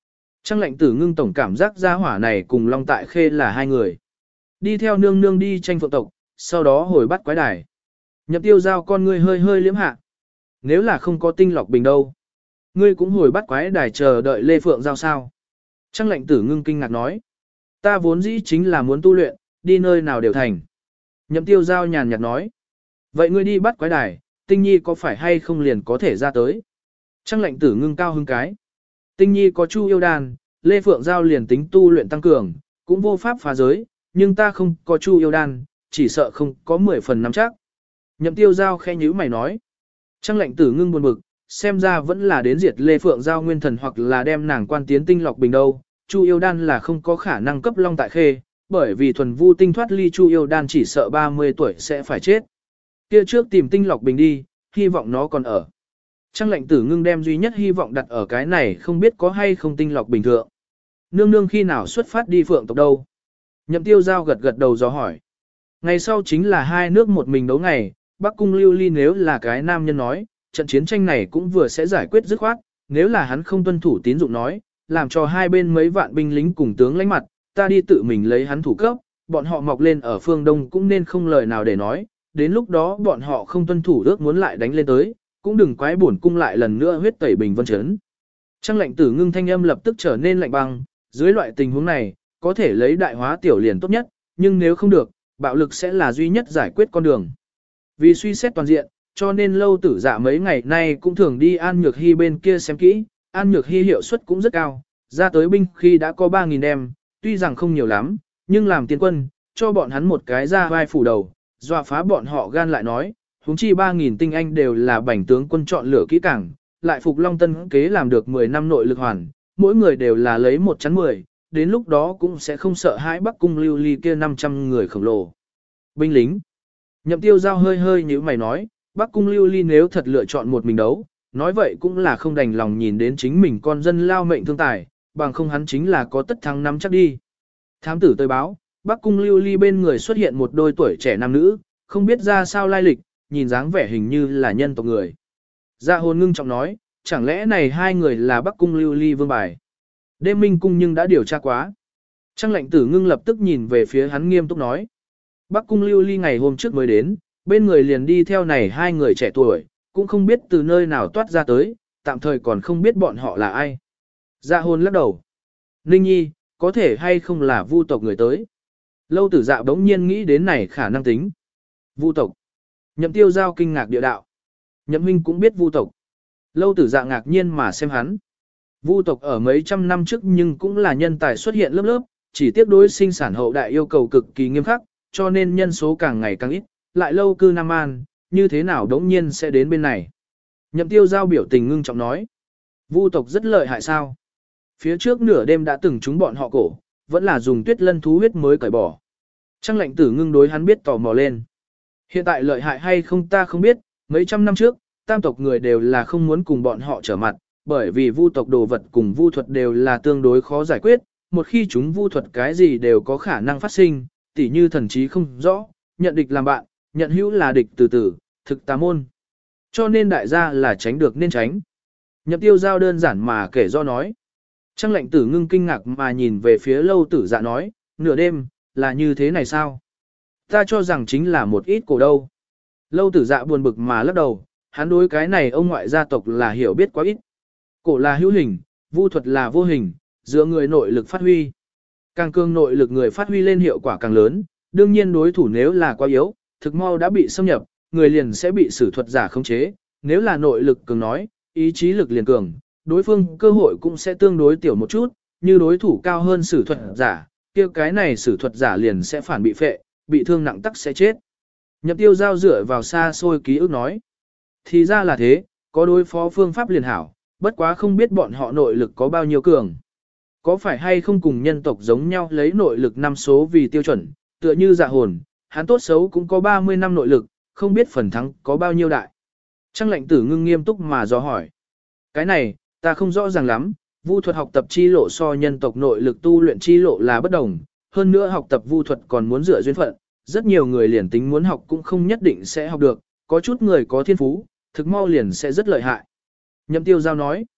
Trang lệnh tử ngưng tổng cảm giác gia hỏa này cùng Long Tại Khê là hai người. Đi theo nương nương đi tranh phượng tộc, sau đó hồi bắt quái đài. Nhậm Tiêu Giao con ngươi hơi hơi liếm hạ. Nếu là không có tinh lọc bình đâu, ngươi cũng hồi bắt quái đài chờ đợi Lê Phượng Giao sao. Trang lệnh tử ngưng kinh ngạc nói. Ta vốn dĩ chính là muốn tu luyện, đi nơi nào đều thành. Nhậm Tiêu Giao nhàn nhạt nói. Vậy ngươi đi bắt quái đài, Tinh Nhi có phải hay không liền có thể ra tới? Trang lệnh tử ngưng cao hứng cái. Tinh Nhi có Chu yêu đan, Lê Phượng Giao liền tính tu luyện tăng cường, cũng vô pháp phá giới, nhưng ta không có Chu yêu đan, chỉ sợ không có 10 phần nắm chắc. Nhậm Tiêu Giao khe nhíu mày nói. Trang lệnh tử ngưng buồn bực, xem ra vẫn là đến diệt Lê Phượng Giao nguyên thần hoặc là đem nàng quan tiến tinh lọc bình đâu. Chu yêu đan là không có khả năng cấp Long Tại Khê, bởi vì thuần vu tinh thoát ly Chu yêu đan chỉ sợ 30 tuổi sẽ phải chết. Kia trước tìm tinh lọc bình đi, hy vọng nó còn ở. Trang lệnh tử ngưng đem duy nhất hy vọng đặt ở cái này không biết có hay không tinh lọc bình thượng. Nương nương khi nào xuất phát đi Phượng tộc đâu? Nhậm Tiêu Giao gật gật đầu dò hỏi. Ngày sau chính là hai nước một mình đấu ngày, Bắc Cung Lưu Ly nếu là cái nam nhân nói, trận chiến tranh này cũng vừa sẽ giải quyết dứt khoát, nếu là hắn không tuân thủ tín dụng nói, làm cho hai bên mấy vạn binh lính cùng tướng lãnh mặt, ta đi tự mình lấy hắn thủ cấp, bọn họ mọc lên ở phương Đông cũng nên không lời nào để nói, đến lúc đó bọn họ không tuân thủ ước muốn lại đánh lên tới, cũng đừng quái bổn cung lại lần nữa huyết tẩy Bình Vân Trấn. Trang lệnh tử ngưng thanh âm lập tức trở nên lạnh băng, dưới loại tình huống này, có thể lấy đại hóa tiểu liền tốt nhất, nhưng nếu không được, bạo lực sẽ là duy nhất giải quyết con đường. Vì suy xét toàn diện, cho nên Lâu Tử Dạ mấy ngày nay cũng thường đi An Nhược Hy bên kia xem kỹ, An Nhược Hy hiệu suất cũng rất cao, ra tới binh khi đã có 3.000 đem, tuy rằng không nhiều lắm, nhưng làm tiên quân, cho bọn hắn một cái ra vai phủ đầu, dọa phá bọn họ gan lại nói, huống chi 3.000 tinh anh đều là bảnh tướng quân chọn lựa kỹ càng, lại phục Long Tân kế làm được 10 năm nội lực hoàn, mỗi người đều là lấy 1 chắn 10, đến lúc đó cũng sẽ không sợ hãi Bắc Cung Lưu Ly kia 500 người khổng lồ. Binh lính. Nhậm Tiêu Giao hơi hơi như mày nói, Bắc Cung Lưu Ly nếu thật lựa chọn một mình đấu, nói vậy cũng là không đành lòng nhìn đến chính mình con dân lao mệnh thương tài, bằng không hắn chính là có tất thắng nắm chắc đi. Thám tử tới báo, Bắc Cung Lưu Ly bên người xuất hiện một đôi tuổi trẻ nam nữ, không biết ra sao lai lịch, nhìn dáng vẻ hình như là nhân tộc người. Dạ hồn ngưng trọng nói, chẳng lẽ này hai người là Bắc Cung Lưu Ly vương bài. Đêm minh cung nhưng đã điều tra quá. Trang lệnh tử ngưng lập tức nhìn về phía hắn nghiêm túc nói. Bắc Cung Lưu Ly ngày hôm trước mới đến, bên người liền đi theo này hai người trẻ tuổi, cũng không biết từ nơi nào toát ra tới, tạm thời còn không biết bọn họ là ai. Dạ hồn lắc đầu. Ninh Nhi, có thể hay không là vu tộc người tới. Lâu Tử Dạ bỗng nhiên nghĩ đến này khả năng tính. Vu tộc. Nhậm Tiêu Giao kinh ngạc địa đạo. Nhậm huynh cũng biết vu tộc. Lâu Tử Dạ ngạc nhiên mà xem hắn. Vu tộc ở mấy trăm năm trước nhưng cũng là nhân tài xuất hiện lớp lớp, chỉ tiếc đối sinh sản hậu đại yêu cầu cực kỳ nghiêm khắc, cho nên nhân số càng ngày càng ít, lại lâu cư Nam An, như thế nào đống nhiên sẽ đến bên này. Nhậm Tiêu Giao biểu tình ngưng trọng nói. Vu tộc rất lợi hại sao? Phía trước nửa đêm đã từng trúng bọn họ cổ, vẫn là dùng tuyết lân thú huyết mới cởi bỏ. Trang lệnh tử ngưng đối hắn biết tò mò lên. Hiện tại lợi hại hay không ta không biết, mấy trăm năm trước, tam tộc người đều là không muốn cùng bọn họ trở mặt, bởi vì vu tộc đồ vật cùng vu thuật đều là tương đối khó giải quyết, một khi chúng vu thuật cái gì đều có khả năng phát sinh, tỉ như thần trí không rõ, nhận địch làm bạn, nhận hữu là địch từ từ, thực tà môn. Cho nên đại gia là tránh được nên tránh. Nhậm Tiêu Giao đơn giản mà kể do nói. Trang lệnh tử ngưng kinh ngạc mà nhìn về phía Lâu Tử Dạ nói, nửa đêm, là như thế này sao? Ta cho rằng chính là một ít cổ đâu. Lâu Tử Dạ buồn bực mà lắc đầu, hắn đối cái này ông ngoại gia tộc là hiểu biết quá ít. Cổ là hữu hình, vu thuật là vô hình, giữa người nội lực phát huy. Càng cường nội lực người phát huy lên hiệu quả càng lớn, đương nhiên đối thủ nếu là quá yếu, thực mau đã bị xâm nhập, người liền sẽ bị sử thuật giả khống chế, nếu là nội lực cường nói, ý chí lực liền cường, đối phương cơ hội cũng sẽ tương đối tiểu một chút, như đối thủ cao hơn sử thuật giả, kia cái này sử thuật giả liền sẽ phản bị phệ, bị thương nặng tắc sẽ chết. Nhậm Tiêu Giao dựa vào xa xôi ký ức nói. Thì ra là thế, có đối phó phương pháp liền hảo, bất quá không biết bọn họ nội lực có bao nhiêu cường. Có phải hay không cùng nhân tộc giống nhau lấy nội lực năm số vì tiêu chuẩn, tựa như Dạ hồn, hắn tốt xấu cũng có 30 năm nội lực, không biết phần thắng có bao nhiêu đại. Trang lệnh tử ngưng nghiêm túc mà dò hỏi. Cái này, ta không rõ ràng lắm, vu thuật học tập chi lộ so nhân tộc nội lực tu luyện chi lộ là bất đồng, hơn nữa học tập vu thuật còn muốn dựa duyên phận, rất nhiều người liền tính muốn học cũng không nhất định sẽ học được, có chút người có thiên phú, thực mau liền sẽ rất lợi hại. Nhậm Tiêu Giao nói,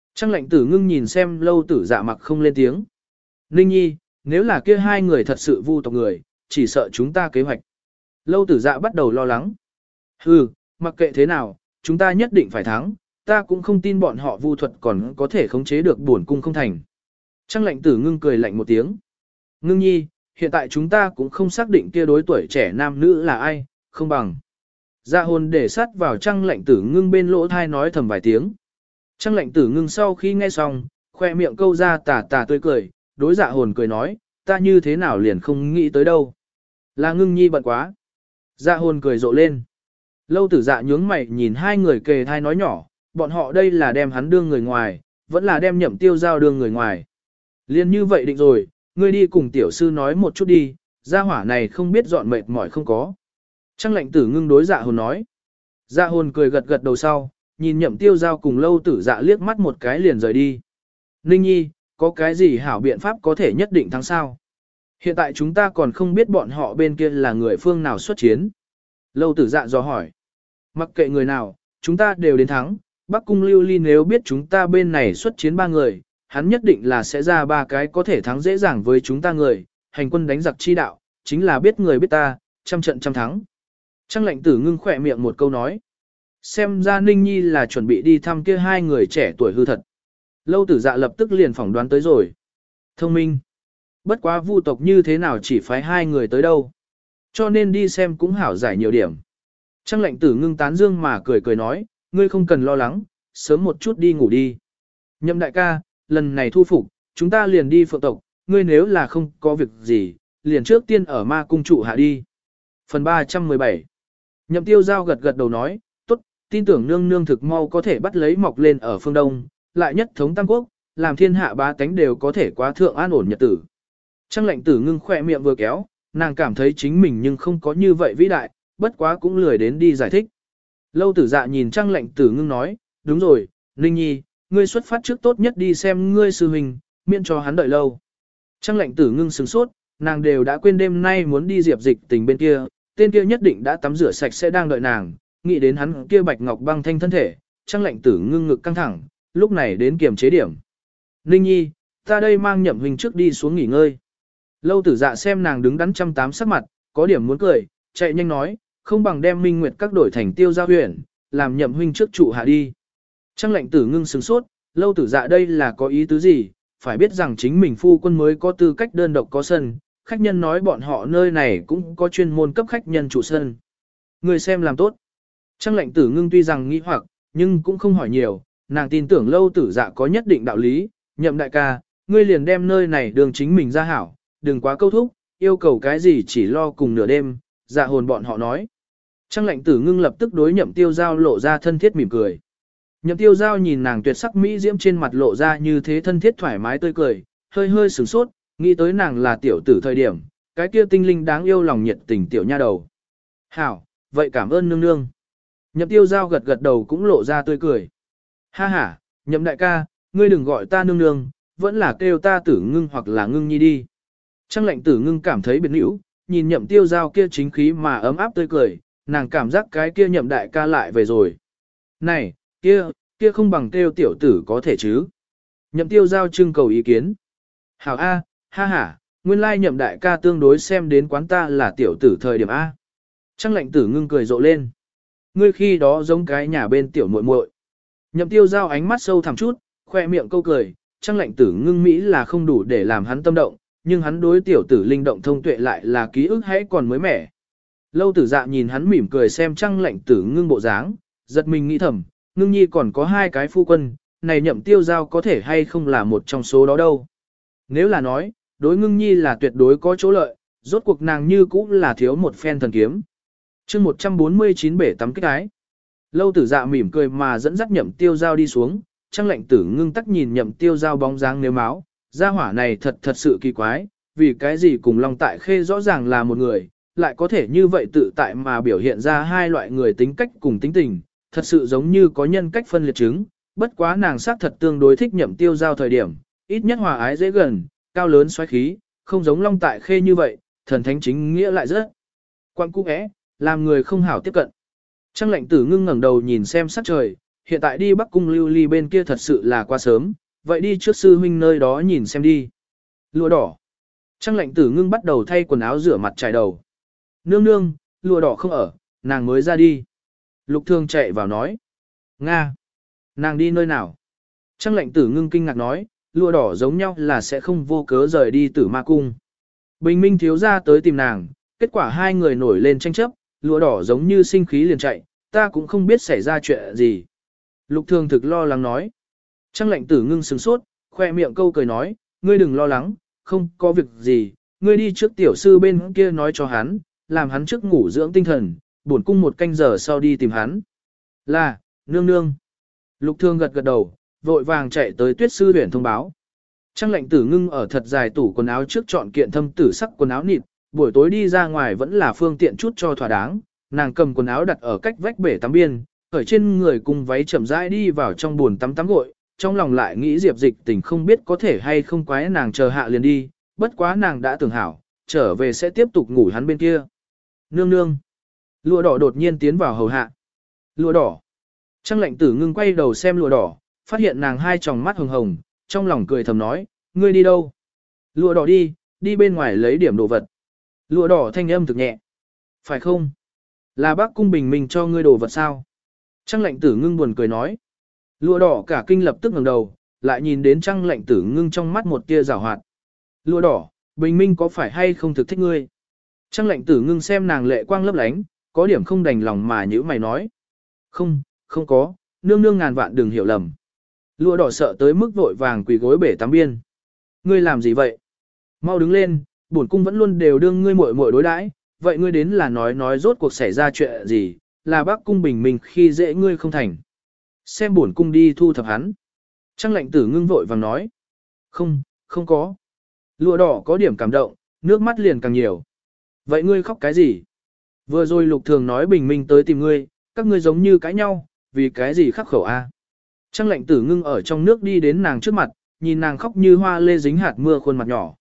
Trang lệnh tử ngưng nhìn xem Lâu Tử Dạ mặc không lên tiếng. Ninh nhi, nếu là kia hai người thật sự vu tộc người, chỉ sợ chúng ta kế hoạch. Lâu Tử Dạ bắt đầu lo lắng. Hừ, mặc kệ thế nào, chúng ta nhất định phải thắng, ta cũng không tin bọn họ vu thuật còn có thể khống chế được bổn cung không thành. Trang lệnh tử ngưng cười lạnh một tiếng. Ngưng nhi, hiện tại chúng ta cũng không xác định kia đối tuổi trẻ nam nữ là ai, không bằng. Dạ hồn để sát vào trang lệnh tử ngưng bên lỗ thai nói thầm vài tiếng. Trang lệnh tử ngưng sau khi nghe xong, khoe miệng câu ra tà tà tươi cười, đối dạ hồn cười nói, ta như thế nào liền không nghĩ tới đâu. Là ngưng nhi bận quá. Dạ hồn cười rộ lên. Lâu Tử Dạ nhướng mày nhìn hai người kề thai nói nhỏ, bọn họ đây là đem hắn đương người ngoài, vẫn là đem Nhậm Tiêu Giao đương người ngoài. Liên như vậy định rồi, ngươi đi cùng tiểu sư nói một chút đi, gia hỏa này không biết dọn mệt mỏi không có. Trang lệnh tử ngưng đối dạ hồn nói. Dạ hồn cười gật gật đầu sau, nhìn Nhậm Tiêu Giao cùng Lâu Tử Dạ liếc mắt một cái liền rời đi. Ninh nhi, có cái gì hảo biện pháp có thể nhất định thắng sao? Hiện tại chúng ta còn không biết bọn họ bên kia là người phương nào xuất chiến. Lâu Tử Dạ dò hỏi. Mặc kệ người nào, chúng ta đều đến thắng. Bắc Cung Lưu Ly nếu biết chúng ta bên này xuất chiến 3 người, hắn nhất định là sẽ ra 3 cái có thể thắng dễ dàng với chúng ta người. Hành quân đánh giặc chi đạo, chính là biết người biết ta, trăm trận trăm thắng. Trang lệnh tử ngưng khỏe miệng một câu nói. Xem ra Ninh Nhi là chuẩn bị đi thăm kia hai người trẻ tuổi hư thật. Lâu Tử Dạ lập tức liền phỏng đoán tới rồi. Thông minh. Bất quá vu tộc như thế nào chỉ phái 2 người tới đâu. Cho nên đi xem cũng hảo giải nhiều điểm. Trang lệnh tử ngưng tán dương mà cười cười nói, ngươi không cần lo lắng, sớm một chút đi ngủ đi. Nhậm đại ca, lần này thu phục, chúng ta liền đi phượng tộc, ngươi nếu là không có việc gì, liền trước tiên ở ma cung trụ hạ đi. Phần 317. Nhậm Tiêu Giao gật gật đầu nói, tốt, tin tưởng nương nương thực mau có thể bắt lấy mọc lên ở phương Đông, lại nhất thống Tam Quốc, làm thiên hạ bá tánh đều có thể quá thượng an ổn nhật tử. Trang lệnh tử ngưng khỏe miệng vừa kéo, nàng cảm thấy chính mình nhưng không có như vậy vĩ đại, bất quá cũng lười đến đi giải thích. Lâu Tử Dạ nhìn Trang lệnh tử ngưng nói, đúng rồi, Ninh Nhi, ngươi xuất phát trước tốt nhất đi xem ngươi sư huynh, miễn cho hắn đợi lâu. Trang lệnh tử ngưng sửng sốt, nàng đều đã quên đêm nay muốn đi Diệp Dịch Tình bên kia, tên kia nhất định đã tắm rửa sạch sẽ đang đợi nàng, nghĩ đến hắn kia bạch ngọc băng thanh thân thể, Trang lệnh tử ngưng ngực căng thẳng, lúc này đến kiềm chế điểm. Ninh Nhi, ta đây mang Nhậm huynh trước đi xuống nghỉ ngơi. Lâu Tử Dạ xem nàng đứng đắn 108 sắc mặt, có điểm muốn cười, chạy nhanh nói, không bằng đem Minh Nguyệt các đổi thành Tiêu Giao Huyền, làm Nhậm huynh trước trụ hạ đi. Trang lệnh tử ngưng sửng sốt, Lâu Tử Dạ đây là có ý tứ gì, phải biết rằng chính mình phu quân mới có tư cách đơn độc có sân, khách nhân nói bọn họ nơi này cũng có chuyên môn cấp khách nhân trụ sân. Người xem làm tốt. Trang lệnh tử ngưng tuy rằng nghi hoặc, nhưng cũng không hỏi nhiều, nàng tin tưởng Lâu Tử Dạ có nhất định đạo lý, Nhậm đại ca, ngươi liền đem nơi này đường chính mình ra hảo, đừng quá câu thúc, yêu cầu cái gì chỉ lo cùng nửa đêm, dạ hồn bọn họ nói. Trang lệnh tử ngưng lập tức đối Nhậm Tiêu Giao lộ ra thân thiết mỉm cười. Nhậm Tiêu Giao nhìn nàng tuyệt sắc mỹ diễm trên mặt lộ ra như thế thân thiết thoải mái tươi cười, hơi hơi sửng sốt, nghĩ tới nàng là tiểu tử thời điểm, cái kia tinh linh đáng yêu lòng nhiệt tình tiểu nha đầu. Hảo, vậy cảm ơn nương nương. Nhậm Tiêu Giao gật gật đầu cũng lộ ra tươi cười. Ha ha, Nhậm đại ca, ngươi đừng gọi ta nương nương, vẫn là kêu ta tử ngưng hoặc là ngưng nhi đi. Trang lệnh tử ngưng cảm thấy biệt nữ, nhìn Nhậm Tiêu Giao kia chính khí mà ấm áp tươi cười, nàng cảm giác cái kia Nhậm đại ca lại về rồi. Này, kia không bằng kêu tiểu tử có thể chứ. Nhậm Tiêu Giao trưng cầu ý kiến. Hảo A, ha ha, nguyên lai Nhậm đại ca tương đối xem đến quán ta là tiểu tử thời điểm A. Trang lệnh tử ngưng cười rộ lên. Ngươi khi đó giống cái nhà bên tiểu muội muội. Nhậm Tiêu Giao ánh mắt sâu thẳm chút, khoe miệng câu cười, Trang lệnh tử ngưng Mỹ là không đủ để làm hắn tâm động, nhưng hắn đối tiểu tử linh động thông tuệ lại là ký ức hãy còn mới mẻ. Lâu Tử Dạ nhìn hắn mỉm cười xem Trang lệnh tử ngưng bộ dáng, giật mình nghĩ thầm, ngưng nhi còn có 2 cái phu quân, này Nhậm Tiêu Giao có thể hay không là một trong số đó đâu. Nếu là nói, đối ngưng nhi là tuyệt đối có chỗ lợi, rốt cuộc nàng như cũ là thiếu một phen thần kiếm. chương 149 bể tắm kích ái. Lâu Tử Dạ mỉm cười mà dẫn dắt Nhậm Tiêu Giao đi xuống, Trang lệnh tử ngưng tắc nhìn Nhậm Tiêu Giao bóng dáng nếu máu, gia hỏa này thật sự kỳ quái, vì cái gì cùng Long Tại Khê rõ ràng là một người, lại có thể như vậy tự tại mà biểu hiện ra 2 loại người tính cách cùng tính tình, thật sự giống như có nhân cách phân liệt chứng, bất quá nàng xác thật tương đối thích Nhậm Tiêu Giao thời điểm, ít nhất hòa ái dễ gần, cao lớn xoáy khí, không giống Long Tại Khê như vậy, thần thánh chính nghĩa lại rất quan cung làm người không hảo tiếp cận. Trang lệnh tử ngưng ngẩng đầu nhìn xem sắc trời, hiện tại đi Bắc Cung Lưu Ly bên kia thật sự là quá sớm, vậy đi trước sư huynh nơi đó nhìn xem đi. Lụa đỏ. Trang Lệnh Tử Ngưng bắt đầu thay quần áo rửa mặt trải đầu. Nương nương, lụa đỏ không ở, nàng mới ra đi. Lục Thương chạy vào nói. Nga. Nàng đi nơi nào? Trang Lệnh Tử Ngưng kinh ngạc nói, lụa đỏ giống nhau là sẽ không vô cớ rời đi Tử Ma Cung. Bình Minh thiếu gia tới tìm nàng, kết quả hai người nổi lên tranh chấp, lụa đỏ giống như sinh khí liền chạy, ta cũng không biết xảy ra chuyện gì. Lục Thương thực lo lắng nói. Trang Lệnh Tử Ngưng sửng sốt, khoe miệng câu cười nói, ngươi đừng lo lắng, không có việc gì, ngươi đi trước tiểu sư bên kia nói cho hắn, làm hắn trước ngủ dưỡng tinh thần, bổn cung một canh giờ sau đi tìm hắn. Là, nương nương. Lục Thương gật gật đầu, vội vàng chạy tới Tuyết sư huyển thông báo. Trang Lệnh Tử Ngưng ở thật dài tủ quần áo trước chọn kiện thâm tử sắc quần áo nịt, buổi tối đi ra ngoài vẫn là phương tiện chút cho thỏa đáng, nàng cầm quần áo đặt ở cách vách bể tắm biên, ở trên người cùng váy chậm rãi đi vào trong bồn tắm tắm gội, trong lòng lại nghĩ Diệp Dịch Tình không biết có thể hay không quái nàng chờ hạ liền đi, bất quá nàng đã tưởng hảo, trở về sẽ tiếp tục ngủ hắn bên kia. Nương nương. Lụa đỏ đột nhiên tiến vào hầu hạ. Lụa đỏ. Trang Lệnh Tử Ngưng quay đầu xem lụa đỏ, phát hiện nàng hai tròng mắt hồng hồng, trong lòng cười thầm nói, ngươi đi đâu? Lụa đỏ đi bên ngoài lấy điểm đồ vật. Lụa đỏ thanh âm thực nhẹ. Phải không? Là bác cung bình minh cho ngươi đồ vật sao? Trang Lệnh Tử Ngưng buồn cười nói. Lụa đỏ cả kinh lập tức ngẩng đầu, lại nhìn đến Trang Lệnh Tử Ngưng trong mắt một tia giảo hoạt. Lụa đỏ, bình minh có phải hay không thực thích ngươi? Trang Lệnh Tử Ngưng xem nàng lệ quang lấp lánh, có điểm không đành lòng mà nhữ mày nói. Không có, nương nương ngàn vạn đừng hiểu lầm. Lụa đỏ sợ tới mức vội vàng quỳ gối bể tắm biên. Ngươi làm gì vậy? Mau đứng lên, bổn cung vẫn luôn đều đương ngươi muội muội đối đãi, vậy ngươi đến là nói rốt cuộc xảy ra chuyện gì, là bác cung bình minh khi dễ ngươi không thành. Xem bổn cung đi thu thập hắn. Trang Lệnh Tử Ngưng vội vàng nói. Không có. Lụa đỏ có điểm cảm động, nước mắt liền càng nhiều. Vậy ngươi khóc cái gì? Vừa rồi Lục Thường nói bình minh tới tìm ngươi, các ngươi giống như cãi nhau, vì cái gì khắc khẩu a? Trang Lệnh Tử Ngưng ở trong nước đi đến nàng trước mặt, nhìn nàng khóc như hoa lê dính hạt mưa khuôn mặt nhỏ.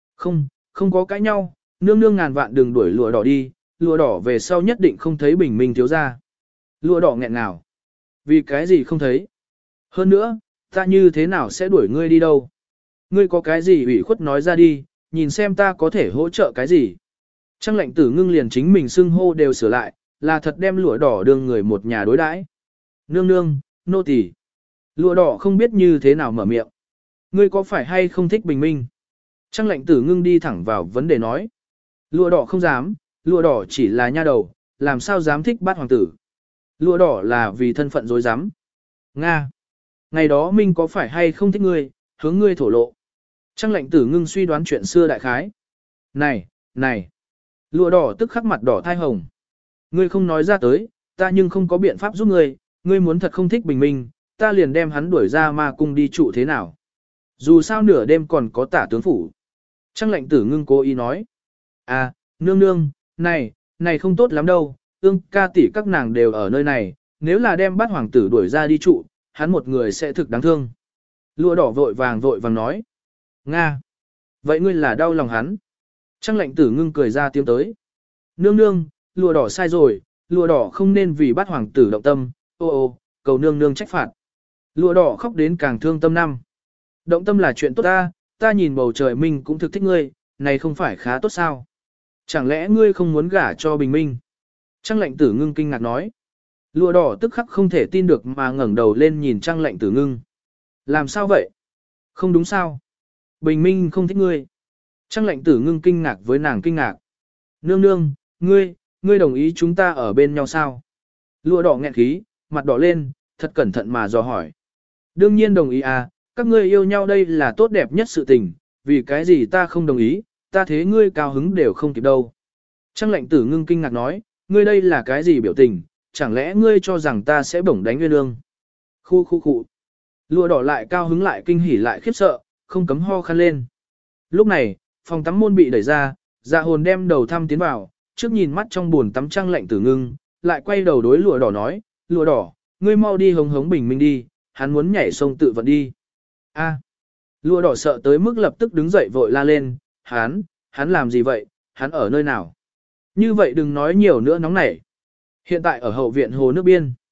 Không có cãi nhau, nương nương ngàn vạn đừng đuổi lụa đỏ đi, lụa đỏ về sau nhất định không thấy bình minh thiếu ra. Lụa đỏ nghẹn ngào. Vì cái gì không thấy? Hơn nữa, ta như thế nào sẽ đuổi ngươi đi đâu? Ngươi có cái gì ủy khuất nói ra đi, nhìn xem ta có thể hỗ trợ cái gì. Trang Lệnh Tử Ngưng liền chính mình xưng hô đều sửa lại, là thật đem lụa đỏ đương người một nhà đối đãi. Nương, nô tỳ. Lụa đỏ không biết như thế nào mở miệng. Ngươi có phải hay không thích bình minh? Trang Lệnh Tử Ngưng đi thẳng vào vấn đề nói. Lụa đỏ không dám, lụa đỏ chỉ là nha đầu, làm sao dám thích bát hoàng tử. Lụa đỏ là vì thân phận dối dám. Nga. Ngày đó Minh có phải hay không thích ngươi, hướng ngươi thổ lộ. Trang Lệnh Tử Ngưng suy đoán chuyện xưa đại khái. Này. Lụa đỏ tức khắc mặt đỏ thai hồng. Ngươi không nói ra tới, ta nhưng không có biện pháp giúp ngươi, ngươi muốn thật không thích bình minh, ta liền đem hắn đuổi ra ma cung đi trụ thế nào. Dù sao nửa đêm còn có tả tướng phủ. Trang Lệnh Tử Ngưng cố ý nói. À, nương, này không tốt lắm đâu, ương ca tỷ các nàng đều ở nơi này, nếu là đem bát hoàng tử đuổi ra đi trụ, hắn một người sẽ thực đáng thương. Lụa đỏ vội vàng nói. Nga. Vậy ngươi là đau lòng hắn. Trang Lệnh Tử Ngưng cười ra tiếng tới. Nương, lụa đỏ sai rồi, lụa đỏ không nên vì bát hoàng tử động tâm, ô, cầu nương trách phạt. Lụa đỏ khóc đến càng thương tâm năm. Động tâm là chuyện tốt ta nhìn bầu trời mình cũng thực thích ngươi, này không phải khá tốt sao? Chẳng lẽ ngươi không muốn gả cho bình minh? Trang Lệnh Tử Ngưng kinh ngạc nói. Lụa đỏ tức khắc không thể tin được mà ngẩng đầu lên nhìn Trang Lệnh Tử Ngưng. Làm sao vậy? Không đúng sao? Bình minh không thích ngươi. Trang Lệnh Tử Ngưng kinh ngạc với nàng kinh ngạc. Nương, ngươi đồng ý chúng ta ở bên nhau sao? Lụa đỏ nghẹn khí, mặt đỏ lên, thật cẩn thận mà dò hỏi. Đương nhiên đồng ý à, các ngươi yêu nhau đây là tốt đẹp nhất sự tình, vì cái gì ta không đồng ý, ta thế ngươi cao hứng đều không kịp đâu. Trang Lệnh Tử Ngưng kinh ngạc nói, ngươi đây là cái gì biểu tình, chẳng lẽ ngươi cho rằng ta sẽ bổng đánh nguyên ương? Khu. Lụa đỏ lại cao hứng lại kinh hỉ lại khiếp sợ, không cấm ho khăn lên. Lúc này, phòng tắm môn bị đẩy ra, Dạ Hồn đem đầu thăm tiến vào, trước nhìn mắt trong buồn tắm Trang Lệnh Tử Ngưng, lại quay đầu đối lụa đỏ nói, lụa đỏ, ngươi mau đi hống bình minh đi, hắn muốn nhảy sông tự vận đi. A. Lụa đỏ sợ tới mức lập tức đứng dậy vội la lên, hắn làm gì vậy, hắn ở nơi nào? Như vậy đừng nói nhiều nữa nóng nảy. Hiện tại ở hậu viện hồ nước biên.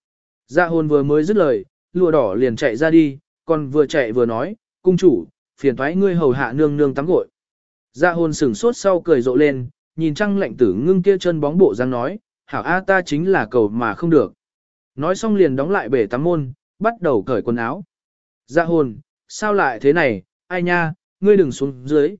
Dạ hồn vừa mới dứt lời, lụa đỏ liền chạy ra đi, còn vừa chạy vừa nói, cung chủ, phiền thoái ngươi hầu hạ nương nương tắm gội. Dạ hồn sửng sốt sau cười rộ lên, nhìn Trăng Lệnh Tử Ngưng kia chân bóng bộ dáng nói, hảo a ta chính là cầu mà không được. Nói xong liền đóng lại bể tắm môn, bắt đầu cởi quần áo. Dạ hồn, sao lại thế này, ai nha, ngươi đừng xuống dưới,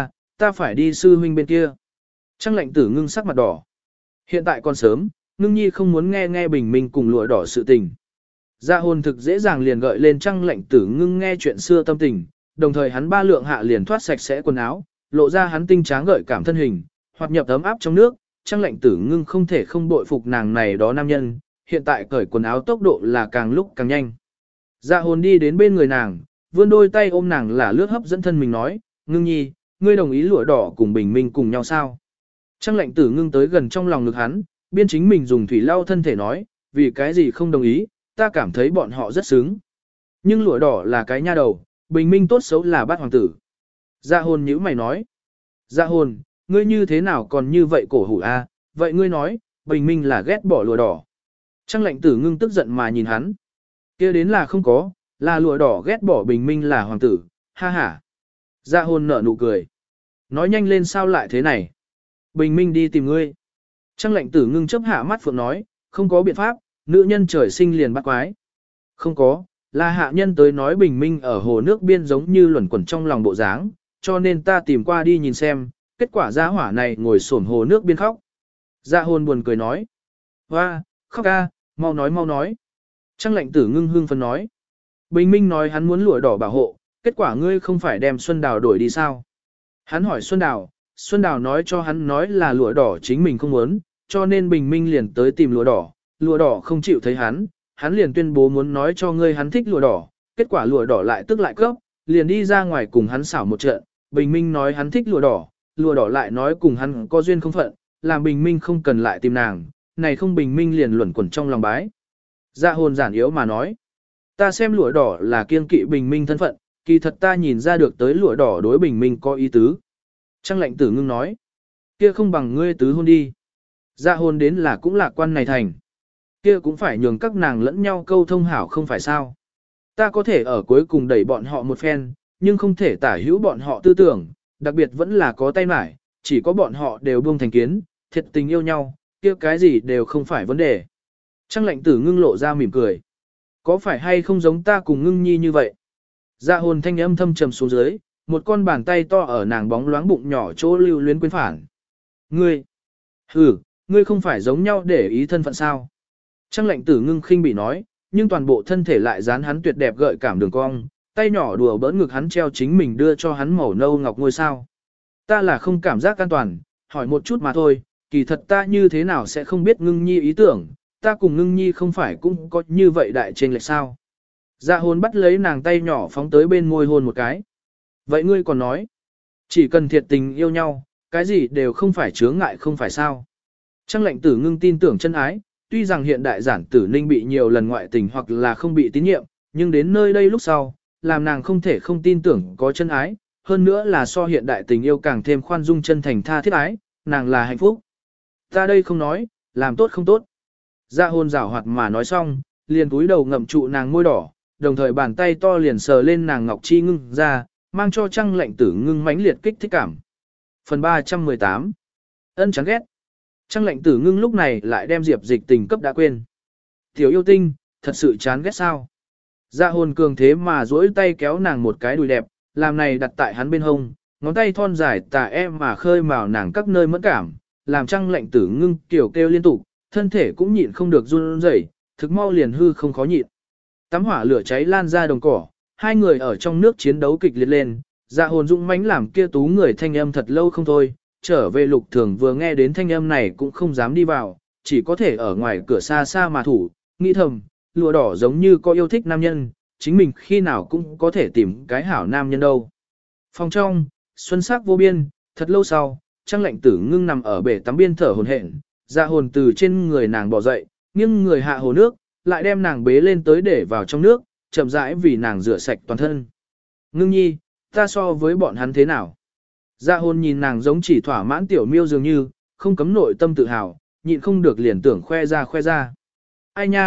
ta phải đi sư huynh bên kia. Trăng Lệnh Tử Ngưng sắc mặt đỏ. Hiện tại còn sớm, Ngưng nhi không muốn nghe bình minh cùng lụa đỏ sự tình. Dạ hồn thực dễ dàng liền gợi lên Trăng Lệnh Tử Ngưng nghe chuyện xưa tâm tình, đồng thời hắn ba lượng hạ liền thoát sạch sẽ quần áo, lộ ra hắn tinh tráng gợi cảm thân hình, hoặc nhập ấm áp trong nước. Trăng Lệnh Tử Ngưng không thể không bội phục nàng này đó nam nhân, hiện tại cởi quần áo tốc độ là càng lúc càng nhanh. Dạ hồn đi đến bên người nàng, vươn đôi tay ôm nàng là lướt hấp dẫn thân mình nói, Ngưng nhi, ngươi đồng ý lụa đỏ cùng bình minh cùng nhau sao? Trăng Lệnh Tử Ngưng tới gần trong lòng ngực hắn, biên chính mình dùng thủy lau thân thể nói, vì cái gì không đồng ý, ta cảm thấy bọn họ rất sướng. Nhưng lụa đỏ là cái nha đầu, bình minh tốt xấu là bát hoàng tử. Dạ hồn nhíu mày nói, dạ hồn, ngươi như thế nào còn như vậy cổ hủ a? Vậy ngươi nói, bình minh là ghét bỏ lụa đỏ. Trăng Lệnh Tử Ngưng tức giận mà nhìn hắn, kia đến là không có, là lụa đỏ ghét bỏ bình minh là hoàng tử, ha ha. Dạ hồn nở nụ cười, nói nhanh lên sao lại thế này. Bình minh đi tìm ngươi. Trăng Lệnh Tử Ngưng chớp hạ mắt phượng nói, không có biện pháp, nữ nhân trời sinh liền bắt quái. Không có, là hạ nhân tới nói bình minh ở hồ nước biên giống như luẩn quẩn trong lòng bộ dáng, cho nên ta tìm qua đi nhìn xem, kết quả gia hỏa này ngồi xổm hồ nước biên khóc. Dạ hồn buồn cười nói, hoa, khóc ca, mau nói mau nói. Trăng Lệnh Tử Ngưng hương phấn nói, bình minh nói hắn muốn lụa đỏ bảo hộ, kết quả ngươi không phải đem Xuân Đào đổi đi sao? Hắn hỏi Xuân Đào nói cho hắn nói là lụa đỏ chính mình không muốn, cho nên bình minh liền tới tìm lụa đỏ không chịu thấy hắn liền tuyên bố muốn nói cho ngươi hắn thích lụa đỏ, kết quả lụa đỏ lại tức lại cấp, liền đi ra ngoài cùng hắn xảo một trận, bình minh nói hắn thích lụa đỏ lại nói cùng hắn có duyên không phận, làm bình minh không cần lại tìm nàng, này không bình minh liền luẩn quẩn trong lòng bái. Dạ hồn giản yếu mà nói, ta xem lụa đỏ là kiêng kỵ bình minh thân phận, kỳ thật ta nhìn ra được tới lụa đỏ đối bình minh có ý tứ. Trăng Lệnh Tử Ngưng nói, kia không bằng ngươi tứ hôn đi. Dạ hồn đến là cũng lạc quan này thành. Kia cũng phải nhường các nàng lẫn nhau câu thông hảo không phải sao. Ta có thể ở cuối cùng đẩy bọn họ một phen, nhưng không thể tả hữu bọn họ tư tưởng, đặc biệt vẫn là có tay mải, chỉ có bọn họ đều buông thành kiến, thiệt tình yêu nhau, kia cái gì đều không phải vấn đề. Trăng Lệnh Tử Ngưng lộ ra mỉm cười. Có phải hay không giống ta cùng Ngưng nhi như vậy? Dạ hồn thanh âm thâm trầm xuống dưới, một con bàn tay to ở nàng bóng loáng bụng nhỏ chỗ lưu luyến quyến phản. Ngươi không phải giống nhau để ý thân phận sao? Trăng Lệnh Tử Ngưng khinh bị nói, nhưng toàn bộ thân thể lại dán hắn tuyệt đẹp gợi cảm đường cong, tay nhỏ đùa bỡn ngực hắn treo chính mình đưa cho hắn màu nâu ngọc ngôi sao. Ta là không cảm giác an toàn, hỏi một chút mà thôi, kỳ thật ta như thế nào sẽ không biết Ngưng nhi ý tưởng, ta cùng Ngưng nhi không phải cũng có như vậy đại trên lệch sao. Dạ hồn bắt lấy nàng tay nhỏ phóng tới bên môi hôn một cái. Vậy ngươi còn nói, chỉ cần thiệt tình yêu nhau, cái gì đều không phải chướng ngại không phải sao. Trăng Lệnh Tử Ngưng tin tưởng chân ái, tuy rằng hiện đại giản tử ninh bị nhiều lần ngoại tình hoặc là không bị tín nhiệm, nhưng đến nơi đây lúc sau, làm nàng không thể không tin tưởng có chân ái, hơn nữa là so hiện đại tình yêu càng thêm khoan dung chân thành tha thiết ái, nàng là hạnh phúc. Ta đây không nói, làm tốt không tốt. Dạ hồn giảo hoạt mà nói xong, liền túi đầu ngậm trụ nàng môi đỏ, đồng thời bàn tay to liền sờ lên nàng ngọc chi ngưng ra, mang cho Trăng Lệnh Tử Ngưng mãnh liệt kích thích cảm. Phần 318 Ân chán ghét. Trăng Lệnh Tử Ngưng lúc này lại đem Diệp Dịch Tình cấp đã quên. Tiểu yêu tinh, thật sự chán ghét sao? Dạ hồn cường thế mà duỗi tay kéo nàng một cái đùi đẹp, làm này đặt tại hắn bên hông, ngón tay thon dài tà em mà khơi mào nàng các nơi mẫn cảm, làm Trăng Lệnh Tử Ngưng kiểu kêu liên tục, thân thể cũng nhịn không được run rẩy, thực mau liền hư không khó nhịn. Tắm hỏa lửa cháy lan ra đồng cỏ, hai người ở trong nước chiến đấu kịch liệt lên, dạ hồn dũng mãnh làm kia tú người thanh âm thật lâu không thôi, trở về Lục Thường vừa nghe đến thanh âm này cũng không dám đi vào, chỉ có thể ở ngoài cửa xa xa mà thủ, nghĩ thầm, lụa đỏ giống như có yêu thích nam nhân, chính mình khi nào cũng có thể tìm cái hảo nam nhân đâu. Phòng trong, xuân sắc vô biên, thật lâu sau, Trăng Lệnh Tử Ngưng nằm ở bể tắm biên thở hồn hển, dạ hồn từ trên người nàng bò dậy, nghiêng người hạ hồ nước, lại đem nàng bế lên tới để vào trong nước, chậm rãi vì nàng rửa sạch toàn thân. Ngưng nhi, ta so với bọn hắn thế nào? Dạ hồn nhìn nàng giống chỉ thỏa mãn tiểu miêu dường như, không cấm nội tâm tự hào, nhịn không được liền tưởng khoe ra. Ai nha,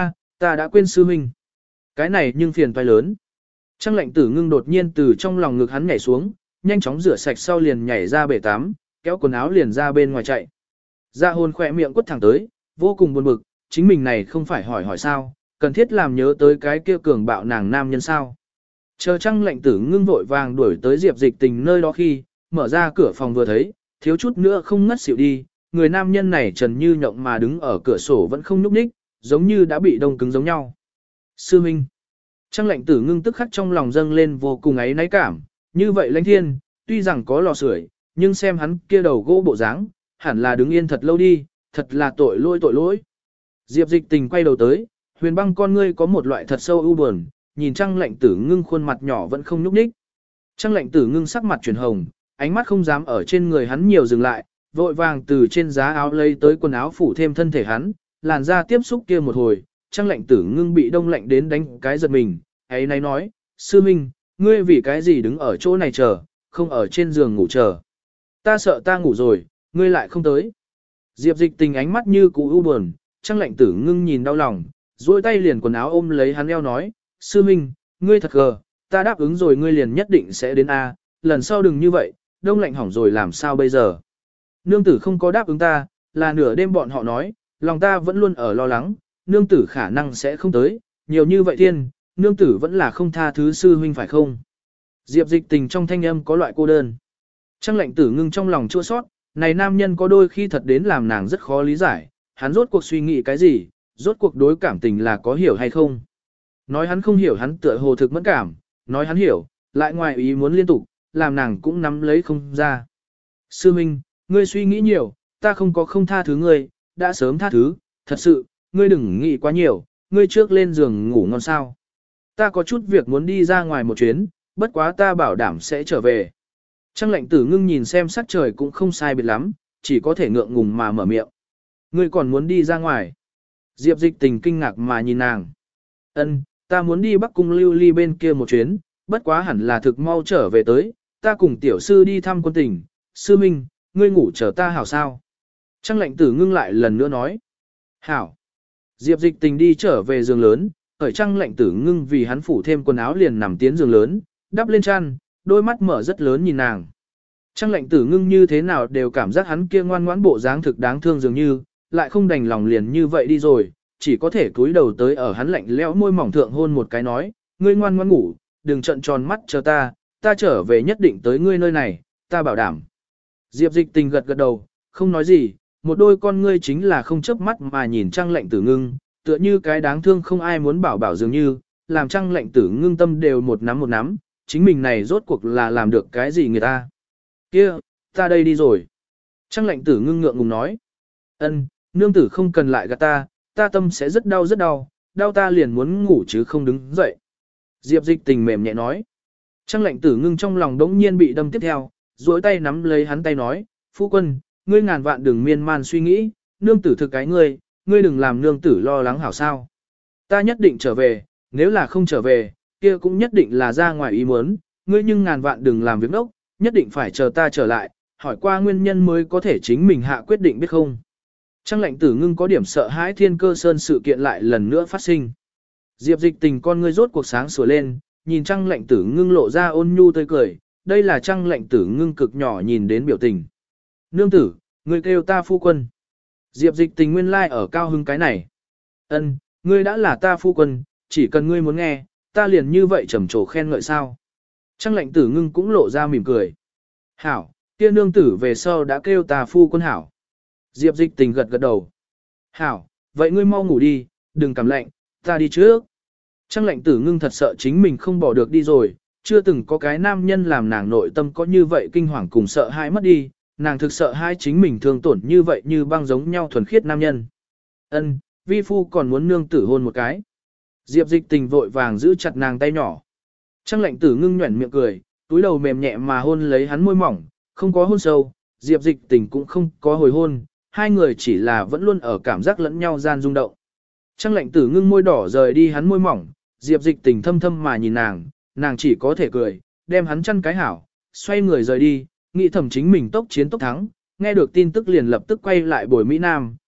ta đã quên sư huynh. Cái này nhưng phiền toái lớn. Trang lệnh tử ngưng đột nhiên từ trong lòng ngực hắn nhảy xuống, nhanh chóng rửa sạch sau liền nhảy ra bể tắm, kéo quần áo liền ra bên ngoài chạy. Dạ hồn khỏe miệng quất thẳng tới, vô cùng buồn bực, chính mình này không phải hỏi sao, cần thiết làm nhớ tới cái kia cường bạo nàng nam nhân sao. Chờ Trang lệnh tử ngưng vội vàng đuổi tới Diệp Dịch Tình nơi đó khi, mở ra cửa phòng vừa thấy, thiếu chút nữa không ngất xỉu đi, người nam nhân này trần như nhộng mà đứng ở cửa sổ vẫn không nhúc nhích, giống như đã bị đông cứng giống nhau. Sư Minh. Trang lệnh tử ngưng tức khắc trong lòng dâng lên vô cùng ấy náy cảm, như vậy lãnh thiên, tuy rằng có lò sưởi, nhưng xem hắn kia đầu gỗ bộ dáng, hẳn là đứng yên thật lâu đi, thật là tội lỗi. Diệp Dịch Tình quay đầu tới, huyền băng con ngươi có một loại thật sâu u buồn, nhìn Trang lệnh tử ngưng khuôn mặt nhỏ vẫn không nhúc nhích. Trang lệnh tử ngưng sắc mặt chuyển hồng, ánh mắt không dám ở trên người hắn nhiều dừng lại, vội vàng từ trên giá áo lấy tới quần áo phủ thêm thân thể hắn, làn da tiếp xúc kia một hồi, Trang lệnh tử ngưng bị đông lạnh đến đánh cái giật mình, ấy nay nói, sư minh, ngươi vì cái gì đứng ở chỗ này chờ, không ở trên giường ngủ chờ. Ta sợ ta ngủ rồi, ngươi lại không tới. Diệp Dịch Tình ánh mắt như cũ u buồn, Trang lệnh tử ngưng nhìn đau lòng, duỗi tay liền quần áo ôm lấy hắn eo nói, sư minh, ngươi thật gờ, ta đáp ứng rồi ngươi liền nhất định sẽ đến A, lần sau đừng như vậy, đông lạnh hỏng rồi làm sao bây giờ. Nương tử không có đáp ứng ta, là nửa đêm bọn họ nói, lòng ta vẫn luôn ở lo lắng, nương tử khả năng sẽ không tới, nhiều như vậy thiên, nương tử vẫn là không tha thứ sư huynh phải không? Diệp Dịch Tình trong thanh âm có loại cô đơn. Trang lệnh tử ngưng trong lòng chua sót, này nam nhân có đôi khi thật đến làm nàng rất khó lý giải, hắn rốt cuộc suy nghĩ cái gì, rốt cuộc đối cảm tình là có hiểu hay không? Nói hắn không hiểu hắn tựa hồ thực mẫn cảm, nói hắn hiểu, lại ngoài ý muốn liên tục, làm nàng cũng nắm lấy không ra. Sư Minh, ngươi suy nghĩ nhiều, ta không có không tha thứ ngươi, đã sớm tha thứ, thật sự, ngươi đừng nghĩ quá nhiều, ngươi trước lên giường ngủ ngon sao. Ta có chút việc muốn đi ra ngoài một chuyến, bất quá ta bảo đảm sẽ trở về. Trang lệnh tử ngưng nhìn xem sắc trời cũng không sai biệt lắm, chỉ có thể ngượng ngùng mà mở miệng. Ngươi còn muốn đi ra ngoài. Diệp Dịch Tình kinh ngạc mà nhìn nàng. Ân, ta muốn đi Bắc Cung Lưu Ly bên kia một chuyến, bất quá hẳn là thực mau trở về tới, ta cùng tiểu sư đi thăm quân tỉnh, sư minh, ngươi ngủ chờ ta hảo sao. Trang lệnh tử ngưng lại lần nữa nói. Hảo. Diệp Dịch Tình đi trở về giường lớn, khởi Trang lệnh tử ngưng vì hắn phủ thêm quần áo liền nằm tiến giường lớn, đắp lên chăn, đôi mắt mở rất lớn nhìn nàng. Trang lệnh tử ngưng như thế nào đều cảm giác hắn kia ngoan ngoãn bộ dáng thực đáng thương dường như, lại không đành lòng liền như vậy đi rồi, chỉ có thể cúi đầu tới ở hắn lạnh lẽo môi mỏng thượng hôn một cái nói, ngươi ngoan ngoãn ngủ, đừng trợn tròn mắt chờ ta trở về nhất định tới ngươi nơi này, ta bảo đảm. Diệp Dịch Tình gật gật đầu, không nói gì, một đôi con ngươi chính là không chớp mắt mà nhìn Trang lệnh tử ngưng, tựa như cái đáng thương không ai muốn bảo dường như, làm Trang lệnh tử ngưng tâm đều một nắm, chính mình này rốt cuộc là làm được cái gì người ta. Kia, ta đây đi rồi. Trang lệnh tử ngưng ngượng ngùng nói. Ân, nương tử không cần lại gạt ta tâm sẽ rất đau, đau ta liền muốn ngủ chứ không đứng dậy. Diệp Dịch Tình mềm nhẹ nói. Trang lệnh tử ngưng trong lòng đống nhiên bị đâm tiếp theo, duỗi tay nắm lấy hắn tay nói, phu quân, ngươi ngàn vạn đừng miên man suy nghĩ, nương tử thực cái ngươi đừng làm nương tử lo lắng hảo sao. Ta nhất định trở về, nếu là không trở về, kia cũng nhất định là ra ngoài ý muốn, ngươi nhưng ngàn vạn đừng làm việc đốc, nhất định phải chờ ta trở lại, hỏi qua nguyên nhân mới có thể chính mình hạ quyết định biết không. Trang lệnh tử ngưng có điểm sợ hãi Thiên Cơ Sơn sự kiện lại lần nữa phát sinh. Diệp Dịch Tình con ngươi rốt cuộc sáng sủa lên, nhìn Trang lệnh tử ngưng lộ ra ôn nhu tươi cười, đây là Trang lệnh tử ngưng cực nhỏ nhìn đến biểu tình. Nương tử, ngươi kêu ta phu quân. Diệp Dịch Tình nguyên lai ở cao hứng cái này. Ân, ngươi đã là ta phu quân, chỉ cần ngươi muốn nghe, ta liền như vậy trầm trồ khen ngợi sao. Trang lệnh tử ngưng cũng lộ ra mỉm cười. Hảo, kia nương tử về sau đã kêu ta phu quân hảo. Diệp Dịch Tình gật gật đầu. Hảo, vậy ngươi mau ngủ đi, đừng cảm lạnh, ta đi trước. Trang lệnh tử ngưng thật sợ chính mình không bỏ được đi rồi, chưa từng có cái nam nhân làm nàng nội tâm có như vậy kinh hoàng cùng sợ hãi mất đi, nàng thực sợ hai chính mình thương tổn như vậy như băng giống nhau thuần khiết nam nhân. Ân, vi phu còn muốn nương tử hôn một cái. Diệp Dịch Tình vội vàng giữ chặt nàng tay nhỏ. Trang lệnh tử ngưng nhuẩn miệng cười, túi đầu mềm nhẹ mà hôn lấy hắn môi mỏng, không có hôn sâu, Diệp Dịch Tình cũng không có hồi hôn, hai người chỉ là vẫn luôn ở cảm giác lẫn nhau gian rung động. Trang lệnh tử ngưng môi đỏ rời đi hắn môi mỏng, Diệp Dịch Tình thâm thâm mà nhìn nàng chỉ có thể cười, đem hắn chăn cái hảo, xoay người rời đi, nghĩ thầm chính mình tốc chiến tốc thắng, nghe được tin tức liền lập tức quay lại bồi Mỹ Nam,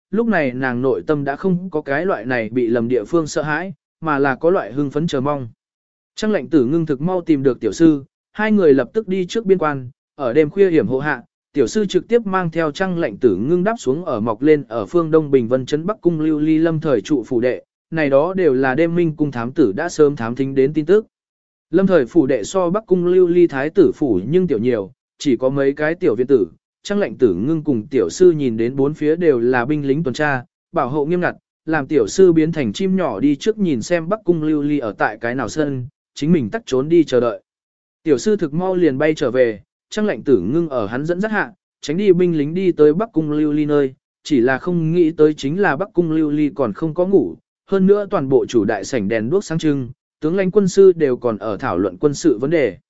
lúc này nàng nội tâm đã không có cái loại này bị lầm địa phương sợ hãi, mà là có loại hưng phấn chờ mong. Trang lệnh tử ngưng thực mau tìm được tiểu sư, hai người lập tức đi trước biên quan, ở đêm khuya hiểm hộ hạ, tiểu sư trực tiếp mang theo trang lệnh tử ngưng đáp xuống ở mọc lên ở phương Đông Bình Vân trấn Bắc Cung Lưu Ly Lâm thời trụ phủ đệ, này đó đều là đêm minh cung thám tử đã sớm thám thính đến tin tức. Lâm thời phủ đệ so Bắc Cung Lưu Ly thái tử phủ nhưng tiểu nhiều, chỉ có mấy cái tiểu viện tử, trang lệnh tử ngưng cùng tiểu sư nhìn đến bốn phía đều là binh lính tuần tra, bảo hộ nghiêm ngặt, làm tiểu sư biến thành chim nhỏ đi trước nhìn xem Bắc Cung Lưu Ly ở tại cái nào sân, chính mình tắt trốn đi chờ đợi. Tiểu sư thực mau liền bay trở về, trang lệnh tử ngưng ở hắn dẫn dắt hạ, tránh đi binh lính đi tới Bắc Cung Lưu Ly nơi, chỉ là không nghĩ tới chính là Bắc Cung Lưu Ly còn không có ngủ, hơn nữa toàn bộ chủ đại sảnh đèn đuốc sáng trưng, tướng lãnh quân sư đều còn ở thảo luận quân sự vấn đề.